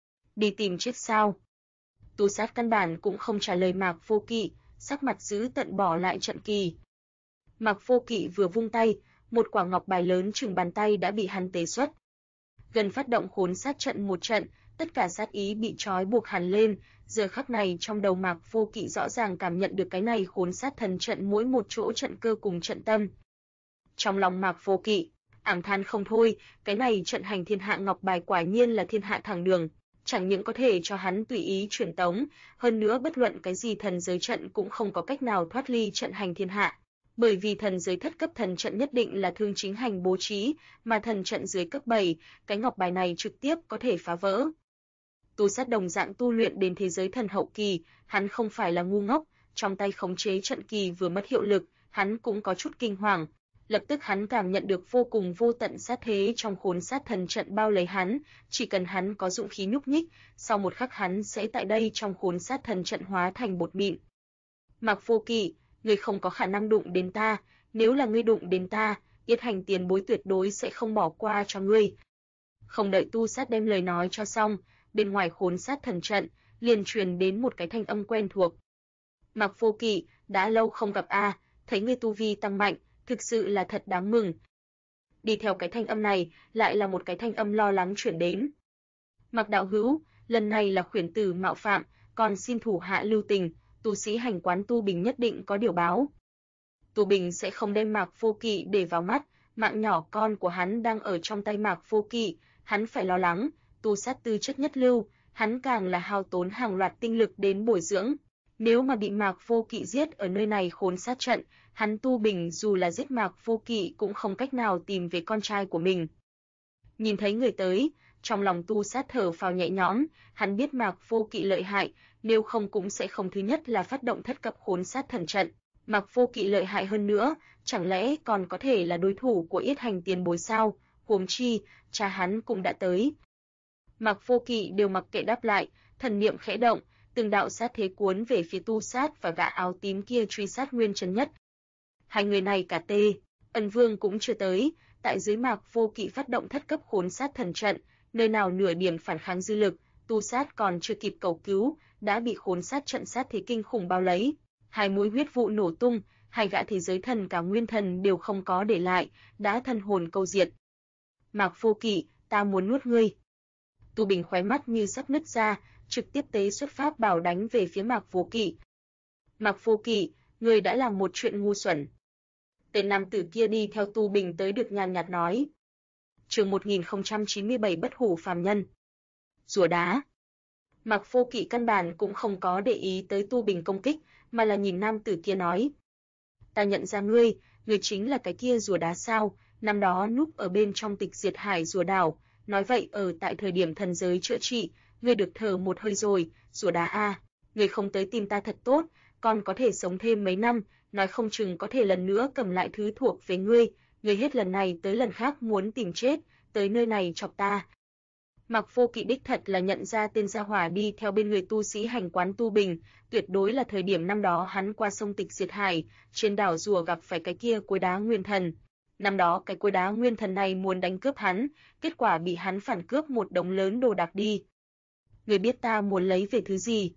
Đi tìm chết sao? Tu sát căn bản cũng không trả lời Mạc Vô Kỵ, sắc mặt giữ tận bỏ lại trận kỳ. Mạc Vô Kỵ vừa vung tay, một quả ngọc bài lớn chừng bàn tay đã bị hắn tế xuất. Gần phát động khốn sát trận một trận, tất cả sát ý bị trói buộc hẳn lên, giờ khắc này trong đầu Mạc Vô Kỵ rõ ràng cảm nhận được cái này khốn sát thần trận mỗi một chỗ trận cơ cùng trận tâm. Trong lòng Mạc Vô Kỵ ảm than không thôi, cái này trận hành thiên hạ ngọc bài quả nhiên là thiên hạ thẳng đường, chẳng những có thể cho hắn tùy ý truyền tống, hơn nữa bất luận cái gì thần giới trận cũng không có cách nào thoát ly trận hành thiên hạ. Bởi vì thần giới thất cấp thần trận nhất định là Thương Chính Hành bố trí, mà thần trận dưới cấp 7, cái ngọc bài này trực tiếp có thể phá vỡ. Tu Sát đồng dạng tu luyện đến thế giới thần hậu kỳ, hắn không phải là ngu ngốc, trong tay khống chế trận kỳ vừa mất hiệu lực, hắn cũng có chút kinh hoàng. Lập tức hắn cảm nhận được vô cùng vô tận sát thế trong khốn sát thần trận bao lấy hắn, chỉ cần hắn có dũng khí nhúc nhích, sau một khắc hắn sẽ tại đây trong khốn sát thần trận hóa thành bột mịn. Mạc Vô Kỵ, ngươi không có khả năng đụng đến ta, nếu là ngươi đụng đến ta, Yết Hành tiền bối tuyệt đối sẽ không bỏ qua cho ngươi. Không đợi Tu Sát đem lời nói cho xong, bên ngoài khốn sát thần trận liền truyền đến một cái thanh âm quen thuộc. Mạc Vô Kỵ, đã lâu không gặp a, thấy ngươi tu vi tăng mạnh, thực sự là thật đáng mừng. Đi theo cái thanh âm này, lại là một cái thanh âm lo lắng chuyển đến. Mạc đạo hữu, lần này là khuyển tử mạo phạm, còn xin thủ hạ lưu tình, tu sĩ hành quán Tu Bình nhất định có điều báo. Tu Bình sẽ không đem Mạc Vô Kỵ để vào mắt, mạng nhỏ con của hắn đang ở trong tay Mạc Vô Kỵ, hắn phải lo lắng, tu sát tư chất nhất lưu, hắn càng là hao tốn hàng loạt tinh lực đến bồi dưỡng. Nếu mà bị Mạc Vô Kỵ giết ở nơi này khốn sát trận, hắn Tu Bình dù là giết Mạc Vô Kỵ cũng không cách nào tìm về con trai của mình. Nhìn thấy người tới, trong lòng Tu Sát thở phào nhẹ nhõm, hắn biết Mạc Vô Kỵ lợi hại, nếu không cũng sẽ không thứ nhất là phát động thất cấp khốn sát thần trận. Mạc Vô Kỵ lợi hại hơn nữa, chẳng lẽ còn có thể là đối thủ của Yết Hành tiền bối sao? Huống chi, cha hắn cũng đã tới. Mạc Vô Kỵ đều mặc kệ đáp lại, thần niệm khẽ động, từng đạo sát thế cuốn về phía Tu Sát và gã áo tím kia truy sát Nguyên Trấn Nhất. Hai người này cả tê, Ân Vương cũng chưa tới, tại dưới Mạc Vô Kỵ phát động thất cấp khốn sát thần trận, nơi nào nửa điểm phản kháng dư lực, Tu Sát còn chưa kịp cầu cứu, đã bị khốn sát trận sát thế kinh khủng bao lấy. Hai mũi huyết vụ nổ tung, hai gã thế giới thần cả nguyên thần đều không có để lại, đã thân hồn câu diệt. Mạc Vô Kỵ, ta muốn nuốt ngươi. Tu Bình khóe mắt như sắp nứt ra, trực tiếp tế xuất pháp bảo đánh về phía Mạc Vô Kỵ. Mạc Vô Kỵ, ngươi đã làm một chuyện ngu xuẩn. Tên nam tử kia đi theo Tu Bình tới được nhàn nhạt nói. Chương 1097 bất hủ phàm nhân. Rùa đá. Mạc Vô Kỵ căn bản cũng không có để ý tới Tu Bình công kích, mà là nhìn nam tử kia nói. Ta nhận ra ngươi, ngươi chính là cái kia rùa đá sao, năm đó núp ở bên trong Tịch Diệt Hải rùa đảo, nói vậy ở tại thời điểm thần giới chữa trị, ngươi được thở một hơi rồi, rùa đá a, ngươi không tới tìm ta thật tốt, còn có thể sống thêm mấy năm, nói không chừng có thể lần nữa cầm lại thứ thuộc về ngươi hết lần này tới lần khác muốn tìm chết, tới nơi này chọc ta. Mạc Vô Kỵ đích thật là nhận ra tên gia hỏa đi theo bên người tu sĩ hành quán Tu Bình, tuyệt đối là thời điểm năm đó hắn qua sông Tịch Diệt Hải, trên đảo rùa gặp phải cái kia cối đá nguyên thần. Năm đó cái cối đá nguyên thần này muốn đánh cướp hắn, kết quả bị hắn phản cướp một đống lớn đồ đạc đi. Người biết ta muốn lấy về thứ gì?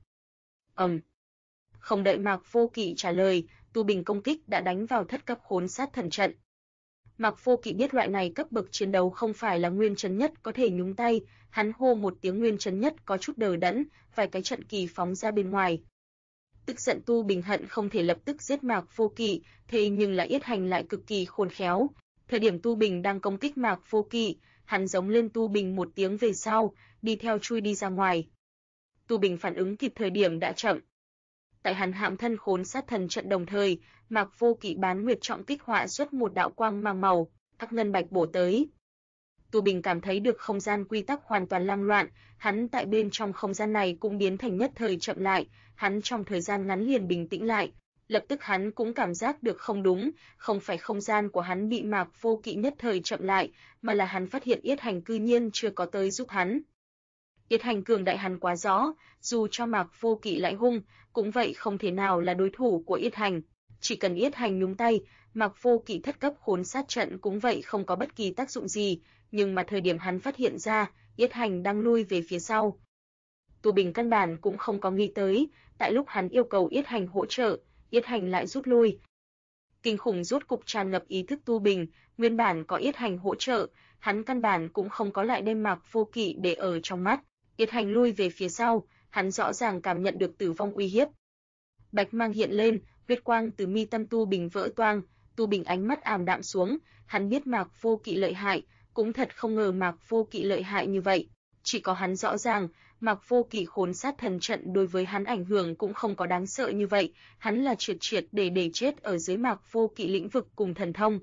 Không đợi Mạc Vô Kỵ trả lời, Tu Bình công kích đã đánh vào thất cấp khốn sát thần trận. Mạc Vô Kỵ biết loại này cấp bậc chiến đấu không phải là Nguyên Trấn Nhất có thể nhúng tay, hắn hô một tiếng Nguyên Trấn Nhất có chút đờ đẫn, vài cái trận kỳ phóng ra bên ngoài. Tức giận Tu Bình hận không thể lập tức giết Mạc Vô Kỵ, thế nhưng là Yết Hành lại cực kỳ khôn khéo. Thời điểm Tu Bình đang công kích Mạc Vô Kỵ, hắn giống lên Tu Bình một tiếng về sau, đi theo chui đi ra ngoài. Tu Bình phản ứng kịp thời điểm đã chậm. Tại hắn hãm thân khốn sát thần trận đồng thời, Mạc Vô Kỵ bán nguyệt trọng kích họa xuất một đạo quang mang màu, hắc ngân bạch bổ tới. Tu Bình cảm thấy được không gian quy tắc hoàn toàn lăng loạn, hắn tại bên trong không gian này cũng biến thành nhất thời chậm lại, hắn trong thời gian ngắn liền bình tĩnh lại. Lập tức hắn cũng cảm giác được không đúng, không phải không gian của hắn bị Mạc Vô Kỵ nhất thời chậm lại, mà là hắn phát hiện Yết Hành cư nhiên chưa có tới giúp hắn. Yết Hành cường đại hắn quá rõ, dù cho Mạc Vô Kỵ lại hung, cũng vậy không thể nào là đối thủ của Yết Hành. Chỉ cần Yết Hành nhúng tay, Mạc Vô Kỵ thất cấp khốn sát trận cũng vậy không có bất kỳ tác dụng gì, nhưng mà thời điểm hắn phát hiện ra, Yết Hành đang lui về phía sau. Tu Bình căn bản cũng không có nghĩ tới, tại lúc hắn yêu cầu Yết Hành hỗ trợ, Yết Hành lại rút lui. Kinh khủng rốt cục tràn ngập ý thức Tu Bình, nguyên bản có Yết Hành hỗ trợ, hắn căn bản cũng không có lại đem Mạc Vô Kỵ để ở trong mắt. Yết Hành lui về phía sau, hắn rõ ràng cảm nhận được tử vong uy hiếp. Bạch mang hiện lên, huyết quang từ mi tâm Tu Bình vỡ toang, Tu Bình ánh mắt ảm đạm xuống, hắn biết Mạc Vô Kỵ lợi hại, cũng thật không ngờ Mạc Vô Kỵ lợi hại như vậy. Chỉ có hắn rõ ràng, Mạc Vô Kỵ khốn sát thần trận đối với hắn ảnh hưởng cũng không có đáng sợ như vậy, hắn là triệt triệt để chết ở dưới Mạc Vô Kỵ lĩnh vực cùng thần thông.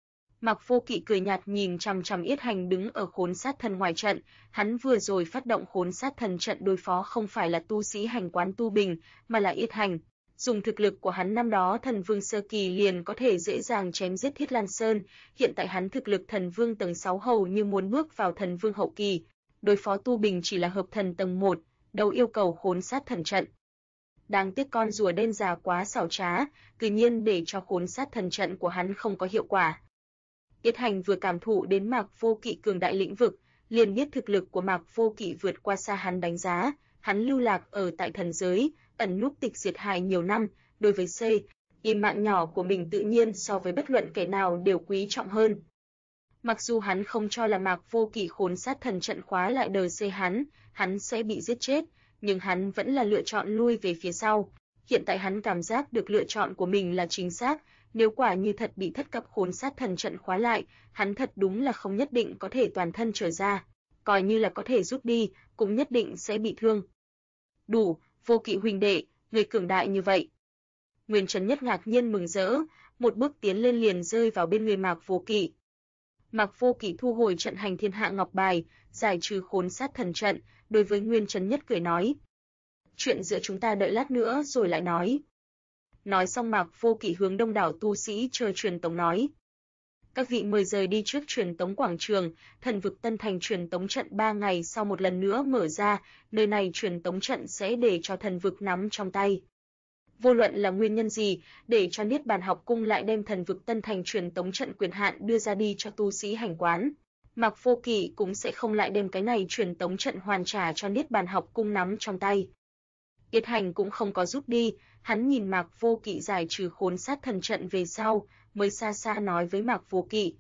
Mạc Vô Kỵ cười nhạt nhìn chằm chằm Yết Hành đứng ở khốn sát thần ngoài trận, hắn vừa rồi phát động khốn sát thần trận đối phó không phải là tu sĩ hành quán Tu Bình, mà là Yết Hành. Dùng thực lực của hắn năm đó thần vương sơ kỳ liền có thể dễ dàng chém giết Thiết Lan Sơn, hiện tại hắn thực lực thần vương tầng 6 hầu như muốn bước vào thần vương hậu kỳ, đối phó Tu Bình chỉ là hợp thần tầng 1, đâu yêu cầu khốn sát thần trận. Đáng tiếc con rùa đen già quá xảo trá, tự nhiên để cho khốn sát thần trận của hắn không có hiệu quả. Yết Hành vừa cảm thụ đến Mạc Vô Kỵ cường đại lĩnh vực, liền biết thực lực của Mạc Vô Kỵ vượt qua xa hắn đánh giá, hắn lưu lạc ở tại thần giới, ẩn núp tịch diệt hại nhiều năm, đối với im mạng nhỏ của mình tự nhiên so với bất luận kẻ nào đều quý trọng hơn. Mặc dù hắn không cho là Mạc Vô Kỵ khốn sát thần trận khóa lại đời hắn sẽ bị giết chết, nhưng hắn vẫn là lựa chọn lui về phía sau. Hiện tại hắn cảm giác được lựa chọn của mình là chính xác, nếu quả như thật bị thất cấp khốn sát thần trận khóa lại, hắn thật đúng là không nhất định có thể toàn thân trở ra, coi như là có thể rút đi, cũng nhất định sẽ bị thương. Đủ, Vô Kỵ huynh đệ, người cường đại như vậy. Nguyên Trấn Nhất ngạc nhiên mừng rỡ, một bước tiến lên liền rơi vào bên người Mạc Vô Kỵ. Mạc Vô Kỵ thu hồi trận hành thiên hạ ngọc bài, giải trừ khốn sát thần trận, đối với Nguyên Trấn Nhất cười nói. Chuyện giữa chúng ta đợi lát nữa rồi lại nói. Nói xong Mạc Vô Kỵ hướng đông đảo tu sĩ chờ truyền tống nói. Các vị mời rời đi trước truyền tống quảng trường, thần vực Tân Thành truyền tống trận 3 ngày sau một lần nữa mở ra, nơi này truyền tống trận sẽ để cho thần vực nắm trong tay. Vô luận là nguyên nhân gì, để cho Niết Bàn học cung lại đem thần vực Tân Thành truyền tống trận quyền hạn đưa ra đi cho tu sĩ hành quán. Mạc Vô Kỵ cũng sẽ không lại đem cái này truyền tống trận hoàn trả cho Niết Bàn học cung nắm trong tay. Yết Hành cũng không có rút đi, hắn nhìn Mạc Vô Kỵ giải trừ khốn sát thần trận về sau, mới xa xa nói với Mạc Vô Kỵ.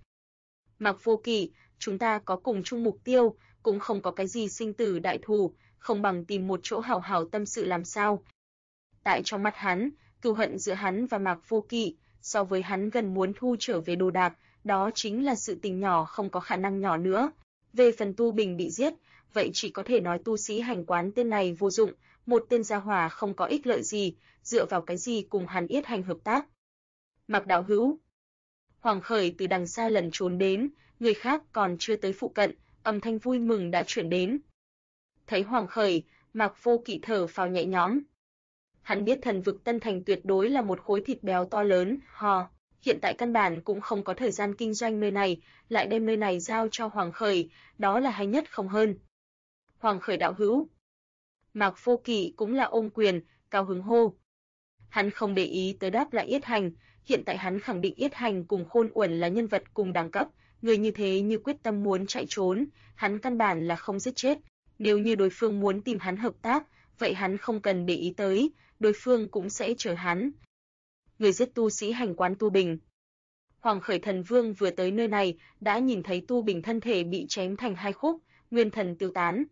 Mạc Vô Kỵ, chúng ta có cùng chung mục tiêu, cũng không có cái gì sinh tử đại thù, không bằng tìm một chỗ hảo hảo tâm sự làm sao. Tại trong mắt hắn, cừu hận giữa hắn và Mạc Vô Kỵ, so với hắn gần muốn thu trở về đồ đạc, đó chính là sự tình nhỏ không có khả năng nhỏ nữa. Về phần Tu Bình bị giết, vậy chỉ có thể nói tu sĩ hành quán tên này vô dụng, một tên gia hỏa không có ích lợi gì, dựa vào cái gì cùng hắn Yết Hành hợp tác. Mạc đạo hữu. Hoàng Khởi từ đằng xa lần trốn đến, người khác còn chưa tới phụ cận, âm thanh vui mừng đã chuyển đến. Thấy Hoàng Khởi, Mạc Vô Kỵ thở phào nhẹ nhõm. Hắn biết thần vực Tân Thành tuyệt đối là một khối thịt béo to lớn, hiện tại căn bản cũng không có thời gian kinh doanh nơi này, lại đem nơi này giao cho Hoàng Khởi, đó là hay nhất không hơn. Hoàng Khởi đạo hữu. Mạc Vô Kỵ cũng là ôm quyền, cao hứng hô. Hắn không để ý tới đáp lại Yết Hành, hiện tại hắn khẳng định Yết Hành cùng Khôn Uẩn là nhân vật cùng đẳng cấp, người như thế như quyết tâm muốn chạy trốn, hắn căn bản là không giết chết, nếu như đối phương muốn tìm hắn hợp tác, vậy hắn không cần để ý tới, đối phương cũng sẽ chờ hắn. Người giết tu sĩ hành quán Tu Bình. Hoàng Khởi Thần Vương vừa tới nơi này, đã nhìn thấy Tu Bình thân thể bị chém thành hai khúc, nguyên thần tiêu tán.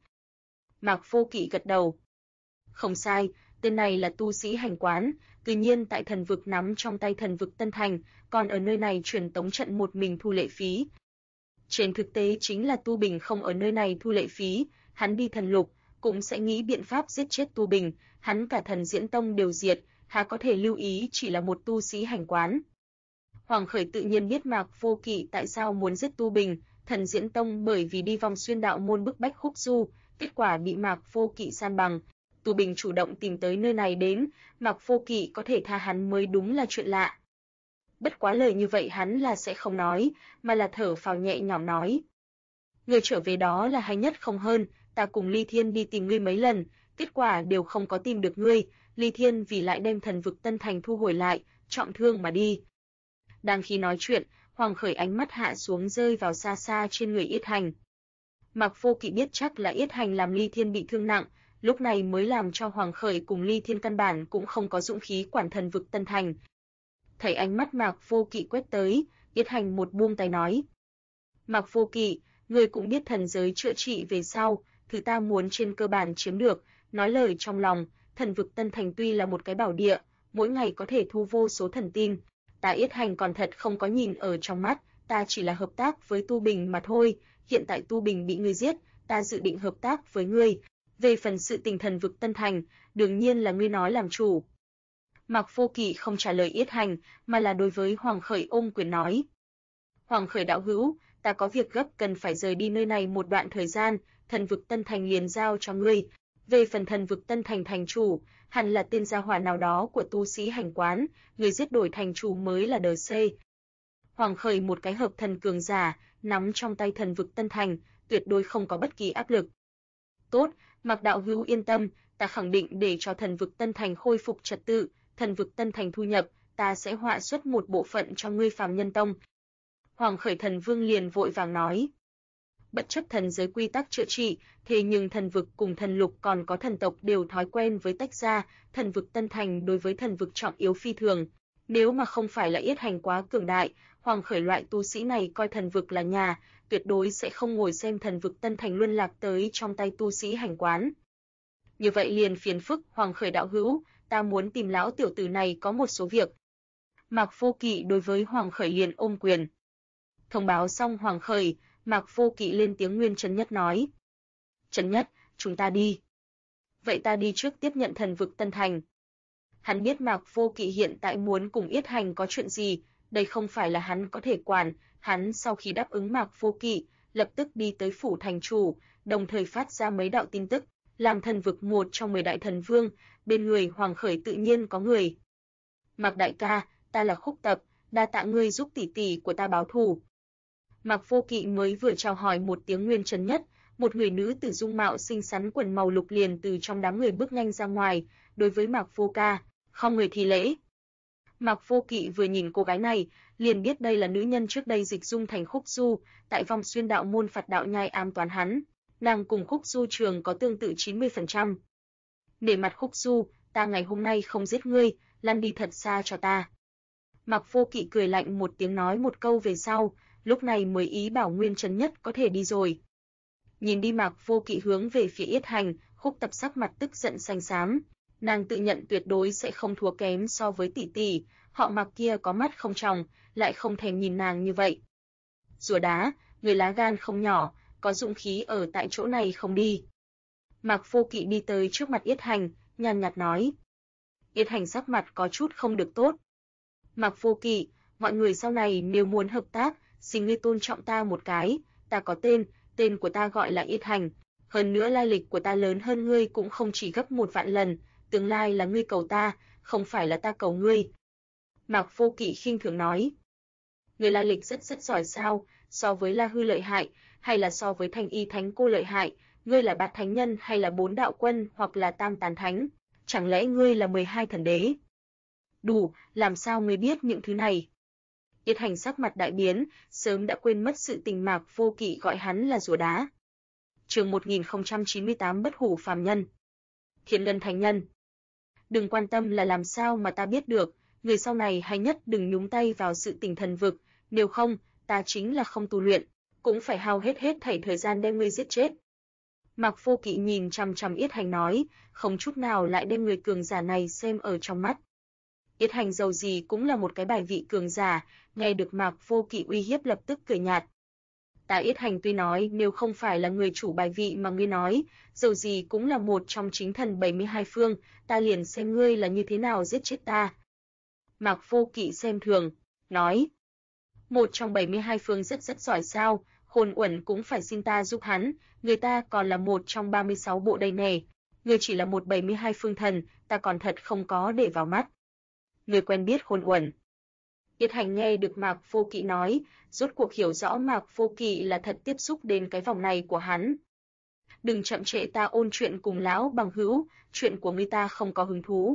Mạc Vô Kỵ gật đầu. Không sai, tên này là tu sĩ hành quán, tuy nhiên tại thần vực nắm trong tay thần vực Tân Thành, còn ở nơi này truyền tống trận một mình thu lệ phí. Trên thực tế chính là Tu Bình không ở nơi này thu lệ phí, hắn đi thần lục, cũng sẽ nghĩ biện pháp giết chết Tu Bình, hắn cả thần diễn tông đều diệt, há có thể lưu ý chỉ là một tu sĩ hành quán. Hoàng Khởi tự nhiên biết Mạc Vô Kỵ tại sao muốn giết Tu Bình, thần diễn tông bởi vì đi vòng xuyên đạo môn bức bách Khúc Du, kết quả bị Mạc Vô Kỵ san bằng. Tu Bình chủ động tìm tới nơi này đến, Mạc Vô Kỵ có thể tha hắn mới đúng là chuyện lạ. Bất quá lời như vậy hắn là sẽ không nói, mà là thở phào nhẹ nhõm nói. Người trở về đó là hay nhất không hơn, ta cùng Ly Thiên đi tìm ngươi mấy lần, kết quả đều không có tìm được ngươi, Ly Thiên vì lại đem thần vực Tân Thành thu hồi lại, trọng thương mà đi. Đang khi nói chuyện, Hoàng Khởi ánh mắt hạ xuống rơi vào xa xa trên người Yết Hành. Mạc Vô Kỵ biết chắc là Yết Hành làm Ly Thiên bị thương nặng, lúc này mới làm cho Hoàng Khởi cùng Ly Thiên căn bản cũng không có dũng khí quản thần vực Tân Thành. Thấy ánh mắt Mạc Vô Kỵ quét tới, Yết Hành một buông tay nói: Mạc Vô Kỵ, ngươi cũng biết thần giới chữa trị về sau, thứ ta muốn trên cơ bản chiếm được, nói lời trong lòng, thần vực Tân Thành tuy là một cái bảo địa, mỗi ngày có thể thu vô số thần tin, ta Yết Hành còn thật không có nhìn ở trong mắt, ta chỉ là hợp tác với Tu Bình mà thôi, hiện tại Tu Bình bị ngươi giết, ta dự định hợp tác với ngươi. Về phần sự tình thần vực Tân Thành, đương nhiên là ngươi nói làm chủ. Mạc Vô Kỵ không trả lời Yết Hành, mà là đối với Hoàng Khởi ôm quyền nói: Hoàng Khởi đạo hữu, ta có việc gấp cần phải rời đi nơi này một đoạn thời gian, thần vực Tân Thành liền giao cho ngươi. Về phần thần vực Tân Thành thành chủ, hẳn là tên gia hỏa nào đó của tu sĩ hành quán, người giết đổi thành chủ mới là đờ C. Hoàng Khởi một cái hợp thần cường giả, nắm trong tay thần vực Tân Thành, tuyệt đối không có bất kỳ áp lực. Tốt, Mạc đạo hữu yên tâm, ta khẳng định để cho thần vực Tân Thành khôi phục trật tự, thần vực Tân Thành thu nhập, ta sẽ họa xuất một bộ phận cho ngươi Phàm Nhân Tông. Hoàng Khởi Thần Vương liền vội vàng nói: Bất chấp thần giới quy tắc chữa trị, thế nhưng thần vực cùng thần lục còn có thần tộc đều thói quen với tách ra, thần vực Tân Thành đối với thần vực trọng yếu phi thường. Nếu mà không phải là Yết Hành quá cường đại, Hoàng Khởi loại tu sĩ này coi thần vực là nhà, tuyệt đối sẽ không ngồi xem thần vực Tân Thành luân lạc tới trong tay tu sĩ hành quán. Như vậy liền phiền phức Hoàng Khởi đạo hữu, ta muốn tìm lão tiểu tử này có một số việc. Mạc Vô Kỵ đối với Hoàng Khởi liền ôm quyền. Thông báo xong Hoàng Khởi, Mạc Vô Kỵ lên tiếng Nguyên Trấn Nhất nói: Trấn Nhất, chúng ta đi. Vậy ta đi trước tiếp nhận thần vực Tân Thành. Hắn biết Mạc Vô Kỵ hiện tại muốn cùng Yết Hành có chuyện gì, đây không phải là hắn có thể quản, hắn sau khi đáp ứng Mạc Vô Kỵ, lập tức đi tới phủ thành chủ, đồng thời phát ra mấy đạo tin tức, làm thần vực một trong 10 đại thần vương, bên người Hoàng Khởi tự nhiên có người. Mạc đại ca, ta là Khúc Tập, đa tạ ngươi giúp tỷ tỷ của ta báo thù. Mạc Vô Kỵ mới vừa chào hỏi một tiếng Nguyên Trấn Nhất, một người nữ tử dung mạo xinh xắn quần màu lục liền từ trong đám người bước nhanh ra ngoài, đối với Mạc Vô ca, không người thi lễ. Mạc Vô Kỵ vừa nhìn cô gái này, liền biết đây là nữ nhân trước đây dịch dung thành Khúc Du, tại vòng xuyên đạo môn phạt đạo nhai ám toán hắn, nàng cùng Khúc Du trường có tương tự 90%. Nể mặt Khúc Du, ta ngày hôm nay không giết ngươi, lăn đi thật xa cho ta. Mạc Vô Kỵ cười lạnh một tiếng nói một câu về sau, lúc này mới ý bảo Nguyên Trấn Nhất có thể đi rồi. Nhìn đi Mạc Vô Kỵ hướng về phía Yết Hành, Khúc Tập sắc mặt tức giận xanh xám, nàng tự nhận tuyệt đối sẽ không thua kém so với tỷ tỷ, họ Mạc kia có mắt không tròng, lại không thèm nhìn nàng như vậy. Rùa đá, người lá gan không nhỏ, có dũng khí ở tại chỗ này không đi. Mạc Vô Kỵ đi tới trước mặt Yết Hành, nhàn nhạt nói. Yết Hành sắc mặt có chút không được tốt. Mạc Vô Kỵ, mọi người sau này nếu muốn hợp tác, xin ngươi tôn trọng ta một cái, ta có tên của ta gọi là Yết Hành, hơn nữa lai lịch của ta lớn hơn ngươi cũng không chỉ gấp 1 vạn lần, tương lai là ngươi cầu ta, không phải là ta cầu ngươi. Mạc Vô Kỵ khinh thường nói. Ngươi lai lịch rất giỏi sao, so với La Hư lợi hại, hay là so với Thanh Y Thánh Cô lợi hại, ngươi là Bát Thánh Nhân hay là 4 đạo quân hoặc là Tam Tán Thánh, chẳng lẽ ngươi là 12 thần đế? Đủ, làm sao ngươi biết những thứ này? Yết Hành sắc mặt đại biến, sớm đã quên mất sự tình Mạc Vô Kỵ gọi hắn là rùa đá. Chương 1098 Bất hủ phàm nhân. Thiên Ngân Thánh Nhân. Đừng quan tâm là làm sao mà ta biết được, người sau này hay nhất đừng nhúng tay vào sự tình thần vực, nếu không, ta chính là không tu luyện, cũng phải hao hết thảy thời gian đem ngươi giết chết. Mạc Vô Kỵ nhìn chằm chằm Yết Hành nói, không chút nào lại đem người cường giả này xem ở trong mắt. Yết Hành dầu gì cũng là một cái bài vị cường giả, nghe được Mạc Vô Kỵ uy hiếp lập tức cười nhạt. Ta Yết Hành tuy nói nếu không phải là người chủ bài vị mà ngươi nói, dầu gì cũng là một trong chính thần 72 phương, ta liền xem ngươi là như thế nào giết chết ta. Mạc Vô Kỵ xem thường, nói. Một trong 72 phương rất giỏi sao, Khôn Uẩn cũng phải xin ta giúp hắn, người ta còn là một trong 36 bộ đây nè, ngươi chỉ là một 72 phương thần, ta còn thật không có để vào mắt. Ngươi quen biết Khôn Uẩn. Yết Hành nghe được Mạc Vô Kỵ nói, rốt cuộc hiểu rõ Mạc Vô Kỵ là thật tiếp xúc đến cái vòng này của hắn. Đừng chậm trễ ta ôn chuyện cùng lão bằng hữu, chuyện của ngươi ta không có hứng thú.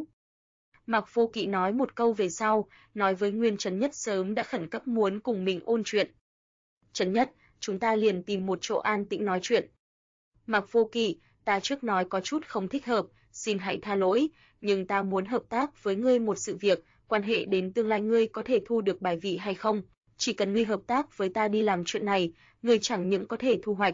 Mạc Vô Kỵ nói một câu về sau, nói với Nguyên Trấn Nhất sớm đã khẩn cấp muốn cùng mình ôn chuyện. Trấn Nhất, chúng ta liền tìm một chỗ an tĩnh nói chuyện. Mạc Vô Kỵ, ta trước nói có chút không thích hợp, xin hãy tha lỗi, nhưng ta muốn hợp tác với ngươi một sự việc, quan hệ đến tương lai ngươi có thể thu được bài vị hay không. Chỉ cần ngươi hợp tác với ta đi làm chuyện này, ngươi chẳng những có thể thu hoạch.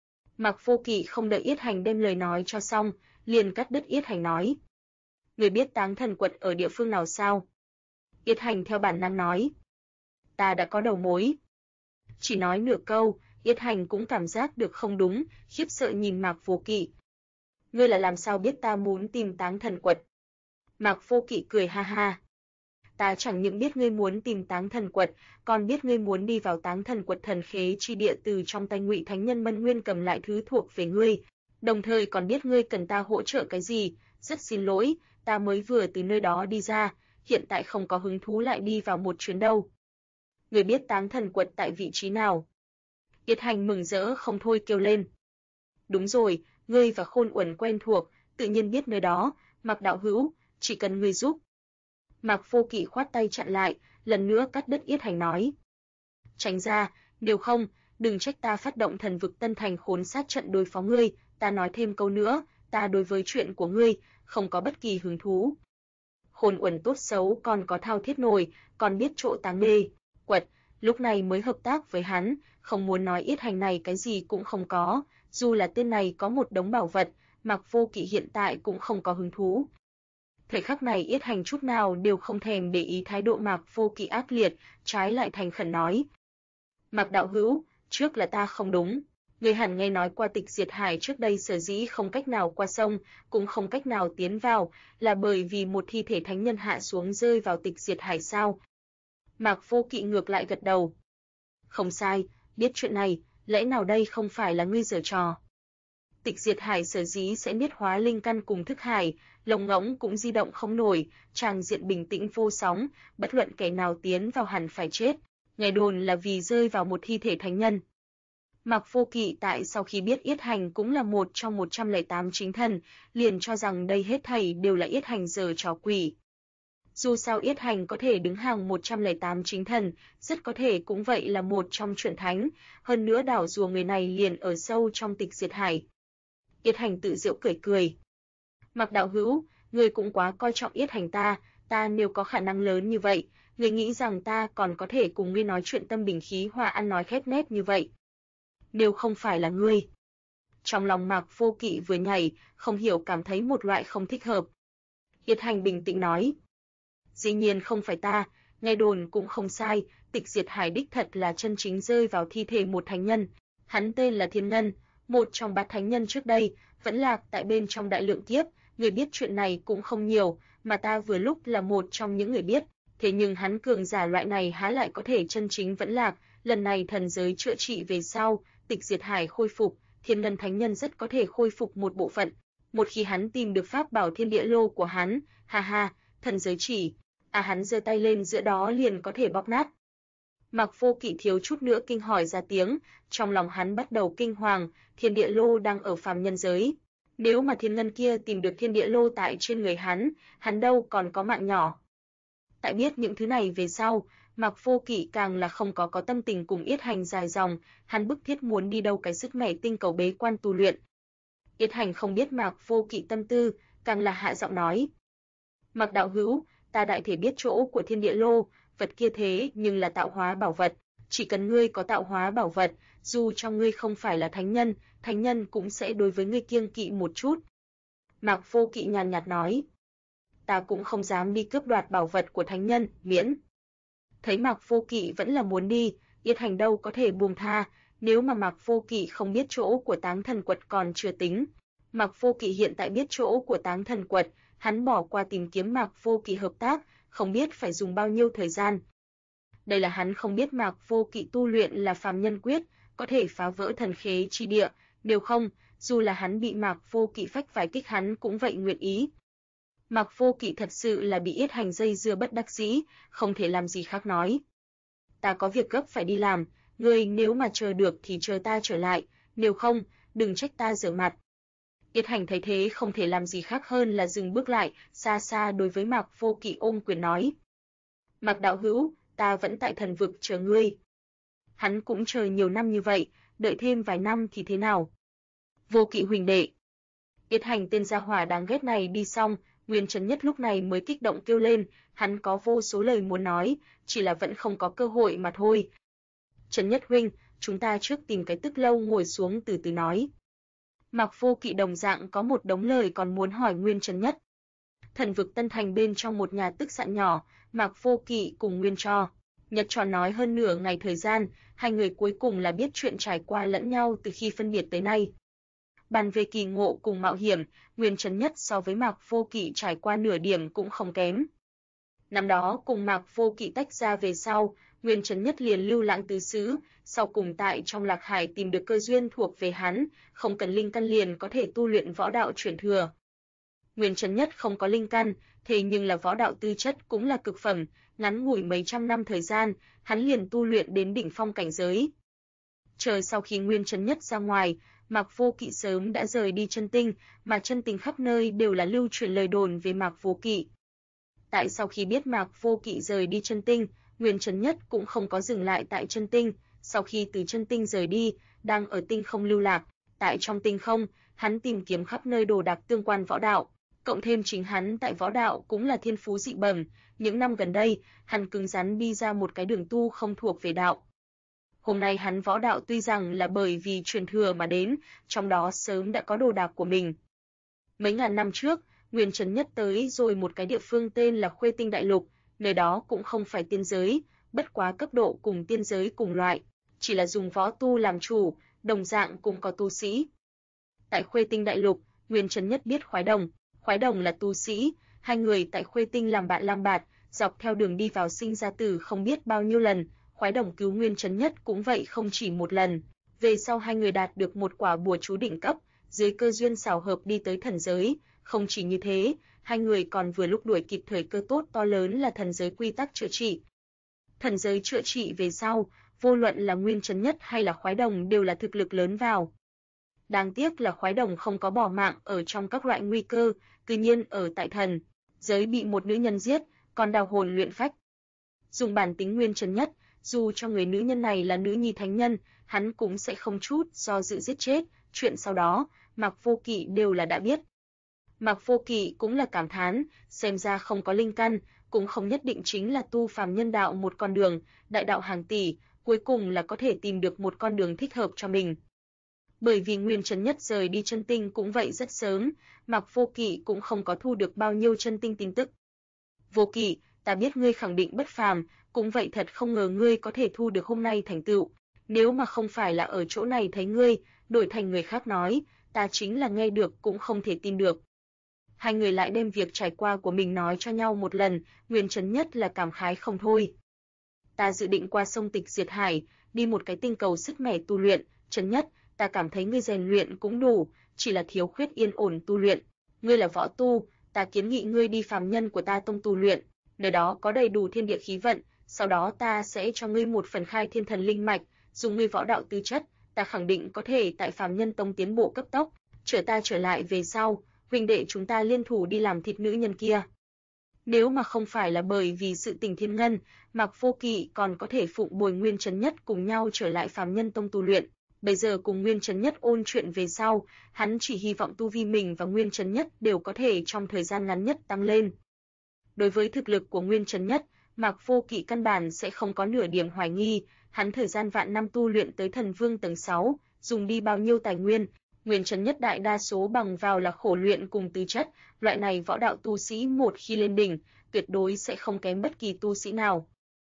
Mạc Vô Kỵ không đợi Yết Hành đem lời nói cho xong, liền cắt đứt Yết Hành nói. Ngươi biết Táng Thần Quật ở địa phương nào sao? Yết Hành theo bản năng nói. Ta đã có đầu mối. Chỉ nói nửa câu, Yết Hành cũng cảm giác được không đúng, khiếp sợ nhìn Mạc Vô Kỵ. Ngươi là làm sao biết ta muốn tìm Táng Thần Quật? Mạc Vô Kỵ cười ha ha. Ta chẳng những biết ngươi muốn tìm Táng Thần Quật, còn biết ngươi muốn đi vào Táng Thần Quật thần khế chi địa từ trong tay Ngụy Thánh Nhân Mân Nguyên cầm lại thứ thuộc về ngươi, đồng thời còn biết ngươi cần ta hỗ trợ cái gì. Rất xin lỗi, ta mới vừa từ nơi đó đi ra, hiện tại không có hứng thú lại đi vào một chuyến đâu. Ngươi biết Táng Thần Quật tại vị trí nào? Yết Hành mừng rỡ không thôi kêu lên. Đúng rồi, ngươi và Khôn Uẩn quen thuộc, tự nhiên biết nơi đó. Mạc đạo hữu, chỉ cần ngươi giúp. Mạc Vô Kỵ khoát tay chặn lại, lần nữa cắt đứt Yết Hành nói. Tránh ra, nếu không, đừng trách ta phát động thần vực Tân Thành khốn sát trận đối phó ngươi. Ta nói thêm câu nữa, ta đối với chuyện của ngươi không có bất kỳ hứng thú. Khôn Uẩn tốt xấu còn có thao thiết nổi, còn biết chỗ Táng Đê Quật, lúc này mới hợp tác với hắn, không muốn nói Yết Hành này cái gì cũng không có, dù là tên này có một đống bảo vật, Mạc Vô Kỵ hiện tại cũng không có hứng thú. Thời khắc này Yết Hành chút nào đều không thèm để ý thái độ Mạc Vô Kỵ ác liệt, trái lại thành khẩn nói. Mạc đạo hữu, trước là ta không đúng. Ngươi hẳn nghe nói qua Tịch Diệt Hải trước đây sở dĩ không cách nào qua sông, cũng không cách nào tiến vào, là bởi vì một thi thể thánh nhân hạ xuống rơi vào Tịch Diệt Hải sao? Mạc Vô Kỵ ngược lại gật đầu. Không sai, biết chuyện này, lẽ nào đây không phải là ngươi giở trò? Tịch Diệt Hải sở dĩ sẽ niết hóa linh căn cùng thức hải, lồng ngỗng cũng di động không nổi, tràng diện bình tĩnh vô sóng, bất luận kẻ nào tiến vào hẳn phải chết. Nghe đồn là vì rơi vào một thi thể thánh nhân. Mạc Vô Kỵ tại sau khi biết Yết Hành cũng là một trong 108 chính thần, liền cho rằng đây hết thảy đều là Yết Hành giở trò quỷ. Dù sao Yết Hành có thể đứng hàng 108 chính thần, rất có thể cũng vậy là một trong truyện thánh, hơn nữa đảo rùa người này liền ở sâu trong Tịch Diệt Hải. Yết Hành tự giễu cười cười. Mạc đạo hữu, ngươi cũng quá coi trọng Yết Hành ta nếu có khả năng lớn như vậy, ngươi nghĩ rằng ta còn có thể cùng ngươi nói chuyện tâm bình khí hòa ăn nói khép nép như vậy? Nếu không phải là ngươi. Trong lòng Mạc Vô Kỵ vừa nhảy, không hiểu cảm thấy một loại không thích hợp. Yết Hành bình tĩnh nói. Dĩ nhiên không phải ta, nghe đồn cũng không sai, Tịch Diệt Hải đích thật là chân chính rơi vào thi thể một thánh nhân. Hắn tên là Thiên Ngân, một trong 3 thánh nhân trước đây, vẫn lạc tại bên trong đại lượng kiếp, người biết chuyện này cũng không nhiều, mà ta vừa lúc là một trong những người biết, thế nhưng hắn cường giả loại này há lại có thể chân chính vẫn lạc, lần này thần giới chữa trị về sau, Tịch Diệt Hải khôi phục, Thiên Ngân thánh nhân rất có thể khôi phục một bộ phận, một khi hắn tìm được pháp bảo Thiên Địa Lô của hắn, ha ha, thần giới chỉ, hắn giơ tay lên giữa đó liền có thể bóp nát. Mạc Vô Kỵ thiếu chút nữa kinh hỏi ra tiếng, trong lòng hắn bắt đầu kinh hoàng, Thiên Địa Lô đang ở phàm nhân giới. Nếu mà Thiên Ngân kia tìm được Thiên Địa Lô tại trên người hắn đâu còn có mạng nhỏ. Tại biết những thứ này về sau, Mạc Vô Kỵ càng là không có tâm tình cùng Yết Hành dài dòng, hắn bức thiết muốn đi đâu cái sức mẻ tinh cầu bế quan tu luyện. Yết Hành không biết Mạc Vô Kỵ tâm tư, càng là hạ giọng nói. Mạc đạo hữu, ta đại thể biết chỗ của Thiên Địa Lô, vật kia thế nhưng là tạo hóa bảo vật, chỉ cần ngươi có tạo hóa bảo vật, dù trong ngươi không phải là thánh nhân cũng sẽ đối với ngươi kiêng kỵ một chút. Mạc Vô Kỵ nhàn nhạt nói, ta cũng không dám đi cướp đoạt bảo vật của thánh nhân, miễn. Thấy Mạc Vô Kỵ vẫn là muốn đi, Yết Hành đâu có thể buông tha, nếu mà Mạc Vô Kỵ không biết chỗ của Táng Thần Quật còn chưa tính. Mạc Vô Kỵ hiện tại biết chỗ của Táng Thần Quật, hắn bỏ qua tìm kiếm Mạc Vô Kỵ hợp tác, không biết phải dùng bao nhiêu thời gian. Đây là hắn không biết Mạc Vô Kỵ tu luyện là phàm nhân quyết, có thể phá vỡ thần khế chi địa, nếu không, dù là hắn bị Mạc Vô Kỵ phách vài kích hắn cũng vậy nguyện ý. Mạc Vô Kỵ thật sự là bị Yết Hành dây dưa bất đắc dĩ, không thể làm gì khác nói. Ta có việc gấp phải đi làm, ngươi nếu mà chờ được thì chờ ta trở lại, nếu không, đừng trách ta rửa mặt. Yết Hành thấy thế không thể làm gì khác hơn là dừng bước lại, xa xa đối với Mạc Vô Kỵ ôm quyền nói. Mạc đạo hữu, ta vẫn tại thần vực chờ ngươi. Hắn cũng chờ nhiều năm như vậy, đợi thêm vài năm thì thế nào? Vô Kỵ huỳnh đệ. Yết Hành tên gia hỏa đáng ghét này đi xong, Nguyên Trấn Nhất lúc này mới kích động kêu lên, hắn có vô số lời muốn nói, chỉ là vẫn không có cơ hội mà thôi. Trấn Nhất huynh, chúng ta trước tìm cái tức lâu ngồi xuống từ từ nói. Mạc Vô Kỵ đồng dạng có một đống lời còn muốn hỏi Nguyên Trấn Nhất. Thần vực Tân Thành bên trong một nhà tức sạn nhỏ, Mạc Vô Kỵ cùng Nguyên Nhật tròn nói hơn nửa ngày thời gian, hai người cuối cùng là biết chuyện trải qua lẫn nhau từ khi phân biệt tới nay. Bàn về kỳ ngộ cùng mạo hiểm, Nguyên Trấn Nhất so với Mạc Vô Kỵ trải qua nửa điểm cũng không kém. Năm đó cùng Mạc Vô Kỵ tách ra về sau, Nguyên Trấn Nhất liền lưu lãng tứ xứ, sau cùng tại trong Lạc Hải tìm được cơ duyên thuộc về hắn, không cần linh căn liền có thể tu luyện võ đạo chuyển thừa. Nguyên Trấn Nhất không có linh căn, thế nhưng là võ đạo tư chất cũng là cực phẩm, ngắn ngủi mấy trăm năm thời gian, hắn liền tu luyện đến đỉnh phong cảnh giới. Chờ sau khi Nguyên Trấn Nhất ra ngoài, Mạc Vô Kỵ sớm đã rời đi chân tinh, mà chân tinh khắp nơi đều là lưu truyền lời đồn về Mạc Vô Kỵ. Tại sau khi biết Mạc Vô Kỵ rời đi chân tinh, Nguyên Trấn Nhất cũng không có dừng lại tại chân tinh, sau khi từ chân tinh rời đi, đang ở tinh không lưu lạc, tại trong tinh không, hắn tìm kiếm khắp nơi đồ đạc tương quan võ đạo, cộng thêm chính hắn tại võ đạo cũng là thiên phú dị bẩm, những năm gần đây, hắn cứng rắn đi ra một cái đường tu không thuộc về đạo. Hôm nay hắn võ đạo tuy rằng là bởi vì truyền thừa mà đến, trong đó sớm đã có đồ đạc của mình. Mấy ngàn năm trước, Nguyên Trấn Nhất tới rồi một cái địa phương tên là Khuê Tinh Đại Lục, nơi đó cũng không phải tiên giới, bất quá cấp độ cùng tiên giới cùng loại, chỉ là dùng võ tu làm chủ, đồng dạng cũng có tu sĩ. Tại Khuê Tinh Đại Lục, Nguyên Trấn Nhất biết Khoái Đồng là tu sĩ, hai người tại Khuê Tinh làm bạn làm bạt, dọc theo đường đi vào sinh ra tử không biết bao nhiêu lần, Khoái Đồng cứu Nguyên Trấn Nhất cũng vậy không chỉ một lần. Về sau hai người đạt được một quả bùa chú đỉnh cấp, dưới cơ duyên xảo hợp đi tới thần giới, không chỉ như thế, hai người còn vừa lúc đuổi kịp thời cơ tốt to lớn là thần giới quy tắc chữa trị. Thần giới chữa trị về sau, vô luận là Nguyên Trấn Nhất hay là Khoái Đồng đều là thực lực lớn vào. Đáng tiếc là Khoái Đồng không có bỏ mạng ở trong các loại nguy cơ, tuy nhiên ở tại thần giới bị một nữ nhân giết, còn đào hồn luyện phách. Dùng bản tính Nguyên Trấn Nhất, dù cho người nữ nhân này là nữ nhi thánh nhân, hắn cũng sẽ không chút do dự giết chết, chuyện sau đó, Mạc Vô Kỵ đều là đã biết. Mạc Vô Kỵ cũng là cảm thán, xem ra không có linh căn, cũng không nhất định chính là tu phàm nhân đạo một con đường, đại đạo hàng tỷ, cuối cùng là có thể tìm được một con đường thích hợp cho mình. Bởi vì Nguyên Trấn Nhất rời đi chân tinh cũng vậy rất sớm, Mạc Vô Kỵ cũng không có thu được bao nhiêu chân tinh tin tức. Vô Kỵ, ta biết ngươi khẳng định bất phàm, cũng vậy thật không ngờ ngươi có thể thu được hôm nay thành tựu. Nếu mà không phải là ở chỗ này thấy ngươi, đổi thành người khác nói, ta chính là nghe được cũng không thể tin được. Hai người lại đem việc trải qua của mình nói cho nhau một lần, Nguyên Trấn Nhất là cảm khái không thôi. Ta dự định qua sông Tịch Diệt Hải, đi một cái tinh cầu sức mẻ tu luyện, Trấn Nhất, ta cảm thấy ngươi rèn luyện cũng đủ, chỉ là thiếu khuyết yên ổn tu luyện. Ngươi là võ tu, ta kiến nghị ngươi đi phàm nhân của ta tông tu luyện, nơi đó có đầy đủ thiên địa khí vận, sau đó ta sẽ cho ngươi một phần khai thiên thần linh mạch, dùng ngươi võ đạo tư chất, ta khẳng định có thể tại phàm nhân tông tiến bộ cấp tốc, ta trở lại về sau, huynh đệ chúng ta liên thủ đi làm thịt nữ nhân kia. Nếu mà không phải là bởi vì sự tình thiên ngân, Mạc Vô Kỵ còn có thể phụng bồi Nguyên Trấn Nhất cùng nhau trở lại phàm nhân tông tu luyện. Bây giờ cùng Nguyên Trấn Nhất ôn chuyện về sau, hắn chỉ hy vọng tu vi mình và Nguyên Trấn Nhất đều có thể trong thời gian ngắn nhất tăng lên. Đối với thực lực của Nguyên Trấn Nhất, Mạc Vô Kỵ căn bản sẽ không có nửa điểm hoài nghi, hắn thời gian vạn năm tu luyện tới thần vương tầng 6, dùng đi bao nhiêu tài nguyên, Nguyên Trấn Nhất đại đa số bằng vào là khổ luyện cùng tư chất, loại này võ đạo tu sĩ một khi lên đỉnh, tuyệt đối sẽ không kém bất kỳ tu sĩ nào.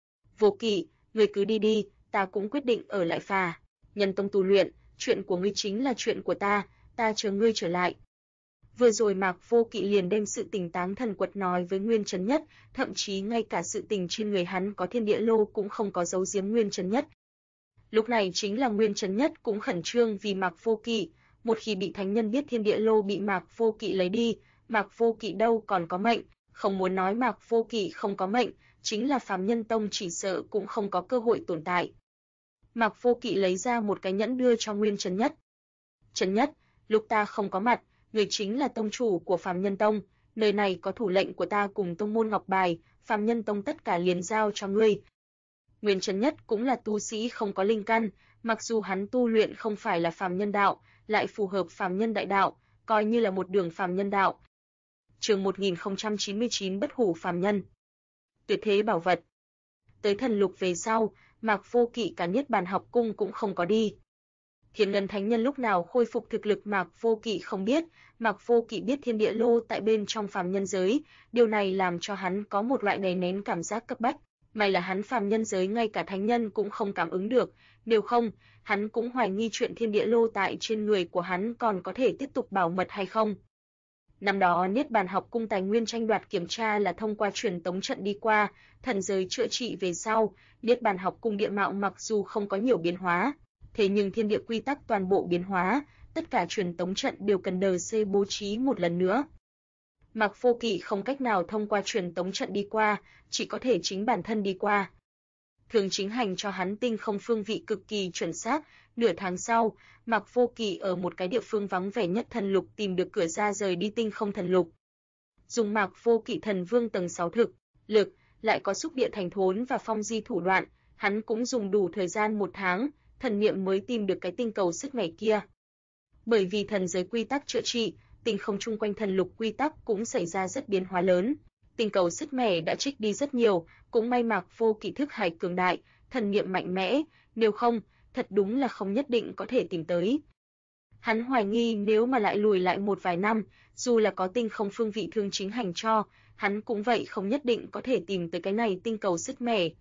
Vô Kỵ, ngươi cứ đi đi, ta cũng quyết định ở lại Phà Nhân tông tu luyện, chuyện của ngươi chính là chuyện của ta chờ ngươi trở lại. Vừa rồi Mạc Vô Kỵ liền đem sự tình táng thần quật nói với Nguyên Trấn Nhất, thậm chí ngay cả sự tình trên người hắn có thiên địa lô cũng không có giấu giếm Nguyên Trấn Nhất. Lúc này chính là Nguyên Trấn Nhất cũng khẩn trương vì Mạc Vô Kỵ, một khi bị thánh nhân biết thiên địa lô bị Mạc Vô Kỵ lấy đi, Mạc Vô Kỵ đâu còn có mệnh, không muốn nói Mạc Vô Kỵ không có mệnh, chính là phàm nhân tông chỉ sợ cũng không có cơ hội tồn tại. Mạc Vô Kỵ lấy ra một cái nhẫn đưa cho Nguyên Trấn Nhất. Trấn Nhất, lúc ta không có mặt, người chính là tông chủ của phàm nhân tông, nơi này có thủ lệnh của ta cùng tông môn ngọc bài, phàm nhân tông tất cả liền giao cho ngươi. Nguyên Trấn Nhất cũng là tu sĩ không có linh căn, mặc dù hắn tu luyện không phải là phàm nhân đạo, lại phù hợp phàm nhân đại đạo, coi như là một đường phàm nhân đạo. Chương 1099 Bất hủ phàm nhân. Tuyệt thế bảo vật. Tới thần lục về sau, Mạc Vô Kỵ cả Niết Bàn học cung cũng không có đi. Thiên Ngân Thánh Nhân lúc nào khôi phục thực lực Mạc Vô Kỵ không biết, Mạc Vô Kỵ biết thiên địa lô tại bên trong phàm nhân giới, điều này làm cho hắn có một loại đè nén cảm giác cấp bách. May là hắn phàm nhân giới ngay cả thánh nhân cũng không cảm ứng được, nếu không, hắn cũng hoài nghi chuyện thiên địa lô tại trên người của hắn còn có thể tiếp tục bảo mật hay không. Năm đó Niết Bàn học cung tài nguyên tranh đoạt kiểm tra là thông qua truyền tống trận đi qua, thần giới chữa trị về sau, Niết Bàn học cung địa mạo mặc dù không có nhiều biến hóa, thế nhưng thiên địa quy tắc toàn bộ biến hóa, tất cả truyền tống trận đều cần DC bố trí một lần nữa. Mạc Vô Kỵ không cách nào thông qua truyền tống trận đi qua, chỉ có thể chính bản thân đi qua. Thường chính hành cho hắn tinh không phương vị cực kỳ chuẩn xác, nửa tháng sau, Mạc Vô Kỵ ở một cái địa phương vắng vẻ nhất thần lục tìm được cửa ra rời đi tinh không thần lục. Dùng Mạc Vô Kỵ thần vương tầng 6 thực lực, lại có xúc địa thành thốn và phong di thủ đoạn, hắn cũng dùng đủ thời gian 1 tháng, thần niệm mới tìm được cái tinh cầu sức mẻ kia. Bởi vì thần giới quy tắc chữa trị, tinh không chung quanh thần lục quy tắc cũng xảy ra rất biến hóa lớn. Tinh cầu sứt mẻ đã trích đi rất nhiều, cũng may Mạc Vô Kỵ thức hải cường đại, thần niệm mạnh mẽ, nếu không, thật đúng là không nhất định có thể tìm tới. Hắn hoài nghi nếu mà lại lùi lại một vài năm, dù là có tinh không phương vị thương chính hành cho, hắn cũng vậy không nhất định có thể tìm tới cái này tinh cầu sứt mẻ.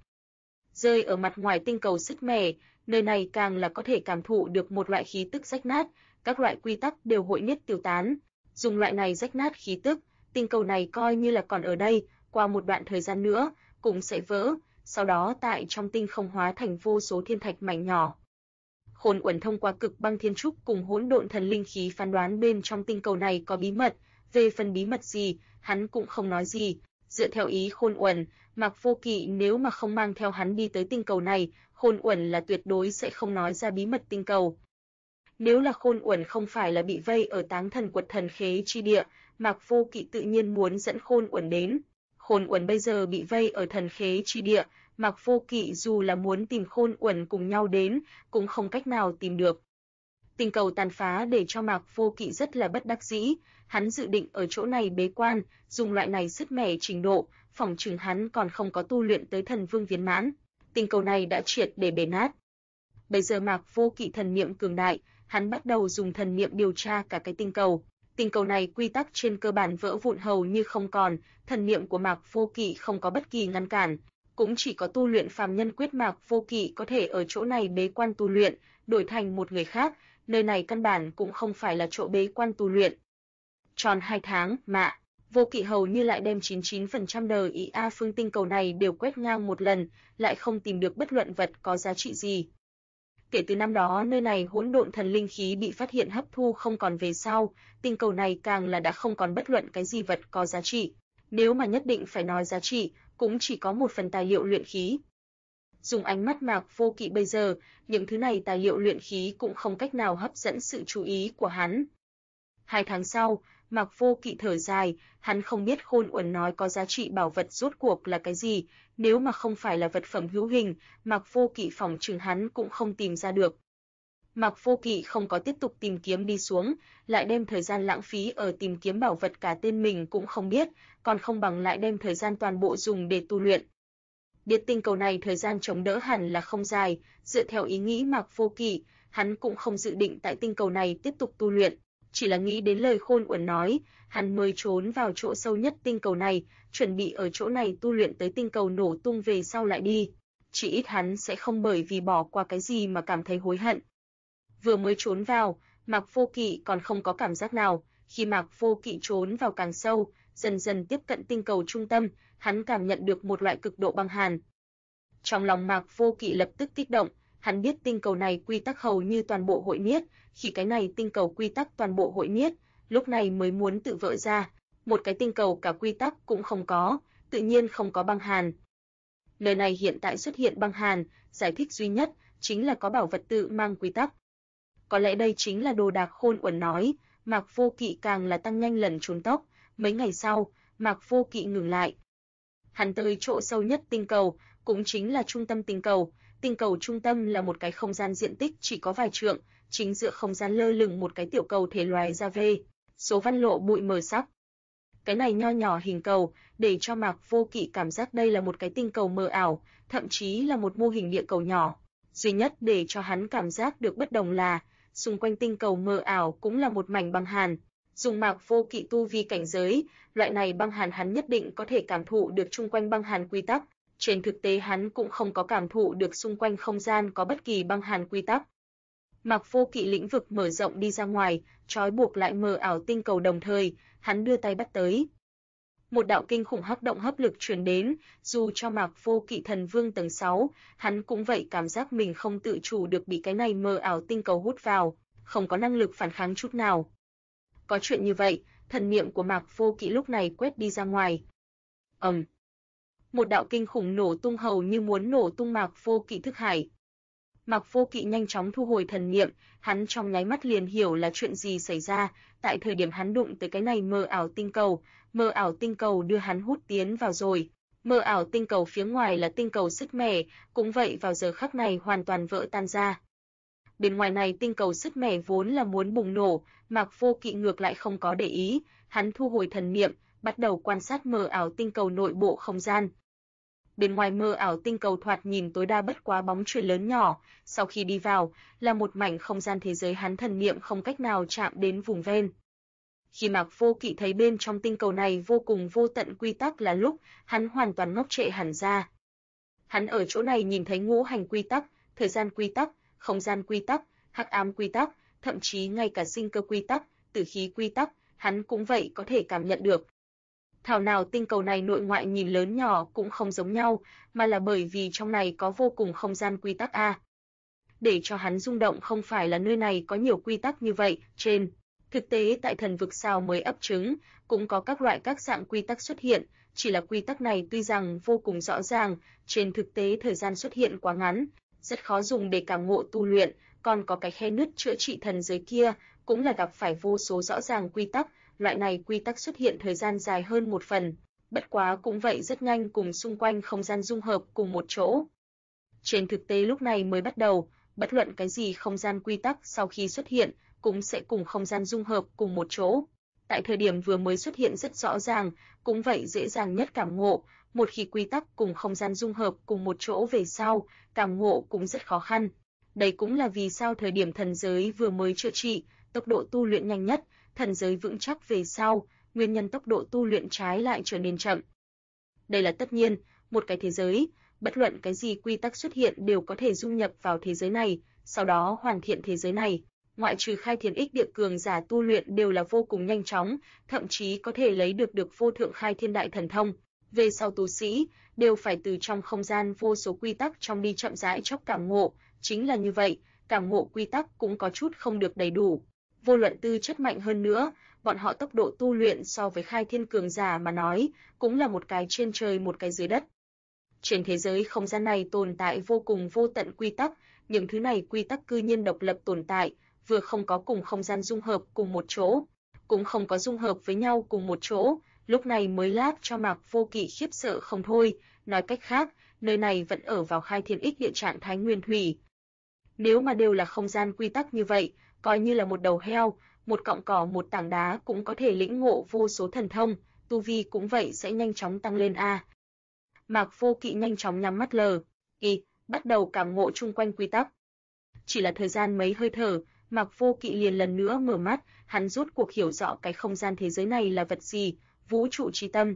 Rơi ở mặt ngoài tinh cầu sứt mẻ, nơi này càng là có thể cảm thụ được một loại khí tức rách nát, các loại quy tắc đều hội nhất tiêu tán. Dùng loại này rách nát khí tức, tinh cầu này coi như là còn ở đây, qua một đoạn thời gian nữa, cũng sẽ vỡ, sau đó tại trong tinh không hóa thành vô số thiên thạch mảnh nhỏ. Khôn Uẩn thông qua cực băng thiên trúc cùng hỗn độn thần linh khí phán đoán bên trong tinh cầu này có bí mật, về phần bí mật gì, hắn cũng không nói gì. Dựa theo ý Khôn Uẩn, Mạc Vô Kỵ nếu mà không mang theo hắn đi tới tinh cầu này, Khôn Uẩn là tuyệt đối sẽ không nói ra bí mật tinh cầu. Nếu là Khôn Uẩn không phải là bị vây ở Táng Thần Quật Thần Khế chi địa, Mạc Vô Kỵ tự nhiên muốn dẫn Khôn Uẩn đến. Khôn Uẩn bây giờ bị vây ở Thần Khế chi địa, Mạc Vô Kỵ dù là muốn tìm Khôn Uẩn cùng nhau đến, cũng không cách nào tìm được. Tinh cầu tàn phá để cho Mạc Vô Kỵ rất là bất đắc dĩ, hắn dự định ở chỗ này bế quan, dùng loại này sứt mẻ trình độ, phỏng chừng hắn còn không có tu luyện tới thần vương viên mãn. Tinh cầu này đã triệt để bể nát. Bây giờ Mạc Vô Kỵ thần niệm cường đại, hắn bắt đầu dùng thần niệm điều tra cả cái tinh cầu. Tinh cầu này quy tắc trên cơ bản vỡ vụn hầu như không còn, thần niệm của Mạc Vô Kỵ không có bất kỳ ngăn cản, cũng chỉ có tu luyện phàm nhân quyết Mạc Vô Kỵ có thể ở chỗ này bế quan tu luyện, đổi thành một người khác, nơi này căn bản cũng không phải là chỗ bế quan tu luyện. Tròn 2 tháng, Mạc Vô Kỵ hầu như lại đem 99% đời ý A phương tinh cầu này đều quét ngang một lần, lại không tìm được bất luận vật có giá trị gì. Kể từ năm đó nơi này hỗn độn thần linh khí bị phát hiện hấp thu không còn về sau, tinh cầu này càng là đã không còn bất luận cái gì vật có giá trị. Nếu mà nhất định phải nói giá trị, cũng chỉ có một phần tài liệu luyện khí. Dùng ánh mắt Mạc Vô Kỵ bây giờ, những thứ này tài liệu luyện khí cũng không cách nào hấp dẫn sự chú ý của hắn. 2 tháng sau, Mạc Vô Kỵ thở dài, hắn không biết Khôn Uẩn nói có giá trị bảo vật rốt cuộc là cái gì, nếu mà không phải là vật phẩm hữu hình, Mạc Vô Kỵ phỏng chừng hắn cũng không tìm ra được. Mạc Vô Kỵ không có tiếp tục tìm kiếm đi xuống, lại đem thời gian lãng phí ở tìm kiếm bảo vật cả tên mình cũng không biết, còn không bằng lại đem thời gian toàn bộ dùng để tu luyện. Biết tinh cầu này thời gian chống đỡ hẳn là không dài, dựa theo ý nghĩ Mạc Vô Kỵ, hắn cũng không dự định tại tinh cầu này tiếp tục tu luyện. Chỉ là nghĩ đến lời Khôn Uẩn nói, hắn mới trốn vào chỗ sâu nhất tinh cầu này, chuẩn bị ở chỗ này tu luyện tới tinh cầu nổ tung về sau lại đi. Chỉ ít hắn sẽ không bởi vì bỏ qua cái gì mà cảm thấy hối hận. Vừa mới trốn vào, Mạc Vô Kỵ còn không có cảm giác nào, khi Mạc Vô Kỵ trốn vào càng sâu, dần dần tiếp cận tinh cầu trung tâm, hắn cảm nhận được một loại cực độ băng hàn. Trong lòng Mạc Vô Kỵ lập tức kích động, hắn biết tinh cầu này quy tắc hầu như toàn bộ hội niết, khi cái này tinh cầu quy tắc toàn bộ hội niết, lúc này mới muốn tự vỡ ra, một cái tinh cầu cả quy tắc cũng không có, tự nhiên không có băng hàn. Nơi này hiện tại xuất hiện băng hàn, giải thích duy nhất chính là có bảo vật tự mang quy tắc. Có lẽ đây chính là đồ đạc Khôn Uẩn nói, Mạc Vô Kỵ càng là tăng nhanh lần trốn tốc, mấy ngày sau, Mạc Vô Kỵ ngừng lại. Hắn tới chỗ sâu nhất tinh cầu, cũng chính là trung tâm tinh cầu trung tâm là một cái không gian diện tích chỉ có vài trượng, chính giữa không gian lơ lửng một cái tiểu cầu thể loài da vê, số văn lộ bụi mờ sắc. Cái này nho nhỏ hình cầu, để cho Mạc Vô Kỵ cảm giác đây là một cái tinh cầu mờ ảo, thậm chí là một mô hình địa cầu nhỏ. Duy nhất để cho hắn cảm giác được bất đồng là, xung quanh tinh cầu mờ ảo cũng là một mảnh băng hàn. Dùng Mạc Vô Kỵ tu vi cảnh giới, loại này băng hàn hắn nhất định có thể cảm thụ được chung quanh băng hàn quy tắc. Trên thực tế hắn cũng không có cảm thụ được xung quanh không gian có bất kỳ băng hàn quy tắc. Mạc Vô Kỵ lĩnh vực mở rộng đi ra ngoài, trói buộc lại mờ ảo tinh cầu đồng thời, hắn đưa tay bắt tới. Một đạo kinh khủng hắc động hấp lực truyền đến, dù cho Mạc Vô Kỵ thần vương tầng 6, hắn cũng vậy cảm giác mình không tự chủ được bị cái này mờ ảo tinh cầu hút vào, không có năng lực phản kháng chút nào. Có chuyện như vậy, thần niệm của Mạc Vô Kỵ lúc này quét đi ra ngoài. Một đạo kinh khủng nổ tung hầu như muốn nổ tung Mạc Vô Kỵ thức hải. Mạc Vô Kỵ nhanh chóng thu hồi thần niệm, hắn trong nháy mắt liền hiểu là chuyện gì xảy ra, tại thời điểm hắn đụng tới cái này mờ ảo tinh cầu đưa hắn hút tiến vào rồi. Mờ ảo tinh cầu phía ngoài là tinh cầu sứt mẻ, cũng vậy vào giờ khắc này hoàn toàn vỡ tan ra. Bên ngoài này tinh cầu sứt mẻ vốn là muốn bùng nổ, Mạc Vô Kỵ ngược lại không có để ý, hắn thu hồi thần niệm, bắt đầu quan sát mờ ảo tinh cầu nội bộ không gian. Bên ngoài mờ ảo tinh cầu thoạt nhìn tối đa bất quá bóng chuyền lớn nhỏ, sau khi đi vào, là một mảnh không gian thế giới hắn thần niệm không cách nào chạm đến vùng ven. Khi Mạc Vô Kỵ thấy bên trong tinh cầu này vô cùng vô tận quy tắc là lúc, hắn hoàn toàn ngốc trệ hẳn ra. Hắn ở chỗ này nhìn thấy ngũ hành quy tắc, thời gian quy tắc, không gian quy tắc, hắc ám quy tắc, thậm chí ngay cả sinh cơ quy tắc, tử khí quy tắc, hắn cũng vậy có thể cảm nhận được. Thảo nào tinh cầu này nội ngoại nhìn lớn nhỏ cũng không giống nhau, mà là bởi vì trong này có vô cùng không gian quy tắc a. Để cho hắn rung động không phải là nơi này có nhiều quy tắc như vậy, trên thực tế tại thần vực sao mới ấp trứng, cũng có các loại các dạng quy tắc xuất hiện, chỉ là quy tắc này tuy rằng vô cùng rõ ràng, trên thực tế thời gian xuất hiện quá ngắn, rất khó dùng để cảm ngộ tu luyện, còn có cái khe nứt chữa trị thần giới kia, cũng là gặp phải vô số rõ ràng quy tắc, loại này quy tắc xuất hiện thời gian dài hơn một phần, bất quá cũng vậy rất nhanh cùng xung quanh không gian dung hợp cùng một chỗ. Trên thực tế lúc này mới bắt đầu, bất luận cái gì không gian quy tắc sau khi xuất hiện, cũng sẽ cùng không gian dung hợp cùng một chỗ. Tại thời điểm vừa mới xuất hiện rất rõ ràng, cũng vậy dễ dàng nhất cảm ngộ, một khi quy tắc cùng không gian dung hợp cùng một chỗ về sau, cảm ngộ cũng rất khó khăn. Đây cũng là vì sao thời điểm thần giới vừa mới chữa trị, tốc độ tu luyện nhanh nhất, thần giới vững chắc về sau, nguyên nhân tốc độ tu luyện trái lại trở nên chậm. Đây là tất nhiên, một cái thế giới, bất luận cái gì quy tắc xuất hiện đều có thể dung nhập vào thế giới này, sau đó hoàn thiện thế giới này. Ngoại trừ khai thiên ích địa cường giả tu luyện đều là vô cùng nhanh chóng, thậm chí có thể lấy được vô thượng khai thiên đại thần thông. Về sau tu sĩ, đều phải từ trong không gian vô số quy tắc trong đi chậm rãi chốc cảm ngộ, chính là như vậy, cảm ngộ quy tắc cũng có chút không được đầy đủ. Vô luận tư chất mạnh hơn nữa, bọn họ tốc độ tu luyện so với khai thiên cường giả mà nói, cũng là một cái trên trời một cái dưới đất. Trên thế giới không gian này tồn tại vô cùng vô tận quy tắc, những thứ này quy tắc cư nhiên độc lập tồn tại, vừa không có cùng không gian dung hợp cùng một chỗ, cũng không có dung hợp với nhau cùng một chỗ, lúc này mới lát cho Mạc Vô Kỵ khiếp sợ không thôi, nói cách khác, nơi này vẫn ở vào khai thiên ích địa trạng thái nguyên thủy. Nếu mà đều là không gian quy tắc như vậy, coi như là một đầu heo, một cọng cỏ một tảng đá cũng có thể lĩnh ngộ vô số thần thông, tu vi cũng vậy sẽ nhanh chóng tăng lên a. Mạc Vô Kỵ nhanh chóng nhắm mắt bắt đầu cảm ngộ chung quanh quy tắc. Chỉ là thời gian mấy hơi thở, Mạc Vô Kỵ liền lần nữa mở mắt, hắn rốt cuộc hiểu rõ cái không gian thế giới này là vật gì, vũ trụ chi tâm.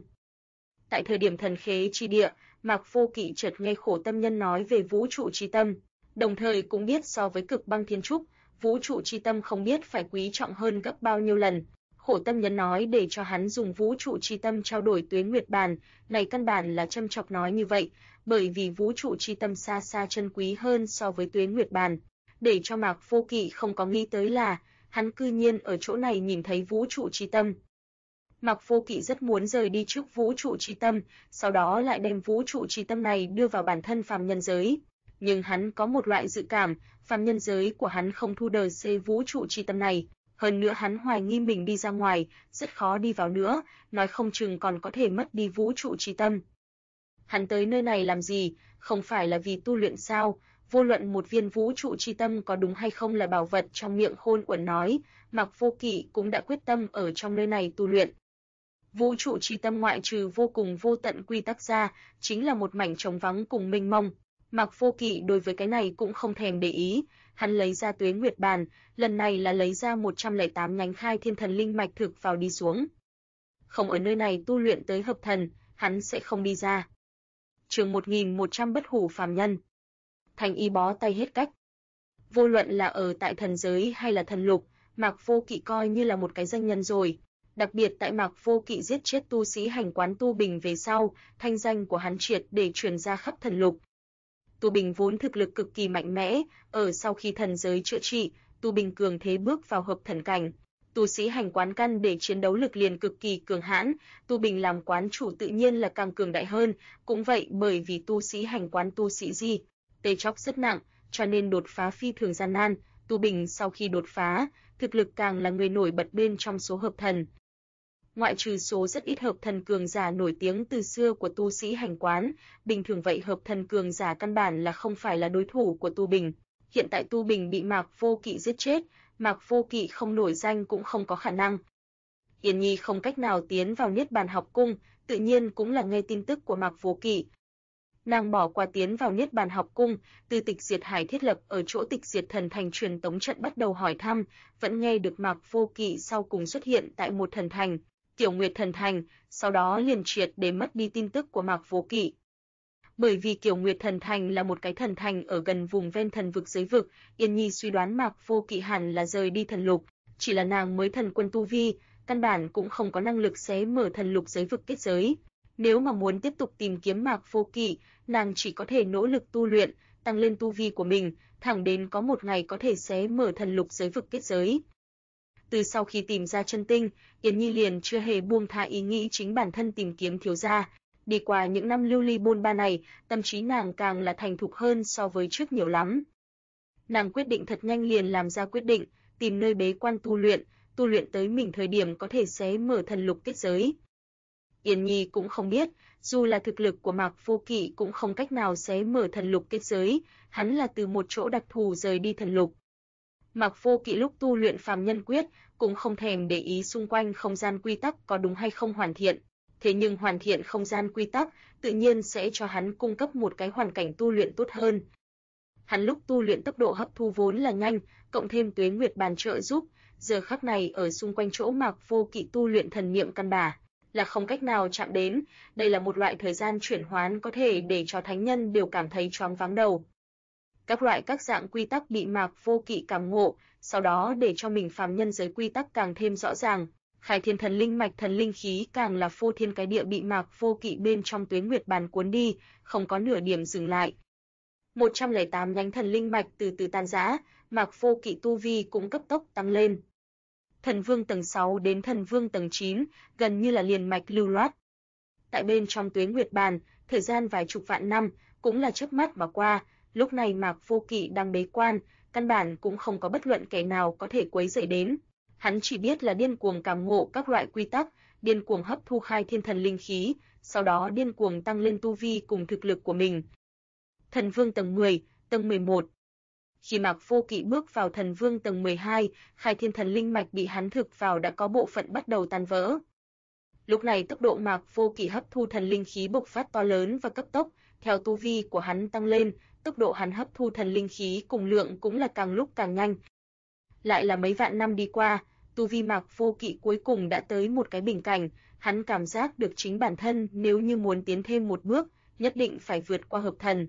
Tại thời điểm thần khế chi địa, Mạc Vô Kỵ chợt nghe Khổ Tâm Nhân nói về vũ trụ chi tâm, đồng thời cũng biết so với Cực Băng Thiên Trúc, vũ trụ chi tâm không biết phải quý trọng hơn gấp bao nhiêu lần. Khổ Tâm Nhân nói để cho hắn dùng vũ trụ chi tâm trao đổi Tuế Nguyệt Bàn, này căn bản là châm chọc nói như vậy, bởi vì vũ trụ chi tâm xa xa chân quý hơn so với Tuế Nguyệt Bàn. Để cho Mạc Vô Kỵ không có nghĩ tới là, hắn cư nhiên ở chỗ này nhìn thấy vũ trụ chi tâm. Mạc Vô Kỵ rất muốn rời đi trước vũ trụ chi tâm, sau đó lại đem vũ trụ chi tâm này đưa vào bản thân phàm nhân giới. Nhưng hắn có một loại dự cảm, phàm nhân giới của hắn không thu đời xê vũ trụ chi tâm này. Hơn nữa hắn hoài nghi mình đi ra ngoài, rất khó đi vào nữa, nói không chừng còn có thể mất đi vũ trụ chi tâm. Hắn tới nơi này làm gì, không phải là vì tu luyện sao? Vô luận một viên vũ trụ chi tâm có đúng hay không là bảo vật trong miệng Khôn Uẩn nói, Mạc Vô Kỵ cũng đã quyết tâm ở trong nơi này tu luyện. Vũ trụ chi tâm ngoại trừ vô cùng vô tận quy tắc ra, chính là một mảnh trống vắng cùng mênh mông. Mạc Vô Kỵ đối với cái này cũng không thèm để ý, hắn lấy ra Tuế Nguyệt Bàn, lần này là lấy ra 108 nhánh khai thiên thần linh mạch thực vào đi xuống. Không ở nơi này tu luyện tới hợp thần, hắn sẽ không đi ra. Chương 1100 bất hủ phàm nhân. Thành y bó tay hết cách. Vô luận là ở tại thần giới hay là thần lục, Mạc Vô Kỵ coi như là một cái danh nhân rồi. Đặc biệt tại Mạc Vô Kỵ giết chết tu sĩ hành quán Tu Bình về sau, thanh danh của hắn triệt để truyền ra khắp thần lục. Tu Bình vốn thực lực cực kỳ mạnh mẽ, ở sau khi thần giới chữa trị, Tu Bình cường thế bước vào hợp thần cảnh. Tu sĩ hành quán căn để chiến đấu lực liền cực kỳ cường hãn, Tu Bình làm quán chủ tự nhiên là càng cường đại hơn, cũng vậy bởi vì tu sĩ hành quán tu sĩ gì, tê chóc rất nặng, cho nên đột phá phi thường gian nan. Tu Bình sau khi đột phá, thực lực càng là người nổi bật bên trong số hợp thần. Ngoại trừ số rất ít hợp thần cường giả nổi tiếng từ xưa của tu sĩ hành quán, bình thường vậy hợp thần cường giả căn bản là không phải là đối thủ của Tu Bình. Hiện tại Tu Bình bị Mạc Vô Kỵ giết chết, Mạc Vô Kỵ không nổi danh cũng không có khả năng. Yên Nhi không cách nào tiến vào Niết Bàn học cung, tự nhiên cũng là nghe tin tức của Mạc Vô Kỵ. Nàng bỏ qua tiến vào Niết Bàn học cung, từ Tịch Diệt Hải thiết lập ở chỗ Tịch Diệt Thần Thành truyền tống trận bắt đầu hỏi thăm, vẫn nghe được Mạc Vô Kỵ sau cùng xuất hiện tại một thần thành, Tiểu Nguyệt Thần Thành, sau đó liền triệt để mất đi tin tức của Mạc Vô Kỵ. Bởi vì Tiểu Nguyệt Thần Thành là một cái thần thành ở gần vùng ven thần vực giới vực, Yên Nhi suy đoán Mạc Vô Kỵ hẳn là rời đi thần lục, chỉ là nàng mới thần quân tu vi, căn bản cũng không có năng lực xé mở thần lục giới vực kết giới. Nếu mà muốn tiếp tục tìm kiếm Mạc Vô Kỵ, nàng chỉ có thể nỗ lực tu luyện, tăng lên tu vi của mình, thẳng đến có một ngày có thể xé mở thần lục giới vực kết giới. Từ sau khi tìm ra chân tinh, Yến Nhi liền chưa hề buông tha ý nghĩ chính bản thân tìm kiếm thiếu gia. Đi qua những năm lưu ly bôn ba này, tâm trí nàng càng là thành thục hơn so với trước nhiều lắm. Nàng quyết định thật nhanh liền làm ra quyết định, tìm nơi bế quan tu luyện tới mình thời điểm có thể xé mở thần lục kết giới. Yến Nhi cũng không biết, dù là thực lực của Mạc Vô Kỵ cũng không cách nào xé mở thần lục kết giới, hắn là từ một chỗ đặc thù rời đi thần lục. Mạc Vô Kỵ lúc tu luyện phàm nhân quyết, cũng không thèm để ý xung quanh không gian quy tắc có đúng hay không hoàn thiện. Thế nhưng hoàn thiện không gian quy tắc, tự nhiên sẽ cho hắn cung cấp một cái hoàn cảnh tu luyện tốt hơn. Hắn lúc tu luyện tốc độ hấp thu vốn là nhanh, cộng thêm Tuế Nguyệt Bàn trợ giúp, giờ khắc này ở xung quanh chỗ Mạc Vô Kỵ tu luyện thần niệm căn bản là không cách nào chạm đến, đây là một loại thời gian chuyển hoán có thể để cho thánh nhân đều cảm thấy choáng váng đầu. Các dạng quy tắc bị Mạc Vô Kỵ cảm ngộ, sau đó để cho mình phàm nhân giới quy tắc càng thêm rõ ràng. Khai Thiên Thần Linh mạch thần linh khí càng là phô thiên cái địa bị Mạc Vô Kỵ bên trong Tuế Nguyệt Bàn cuốn đi, không có nửa điểm dừng lại. 108 nhánh thần linh mạch từ từ tan rã, Mạc Vô Kỵ tu vi cũng cấp tốc tăng lên. Thần Vương tầng 6 đến Thần Vương tầng 9, gần như là liền mạch lưu loát. Tại bên trong Tuế Nguyệt Bàn, thời gian vài chục vạn năm, cũng là chớp mắt mà qua, lúc này Mạc Vô Kỵ đang bế quan, căn bản cũng không có bất luận kẻ nào có thể quấy rầy đến. Hắn chỉ biết là điên cuồng cảm ngộ các loại quy tắc, điên cuồng hấp thu khai thiên thần linh khí, sau đó điên cuồng tăng lên tu vi cùng thực lực của mình. Thần Vương tầng 10, tầng 11. Khi Mạc Vô Kỵ bước vào Thần Vương tầng 12, khai thiên thần linh mạch bị hắn thực vào đã có bộ phận bắt đầu tan vỡ. Lúc này tốc độ Mạc Vô Kỵ hấp thu thần linh khí bộc phát to lớn và cấp tốc, theo tu vi của hắn tăng lên, tốc độ hắn hấp thu thần linh khí cùng lượng cũng là càng lúc càng nhanh. Lại là mấy vạn năm đi qua, tu vi Mạc Vô Kỵ cuối cùng đã tới một cái bình cảnh, hắn cảm giác được chính bản thân nếu như muốn tiến thêm một bước, nhất định phải vượt qua hợp thần.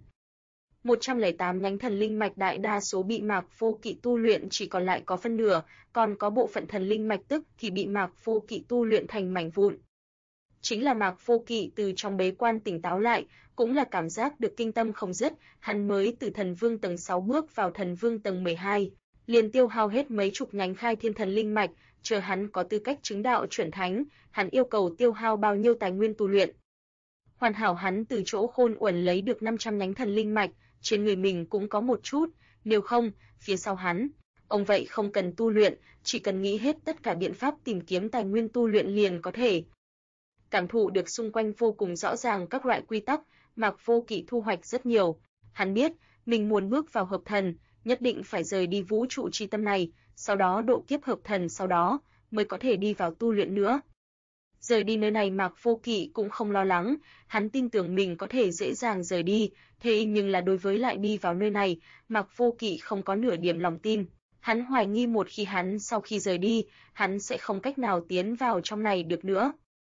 108 nhánh thần linh mạch đại đa số bị Mạc Vô Kỵ tu luyện chỉ còn lại có phân nửa, còn có bộ phận thần linh mạch tức thì bị Mạc Vô Kỵ tu luyện thành mảnh vụn. Chính là Mạc Vô Kỵ từ trong bế quan tỉnh táo lại, cũng là cảm giác được kinh tâm không dứt, hắn mới từ Thần Vương tầng 6 bước vào Thần Vương tầng 12, liền tiêu hao hết mấy chục nhánh khai thiên thần linh mạch, chờ hắn có tư cách chứng đạo chuẩn thánh, hắn yêu cầu tiêu hao bao nhiêu tài nguyên tu luyện. Hoàn hảo hắn từ chỗ Khôn Uẩn lấy được 500 nhánh thần linh mạch, trên người mình cũng có một chút, nếu không, phía sau hắn, ông vậy không cần tu luyện, chỉ cần nghĩ hết tất cả biện pháp tìm kiếm tài nguyên tu luyện liền có thể. Cảm thụ được xung quanh vô cùng rõ ràng các loại quy tắc, Mạc Vô Kỵ thu hoạch rất nhiều. Hắn biết, mình muốn bước vào hợp thần, nhất định phải rời đi vũ trụ chi tâm này, sau đó độ kiếp hợp thần sau đó, mới có thể đi vào tu luyện nữa. Rời đi nơi này Mạc Vô Kỵ cũng không lo lắng, hắn tin tưởng mình có thể dễ dàng rời đi, thế nhưng là đối với lại đi vào nơi này, Mạc Vô Kỵ không có nửa điểm lòng tin. Hắn hoài nghi một khi hắn sau khi rời đi, hắn sẽ không cách nào tiến vào trong này được nữa.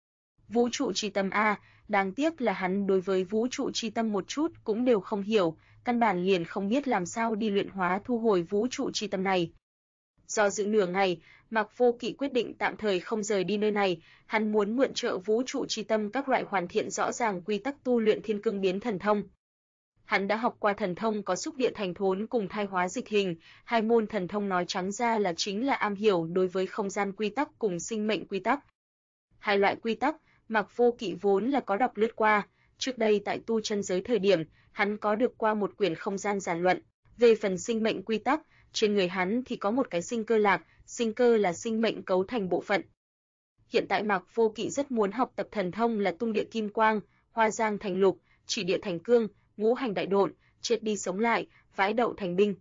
Vũ trụ chi tâm a, đáng tiếc là hắn đối với vũ trụ chi tâm một chút cũng đều không hiểu, căn bản liền không biết làm sao đi luyện hóa thu hồi vũ trụ chi tâm này. Do dự nửa ngày, Mạc Vô Kỵ quyết định tạm thời không rời đi nơi này, hắn muốn mượn trợ vũ trụ chi tâm các loại hoàn thiện rõ ràng quy tắc tu luyện Thiên Cương Biến Thần Thông. Hắn đã học qua thần thông có xúc địa thành thốn cùng thai hóa dịch hình, hai môn thần thông nói trắng ra là chính là am hiểu đối với không gian quy tắc cùng sinh mệnh quy tắc. Hai loại quy tắc, Mạc Vô Kỵ vốn là có đọc lướt qua, trước đây tại tu chân giới thời điểm, hắn có được qua một quyển không gian giản luận. Về phần sinh mệnh quy tắc, trên người hắn thì có một cái sinh cơ lạc, sinh cơ là sinh mệnh cấu thành bộ phận. Hiện tại Mạc Vô Kỵ rất muốn học tập thần thông là tung địa kim quang, hoa giang thành lục, chỉ địa thành cương, ngũ hành đại độn, chết đi sống lại, vãi đậu thành binh.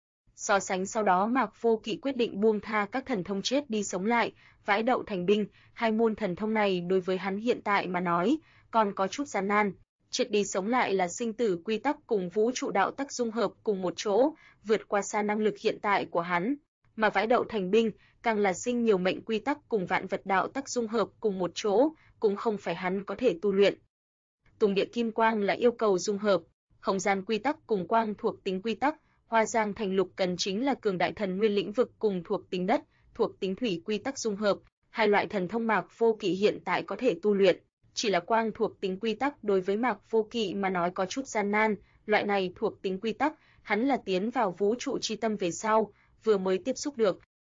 So sánh sau đó Mạc Vô Kỵ quyết định buông tha các thần thông chết đi sống lại, vãi đậu thành binh, hai môn thần thông này đối với hắn hiện tại mà nói, còn có chút gian nan. Chết đi sống lại là sinh tử quy tắc cùng vũ trụ đạo tắc dung hợp cùng một chỗ, vượt qua xa năng lực hiện tại của hắn, mà vãi đậu thành binh, càng là sinh nhiều mệnh quy tắc cùng vạn vật đạo tắc dung hợp cùng một chỗ, cũng không phải hắn có thể tu luyện. Tùng địa kim quang là yêu cầu dung hợp, không gian quy tắc cùng quang thuộc tính quy tắc, hoa giang thành lục cần chính là cường đại thần nguyên lĩnh vực cùng thuộc tính đất, thuộc tính thủy quy tắc dung hợp, hai loại thần thông Mạc Vô Kỵ hiện tại có thể tu luyện, chỉ là quang thuộc tính quy tắc đối với Mạc Vô Kỵ mà nói có chút gian nan, loại này thuộc tính quy tắc, hắn là tiến vào vũ trụ chi tâm về sau, vừa mới tiếp xúc được.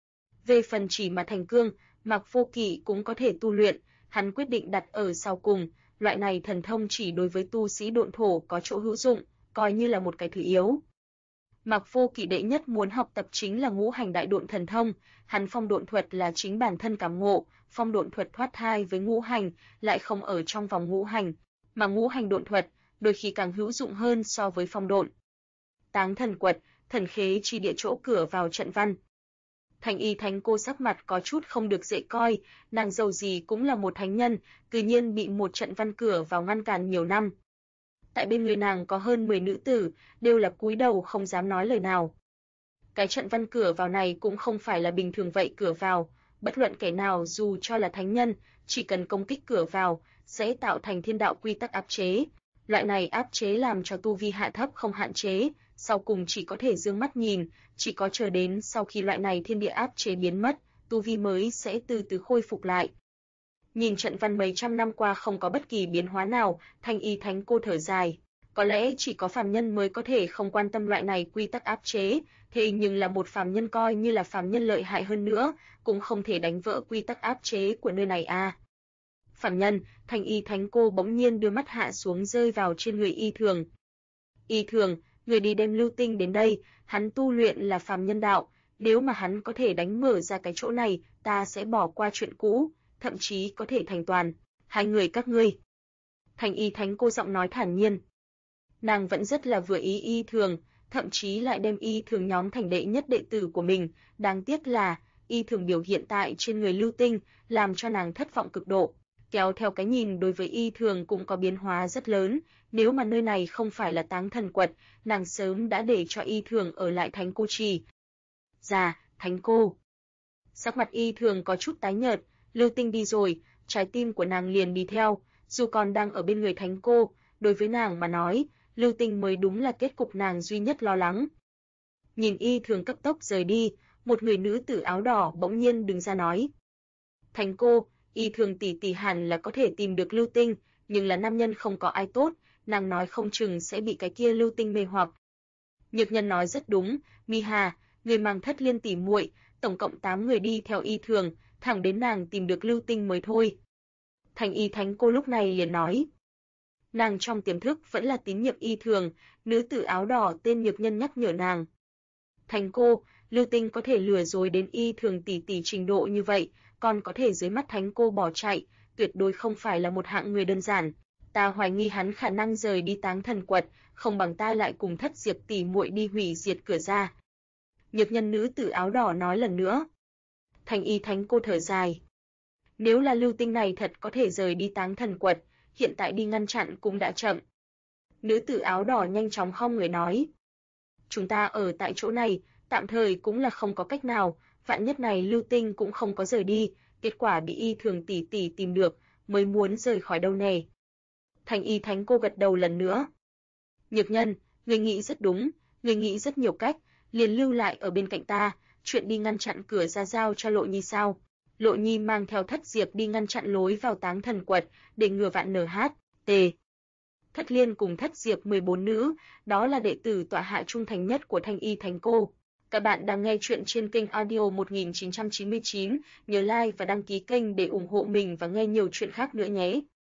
Về phần chỉ mà thành cương, Mạc Vô Kỵ cũng có thể tu luyện, hắn quyết định đặt ở sau cùng, loại này thần thông chỉ đối với tu sĩ độn thổ có chỗ hữu dụng, coi như là một cái thứ yếu. Mạc Vô Kỵ đệ nhất muốn học tập chính là ngũ hành đại độn thần thông, hắn phong độn thuật là chính bản thân cảm ngộ, phong độn thuật thoát thai với ngũ hành, lại không ở trong vòng ngũ hành, mà ngũ hành độn thuật đôi khi càng hữu dụng hơn so với phong độn. Táng thần quật, thần khế chi địa chỗ cửa vào trận văn. Thành Y Thánh Cô sắc mặt có chút không được dễ coi, nàng dầu gì cũng là một thánh nhân, tự nhiên bị một trận văn cửa vào ngăn cản nhiều năm. Tại bên người nàng có hơn 10 nữ tử, đều là cúi đầu không dám nói lời nào. Cái trận văn cửa vào này cũng không phải là bình thường vậy cửa vào, bất luận kẻ nào dù cho là thánh nhân, chỉ cần công kích cửa vào, sẽ tạo thành thiên đạo quy tắc áp chế. Loại này áp chế làm cho tu vi hạ thấp không hạn chế, sau cùng chỉ có thể dương mắt nhìn, chỉ có chờ đến sau khi loại này thiên địa áp chế biến mất, tu vi mới sẽ từ từ khôi phục lại. Nhìn trận văn mấy trăm năm qua không có bất kỳ biến hóa nào, Thanh Y Thánh Cô thở dài. Có lẽ chỉ có phàm nhân mới có thể không quan tâm loại này quy tắc áp chế, thế nhưng là một phàm nhân coi như là phàm nhân lợi hại hơn nữa, cũng không thể đánh vỡ quy tắc áp chế của nơi này à. Phàm nhân, Thanh Y Thánh Cô bỗng nhiên đưa mắt hạ xuống rơi vào trên người Y Thường. Y Thường, người đi đem Lưu Tinh đến đây, hắn tu luyện là phàm nhân đạo, nếu mà hắn có thể đánh mở ra cái chỗ này, ta sẽ bỏ qua chuyện cũ, thậm chí có thể thành toàn. Hai người các ngươi. Thanh Y Thánh Cô giọng nói thản nhiên. Nàng vẫn rất là vừa ý Y Thường, thậm chí lại đem Y Thường nhóm thành đệ nhất đệ tử của mình, đáng tiếc là Y Thường biểu hiện tại trên người Lưu Tinh, làm cho nàng thất vọng cực độ. Kéo theo cái nhìn đối với Y Thường cũng có biến hóa rất lớn, nếu mà nơi này không phải là Táng Thần Quật, nàng sớm đã để cho Y Thường ở lại Thánh Cô Trì. Dạ, Thánh Cô. Sắc mặt Y Thường có chút tái nhợt, Lưu Tinh đi rồi, trái tim của nàng liền đi theo, dù còn đang ở bên người Thánh Cô, đối với nàng mà nói, Lưu Tinh mới đúng là kết cục nàng duy nhất lo lắng. Nhìn Y Thường cấp tốc rời đi, một người nữ tử áo đỏ bỗng nhiên đứng ra nói. Thánh Cô, Y Thường tỷ tỷ hẳn là có thể tìm được Lưu Tinh, nhưng là nam nhân không có ai tốt, nàng nói không chừng sẽ bị cái kia Lưu Tinh mê hoặc. Nhược Nhân nói rất đúng, Mi Hà, người mang Thất Liên tỷ muội, tổng cộng 8 người đi theo Y Thường, thẳng đến nàng tìm được Lưu Tinh mới thôi. Thanh Y Thánh Cô lúc này liền nói. Nàng trong tiềm thức vẫn là tín nhiệm Y Thường, nữ tử áo đỏ tên Nhược Nhân nhắc nhở nàng. Thánh Cô, Lưu Tinh có thể lừa dối đến Y Thường tỷ tỷ trình độ như vậy, còn có thể dưới mắt Thánh Cô bỏ chạy, tuyệt đối không phải là một hạng người đơn giản. Ta hoài nghi hắn khả năng rời đi Táng Thần Quật, không bằng ta lại cùng Thất Diệp tỷ muội đi hủy diệt cửa ra. Nhược Nhân nữ tử áo đỏ nói lần nữa. Thanh Y Thánh Cô thở dài. Nếu là lưu tinh này thật có thể rời đi Táng Thần Quật, hiện tại đi ngăn chặn cũng đã chậm. Nữ tử áo đỏ nhanh chóng khom người nói. Chúng ta ở tại chỗ này, tạm thời cũng là không có cách nào, vạn nhất này lưu tinh cũng không có rời đi, kết quả bị Y Thường tỷ tỷ tìm được, mới muốn rời khỏi đâu nè. Thanh Y Thánh cô gật đầu lần nữa. Nhược Nhân, người nghĩ rất đúng, người nghĩ rất nhiều cách, liền lưu lại ở bên cạnh ta, chuyện đi ngăn chặn cửa ra giao cho Lộ Nhi sao? Lộ Nhi mang theo Thất Diệp đi ngăn chặn lối vào Táng Thần Quật, để ngừa vạn NHT. Thất Liên cùng Thất Diệp 14 nữ, đó là đệ tử tọa hạ trung thành nhất của Thanh Y Thánh cô. Các bạn đang nghe chuyện trên kênh audio 1999, nhớ like và đăng ký kênh để ủng hộ mình và nghe nhiều chuyện khác nữa nhé.